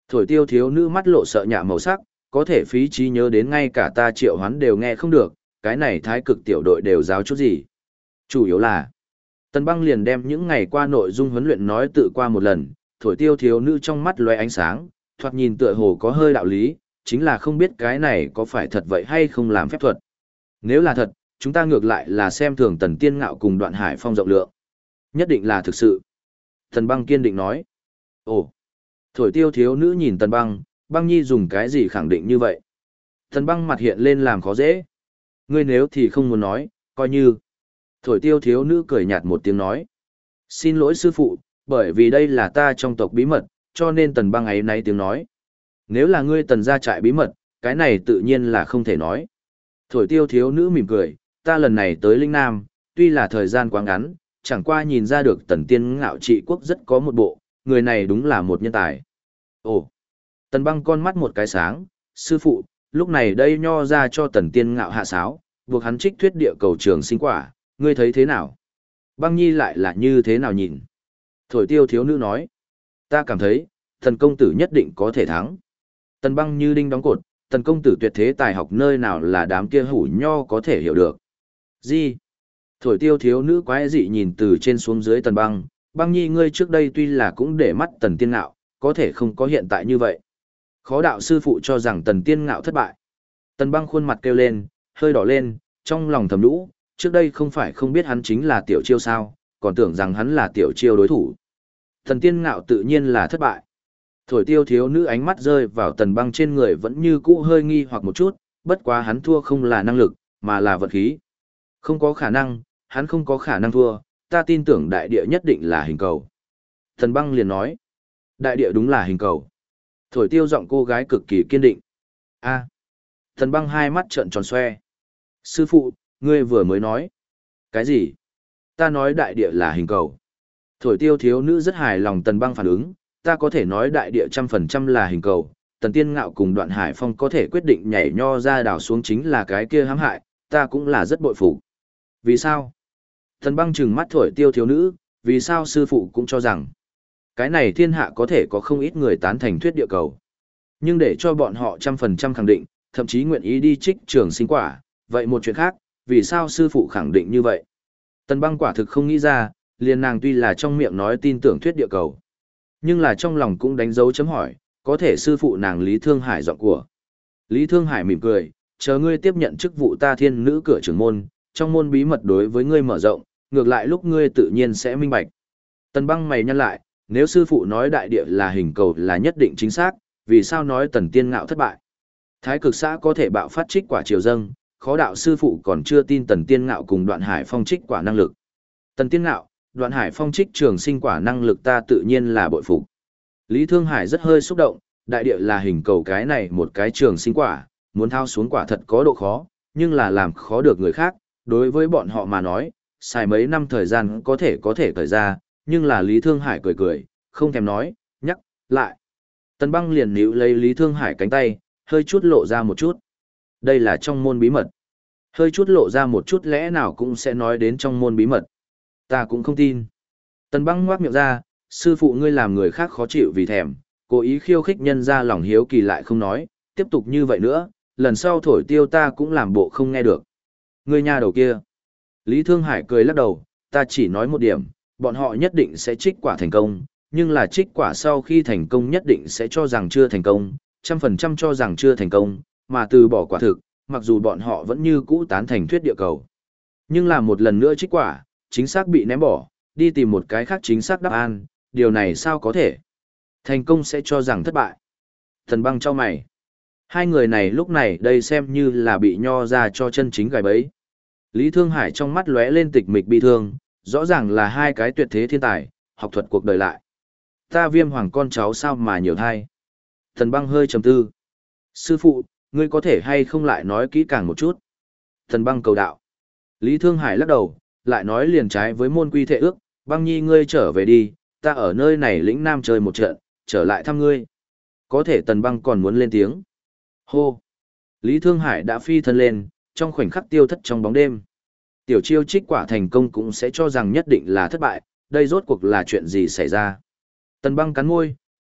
Thổi tiêu thiếu nữ mắt lộ sợ nhạ màu sắc, có thể phí trí nhớ đến ngay cả ta triệu hoán đều nghe không được, cái này thái cực tiểu đội đều giáo chút gì. Chủ yếu là, Tần Băng liền đem những ngày qua nội dung huấn luyện nói tự qua một lần, thổi tiêu thiếu nữ trong mắt lóe ánh sáng, thoạt nhìn tựa hồ có hơi đạo lý, chính là không biết cái này có phải thật vậy hay không làm phép thuật. Nếu là thật, chúng ta ngược lại là xem thường Tần Tiên Ngạo cùng Đoạn Hải Phong rộng lượng. Nhất định là thực sự. Tần Băng kiên định nói. Ồ, thổi tiêu thiếu nữ nhìn Tần Băng, Băng Nhi dùng cái gì khẳng định như vậy? Tần Băng mặt hiện lên làm khó dễ. Ngươi nếu thì không muốn nói, coi như. Thổi tiêu thiếu nữ cười nhạt một tiếng nói. Xin lỗi sư phụ, bởi vì đây là ta trong tộc bí mật, cho nên Tần Băng ấy náy tiếng nói. Nếu là ngươi Tần gia trại bí mật, cái này tự nhiên là không thể nói. Thổi tiêu thiếu nữ mỉm cười, ta lần này tới Linh Nam, tuy là thời gian quá ngắn, chẳng qua nhìn ra được Tần Tiên Ngạo trị quốc rất có một bộ, người này đúng là một nhân tài. Ồ, Tần Băng con mắt một cái sáng, sư phụ, lúc này đây nho ra cho Tần Tiên Ngạo hạ sáo, buộc hắn trích thuyết địa cầu trường sinh quả, ngươi thấy thế nào? Băng Nhi lại là như thế nào nhìn? Thổi tiêu thiếu nữ nói, ta cảm thấy, Tần công tử nhất định có thể thắng. Tần Băng như đinh đóng cột, Tần công tử tuyệt thế tài học nơi nào là đám kia hủ nho có thể hiểu được. Gì? Thổi tiêu thiếu nữ quái dị nhìn từ trên xuống dưới Tần Băng, Băng Nhi ngươi trước đây tuy là cũng để mắt Tần Tiên Ngạo, có thể không có hiện tại như vậy. Khó đạo sư phụ cho rằng Tần Tiên Ngạo thất bại. Tần Băng khuôn mặt kêu lên, hơi đỏ lên, trong lòng thầm nhủ, trước đây không phải không biết hắn chính là Tiểu Chiêu sao, còn tưởng rằng hắn là Tiểu Chiêu đối thủ. Tần Tiên Ngạo tự nhiên là thất bại. Thổi tiêu thiếu nữ ánh mắt rơi vào Tần Băng trên người vẫn như cũ hơi nghi hoặc một chút, bất quá hắn thua không là năng lực, mà là vật khí. Không có khả năng, hắn không có khả năng thua, ta tin tưởng đại địa nhất định là hình cầu. Tần Băng liền nói, đại địa đúng là hình cầu. Thổi tiêu giọng cô gái cực kỳ kiên định. A. Tần Băng hai mắt trợn tròn xoe. Sư phụ, ngươi vừa mới nói. Cái gì? Ta nói đại địa là hình cầu. Thổi tiêu thiếu nữ rất hài lòng Tần Băng phản ứng, ta có thể nói đại địa 100% là hình cầu. Tần Tiên Ngạo cùng Đoạn Hải Phong có thể quyết định nhảy nho ra đảo xuống chính là cái kia hãm hại, ta cũng là rất bội phục. Vì sao? Tần Băng trừng mắt thổi tiêu thiếu nữ, vì sao sư phụ cũng cho rằng cái này thiên hạ có thể có không ít người tán thành thuyết địa cầu. Nhưng để cho bọn họ 100% khẳng định, thậm chí nguyện ý đi trích trường sinh quả, vậy một chuyện khác, vì sao sư phụ khẳng định như vậy? Tần Băng quả thực không nghĩ ra, liền nàng tuy là trong miệng nói tin tưởng thuyết địa cầu, nhưng là trong lòng cũng đánh dấu chấm hỏi, có thể sư phụ nàng Lý Thương Hải giọng của. Lý Thương Hải mỉm cười, chờ ngươi tiếp nhận chức vụ ta thiên nữ cửa trưởng môn, trong môn bí mật đối với ngươi mở rộng, ngược lại lúc ngươi tự nhiên sẽ minh bạch. Tần Băng mày nhăn lại, nếu sư phụ nói đại địa là hình cầu là nhất định chính xác, vì sao nói Tần Tiên Ngạo thất bại? Thái cực xã có thể bạo phát trích quả triều dâng, khó đạo sư phụ còn chưa tin Tần Tiên Ngạo cùng Đoạn Hải Phong trích quả năng lực. Tần Tiên Ngạo, Đoạn Hải Phong trích trường sinh quả năng lực ta tự nhiên là bội phục. Lý Thương Hải rất hơi xúc động, đại địa là hình cầu cái này một cái trường sinh quả, muốn thao xuống quả thật có độ khó, nhưng là làm khó được người khác, đối với bọn họ mà nói, xài mấy năm thời gian có thể thời ra, nhưng là Lý Thương Hải cười cười, không thèm nói, nhắc, lại. Tần Băng liền níu lấy Lý Thương Hải cánh tay, hơi chút lộ ra một chút. Đây là trong môn bí mật. Hơi chút lộ ra một chút lẽ nào cũng sẽ nói đến trong môn bí mật. Ta cũng không tin. Tần Băng ngoác miệng ra, sư phụ ngươi làm người khác khó chịu vì thèm, cố ý khiêu khích nhân ra lòng hiếu kỳ lại không nói, tiếp tục như vậy nữa, lần sau thổi tiêu ta cũng làm bộ không nghe được. Ngươi nha đầu kia. Lý Thương Hải cười lắc đầu, ta chỉ nói một điểm, bọn họ nhất định sẽ trích quả thành công, nhưng là trích quả sau khi thành công nhất định sẽ cho rằng chưa thành công, 100% cho rằng chưa thành công, mà từ bỏ quả thực, mặc dù bọn họ vẫn như cũ tán thành thuyết địa cầu. Nhưng là một lần nữa trích quả, chính xác bị ném bỏ, đi tìm một cái khác chính xác đáp án, điều này sao có thể? Thành công sẽ cho rằng thất bại. Tần Băng chau mày. Hai người này lúc này đây xem như là bị nho ra cho chân chính gài bẫy. Lý Thương Hải trong mắt lóe lên tịch mịch bi thương, rõ ràng là hai cái tuyệt thế thiên tài, học thuật cuộc đời lại. Ta Viêm Hoàng con cháu sao mà nhiều thai? Tần Băng hơi trầm tư. Sư phụ, ngươi có thể hay không lại nói kỹ càng một chút? Tần Băng cầu đạo. Lý Thương Hải lắc đầu, lại nói liền trái với môn quy thệ ước, Băng Nhi ngươi trở về đi, ta ở nơi này lĩnh Nam chơi một trận, trở lại thăm ngươi. Có thể Tần Băng còn muốn lên tiếng. Hô! Lý Thương Hải đã phi thân lên, trong khoảnh khắc tiêu thất trong bóng đêm. Tiểu Chiêu trích quả thành công cũng sẽ cho rằng nhất định là thất bại, đây rốt cuộc là chuyện gì xảy ra. Tần Băng cắn môi,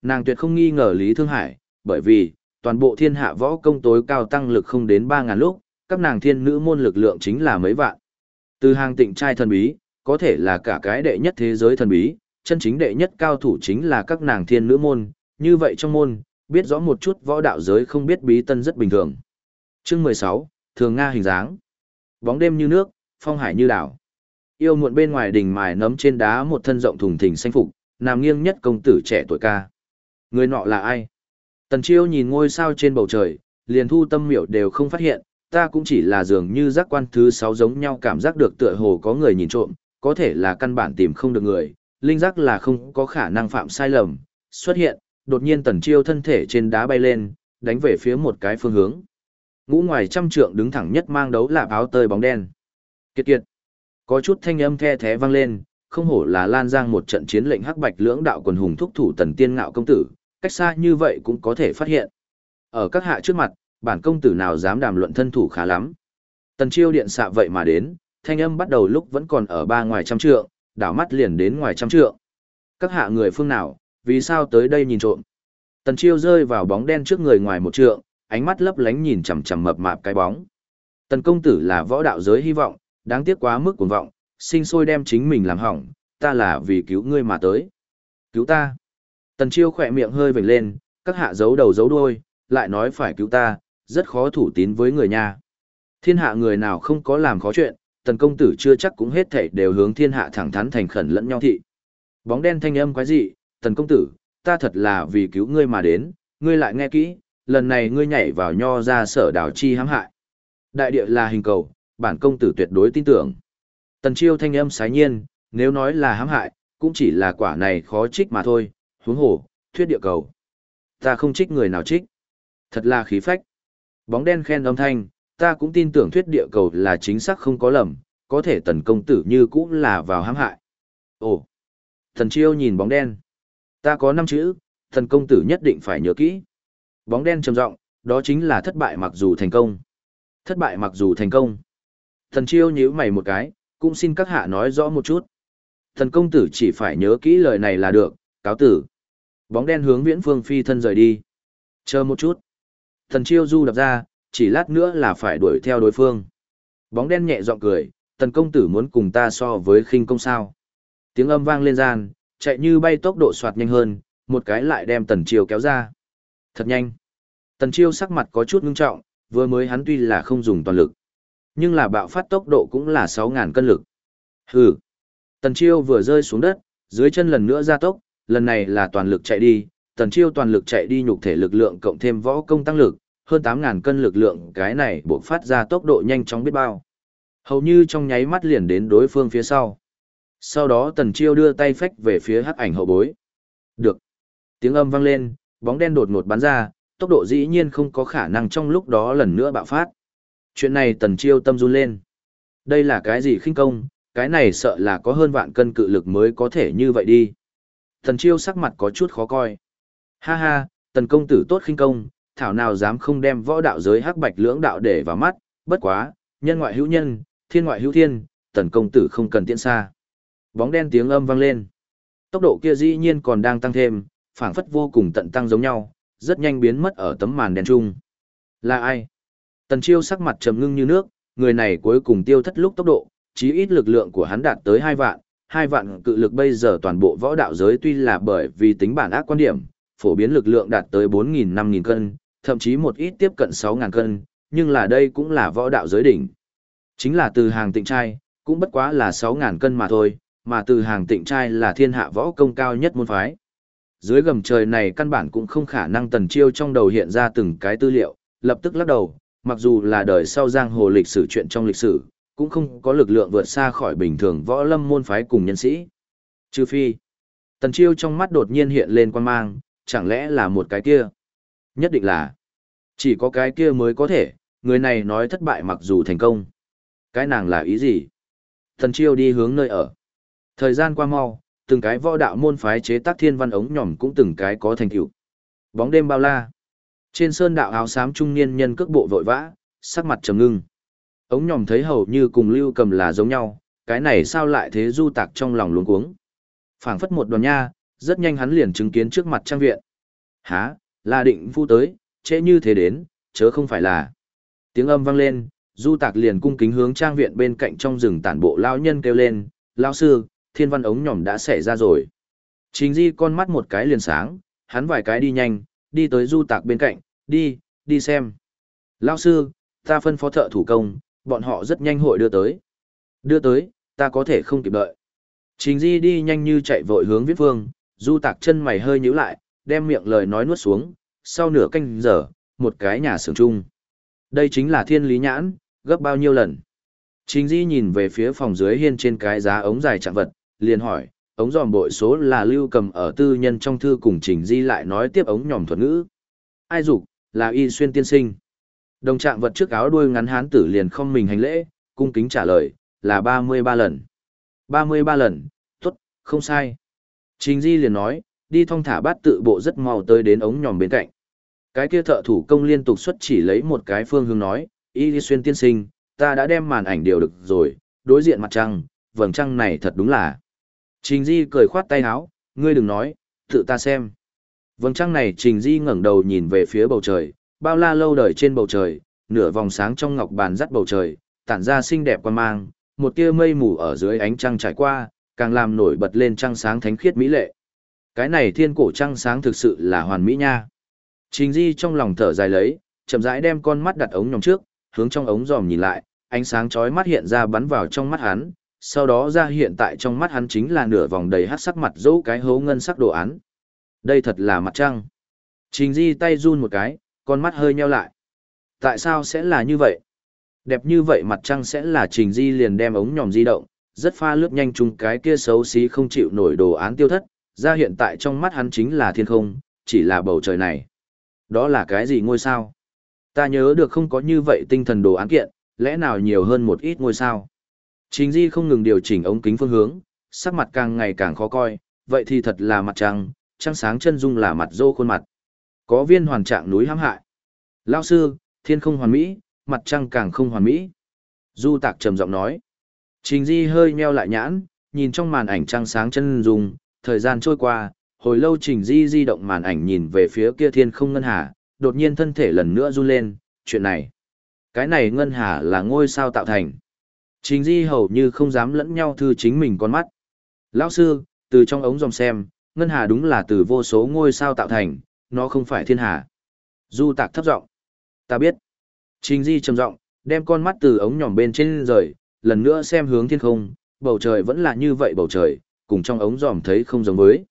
Nàng tuyệt không nghi ngờ Lý Thương Hải, bởi vì, toàn bộ thiên hạ võ công tối cao tăng lực không đến 3.000 lúc, các nàng thiên nữ môn lực lượng chính là mấy vạn. Từ hàng tịnh trai thần bí, có thể là cả cái đệ nhất thế giới thần bí, chân chính đệ nhất cao thủ chính là các nàng thiên nữ môn, như vậy trong môn, biết rõ một chút võ đạo giới không biết bí tân rất bình thường. Chương 16, Thường Nga hình dáng. Bóng đêm như nước, phong hải như đảo. Yêu muộn bên ngoài đỉnh mài nấm trên đá một thân rộng thùng thình xanh phục, nằm nghiêng nhất công tử trẻ tuổi ca. Người nọ là ai? Tần Chiêu nhìn ngôi sao trên bầu trời, liền Thu Tâm Miểu đều không phát hiện, ta cũng chỉ là dường như giác quan thứ 6 giống nhau cảm giác được tựa hồ có người nhìn trộm, có thể là căn bản tìm không được người, linh giác là không có khả năng phạm sai lầm. Xuất hiện, đột nhiên Tần Chiêu thân thể trên đá bay lên, đánh về phía một cái phương hướng. Ngũ ngoài trăm trượng đứng thẳng nhất mang đấu lạp áo tơi bóng đen. Kiệt kiệt. Có chút thanh âm the thé vang lên, không hổ là Lan Giang một trận chiến lệnh hắc bạch lưỡng đạo quần hùng thúc thủ Tần Tiên Ngạo công tử, cách xa như vậy cũng có thể phát hiện. Ở các hạ trước mặt, bản công tử nào dám đàm luận thân thủ khá lắm. Tần Chiêu điện xạ vậy mà đến, thanh âm bắt đầu lúc vẫn còn ở ba ngoài trăm trượng, đảo mắt liền đến ngoài trăm trượng. Các hạ người phương nào, vì sao tới đây nhìn trộm? Tần Chiêu rơi vào bóng đen trước người ngoài một trượng, ánh mắt lấp lánh nhìn chằm chằm mập mạp cái bóng. Tần công tử là võ đạo giới hy vọng, đáng tiếc quá mức cuồng vọng, sinh sôi đem chính mình làm hỏng, ta là vì cứu ngươi mà tới. Cứu ta? Tần Chiêu khỏe miệng hơi vểnh lên, các hạ giấu đầu giấu đuôi, lại nói phải cứu ta, rất khó thủ tín với người nha. Thiên hạ người nào không có làm khó chuyện, Tần công tử chưa chắc cũng hết thảy đều hướng thiên hạ thẳng thắn thành khẩn lẫn nhau thị. Bóng đen thanh âm quái dị, Tần công tử, ta thật là vì cứu ngươi mà đến, ngươi lại nghe kỹ, lần này ngươi nhảy vào nho ra sở đảo chi hãm hại. Đại địa là hình cầu, bản công tử tuyệt đối tin tưởng. Tần Chiêu thanh âm sái nhiên, nếu nói là hãm hại, cũng chỉ là quả này khó trích mà thôi, huống hồ, thuyết địa cầu. Ta không trích người nào trích. Thật là khí phách. Bóng đen khen âm thanh, ta cũng tin tưởng thuyết địa cầu là chính xác không có lầm, có thể Tần công tử như cũng là vào hãm hại. Ồ. Tần Chiêu nhìn bóng đen. Ta có 5 chữ, Tần công tử nhất định phải nhớ kỹ. Bóng đen trầm giọng, đó chính là thất bại mặc dù thành công. Thất bại mặc dù thành công. Tần Chiêu nhíu mày một cái, cũng xin các hạ nói rõ một chút. Tần công tử chỉ phải nhớ kỹ lời này là được, cáo tử. Bóng đen hướng Viễn Phương phi thân rời đi. Chờ một chút. Tần Chiêu du đập ra, chỉ lát nữa là phải đuổi theo đối phương. Bóng đen nhẹ giọng cười, Tần công tử muốn cùng ta so với khinh công sao. Tiếng âm vang lên gian, chạy như bay tốc độ soạt nhanh hơn, một cái lại đem Tần Chiêu kéo ra. Thật nhanh. Tần Chiêu sắc mặt có chút ngưng trọng, vừa mới hắn tuy là không dùng toàn lực, nhưng là bạo phát tốc độ cũng là 6.000 cân lực. Hừ. Tần Chiêu vừa rơi xuống đất, dưới chân lần nữa gia tốc, lần này là toàn lực chạy đi, Tần Chiêu toàn lực chạy đi nhục thể lực lượng cộng thêm võ công tăng lực, hơn 8.000 cân lực lượng, cái này buộc phát ra tốc độ nhanh chóng biết bao. Hầu như trong nháy mắt liền đến đối phương phía sau. Sau đó Tần Chiêu đưa tay phách về phía hắc ảnh hậu bối. Được. Tiếng âm vang lên, bóng đen đột ngột bắn ra, tốc độ dĩ nhiên không có khả năng trong lúc đó lần nữa bạo phát. Chuyện này Tần Chiêu tâm run lên. Đây là cái gì khinh công, cái này sợ là có hơn vạn cân cự lực mới có thể như vậy đi. Tần Chiêu sắc mặt có chút khó coi. Ha ha, Tần công tử tốt khinh công, thảo nào dám không đem võ đạo giới hắc bạch lưỡng đạo để vào mắt, bất quá, nhân ngoại hữu nhân, thiên ngoại hữu thiên, Tần công tử không cần tiễn xa. Bóng đen tiếng âm vang lên. Tốc độ kia dĩ nhiên còn đang tăng thêm, phảng phất vô cùng tận tăng giống nhau, rất nhanh biến mất ở tấm màn đen trung. Là ai? Tần Chiêu sắc mặt trầm ngưng như nước, người này cuối cùng tiêu thất lúc tốc độ, chí ít lực lượng của hắn đạt tới 2 vạn cự lực bây giờ toàn bộ võ đạo giới tuy là bởi vì tính bản ác quan điểm, phổ biến lực lượng đạt tới 4.000-5.000 cân, thậm chí một ít tiếp cận 6.000 cân, nhưng là đây cũng là võ đạo giới đỉnh. Chính là từ hàng tịnh trai, cũng bất quá là 6.000 cân mà thôi, mà từ hàng tịnh trai là thiên hạ võ công cao nhất môn phái. Dưới gầm trời này căn bản cũng không khả năng Tần Chiêu trong đầu hiện ra từng cái tư liệu, lập tức lắc đầu, mặc dù là đời sau giang hồ lịch sử chuyện trong lịch sử, cũng không có lực lượng vượt xa khỏi bình thường võ lâm môn phái cùng nhân sĩ. Trừ phi, Tần Chiêu trong mắt đột nhiên hiện lên quan mang, chẳng lẽ là một cái kia? Nhất định là, chỉ có cái kia mới có thể, người này nói thất bại mặc dù thành công. Cái nàng là ý gì? Tần Chiêu đi hướng nơi ở. Thời gian qua mau, từng cái võ đạo môn phái chế tác thiên văn ống nhòm cũng từng cái có thành tựu. Bóng đêm bao la. Trên sơn đạo áo xám trung niên nhân cước bộ vội vã, sắc mặt trầm ngưng. Ống nhòm thấy hầu như cùng Lưu Cầm là giống nhau, cái này sao lại thế du tạc trong lòng luống cuống. Phảng phất một đoàn nha, rất nhanh hắn liền chứng kiến trước mặt trang viện, Hả, là định phu tới, trễ như thế đến, chớ không phải là. Tiếng âm vang lên, Du Tạc liền cung kính hướng trang viện bên cạnh trong rừng tản bộ lão nhân kêu lên, lão sư, thiên văn ống nhòm đã xảy ra rồi. Trình Di con mắt một cái liền sáng, hắn vài cái đi nhanh, đi tới Du Tạc bên cạnh, đi xem. Lão sư, ta phân phó thợ thủ công, bọn họ rất nhanh hội đưa tới. Đưa tới, ta có thể không kịp đợi. Trình Di đi nhanh như chạy vội hướng viết phương, Du Tạc chân mày hơi nhíu lại, đem miệng lời nói nuốt xuống, sau nửa canh giờ, một cái nhà xưởng chung. Đây chính là thiên lý nhãn, gấp bao nhiêu lần. Trình Di nhìn về phía phòng dưới hiên trên cái giá ống dài trạng vật, liền hỏi, ống dòm bội số là Lưu Cầm ở tư nhân trong thư cùng Trình Di lại nói tiếp ống nhòm thuật ngữ. Ai dục là Y Xuyên tiên sinh. Đồng trạng vật trước áo đuôi ngắn hán tử liền không mình hành lễ, cung kính trả lời, là 33 lần. 33 lần, tốt, không sai. Trình Di liền nói, đi thong thả bát tự bộ rất mau tới đến ống nhòm bên cạnh. Cái kia thợ thủ công liên tục xuất chỉ lấy một cái phương hướng nói, Y Xuyên tiên sinh, ta đã đem màn ảnh điều được rồi, đối diện mặt trăng, vầng trăng này thật đúng là. Trình Di cười khoát tay áo, ngươi đừng nói, tự ta xem. Vầng trăng này Trình Di ngẩng đầu nhìn về phía bầu trời, bao la lâu đời trên bầu trời, nửa vòng sáng trong ngọc bàn dắt bầu trời, tản ra xinh đẹp quan mang, một tia mây mù ở dưới ánh trăng trải qua, càng làm nổi bật lên trăng sáng thánh khiết mỹ lệ. Cái này thiên cổ trăng sáng thực sự là hoàn mỹ nha. Trình Di trong lòng thở dài lấy, chậm rãi đem con mắt đặt ống nhòm trước, hướng trong ống dòm nhìn lại, ánh sáng chói mắt hiện ra bắn vào trong mắt hắn, sau đó ra hiện tại trong mắt hắn chính là nửa vòng đầy hắc sắc mặt dỗ cái hố ngân sắc đồ án. Đây thật là mặt trăng. Trình Di tay run một cái, con mắt hơi nheo lại. Tại sao sẽ là như vậy? Đẹp như vậy mặt trăng sẽ là Trình Di liền đem ống nhòm di động, rất pha lướt nhanh chung cái kia xấu xí không chịu nổi đồ án tiêu thất, ra hiện tại trong mắt hắn chính là thiên không, chỉ là bầu trời này. Đó là cái gì ngôi sao? Ta nhớ được không có như vậy tinh thần đồ án kiện, lẽ nào nhiều hơn một ít ngôi sao? Trình Di không ngừng điều chỉnh ống kính phương hướng, sắc mặt càng ngày càng khó coi, vậy thì thật là mặt trăng, trăng sáng chân dung là mặt dô khuôn mặt. Có viên hoàn trạng núi hãm hại. Lão sư, thiên không hoàn mỹ, mặt trăng càng không hoàn mỹ. Du Tạc trầm giọng nói. Trình Di hơi nheo lại nhãn, nhìn trong màn ảnh trăng sáng chân dung, thời gian trôi qua, hồi lâu Trình Di di động màn ảnh nhìn về phía kia thiên không ngân hà, đột nhiên thân thể lần nữa run lên, chuyện này. Cái này ngân hà là ngôi sao tạo thành. Trình Di hầu như không dám lẫn nhau thư chính mình con mắt. Lão sư, từ trong ống dòng xem, ngân hà đúng là từ vô số ngôi sao tạo thành, nó không phải thiên hà. Du Tạc thấp giọng. Ta biết. Trình Di trầm giọng, đem con mắt từ ống nhòm bên trên rời, lần nữa xem hướng thiên không, bầu trời vẫn là như vậy bầu trời, cùng trong ống dòm thấy không giống với.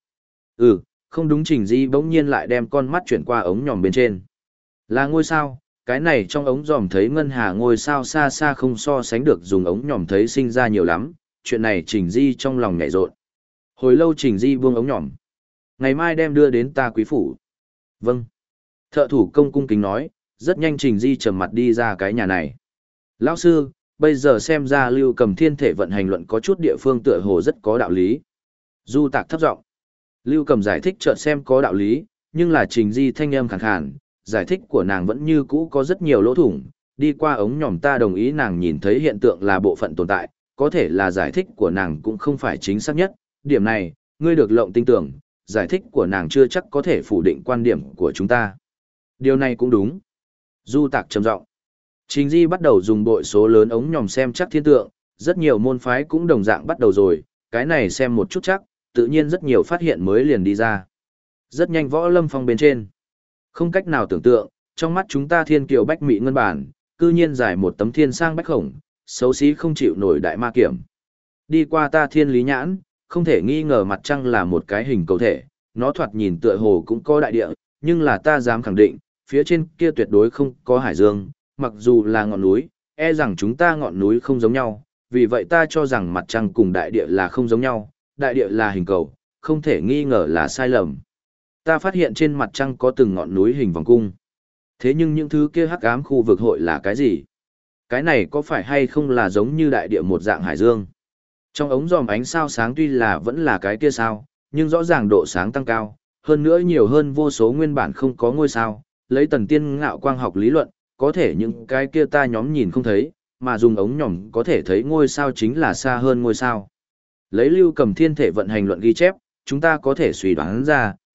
Không đúng. Trình Di bỗng nhiên lại đem con mắt chuyển qua ống nhòm bên trên. Là ngôi sao, cái này trong ống dòm thấy ngân hà ngôi sao xa xa không so sánh được dùng ống nhòm thấy sinh ra nhiều lắm, chuyện này Trình Di trong lòng nhảy rộn. Hồi lâu Trình Di buông ống nhòm. Ngày mai đem đưa đến ta quý phủ. Vâng. Thợ thủ công cung kính nói, rất nhanh Trình Di trầm mặt đi ra cái nhà này. Lão sư, bây giờ xem ra Lưu Cầm thiên thể vận hành luận có chút địa phương tựa hồ rất có đạo lý. Du Tạc thấp giọng. Lưu Cầm giải thích chợt xem có đạo lý, nhưng là Trình Di thanh âm khàn khàn, giải thích của nàng vẫn như cũ có rất nhiều lỗ thủng, đi qua ống nhòm ta đồng ý nàng nhìn thấy hiện tượng là bộ phận tồn tại, có thể là giải thích của nàng cũng không phải chính xác nhất, điểm này, ngươi được lộng tin tưởng, giải thích của nàng chưa chắc có thể phủ định quan điểm của chúng ta. Điều này cũng đúng. Du Tạc trầm giọng. Trình Di bắt đầu dùng bội số lớn ống nhòm xem chắc thiên tượng, rất nhiều môn phái cũng đồng dạng bắt đầu rồi, cái này xem một chút chắc, tự nhiên rất nhiều phát hiện mới liền đi ra. Rất nhanh võ lâm phong bên trên. Không cách nào tưởng tượng, trong mắt chúng ta thiên kiều bách mị ngân bản, cư nhiên giải một tấm thiên sang bách khổng, xấu xí không chịu nổi đại ma kiểm. Đi qua ta thiên lý nhãn, không thể nghi ngờ mặt trăng là một cái hình cầu thể, nó thoạt nhìn tựa hồ cũng có đại địa, nhưng là ta dám khẳng định, phía trên kia tuyệt đối không có hải dương, mặc dù là ngọn núi, e rằng chúng ta ngọn núi không giống nhau, vì vậy ta cho rằng mặt trăng cùng đại địa là không giống nhau, đại địa là hình cầu, không thể nghi ngờ là sai lầm. Ta phát hiện trên mặt trăng có từng ngọn núi hình vòng cung. Thế nhưng những thứ kia hắc ám khu vực hội là cái gì? Cái này có phải hay không là giống như đại địa một dạng hải dương? Trong ống dòm ánh sao sáng tuy là vẫn là cái kia sao, nhưng rõ ràng độ sáng tăng cao, hơn nữa nhiều hơn vô số nguyên bản không có ngôi sao, lấy Tần Tiên Ngạo quang học lý luận, có thể những cái kia ta nhóm nhìn không thấy, mà dùng ống nhòm có thể thấy ngôi sao chính là xa hơn ngôi sao. Lấy Lưu Cầm thiên thể vận hành luận ghi chép, chúng ta có thể suy đoán ra,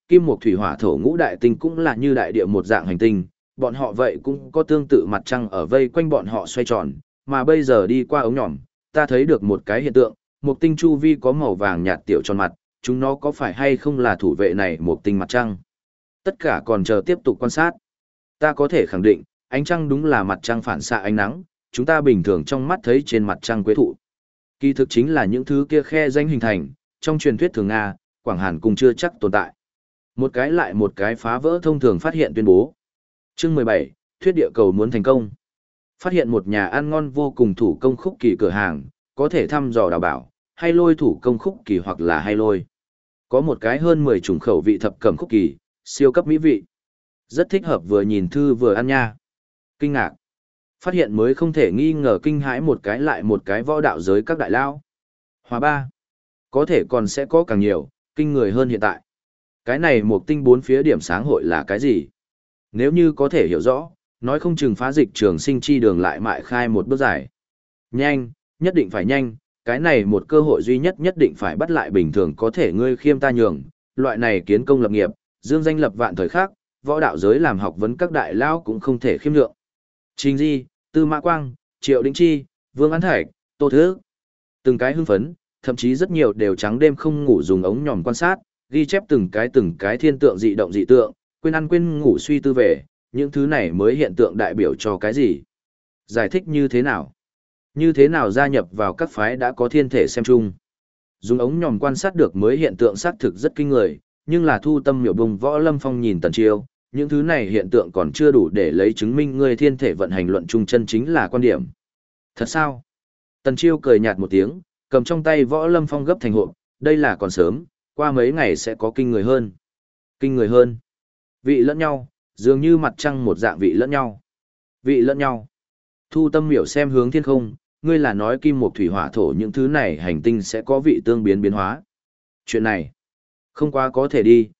kim mộc thủy hỏa thổ ngũ đại tinh cũng là như đại địa một dạng hành tinh, bọn họ vậy cũng có tương tự mặt trăng ở vây quanh bọn họ xoay tròn, mà bây giờ đi qua ống nhỏm, ta thấy được một cái hiện tượng, một tinh chu vi có màu vàng nhạt tiểu tròn mặt, chúng nó có phải hay không là thủ vệ này một tinh mặt trăng? Tất cả còn chờ tiếp tục quan sát. Ta có thể khẳng định, ánh trăng đúng là mặt trăng phản xạ ánh nắng, chúng ta bình thường trong mắt thấy trên mặt trăng quế thụ. Kỳ thực chính là những thứ kia khe danh hình thành, trong truyền thuyết thường Nga, Quảng Hàn cũng chưa chắc tồn tại. Một cái lại một cái phá vỡ thông thường phát hiện tuyên bố. Chương 17, thuyết địa cầu muốn thành công. Phát hiện một nhà ăn ngon vô cùng thủ công khúc kỳ cửa hàng, có thể thăm dò đào bảo, hay lôi thủ công khúc kỳ hoặc là hay lôi. Có một cái hơn 10 chủng khẩu vị thập cẩm khúc kỳ, siêu cấp mỹ vị. Rất thích hợp vừa nhìn thư vừa ăn nha. Kinh ngạc. Phát hiện mới không thể nghi ngờ kinh hãi một cái lại một cái võ đạo giới các đại lao. Hòa ba. Có thể còn sẽ có càng nhiều, kinh người hơn hiện tại. Cái này một tinh bốn phía điểm sáng hội là cái gì? Nếu như có thể hiểu rõ, nói không chừng phá dịch trường sinh chi đường lại mại khai một bước dài. Nhanh, nhất định phải nhanh, cái này một cơ hội duy nhất nhất định phải bắt lại bình thường có thể ngươi khiêm ta nhường, loại này kiến công lập nghiệp, dương danh lập vạn thời khác, võ đạo giới làm học vấn các đại lao cũng không thể khiêm lượng. Trình Di, Tư Mã Quang, Triệu Đĩnh Chi, Vương An Thạch, Tô Thứ. Từng cái hưng phấn, thậm chí rất nhiều đều trắng đêm không ngủ dùng ống nhòm quan sát, ghi chép từng cái thiên tượng dị động dị tượng, quên ăn quên ngủ suy tư về, những thứ này mới hiện tượng đại biểu cho cái gì? Giải thích như thế nào? Như thế nào gia nhập vào các phái đã có thiên thể xem chung? Dùng ống nhòm quan sát được mới hiện tượng xác thực rất kinh người, nhưng là thu tâm miểu bùng võ lâm phong nhìn Tần Chiêu, những thứ này hiện tượng còn chưa đủ để lấy chứng minh người thiên thể vận hành luận chung chân chính là quan điểm. Thật sao? Tần Chiêu cười nhạt một tiếng, cầm trong tay võ lâm phong gấp thành hộp, đây là còn sớm, qua mấy ngày sẽ có kinh người hơn. Kinh người hơn. Vị lẫn nhau, dường như mặt trăng một dạng vị lẫn nhau. Vị lẫn nhau. Thu tâm miểu xem hướng thiên không, ngươi là nói kim mộc thủy hỏa thổ những thứ này hành tinh sẽ có vị tương biến biến hóa. Chuyện này, không quá có thể đi,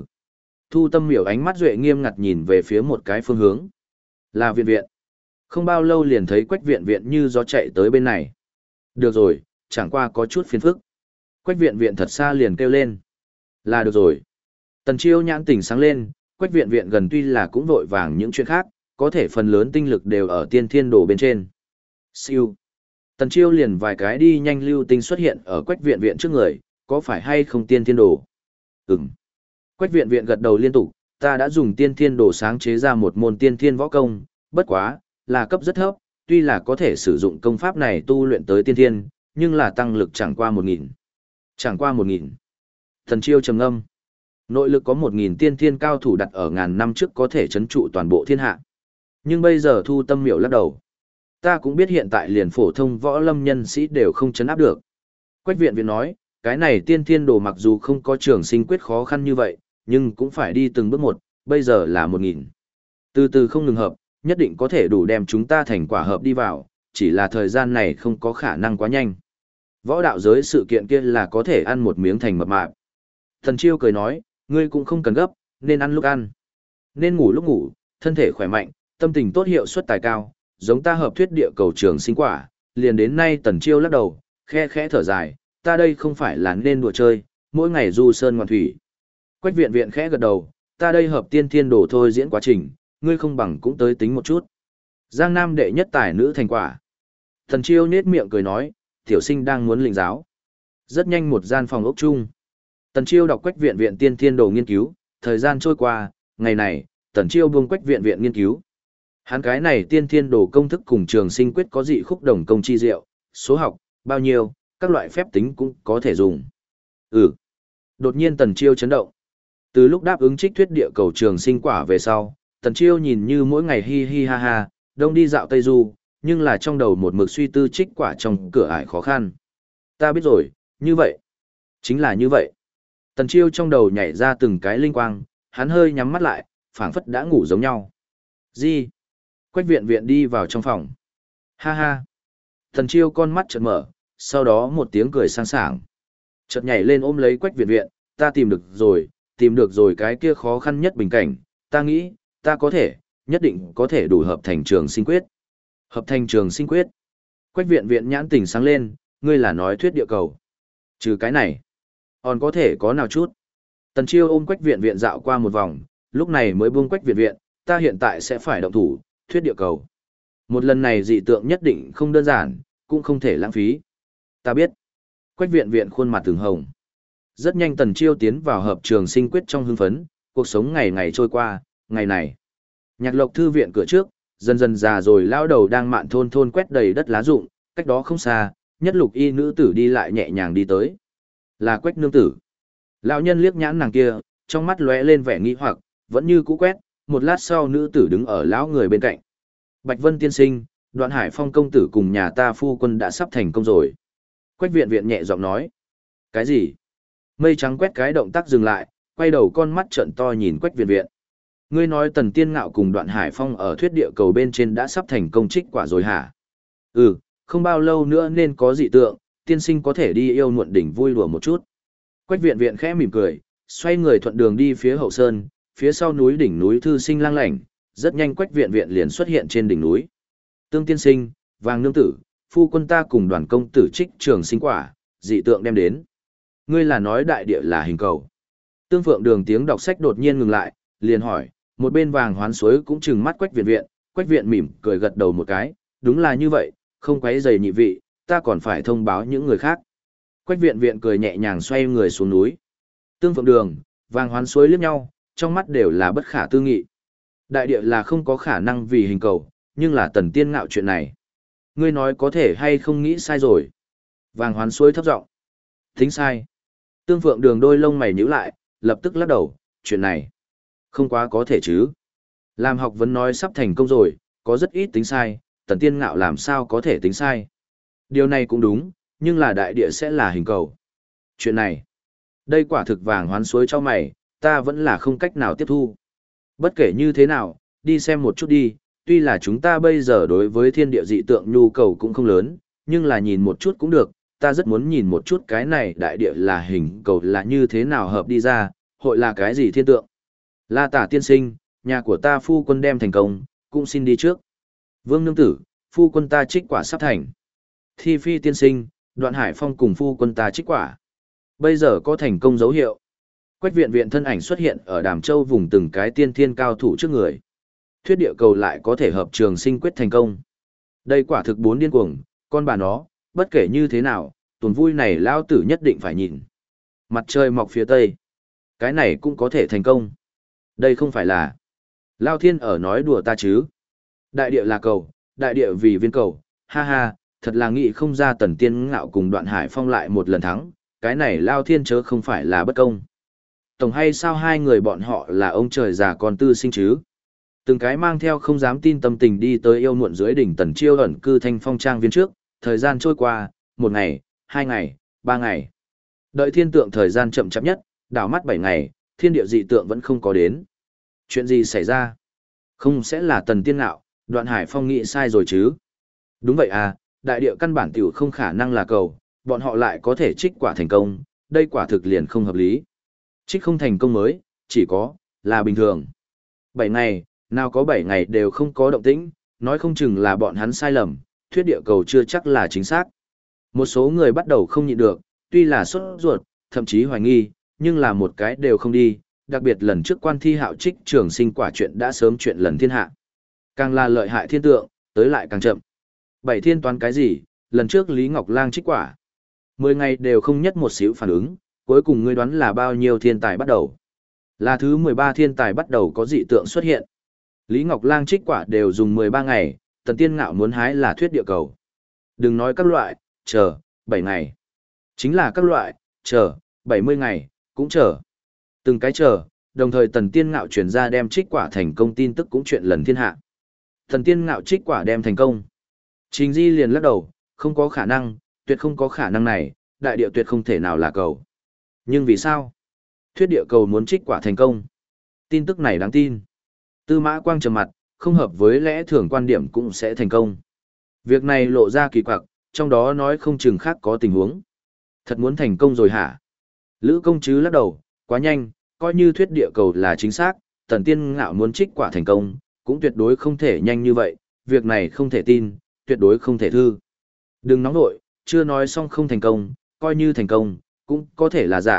Thu tâm miểu ánh mắt duệ nghiêm ngặt nhìn về phía một cái phương hướng. Là viện viện. Không bao lâu liền thấy Quách viện viện như gió chạy tới bên này. Được rồi, chẳng qua có chút phiền phức. Quách viện viện thật xa liền kêu lên. Là được rồi. Tần Chiêu nhãn tỉnh sáng lên, Quách viện viện gần tuy là cũng vội vàng những chuyện khác, có thể phần lớn tinh lực đều ở tiên thiên đồ bên trên. Siêu. Tần Chiêu liền vài cái đi nhanh lưu tinh xuất hiện ở Quách viện viện trước người, có phải hay không tiên thiên đồ? Ừm. Quách viện viện gật đầu liên tục, ta đã dùng tiên thiên đồ sáng chế ra một môn tiên thiên võ công, bất quá, là cấp rất thấp, tuy là có thể sử dụng công pháp này tu luyện tới tiên thiên, nhưng là tăng lực chẳng qua 1000. Chẳng qua 1000. Tần Chiêu trầm ngâm. Nội lực có 1000 tiên thiên cao thủ đặt ở ngàn năm trước có thể trấn trụ toàn bộ thiên hạ. Nhưng bây giờ Thu tâm miểu lắc đầu. Ta cũng biết hiện tại liền phổ thông võ lâm nhân sĩ đều không trấn áp được. Quách viện viện nói, cái này tiên thiên đồ mặc dù không có trường sinh quyết khó khăn như vậy, nhưng cũng phải đi từng bước một, bây giờ là 1000. Từ từ không ngừng hợp, nhất định có thể đủ đem chúng ta thành quả hợp đi vào, chỉ là thời gian này không có khả năng quá nhanh. Võ đạo giới sự kiện kia là có thể ăn một miếng thành mập mạp. Thần Chiêu cười nói, ngươi cũng không cần gấp, nên ăn lúc ăn. Nên ngủ lúc ngủ, thân thể khỏe mạnh, tâm tình tốt hiệu suất tài cao, giống ta hợp thuyết địa cầu trường sinh quả, liền đến nay Tần Chiêu lắc đầu, khe khẽ thở dài, ta đây không phải là nên đùa chơi, mỗi ngày du sơn ngoạn thủy. Quách viện viện khẽ gật đầu, ta đây hợp tiên thiên đồ thôi diễn quá trình, ngươi không bằng cũng tới tính một chút. Giang Nam đệ nhất tài nữ thành quả. Tần Chiêu nết miệng cười nói, tiểu sinh đang muốn lĩnh giáo. Rất nhanh một gian phòng ốc chung. Tần Chiêu đọc Quách viện viện tiên thiên đồ nghiên cứu, thời gian trôi qua, ngày này, Tần Chiêu buông Quách viện viện nghiên cứu. Hắn cái này tiên thiên đồ công thức cùng trường sinh quyết có dị khúc đồng công chi diệu, số học, bao nhiêu, các loại phép tính cũng có thể dùng. Đột nhiên Tần Chiêu chấn động. Từ lúc đáp ứng trích thuyết địa cầu trường sinh quả về sau, Tần Chiêu nhìn như mỗi ngày hi hi ha ha, đông đi dạo Tây Du, nhưng là trong đầu một mực suy tư trích quả trong cửa ải khó khăn. Ta biết rồi, như vậy. Chính là như vậy. Tần Chiêu trong đầu nhảy ra từng cái linh quang, hắn hơi nhắm mắt lại, phảng phất đã ngủ giống nhau. Gì? Quách viện viện đi vào trong phòng. Ha ha. Tần Chiêu con mắt chợt mở, sau đó một tiếng cười sang sảng. Chợt nhảy lên ôm lấy Quách viện viện, ta tìm được rồi cái kia khó khăn nhất bình cảnh, ta nghĩ, ta có thể, nhất định có thể đủ hợp thành trường sinh quyết. Hợp thành trường sinh quyết. Quách viện viện nhãn tỉnh sáng lên, ngươi là nói thuyết địa cầu. Trừ cái này, còn có thể có nào chút. Tần Chiêu ôm Quách Viện Viện dạo qua một vòng, lúc này mới buông Quách Viện Viện, ta hiện tại sẽ phải động thủ, thuyết địa cầu. Một lần này dị tượng nhất định không đơn giản, cũng không thể lãng phí. Ta biết. Quách Viện Viện khuôn mặt từng hồng. Rất nhanh Tần Chiêu tiến vào hợp trường sinh quyết trong hưng phấn, cuộc sống ngày ngày trôi qua, ngày này. Nhạc Lộc thư viện cửa trước, dần dần già rồi lao đầu đang mạn thôn thôn quét đầy đất lá rụng, cách đó không xa, nhất lục y nữ tử đi lại nhẹ nhàng đi tới. Là Quách nương tử. Lão nhân liếc nhãn nàng kia, trong mắt lóe lên vẻ nghi hoặc, vẫn như cũ quét, một lát sau nữ tử đứng ở lão người bên cạnh. Bạch Vân tiên sinh, Đoạn Hải Phong công tử cùng nhà ta phu quân đã sắp thành công rồi. Quách Viện Viện nhẹ giọng nói. Cái gì? Mây trắng quét cái động tác dừng lại, quay đầu con mắt trợn to nhìn Quách Viện Viện. Ngươi nói Tần Tiên Ngạo cùng Đoạn Hải Phong ở thuyết địa cầu bên trên đã sắp thành công trích quả rồi hả? Ừ, không bao lâu nữa nên có dị tượng, tiên sinh có thể đi yêu muộn đỉnh vui đùa một chút. Quách Viện Viện khẽ mỉm cười, xoay người thuận đường đi phía hậu sơn, phía sau núi đỉnh núi thư sinh lang lảnh, rất nhanh Quách Viện Viện liền xuất hiện trên đỉnh núi. Tương tiên sinh, Vàng nương tử, phu quân ta cùng Đoàn công tử trích trường sinh quả, dị tượng đem đến. Ngươi là nói đại địa là hình cầu. Tương Phượng Đường tiếng đọc sách đột nhiên ngừng lại, liền hỏi, một bên Vàng Hoán Suối cũng trừng mắt Quách Viện Viện, Quách Viện mỉm cười gật đầu một cái, đúng là như vậy, không quấy rầy nhị vị, ta còn phải thông báo những người khác. Quách Viện Viện cười nhẹ nhàng xoay người xuống núi. Tương Phượng Đường, Vàng Hoán Suối liếc nhau, trong mắt đều là bất khả tư nghị. Đại địa là không có khả năng vì hình cầu, nhưng là Tần Tiên Ngạo chuyện này. Ngươi nói có thể hay không nghĩ sai rồi. Vàng Hoán Suối thấp giọng. Tính sai. Tương Phượng Đường đôi lông mày nhíu lại, lập tức lắc đầu, chuyện này không quá có thể chứ. Làm học vấn nói sắp thành công rồi, có rất ít tính sai, Tần Tiên Ngạo làm sao có thể tính sai. Điều này cũng đúng, nhưng là đại địa sẽ là hình cầu. Chuyện này, đây quả thực Vàng Hoán Suối cho mày, ta vẫn là không cách nào tiếp thu. Bất kể như thế nào, đi xem một chút đi, tuy là chúng ta bây giờ đối với thiên địa dị tượng nhu cầu cũng không lớn, nhưng là nhìn một chút cũng được, ta rất muốn nhìn một chút cái này đại địa là hình cầu là như thế nào hợp đi ra, hội là cái gì thiên tượng. La Tả tiên sinh, nhà của ta phu quân đem thành công, cũng xin đi trước. Vương nương tử, phu quân ta trích quả sắp thành. Thi Phi tiên sinh, Đoạn Hải Phong cùng phu quân ta trích quả. Bây giờ có thành công dấu hiệu. Quách Viện Viện thân ảnh xuất hiện ở Đàm Châu vùng từng cái tiên thiên cao thủ trước người. Thuyết địa cầu lại có thể hợp trường sinh quyết thành công. Đây quả thực bốn điên cuồng, con bà nó, bất kể như thế nào, tuần vui này lao tử nhất định phải nhìn. Mặt trời mọc phía tây. Cái này cũng có thể thành công. Đây không phải là Lao Thiên ở nói đùa ta chứ. Đại địa là cầu, đại địa vì viên cầu, ha ha, thật là nghĩ không ra Tần Tiên Ngạo cùng Đoạn Hải Phong lại một lần thắng, cái này Lao Thiên chớ không phải là bất công. Tổng hay sao hai người bọn họ là ông trời già con tư sinh chứ? Từng cái mang theo không dám tin tâm tình đi tới yêu muộn dưới đỉnh Tần Chiêu ẩn cư Thanh Phong trang viên trước, thời gian trôi qua, một ngày, hai ngày, ba ngày. Đợi thiên tượng thời gian chậm chạp nhất, đảo mắt 7 ngày, thiên địa dị tượng vẫn không có đến. Chuyện gì xảy ra? Không sẽ là Tần Tiên Ngạo, Đoạn Hải Phong nghĩ sai rồi chứ? Đúng vậy à, đại địa căn bản tiểu không khả năng là cầu, bọn họ lại có thể trích quả thành công, đây quả thực liền không hợp lý. Trích không thành công mới, chỉ có, là bình thường. 7 ngày, nào có 7 ngày đều không có động tĩnh, nói không chừng là bọn hắn sai lầm, thuyết địa cầu chưa chắc là chính xác. Một số người bắt đầu không nhịn được, tuy là sốt ruột, thậm chí hoài nghi, nhưng là một cái đều không đi, đặc biệt lần trước Quan Thi Hạo trích trường sinh quả chuyện đã sớm chuyện lần thiên hạ. Càng là lợi hại thiên tượng, tới lại càng chậm. 7 thiên toán cái gì, lần trước Lý Ngọc Lang trích quả. 10 ngày đều không nhất một xíu phản ứng, cuối cùng ngươi đoán là bao nhiêu thiên tài bắt đầu. Là thứ 13 thiên tài bắt đầu có dị tượng xuất hiện. Lý Ngọc Lang trích quả đều dùng 13 ngày, Tần Tiên Ngạo muốn hái là thuyết địa cầu. Đừng nói các loại, chờ, 7 ngày. Chính là các loại, chờ, 70 ngày, cũng chờ. Từng cái chờ, đồng thời Tần Tiên Ngạo chuyển ra đem trích quả thành công tin tức cũng chuyện lần thiên hạ. Tần Tiên Ngạo trích quả đem thành công. Trình Di liền lắc đầu, không có khả năng, tuyệt không có khả năng này, đại địa tuyệt không thể nào là cầu. Nhưng vì sao? Thuyết địa cầu muốn trích quả thành công. Tin tức này đáng tin. Tư Mã Quang trầm mặt, không hợp với lẽ thường quan điểm cũng sẽ thành công. Việc này lộ ra kỳ quặc, trong đó nói không chừng khác có tình huống. Thật muốn thành công rồi hả? Lữ công chứ lắc đầu, quá nhanh, coi như thuyết địa cầu là chính xác, Tần Tiên Ngạo muốn trích quả thành công, cũng tuyệt đối không thể nhanh như vậy, việc này không thể tin, tuyệt đối không thể thư. Đừng nóng nội, chưa nói xong không thành công, coi như thành công, cũng có thể là giả,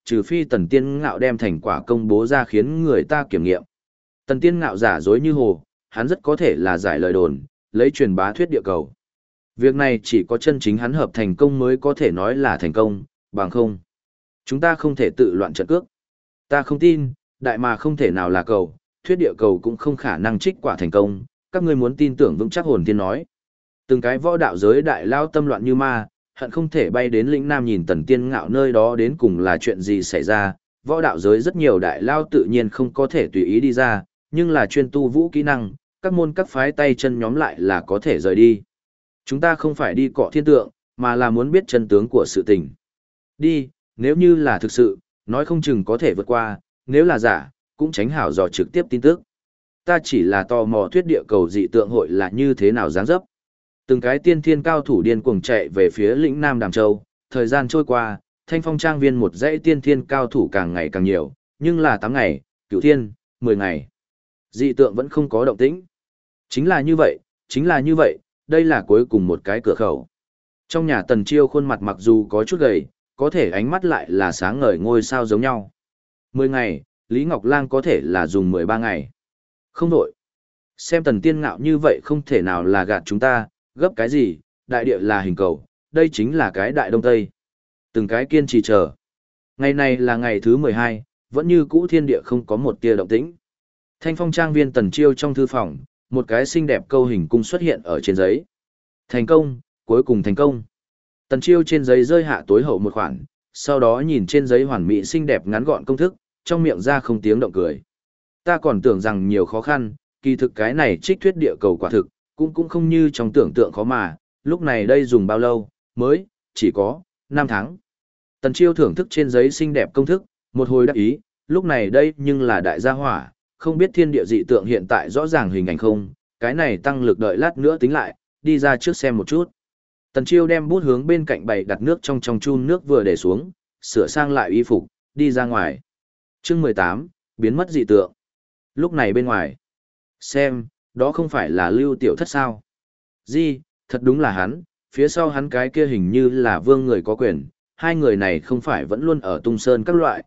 trừ phi Tần Tiên Ngạo đem thành quả công bố ra khiến người ta kiểm nghiệm. Tần Tiên Ngạo giả dối như hồ, hắn rất có thể là giải lời đồn, lấy truyền bá thuyết địa cầu. Việc này chỉ có chân chính hắn hợp thành công mới có thể nói là thành công, bằng không. Chúng ta không thể tự loạn trận cước. Ta không tin, đại mà không thể nào là cầu, thuyết địa cầu cũng không khả năng trích quả thành công, các ngươi muốn tin tưởng vững chắc hồn tiên nói. Từng cái võ đạo giới đại lao tâm loạn như ma, hận không thể bay đến lĩnh Nam nhìn Tần Tiên Ngạo nơi đó đến cùng là chuyện gì xảy ra. Võ đạo giới rất nhiều đại lao tự nhiên không có thể tùy ý đi ra, nhưng là chuyên tu vũ kỹ năng, các môn các phái tay chân nhóm lại là có thể rời đi. Chúng ta không phải đi cọ thiên tượng, mà là muốn biết chân tướng của sự tình. Đi, nếu như là thực sự, nói không chừng có thể vượt qua, nếu là giả, cũng tránh hảo dò trực tiếp tin tức. Ta chỉ là tò mò thuyết địa cầu dị tượng hội là như thế nào dáng dấp. Từng cái tiên thiên cao thủ điên cuồng chạy về phía lĩnh Nam Đàm Châu, thời gian trôi qua, Thanh Phong Trang viên một dãy tiên thiên cao thủ càng ngày càng nhiều, nhưng là 8 ngày, Cửu Thiên, 10 ngày. Dị tượng vẫn không có động tĩnh. Chính là như vậy, đây là cuối cùng một cái cửa khẩu. Trong nhà Tần Chiêu khuôn mặt mặc dù có chút gầy, có thể ánh mắt lại là sáng ngời ngôi sao giống nhau. 10 ngày, Lý Ngọc Lang có thể là dùng 13 ngày. Không đổi. Xem Tần Tiên Ngạo như vậy không thể nào là gạt chúng ta, gấp cái gì, đại địa là hình cầu, đây chính là cái đại đông tây. Từng cái kiên trì chờ. Ngày này là ngày thứ 12, vẫn như cũ thiên địa không có một tia động tĩnh. Thanh Phong Trang viên Tần Chiêu trong thư phòng, một cái xinh đẹp câu hình cung xuất hiện ở trên giấy. Thành công, cuối cùng thành công. Tần Chiêu trên giấy rơi hạ tối hậu một khoản, sau đó nhìn trên giấy hoàn mỹ xinh đẹp ngắn gọn công thức, trong miệng ra không tiếng động cười. Ta còn tưởng rằng nhiều khó khăn, kỳ thực cái này trích thuyết địa cầu quả thực, cũng không như trong tưởng tượng khó mà, lúc này đây dùng bao lâu, mới, chỉ có, 5 tháng. Tần Chiêu thưởng thức trên giấy xinh đẹp công thức, một hồi đắc ý, lúc này đây nhưng là đại gia hỏa, không biết thiên địa dị tượng hiện tại rõ ràng hình ảnh không, cái này tăng lực đợi lát nữa tính lại, đi ra trước xem một chút. Tần Chiêu đem bút hướng bên cạnh bày đặt nước trong chun nước vừa để xuống, sửa sang lại y phục, đi ra ngoài. Chương 18, biến mất dị tượng. Lúc này bên ngoài, xem, đó không phải là Lưu Tiểu Thất sao? Gì, thật đúng là hắn, phía sau hắn cái kia hình như là vương người có quyền, hai người này không phải vẫn luôn ở tung sơn các loại,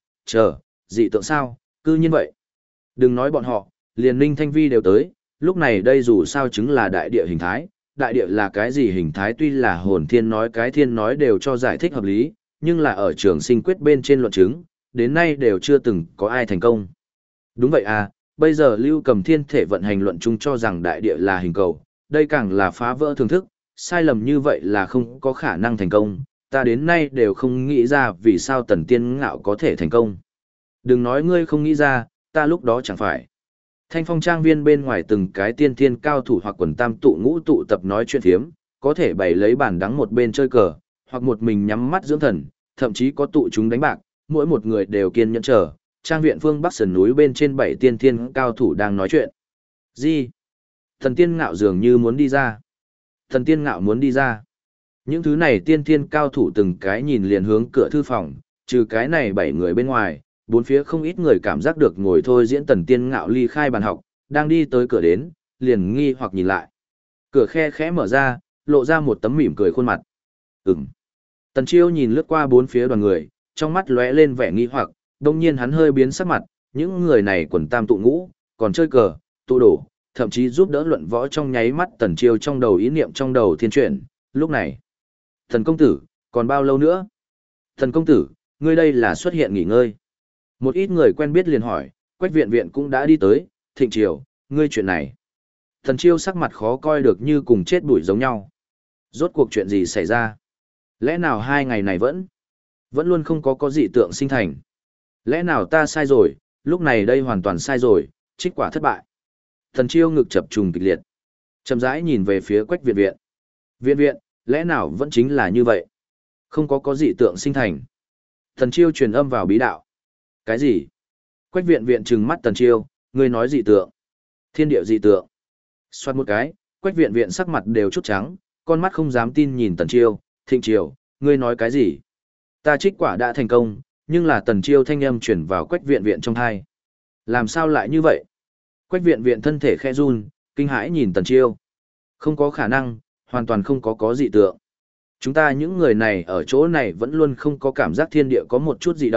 dị tượng sao, cư nhiên vậy. Đừng nói bọn họ, liền Ninh Thanh Vi đều tới, lúc này đây dù sao chứng là đại địa hình thái, đại địa là cái gì hình thái tuy là hồn thiên nói cái thiên nói đều cho giải thích hợp lý, nhưng là ở trường sinh quyết bên trên luận chứng, đến nay đều chưa từng có ai thành công. Đúng vậy à, bây giờ Lưu Cầm Thiên thể vận hành luận chung cho rằng đại địa là hình cầu, đây càng là phá vỡ thường thức, sai lầm như vậy là không có khả năng thành công, ta đến nay đều không nghĩ ra vì sao Tần Tiên Ngạo có thể thành công. Đừng nói ngươi không nghĩ ra, ta lúc đó chẳng phải. Thanh Phong Trang viên bên ngoài từng cái tiên thiên cao thủ hoặc quần tam tụ ngũ tụ tập nói chuyện thiếm, có thể bày lấy bàn đắng một bên chơi cờ, hoặc một mình nhắm mắt dưỡng thần, thậm chí có tụ chúng đánh bạc, mỗi một người đều kiên nhẫn chờ. Trang viện phương Bắc sườn núi bên trên 7 tiên thiên cao thủ đang nói chuyện. Gì? Thần Tiên Ngạo dường như muốn đi ra. Thần Tiên Ngạo muốn đi ra. Những thứ này tiên thiên cao thủ từng cái nhìn liền hướng cửa thư phòng, trừ cái này 7 người bên ngoài, bốn phía không ít người cảm giác được ngồi thôi diễn Tần Tiên Ngạo ly khai bàn học, đang đi tới cửa đến, liền nghi hoặc nhìn lại. Cửa khe khẽ mở ra, lộ ra một tấm mỉm cười khuôn mặt. Tần Chiêu nhìn lướt qua bốn phía đoàn người, trong mắt lóe lên vẻ nghi hoặc, đồng nhiên hắn hơi biến sắc mặt, những người này quần tam tụ ngũ, còn chơi cờ, tụ đổ, thậm chí giúp đỡ luận võ trong nháy mắt Tần Chiêu trong đầu ý niệm trong đầu thiên chuyển, lúc này. Thần công tử, còn bao lâu nữa? Thần công tử, ngươi đây là xuất hiện nghỉ ngơi. Một ít người quen biết liền hỏi, Quách Viện Viện cũng đã đi tới, Thịnh Triều, ngươi chuyện này. Thần Chiêu sắc mặt khó coi được như cùng chết đuổi giống nhau. Rốt cuộc chuyện gì xảy ra? Lẽ nào 2 ngày này vẫn luôn không có dị tượng sinh thành? Lẽ nào ta sai rồi, lúc này đây hoàn toàn sai rồi, trích quả thất bại. Thần Chiêu ngực chập trùng kịch liệt. Chậm rãi nhìn về phía Quách Viện Viện. Viện Viện, lẽ nào vẫn chính là như vậy? Không có dị tượng sinh thành. Thần Chiêu truyền âm vào bí đạo. Cái gì? Quách Viện Viện trừng mắt Tần Chiêu, ngươi nói dị tượng. Thiên địa dị tượng. Xoát một cái, Quách Viện Viện sắc mặt đều chút trắng, con mắt không dám tin nhìn Tần Chiêu, Thịnh Triều, ngươi nói cái gì? Ta trích quả đã thành công, nhưng là Tần Chiêu thanh âm chuyển vào Quách Viện Viện trong tai. Làm sao lại như vậy? Quách Viện Viện thân thể khẽ run, kinh hãi nhìn Tần Chiêu. Không có khả năng, hoàn toàn không có dị tượng. Chúng ta những người này ở chỗ này vẫn luôn không có cảm giác thiên địa có một chút dị động,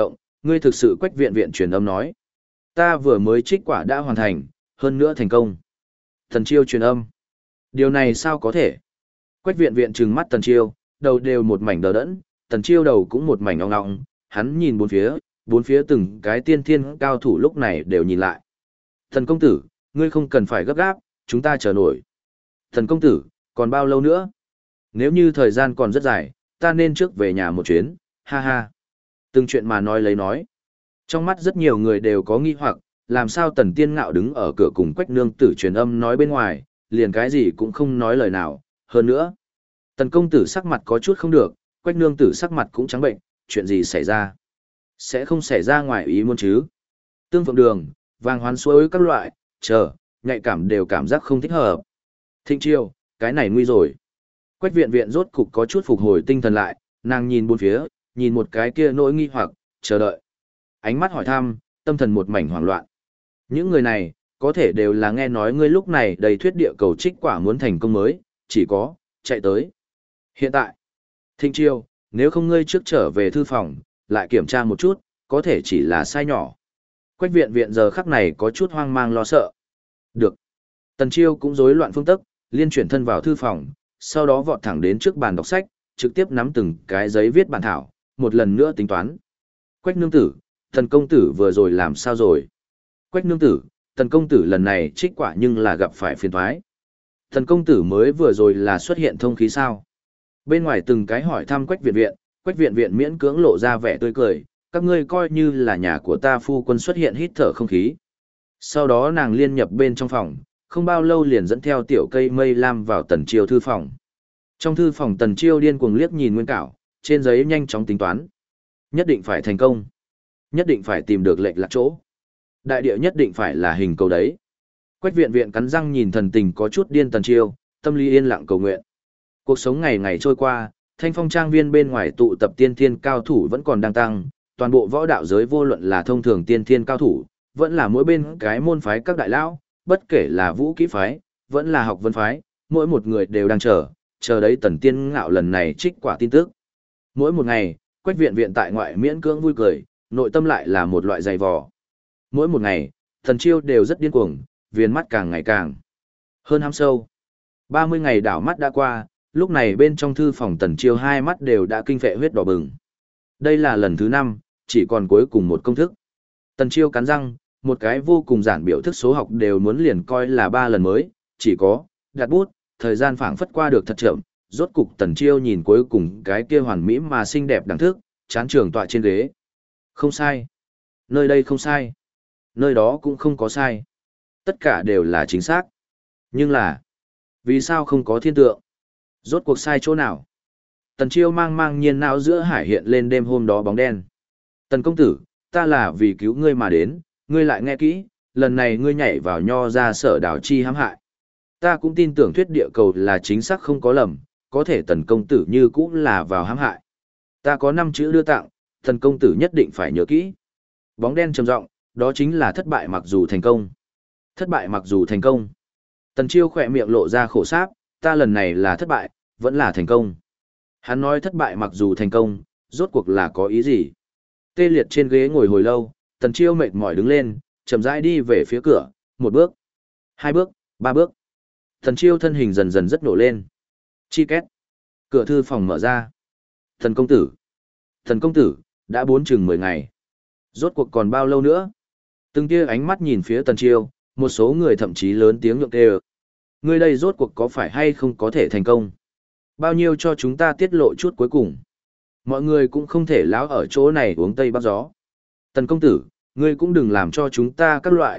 Ngươi thực sự Quách viện viện truyền âm nói. Ta vừa mới trích quả đã hoàn thành, hơn nữa thành công. Tần Chiêu truyền âm. Điều này sao có thể? Quách viện viện trừng mắt Tần Chiêu, đầu đều một mảnh đờ đẫn, Tần Chiêu đầu cũng một mảnh ong ong, hắn nhìn bốn phía từng cái tiên thiên cao thủ lúc này đều nhìn lại. Thần công tử, ngươi không cần phải gấp gáp, chúng ta chờ nổi. Thần công tử, còn bao lâu nữa? Nếu như thời gian còn rất dài, ta nên trước về nhà một chuyến, ha ha. Từng chuyện mà nói lấy nói. Trong mắt rất nhiều người đều có nghi hoặc, làm sao Tần Tiên Ngạo đứng ở cửa cùng Quách nương tử truyền âm nói bên ngoài, liền cái gì cũng không nói lời nào, hơn nữa. Tần công tử sắc mặt có chút không được, Quách nương tử sắc mặt cũng trắng bệnh, chuyện gì xảy ra? Sẽ không xảy ra ngoài ý muốn chứ? Tương phượng đường, vàng hoán suối các loại, nhạy cảm đều cảm giác không thích hợp. Thịnh Chiêu, cái này nguy rồi. Quách viện viện rốt cục có chút phục hồi tinh thần lại, nàng nhìn bốn phía, nhìn một cái kia nỗi nghi hoặc, chờ đợi. Ánh mắt hỏi thăm, tâm thần một mảnh hoảng loạn. Những người này, có thể đều là nghe nói ngươi lúc này đầy thuyết địa cầu trích quả muốn thành công mới, chỉ có, chạy tới. Hiện tại, Thịnh Chiêu, nếu không ngươi trước trở về thư phòng, lại kiểm tra một chút, có thể chỉ là sai nhỏ. Quách viện viện giờ khắc này có chút hoang mang lo sợ. Được. Tần Chiêu cũng rối loạn phương tức, liên chuyển thân vào thư phòng, sau đó vọt thẳng đến trước bàn đọc sách, trực tiếp nắm từng cái giấy viết bản thảo, một lần nữa tính toán. Quách nương tử, Tần công tử vừa rồi làm sao rồi? Quách nương tử, Tần công tử lần này trích quả nhưng là gặp phải phiền toái. Tần công tử mới vừa rồi là xuất hiện thông khí sao? Bên ngoài từng cái hỏi thăm Quách viện viện, Quách viện viện miễn cưỡng lộ ra vẻ tươi cười, các ngươi coi như là nhà của ta phu quân xuất hiện hít thở không khí. Sau đó nàng liên nhập bên trong phòng, không bao lâu liền dẫn theo tiểu cây mây lam vào Tần Chiêu thư phòng. Trong thư phòng Tần Chiêu điên cuồng liếc nhìn nguyên cảo, trên giấy nhanh chóng tính toán. Nhất định phải thành công. Nhất định phải tìm được lệch lạc chỗ. Đại địa nhất định phải là hình cầu đấy. Quách viện viện cắn răng nhìn thần tình có chút điên Tần Chiêu, tâm lý yên lặng cầu nguyện. Cuộc sống ngày ngày trôi qua, Thanh Phong trang viên bên ngoài tụ tập tiên thiên cao thủ vẫn còn đang tăng, toàn bộ võ đạo giới vô luận là thông thường tiên thiên cao thủ, vẫn là mỗi bên cái môn phái các đại lão, bất kể là vũ kỹ phái, vẫn là học vấn phái, mỗi một người đều đang chờ đấy Tần Tiên Ngạo lần này trích quả tin tức. Mỗi một ngày, Quách viện viện tại ngoại miễn cưỡng vui cười, nội tâm lại là một loại dày vò. Mỗi một ngày, Tần Chiêu đều rất điên cuồng, viền mắt càng ngày càng hơn hăm sâu. 30 ngày đảo mắt đã qua, lúc này bên trong thư phòng Tần Chiêu hai mắt đều đã kinh phệ huyết đỏ bừng. Đây là lần thứ 5, chỉ còn cuối cùng một công thức. Tần Chiêu cắn răng, một cái vô cùng giản biểu thức số học đều muốn liền coi là 3 lần mới, chỉ có, đặt bút, thời gian phảng phất qua được thật chậm, rốt cục Tần Chiêu nhìn cuối cùng cái kia hoàn mỹ mà xinh đẹp đẳng thức, chán trường tọa trên ghế. Không sai. Nơi đây không sai. Nơi đó cũng không có sai. Tất cả đều là chính xác. Nhưng là, vì sao không có thiên tượng? Rốt cuộc sai chỗ nào? Tần Chiêu mang mang nhiên não giữa hải hiện lên đêm hôm đó bóng đen. Tần công tử, ta là vì cứu ngươi mà đến, ngươi lại nghe kỹ, lần này ngươi nhảy vào nho ra sở đảo chi hãm hại. Ta cũng tin tưởng thuyết địa cầu là chính xác không có lầm, có thể tần công tử như cũng là vào hãm hại. Ta có 5 chữ đưa tặng, tần công tử nhất định phải nhớ kỹ. Bóng đen trầm giọng, đó chính là thất bại mặc dù thành công. Thất bại mặc dù thành công. Tần Chiêu khỏe miệng lộ ra khổ sáp, ta lần này là thất bại, vẫn là thành công. Hắn nói thất bại mặc dù thành công, rốt cuộc là có ý gì? Tê liệt trên ghế ngồi hồi lâu, Tần Chiêu mệt mỏi đứng lên, chậm rãi đi về phía cửa, 1 bước, 2 bước, 3 bước. Tần Chiêu thân hình dần dần rất nổ lên. Chi két. Cửa thư phòng mở ra. Thần công tử. Thần công tử, đã 10 ngày. Rốt cuộc còn bao lâu nữa? Từng tia ánh mắt nhìn phía Tần Chiêu, một số người thậm chí lớn tiếng nhượng kêu. Ngươi đây rốt cuộc có phải hay không có thể thành công? Bao nhiêu cho chúng ta tiết lộ chút cuối cùng? Mọi người cũng không thể láo ở chỗ này uống tây bắc gió. Tần công tử, ngươi cũng đừng làm cho chúng ta các loại,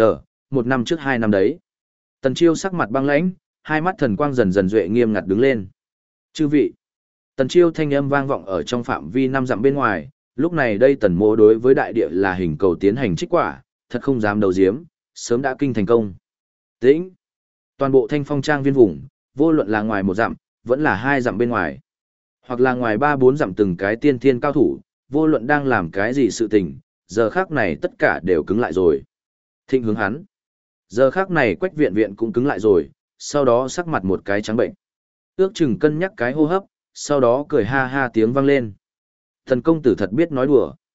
1 năm trước 2 năm đấy. Tần Chiêu sắc mặt băng lãnh, hai mắt thần quang dần dần duệ nghiêm ngặt đứng lên. Chư vị. Tần Chiêu thanh âm vang vọng ở trong phạm vi 5 dặm bên ngoài, lúc này đây Tần Mỗ đối với đại địa là hình cầu tiến hành trích quả, thật không dám đầu diếm, sớm đã kinh thành công. Tĩnh. Toàn bộ Thanh Phong trang viên vùng, vô luận là ngoài 1 dặm, vẫn là 2 dặm bên ngoài, hoặc là ngoài 3-4 dặm từng cái tiên thiên cao thủ, vô luận đang làm cái gì sự tình, giờ khác này tất cả đều cứng lại rồi. Thịnh hướng hắn. Giờ khác này Quách viện viện cũng cứng lại rồi, sau đó sắc mặt một cái trắng bệnh. Ước chừng cân nhắc cái hô hấp, sau đó cười ha ha tiếng vang lên. Thần công tử thật biết nói đùa.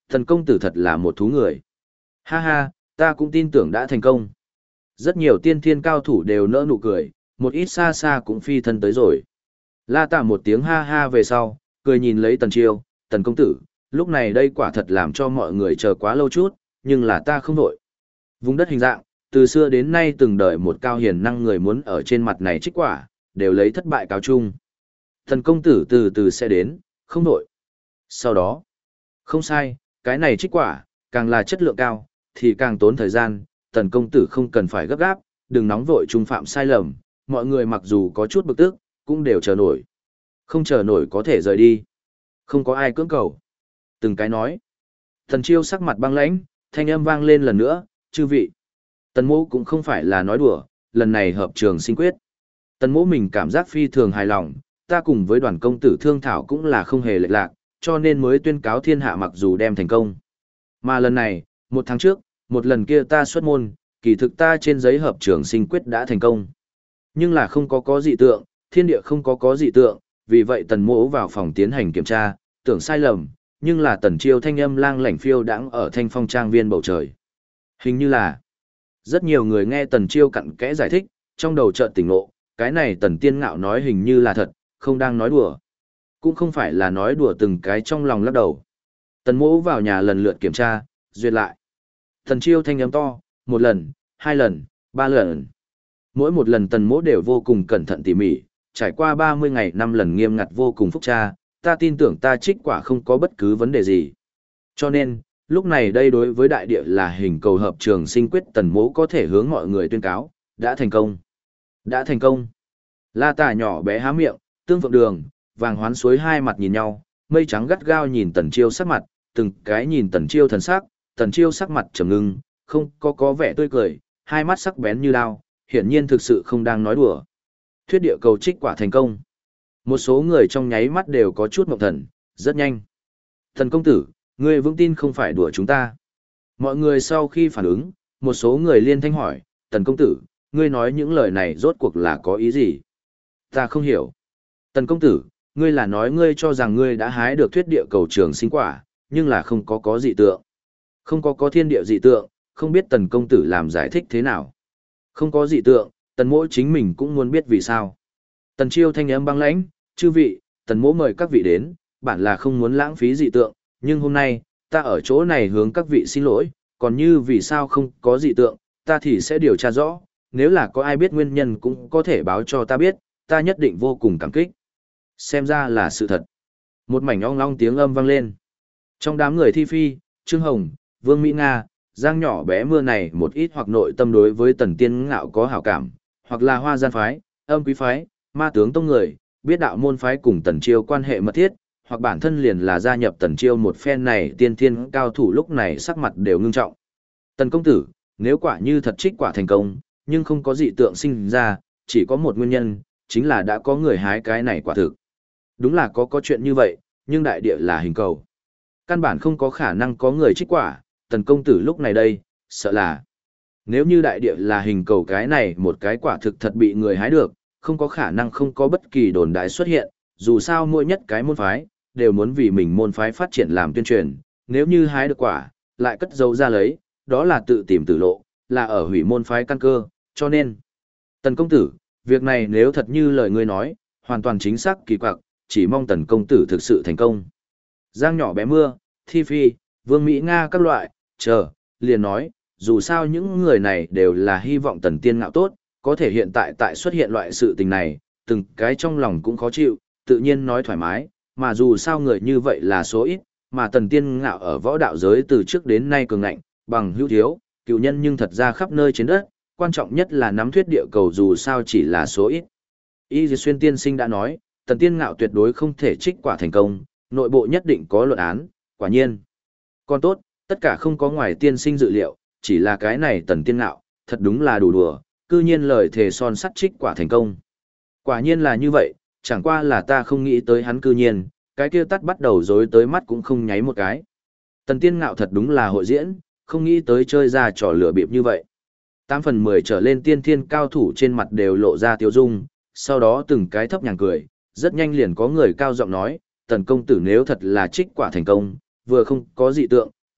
Thần công tử thật là một thú người. Ha ha, ta cũng tin tưởng đã thành công. Rất nhiều tiên thiên cao thủ đều nỡ nụ cười, một ít xa xa cũng phi thân tới rồi. La Tả một tiếng ha ha về sau, cười nhìn lấy Tần Chiêu, Tần công tử, lúc này đây quả thật làm cho mọi người chờ quá lâu chút, nhưng là ta không đổi. Vùng đất hình dạng, từ xưa đến nay từng đợi một cao hiền năng người muốn ở trên mặt này trích quả, đều lấy thất bại cáo chung. Tần công tử từ từ sẽ đến, không đổi. Sau đó, không sai, cái này trích quả, càng là chất lượng cao, thì càng tốn thời gian, Tần công tử không cần phải gấp gáp, đừng nóng vội trung phạm sai lầm, mọi người mặc dù có chút bực tức, cũng đều chờ nổi. Không chờ nổi có thể rời đi. Không có ai cưỡng cầu. Từng cái nói. Tần Chiêu sắc mặt băng lãnh, thanh âm vang lên lần nữa, chư vị. Tần mỗ cũng không phải là nói đùa, lần này hợp trường sinh quyết. Tần mỗ mình cảm giác phi thường hài lòng, ta cùng với đoàn công tử thương thảo cũng là không hề lệch lạc, cho nên mới tuyên cáo thiên hạ mặc dù đem thành công. Mà lần này, một tháng trước, một lần kia ta xuất môn, kỳ thực ta trên giấy hợp trường sinh quyết đã thành công. Nhưng là không có dị tượng, thiên địa không có dị tượng, vì vậy tần mỗ vào phòng tiến hành kiểm tra, tưởng sai lầm, nhưng là Tần Chiêu thanh âm lang lảnh phiêu đãng ở thanh phong trang viên bầu trời. Hình như là, rất nhiều người nghe Tần Chiêu cặn kẽ giải thích, trong đầu chợt tỉnh ngộ, cái này Tần Tiên Ngạo nói hình như là thật, không đang nói đùa. Cũng không phải là nói đùa từng cái trong lòng lắc đầu. Tần mỗ vào nhà lần lượt kiểm tra, duyệt lại. Tần Chiêu thanh âm to, một lần, hai lần, ba lần. Mỗi một lần Tần mỗ đều vô cùng cẩn thận tỉ mỉ, trải qua 30 ngày 5 lần nghiêm ngặt vô cùng phúc tra, ta tin tưởng ta trích quả không có bất cứ vấn đề gì. Cho nên, lúc này đây đối với đại địa là hình cầu hợp trường sinh quyết Tần mỗ có thể hướng mọi người tuyên cáo, đã thành công. Đã thành công. La Tả nhỏ bé há miệng, Tương Phượng Đường, Vàng Hoán Suối hai mặt nhìn nhau, mây trắng gắt gao nhìn Tần Chiêu sắc mặt, từng cái nhìn Tần Chiêu thần sắc, Tần Chiêu sắc mặt trầm ngưng, không có vẻ tươi cười, hai mắt sắc bén như đao, hiển nhiên thực sự không đang nói đùa. Thuyết địa cầu trích quả thành công. Một số người trong nháy mắt đều có chút mộng thần, rất nhanh. Thần công tử, ngươi vững tin không phải đùa chúng ta. Mọi người sau khi phản ứng, một số người liên thanh hỏi, Tần công tử, ngươi nói những lời này rốt cuộc là có ý gì? Ta không hiểu. Tần công tử, ngươi là nói ngươi cho rằng ngươi đã hái được thuyết địa cầu trường sinh quả, nhưng là không có dị tượng. Không có thiên địa dị tượng, không biết Tần công tử làm giải thích thế nào. Không có dị tượng, Tần mỗ chính mình cũng muốn biết vì sao. Tần Chiêu thanh âm băng lãnh, chư vị, Tần mỗ mời các vị đến, bản là không muốn lãng phí dị tượng, nhưng hôm nay, ta ở chỗ này hướng các vị xin lỗi, còn như vì sao không có dị tượng, ta thì sẽ điều tra rõ, nếu là có ai biết nguyên nhân cũng có thể báo cho ta biết, ta nhất định vô cùng cảm kích. Xem ra là sự thật. Một mảnh ong long tiếng âm vang lên. Trong đám người thi phi, Trương Hồng, Vương Mỹ Nga, Giang nhỏ bé mưa này một ít hoặc nội tâm đối với Tần Tiên Ngạo có hảo cảm, hoặc là Hoa Gian phái, Âm Quý phái, Ma tướng tông người, biết đạo môn phái cùng Tần Chiêu quan hệ mật thiết, hoặc bản thân liền là gia nhập Tần Chiêu một phen này tiên thiên cao thủ lúc này sắc mặt đều ngưng trọng. Tần công tử, nếu quả như thật trích quả thành công, nhưng không có dị tượng sinh ra, chỉ có một nguyên nhân, chính là đã có người hái cái này quả thực. Đúng là có chuyện như vậy, nhưng đại địa là hình cầu. Căn bản không có khả năng có người trích quả, Tần công tử lúc này đây, sợ là nếu như đại địa là hình cầu cái này một cái quả thực thật bị người hái được, không có khả năng không có bất kỳ đồn đại xuất hiện, dù sao mỗi nhất cái môn phái, đều muốn vì mình môn phái phát triển làm tuyên truyền, nếu như hái được quả, lại cất dấu ra lấy, đó là tự tìm tử lộ, là ở hủy môn phái căn cơ, cho nên. Tần công tử, việc này nếu thật như lời ngươi nói, hoàn toàn chính xác kỳ quặc, chỉ mong Tần công tử thực sự thành công. Giang nhỏ bé mưa, Thi Phi, Vương Mỹ Nga các loại, liền nói, dù sao những người này đều là hy vọng Tần Tiên Ngạo tốt, có thể hiện tại xuất hiện loại sự tình này, từng cái trong lòng cũng khó chịu, tự nhiên nói thoải mái, mà dù sao người như vậy là số ít, mà Tần Tiên Ngạo ở võ đạo giới từ trước đến nay cường ngạnh, bằng hữu thiếu, cựu nhân nhưng thật ra khắp nơi trên đất, quan trọng nhất là nắm thuyết địa cầu dù sao chỉ là số ít. Y Dì Xuyên tiên sinh đã nói, Tần Tiên Ngạo tuyệt đối không thể trích quả thành công, nội bộ nhất định có luận án, quả nhiên. Còn tốt, tất cả không có ngoài tiên sinh dự liệu, chỉ là cái này Tần Tiên Ngạo, thật đúng là đủ đùa, cư nhiên lời thề son sắt trích quả thành công. Quả nhiên là như vậy, chẳng qua là ta không nghĩ tới hắn cư nhiên, cái kia tắt bắt đầu dối tới mắt cũng không nháy một cái. Tần Tiên Ngạo thật đúng là hội diễn, không nghĩ tới chơi ra trò lửa bịp như vậy. 8 phần 10 trở lên tiên thiên cao thủ trên mặt đều lộ ra tiêu dung, sau đó từng cái thấp nhàng cười, rất nhanh liền có người cao giọng nói, Tần công tử nếu thật là trích quả thành công, vừa không có dị tượng,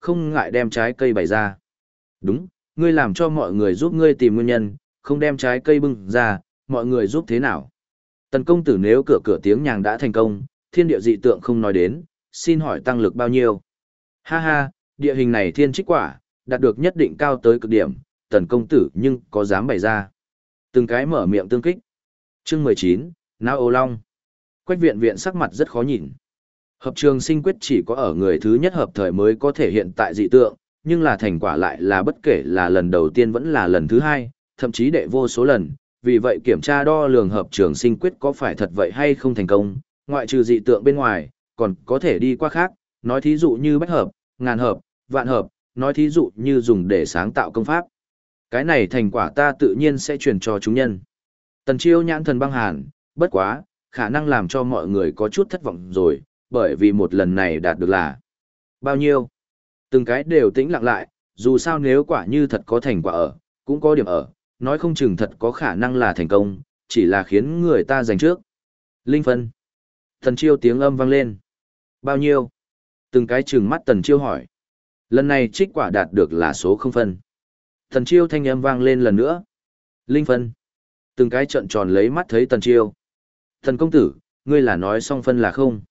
không ngại đem trái cây bày ra. Đúng, ngươi làm cho mọi người giúp ngươi tìm nguyên nhân, không đem trái cây bưng ra, mọi người giúp thế nào? Tần công tử nếu cửa tiếng nhàng đã thành công, thiên địa dị tượng không nói đến, xin hỏi tăng lực bao nhiêu? Ha ha, địa hình này thiên trích quả, đạt được nhất định cao tới cực điểm, tần công tử nhưng có dám bày ra. Từng cái mở miệng tương kích. Chương 19, Nao Ô Long. Quách viện viện sắc mặt rất khó nhìn. Hợp trường sinh quyết chỉ có ở người thứ nhất hợp thời mới có thể hiện tại dị tượng, nhưng là thành quả lại là bất kể là lần đầu tiên vẫn là lần thứ hai, thậm chí đệ vô số lần. Vì vậy kiểm tra đo lường hợp trường sinh quyết có phải thật vậy hay không thành công, ngoại trừ dị tượng bên ngoài, còn có thể đi qua khác, nói thí dụ như bách hợp, ngàn hợp, vạn hợp, nói thí dụ như dùng để sáng tạo công pháp. Cái này thành quả ta tự nhiên sẽ truyền cho chúng nhân. Tần Chiêu nhãn thần băng hàn, bất quá, khả năng làm cho mọi người có chút thất vọng rồi, bởi vì một lần này đạt được là bao nhiêu. Từng cái đều tĩnh lặng lại, dù sao nếu quả như thật có thành quả ở, cũng có điểm ở, nói không chừng thật có khả năng là thành công, chỉ là khiến người ta giành trước. Linh phân. Tần Chiêu tiếng âm vang lên. Bao nhiêu? Từng cái trừng mắt Tần Chiêu hỏi. Lần này trích quả đạt được là số không phân. Tần Chiêu thanh âm vang lên lần nữa. Linh phân. Từng cái trợn tròn lấy mắt thấy Tần Chiêu. Thần công tử, ngươi là nói song phân là không?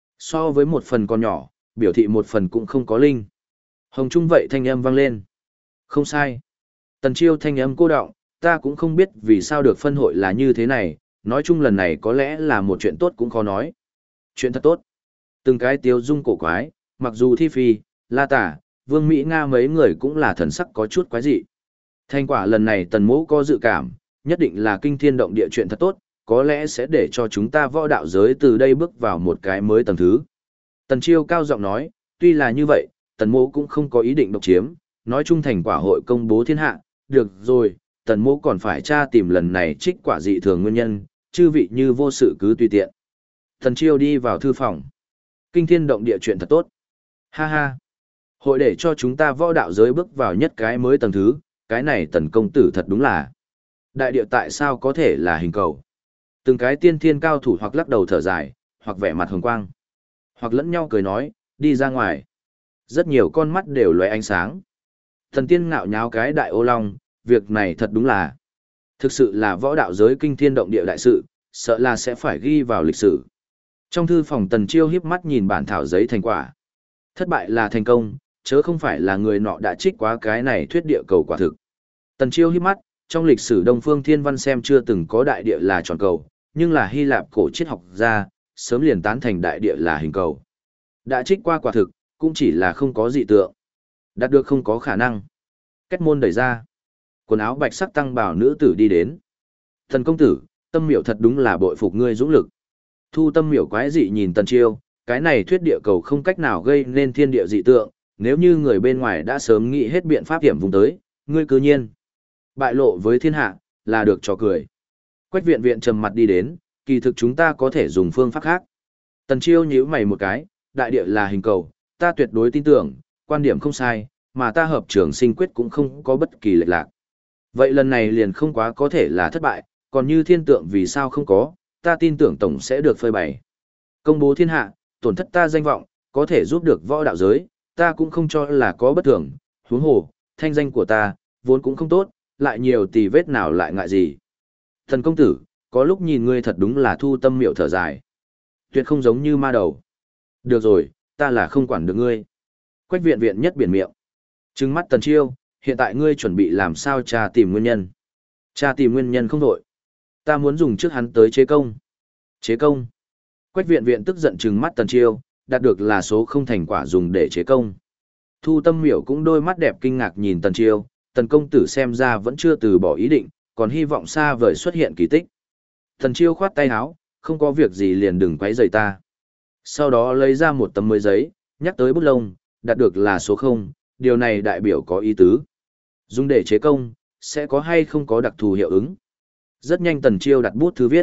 So với một phần còn nhỏ, biểu thị một phần cũng không có linh. Hồng Trung vậy thanh âm vang lên. Không sai. Tần Chiêu thanh âm cô đọng, ta cũng không biết vì sao được phân hội là như thế này, nói chung lần này có lẽ là một chuyện tốt cũng khó nói. Chuyện thật tốt. Từng cái tiêu dung cổ quái, mặc dù Thi Phi, La Tả, Vương Mỹ Nga mấy người cũng là thần sắc có chút quái dị. Thành quả lần này Tần Mỗ có dự cảm, nhất định là kinh thiên động địa chuyện thật tốt, có lẽ sẽ để cho chúng ta võ đạo giới từ đây bước vào một cái mới tầng thứ. Tần Chiêu cao giọng nói, tuy là như vậy, Tần Mỗ cũng không có ý định độc chiếm, nói chung thành quả hội công bố thiên hạ, được rồi, Tần Mỗ còn phải tra tìm lần này trích quả dị thường nguyên nhân, chư vị như vô sự cứ tùy tiện. Tần Chiêu đi vào thư phòng. Kinh thiên động địa chuyện thật tốt. Ha ha. Hội để cho chúng ta võ đạo giới bước vào nhất cái mới tầng thứ, cái này Tần công tử thật đúng là. Đại địa tại sao có thể là hình cầu? Từng cái tiên thiên cao thủ hoặc lắc đầu thở dài, hoặc vẻ mặt hồng quang, hoặc lẫn nhau cười nói, đi ra ngoài. Rất nhiều con mắt đều lóe ánh sáng. Thần tiên ngạo nháo cái đại ô long, việc này thật đúng là. Thực sự là võ đạo giới kinh thiên động địa đại sự, sợ là sẽ phải ghi vào lịch sử. Trong thư phòng Tần Chiêu hiếp mắt nhìn bản thảo giấy thành quả. Thất bại là thành công, chớ không phải là người nọ đã trích quá cái này thuyết địa cầu quả thực. Tần Chiêu hiếp mắt, trong lịch sử Đông Phương Thiên Văn xem chưa từng có đại địa là tròn cầu, nhưng là Hy Lạp cổ triết học gia, sớm liền tán thành đại địa là hình cầu. Đã trích qua quả thực, cũng chỉ là không có dị tượng. Đạt được không có khả năng. Kết môn đẩy ra. Quần áo bạch sắc tăng bảo nữ tử đi đến. Thần công tử, Tâm Miểu thật đúng là bội phục ngươi dũng lực. Thu Tâm Miểu quái dị nhìn Tần Chiêu, cái này thuyết địa cầu không cách nào gây nên thiên địa dị tượng, nếu như người bên ngoài đã sớm nghĩ hết biện pháp hiểm vùng tới, ngươi cứ nhiên bại lộ với thiên hạ, là được trò cười. Quách viện viện trầm mặt đi đến, kỳ thực chúng ta có thể dùng phương pháp khác. Tần Chiêu nhíu mày một cái, đại địa là hình cầu, ta tuyệt đối tin tưởng, quan điểm không sai, mà ta hợp trường sinh quyết cũng không có bất kỳ lệch lạc. Vậy lần này liền không quá có thể là thất bại, còn như thiên tượng vì sao không có, ta tin tưởng tổng sẽ được phơi bày. Công bố thiên hạ, tổn thất ta danh vọng, có thể giúp được võ đạo giới, ta cũng không cho là có bất thường, huống hồ, thanh danh của ta, vốn cũng không tốt, lại nhiều tì vết nào lại ngại gì. Thần công tử, có lúc nhìn ngươi thật đúng là Thu Tâm Miểu thở dài. Tuyệt không giống như ma đầu. Được rồi, ta là không quản được ngươi. Quách viện viện nhất biển miệng. Trừng mắt Tần Chiêu, hiện tại ngươi chuẩn bị làm sao tra tìm nguyên nhân. Tra tìm nguyên nhân không đổi. Ta muốn dùng trước hắn tới chế công. Chế công. Quách viện viện tức giận trừng mắt Tần Chiêu, đạt được là số không thành quả dùng để chế công. Thu Tâm Miểu cũng đôi mắt đẹp kinh ngạc nhìn Tần Chiêu, Tần công tử xem ra vẫn chưa từ bỏ ý định, còn hy vọng xa vời xuất hiện kỳ tích. Tần Chiêu khoát tay áo, không có việc gì liền đừng quấy rầy ta. Sau đó lấy ra một tấm mới giấy, nhắc tới bút lông, đạt được là số 0, điều này đại biểu có ý tứ. Dùng để chế công, sẽ có hay không có đặc thù hiệu ứng. Rất nhanh Tần Chiêu đặt bút thư viết.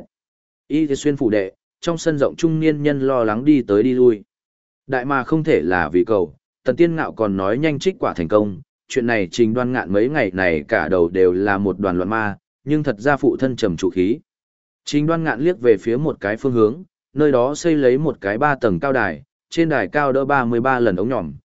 Y xuyên phủ đệ, trong sân rộng trung niên nhân lo lắng đi tới đi lui. Đại mà không thể là vì cầu, Tần Tiên Ngạo còn nói nhanh trích quả thành công, chuyện này Trình Đoan Ngạn mấy ngày này cả đầu đều là một đoàn loạn ma, nhưng thật ra phụ thân trầm trụ khí. Trình Đoan Ngạn liếc về phía một cái phương hướng, nơi đó xây lấy một cái 3 tầng cao đài, trên đài cao đỡ 33 lần ống nhỏm,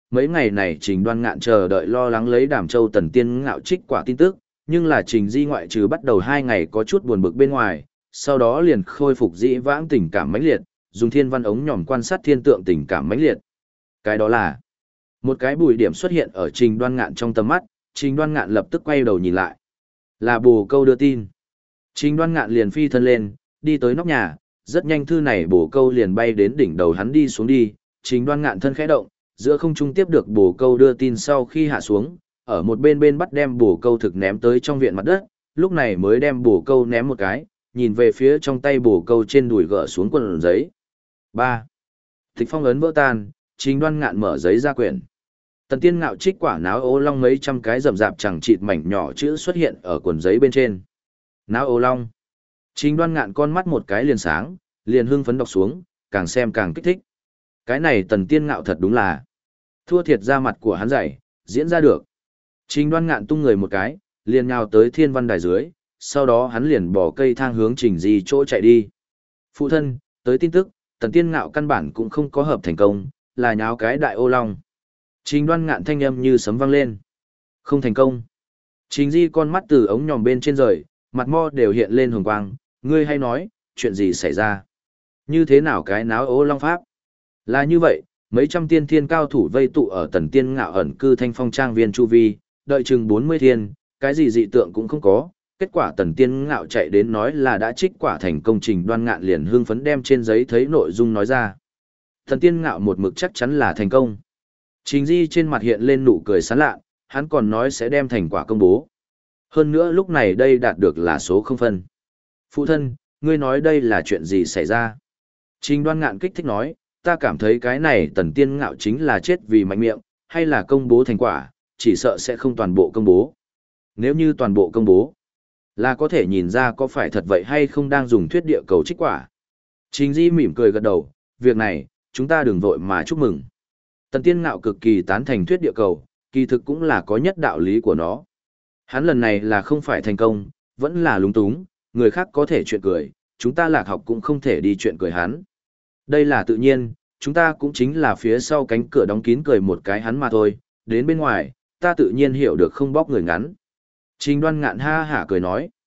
mấy ngày này Trình Đoan Ngạn chờ đợi lo lắng lấy Đàm Châu Tần Tiên Ngạo trích quả tin tức, nhưng là Trình Di ngoại trừ bắt đầu 2 ngày có chút buồn bực bên ngoài, sau đó liền khôi phục dĩ vãng tình cảm mãnh liệt, dùng thiên văn ống nhòm quan sát thiên tượng tình cảm mãnh liệt. Cái đó là một cái bùi điểm xuất hiện ở Trình Đoan Ngạn trong tầm mắt, Trình Đoan Ngạn lập tức quay đầu nhìn lại. Là bồ câu đưa tin. Trình Đoan Ngạn liền phi thân lên, đi tới nóc nhà, rất nhanh thư này bồ câu liền bay đến đỉnh đầu hắn đi xuống đi, Trình Đoan Ngạn thân khẽ động, giữa không trung tiếp được bồ câu đưa tin sau khi hạ xuống, ở một bên bắt đem bồ câu thực ném tới trong viện mặt đất, lúc này mới đem bồ câu ném một cái, nhìn về phía trong tay bồ câu trên đùi gỡ xuống quần giấy. 3. Tịch phong ấn vỡ tan, Trình Đoan Ngạn mở giấy ra quyển. Tần Tiên Ngạo trích quả náo ô long mấy trăm cái rậm rạp chẳng chịt mảnh nhỏ chữ xuất hiện ở quần giấy bên trên. Náo ô long. Trình Đoan Ngạn con mắt một cái liền sáng, liền hưng phấn đọc xuống, càng xem càng kích thích. Cái này Tần Tiên Ngạo thật đúng là thua thiệt ra mặt của hắn dày, diễn ra được. Trình Đoan Ngạn tung người một cái, liền nhào tới thiên văn đài dưới, sau đó hắn liền bỏ cây thang hướng Trình Di chỗ chạy đi. Phụ thân, tới tin tức, Tần Tiên Ngạo căn bản cũng không có hợp thành công, là nháo cái đại ô long. Trình Đoan Ngạn thanh âm như sấm vang lên. Không thành công. Trình Di con mắt từ ống nhòm bên trên rời, mặt mo đều hiện lên hồng quang, ngươi hay nói, chuyện gì xảy ra? Như thế nào cái náo ô long pháp? Là như vậy, mấy trăm tiên thiên cao thủ vây tụ ở Tần Tiên Ngạo ẩn cư Thanh Phong trang viên chu vi, đợi chừng 40 thiên, cái gì dị tượng cũng không có. Kết quả Tần Tiên Ngạo chạy đến nói là đã trích quả thành công. Trình Đoan Ngạn liền hưng phấn đem trên giấy thấy nội dung nói ra. Tần Tiên Ngạo một mực chắc chắn là thành công. Trình Di trên mặt hiện lên nụ cười sán lạ, hắn còn nói sẽ đem thành quả công bố. Hơn nữa lúc này đây đạt được là số không phân. Phụ thân, ngươi nói đây là chuyện gì xảy ra? Trình Đoan Ngạn kích thích nói, ta cảm thấy cái này Tần Tiên Ngạo chính là chết vì mạnh miệng, hay là công bố thành quả, chỉ sợ sẽ không toàn bộ công bố. Nếu như toàn bộ công bố, là có thể nhìn ra có phải thật vậy hay không đang dùng thuyết địa cầu trích quả. Trình Di mỉm cười gật đầu, việc này, chúng ta đừng vội mà chúc mừng. Tần Tiên Ngạo cực kỳ tán thành thuyết địa cầu, kỳ thực cũng là có nhất đạo lý của nó. Hắn lần này là không phải thành công, vẫn là lúng túng, người khác có thể chuyện cười, chúng ta Lạc Học cũng không thể đi chuyện cười hắn. Đây là tự nhiên, chúng ta cũng chính là phía sau cánh cửa đóng kín cười một cái hắn mà thôi, đến bên ngoài, ta tự nhiên hiểu được không bóc người ngắn. Trình Đoan Ngạn ha hả cười nói.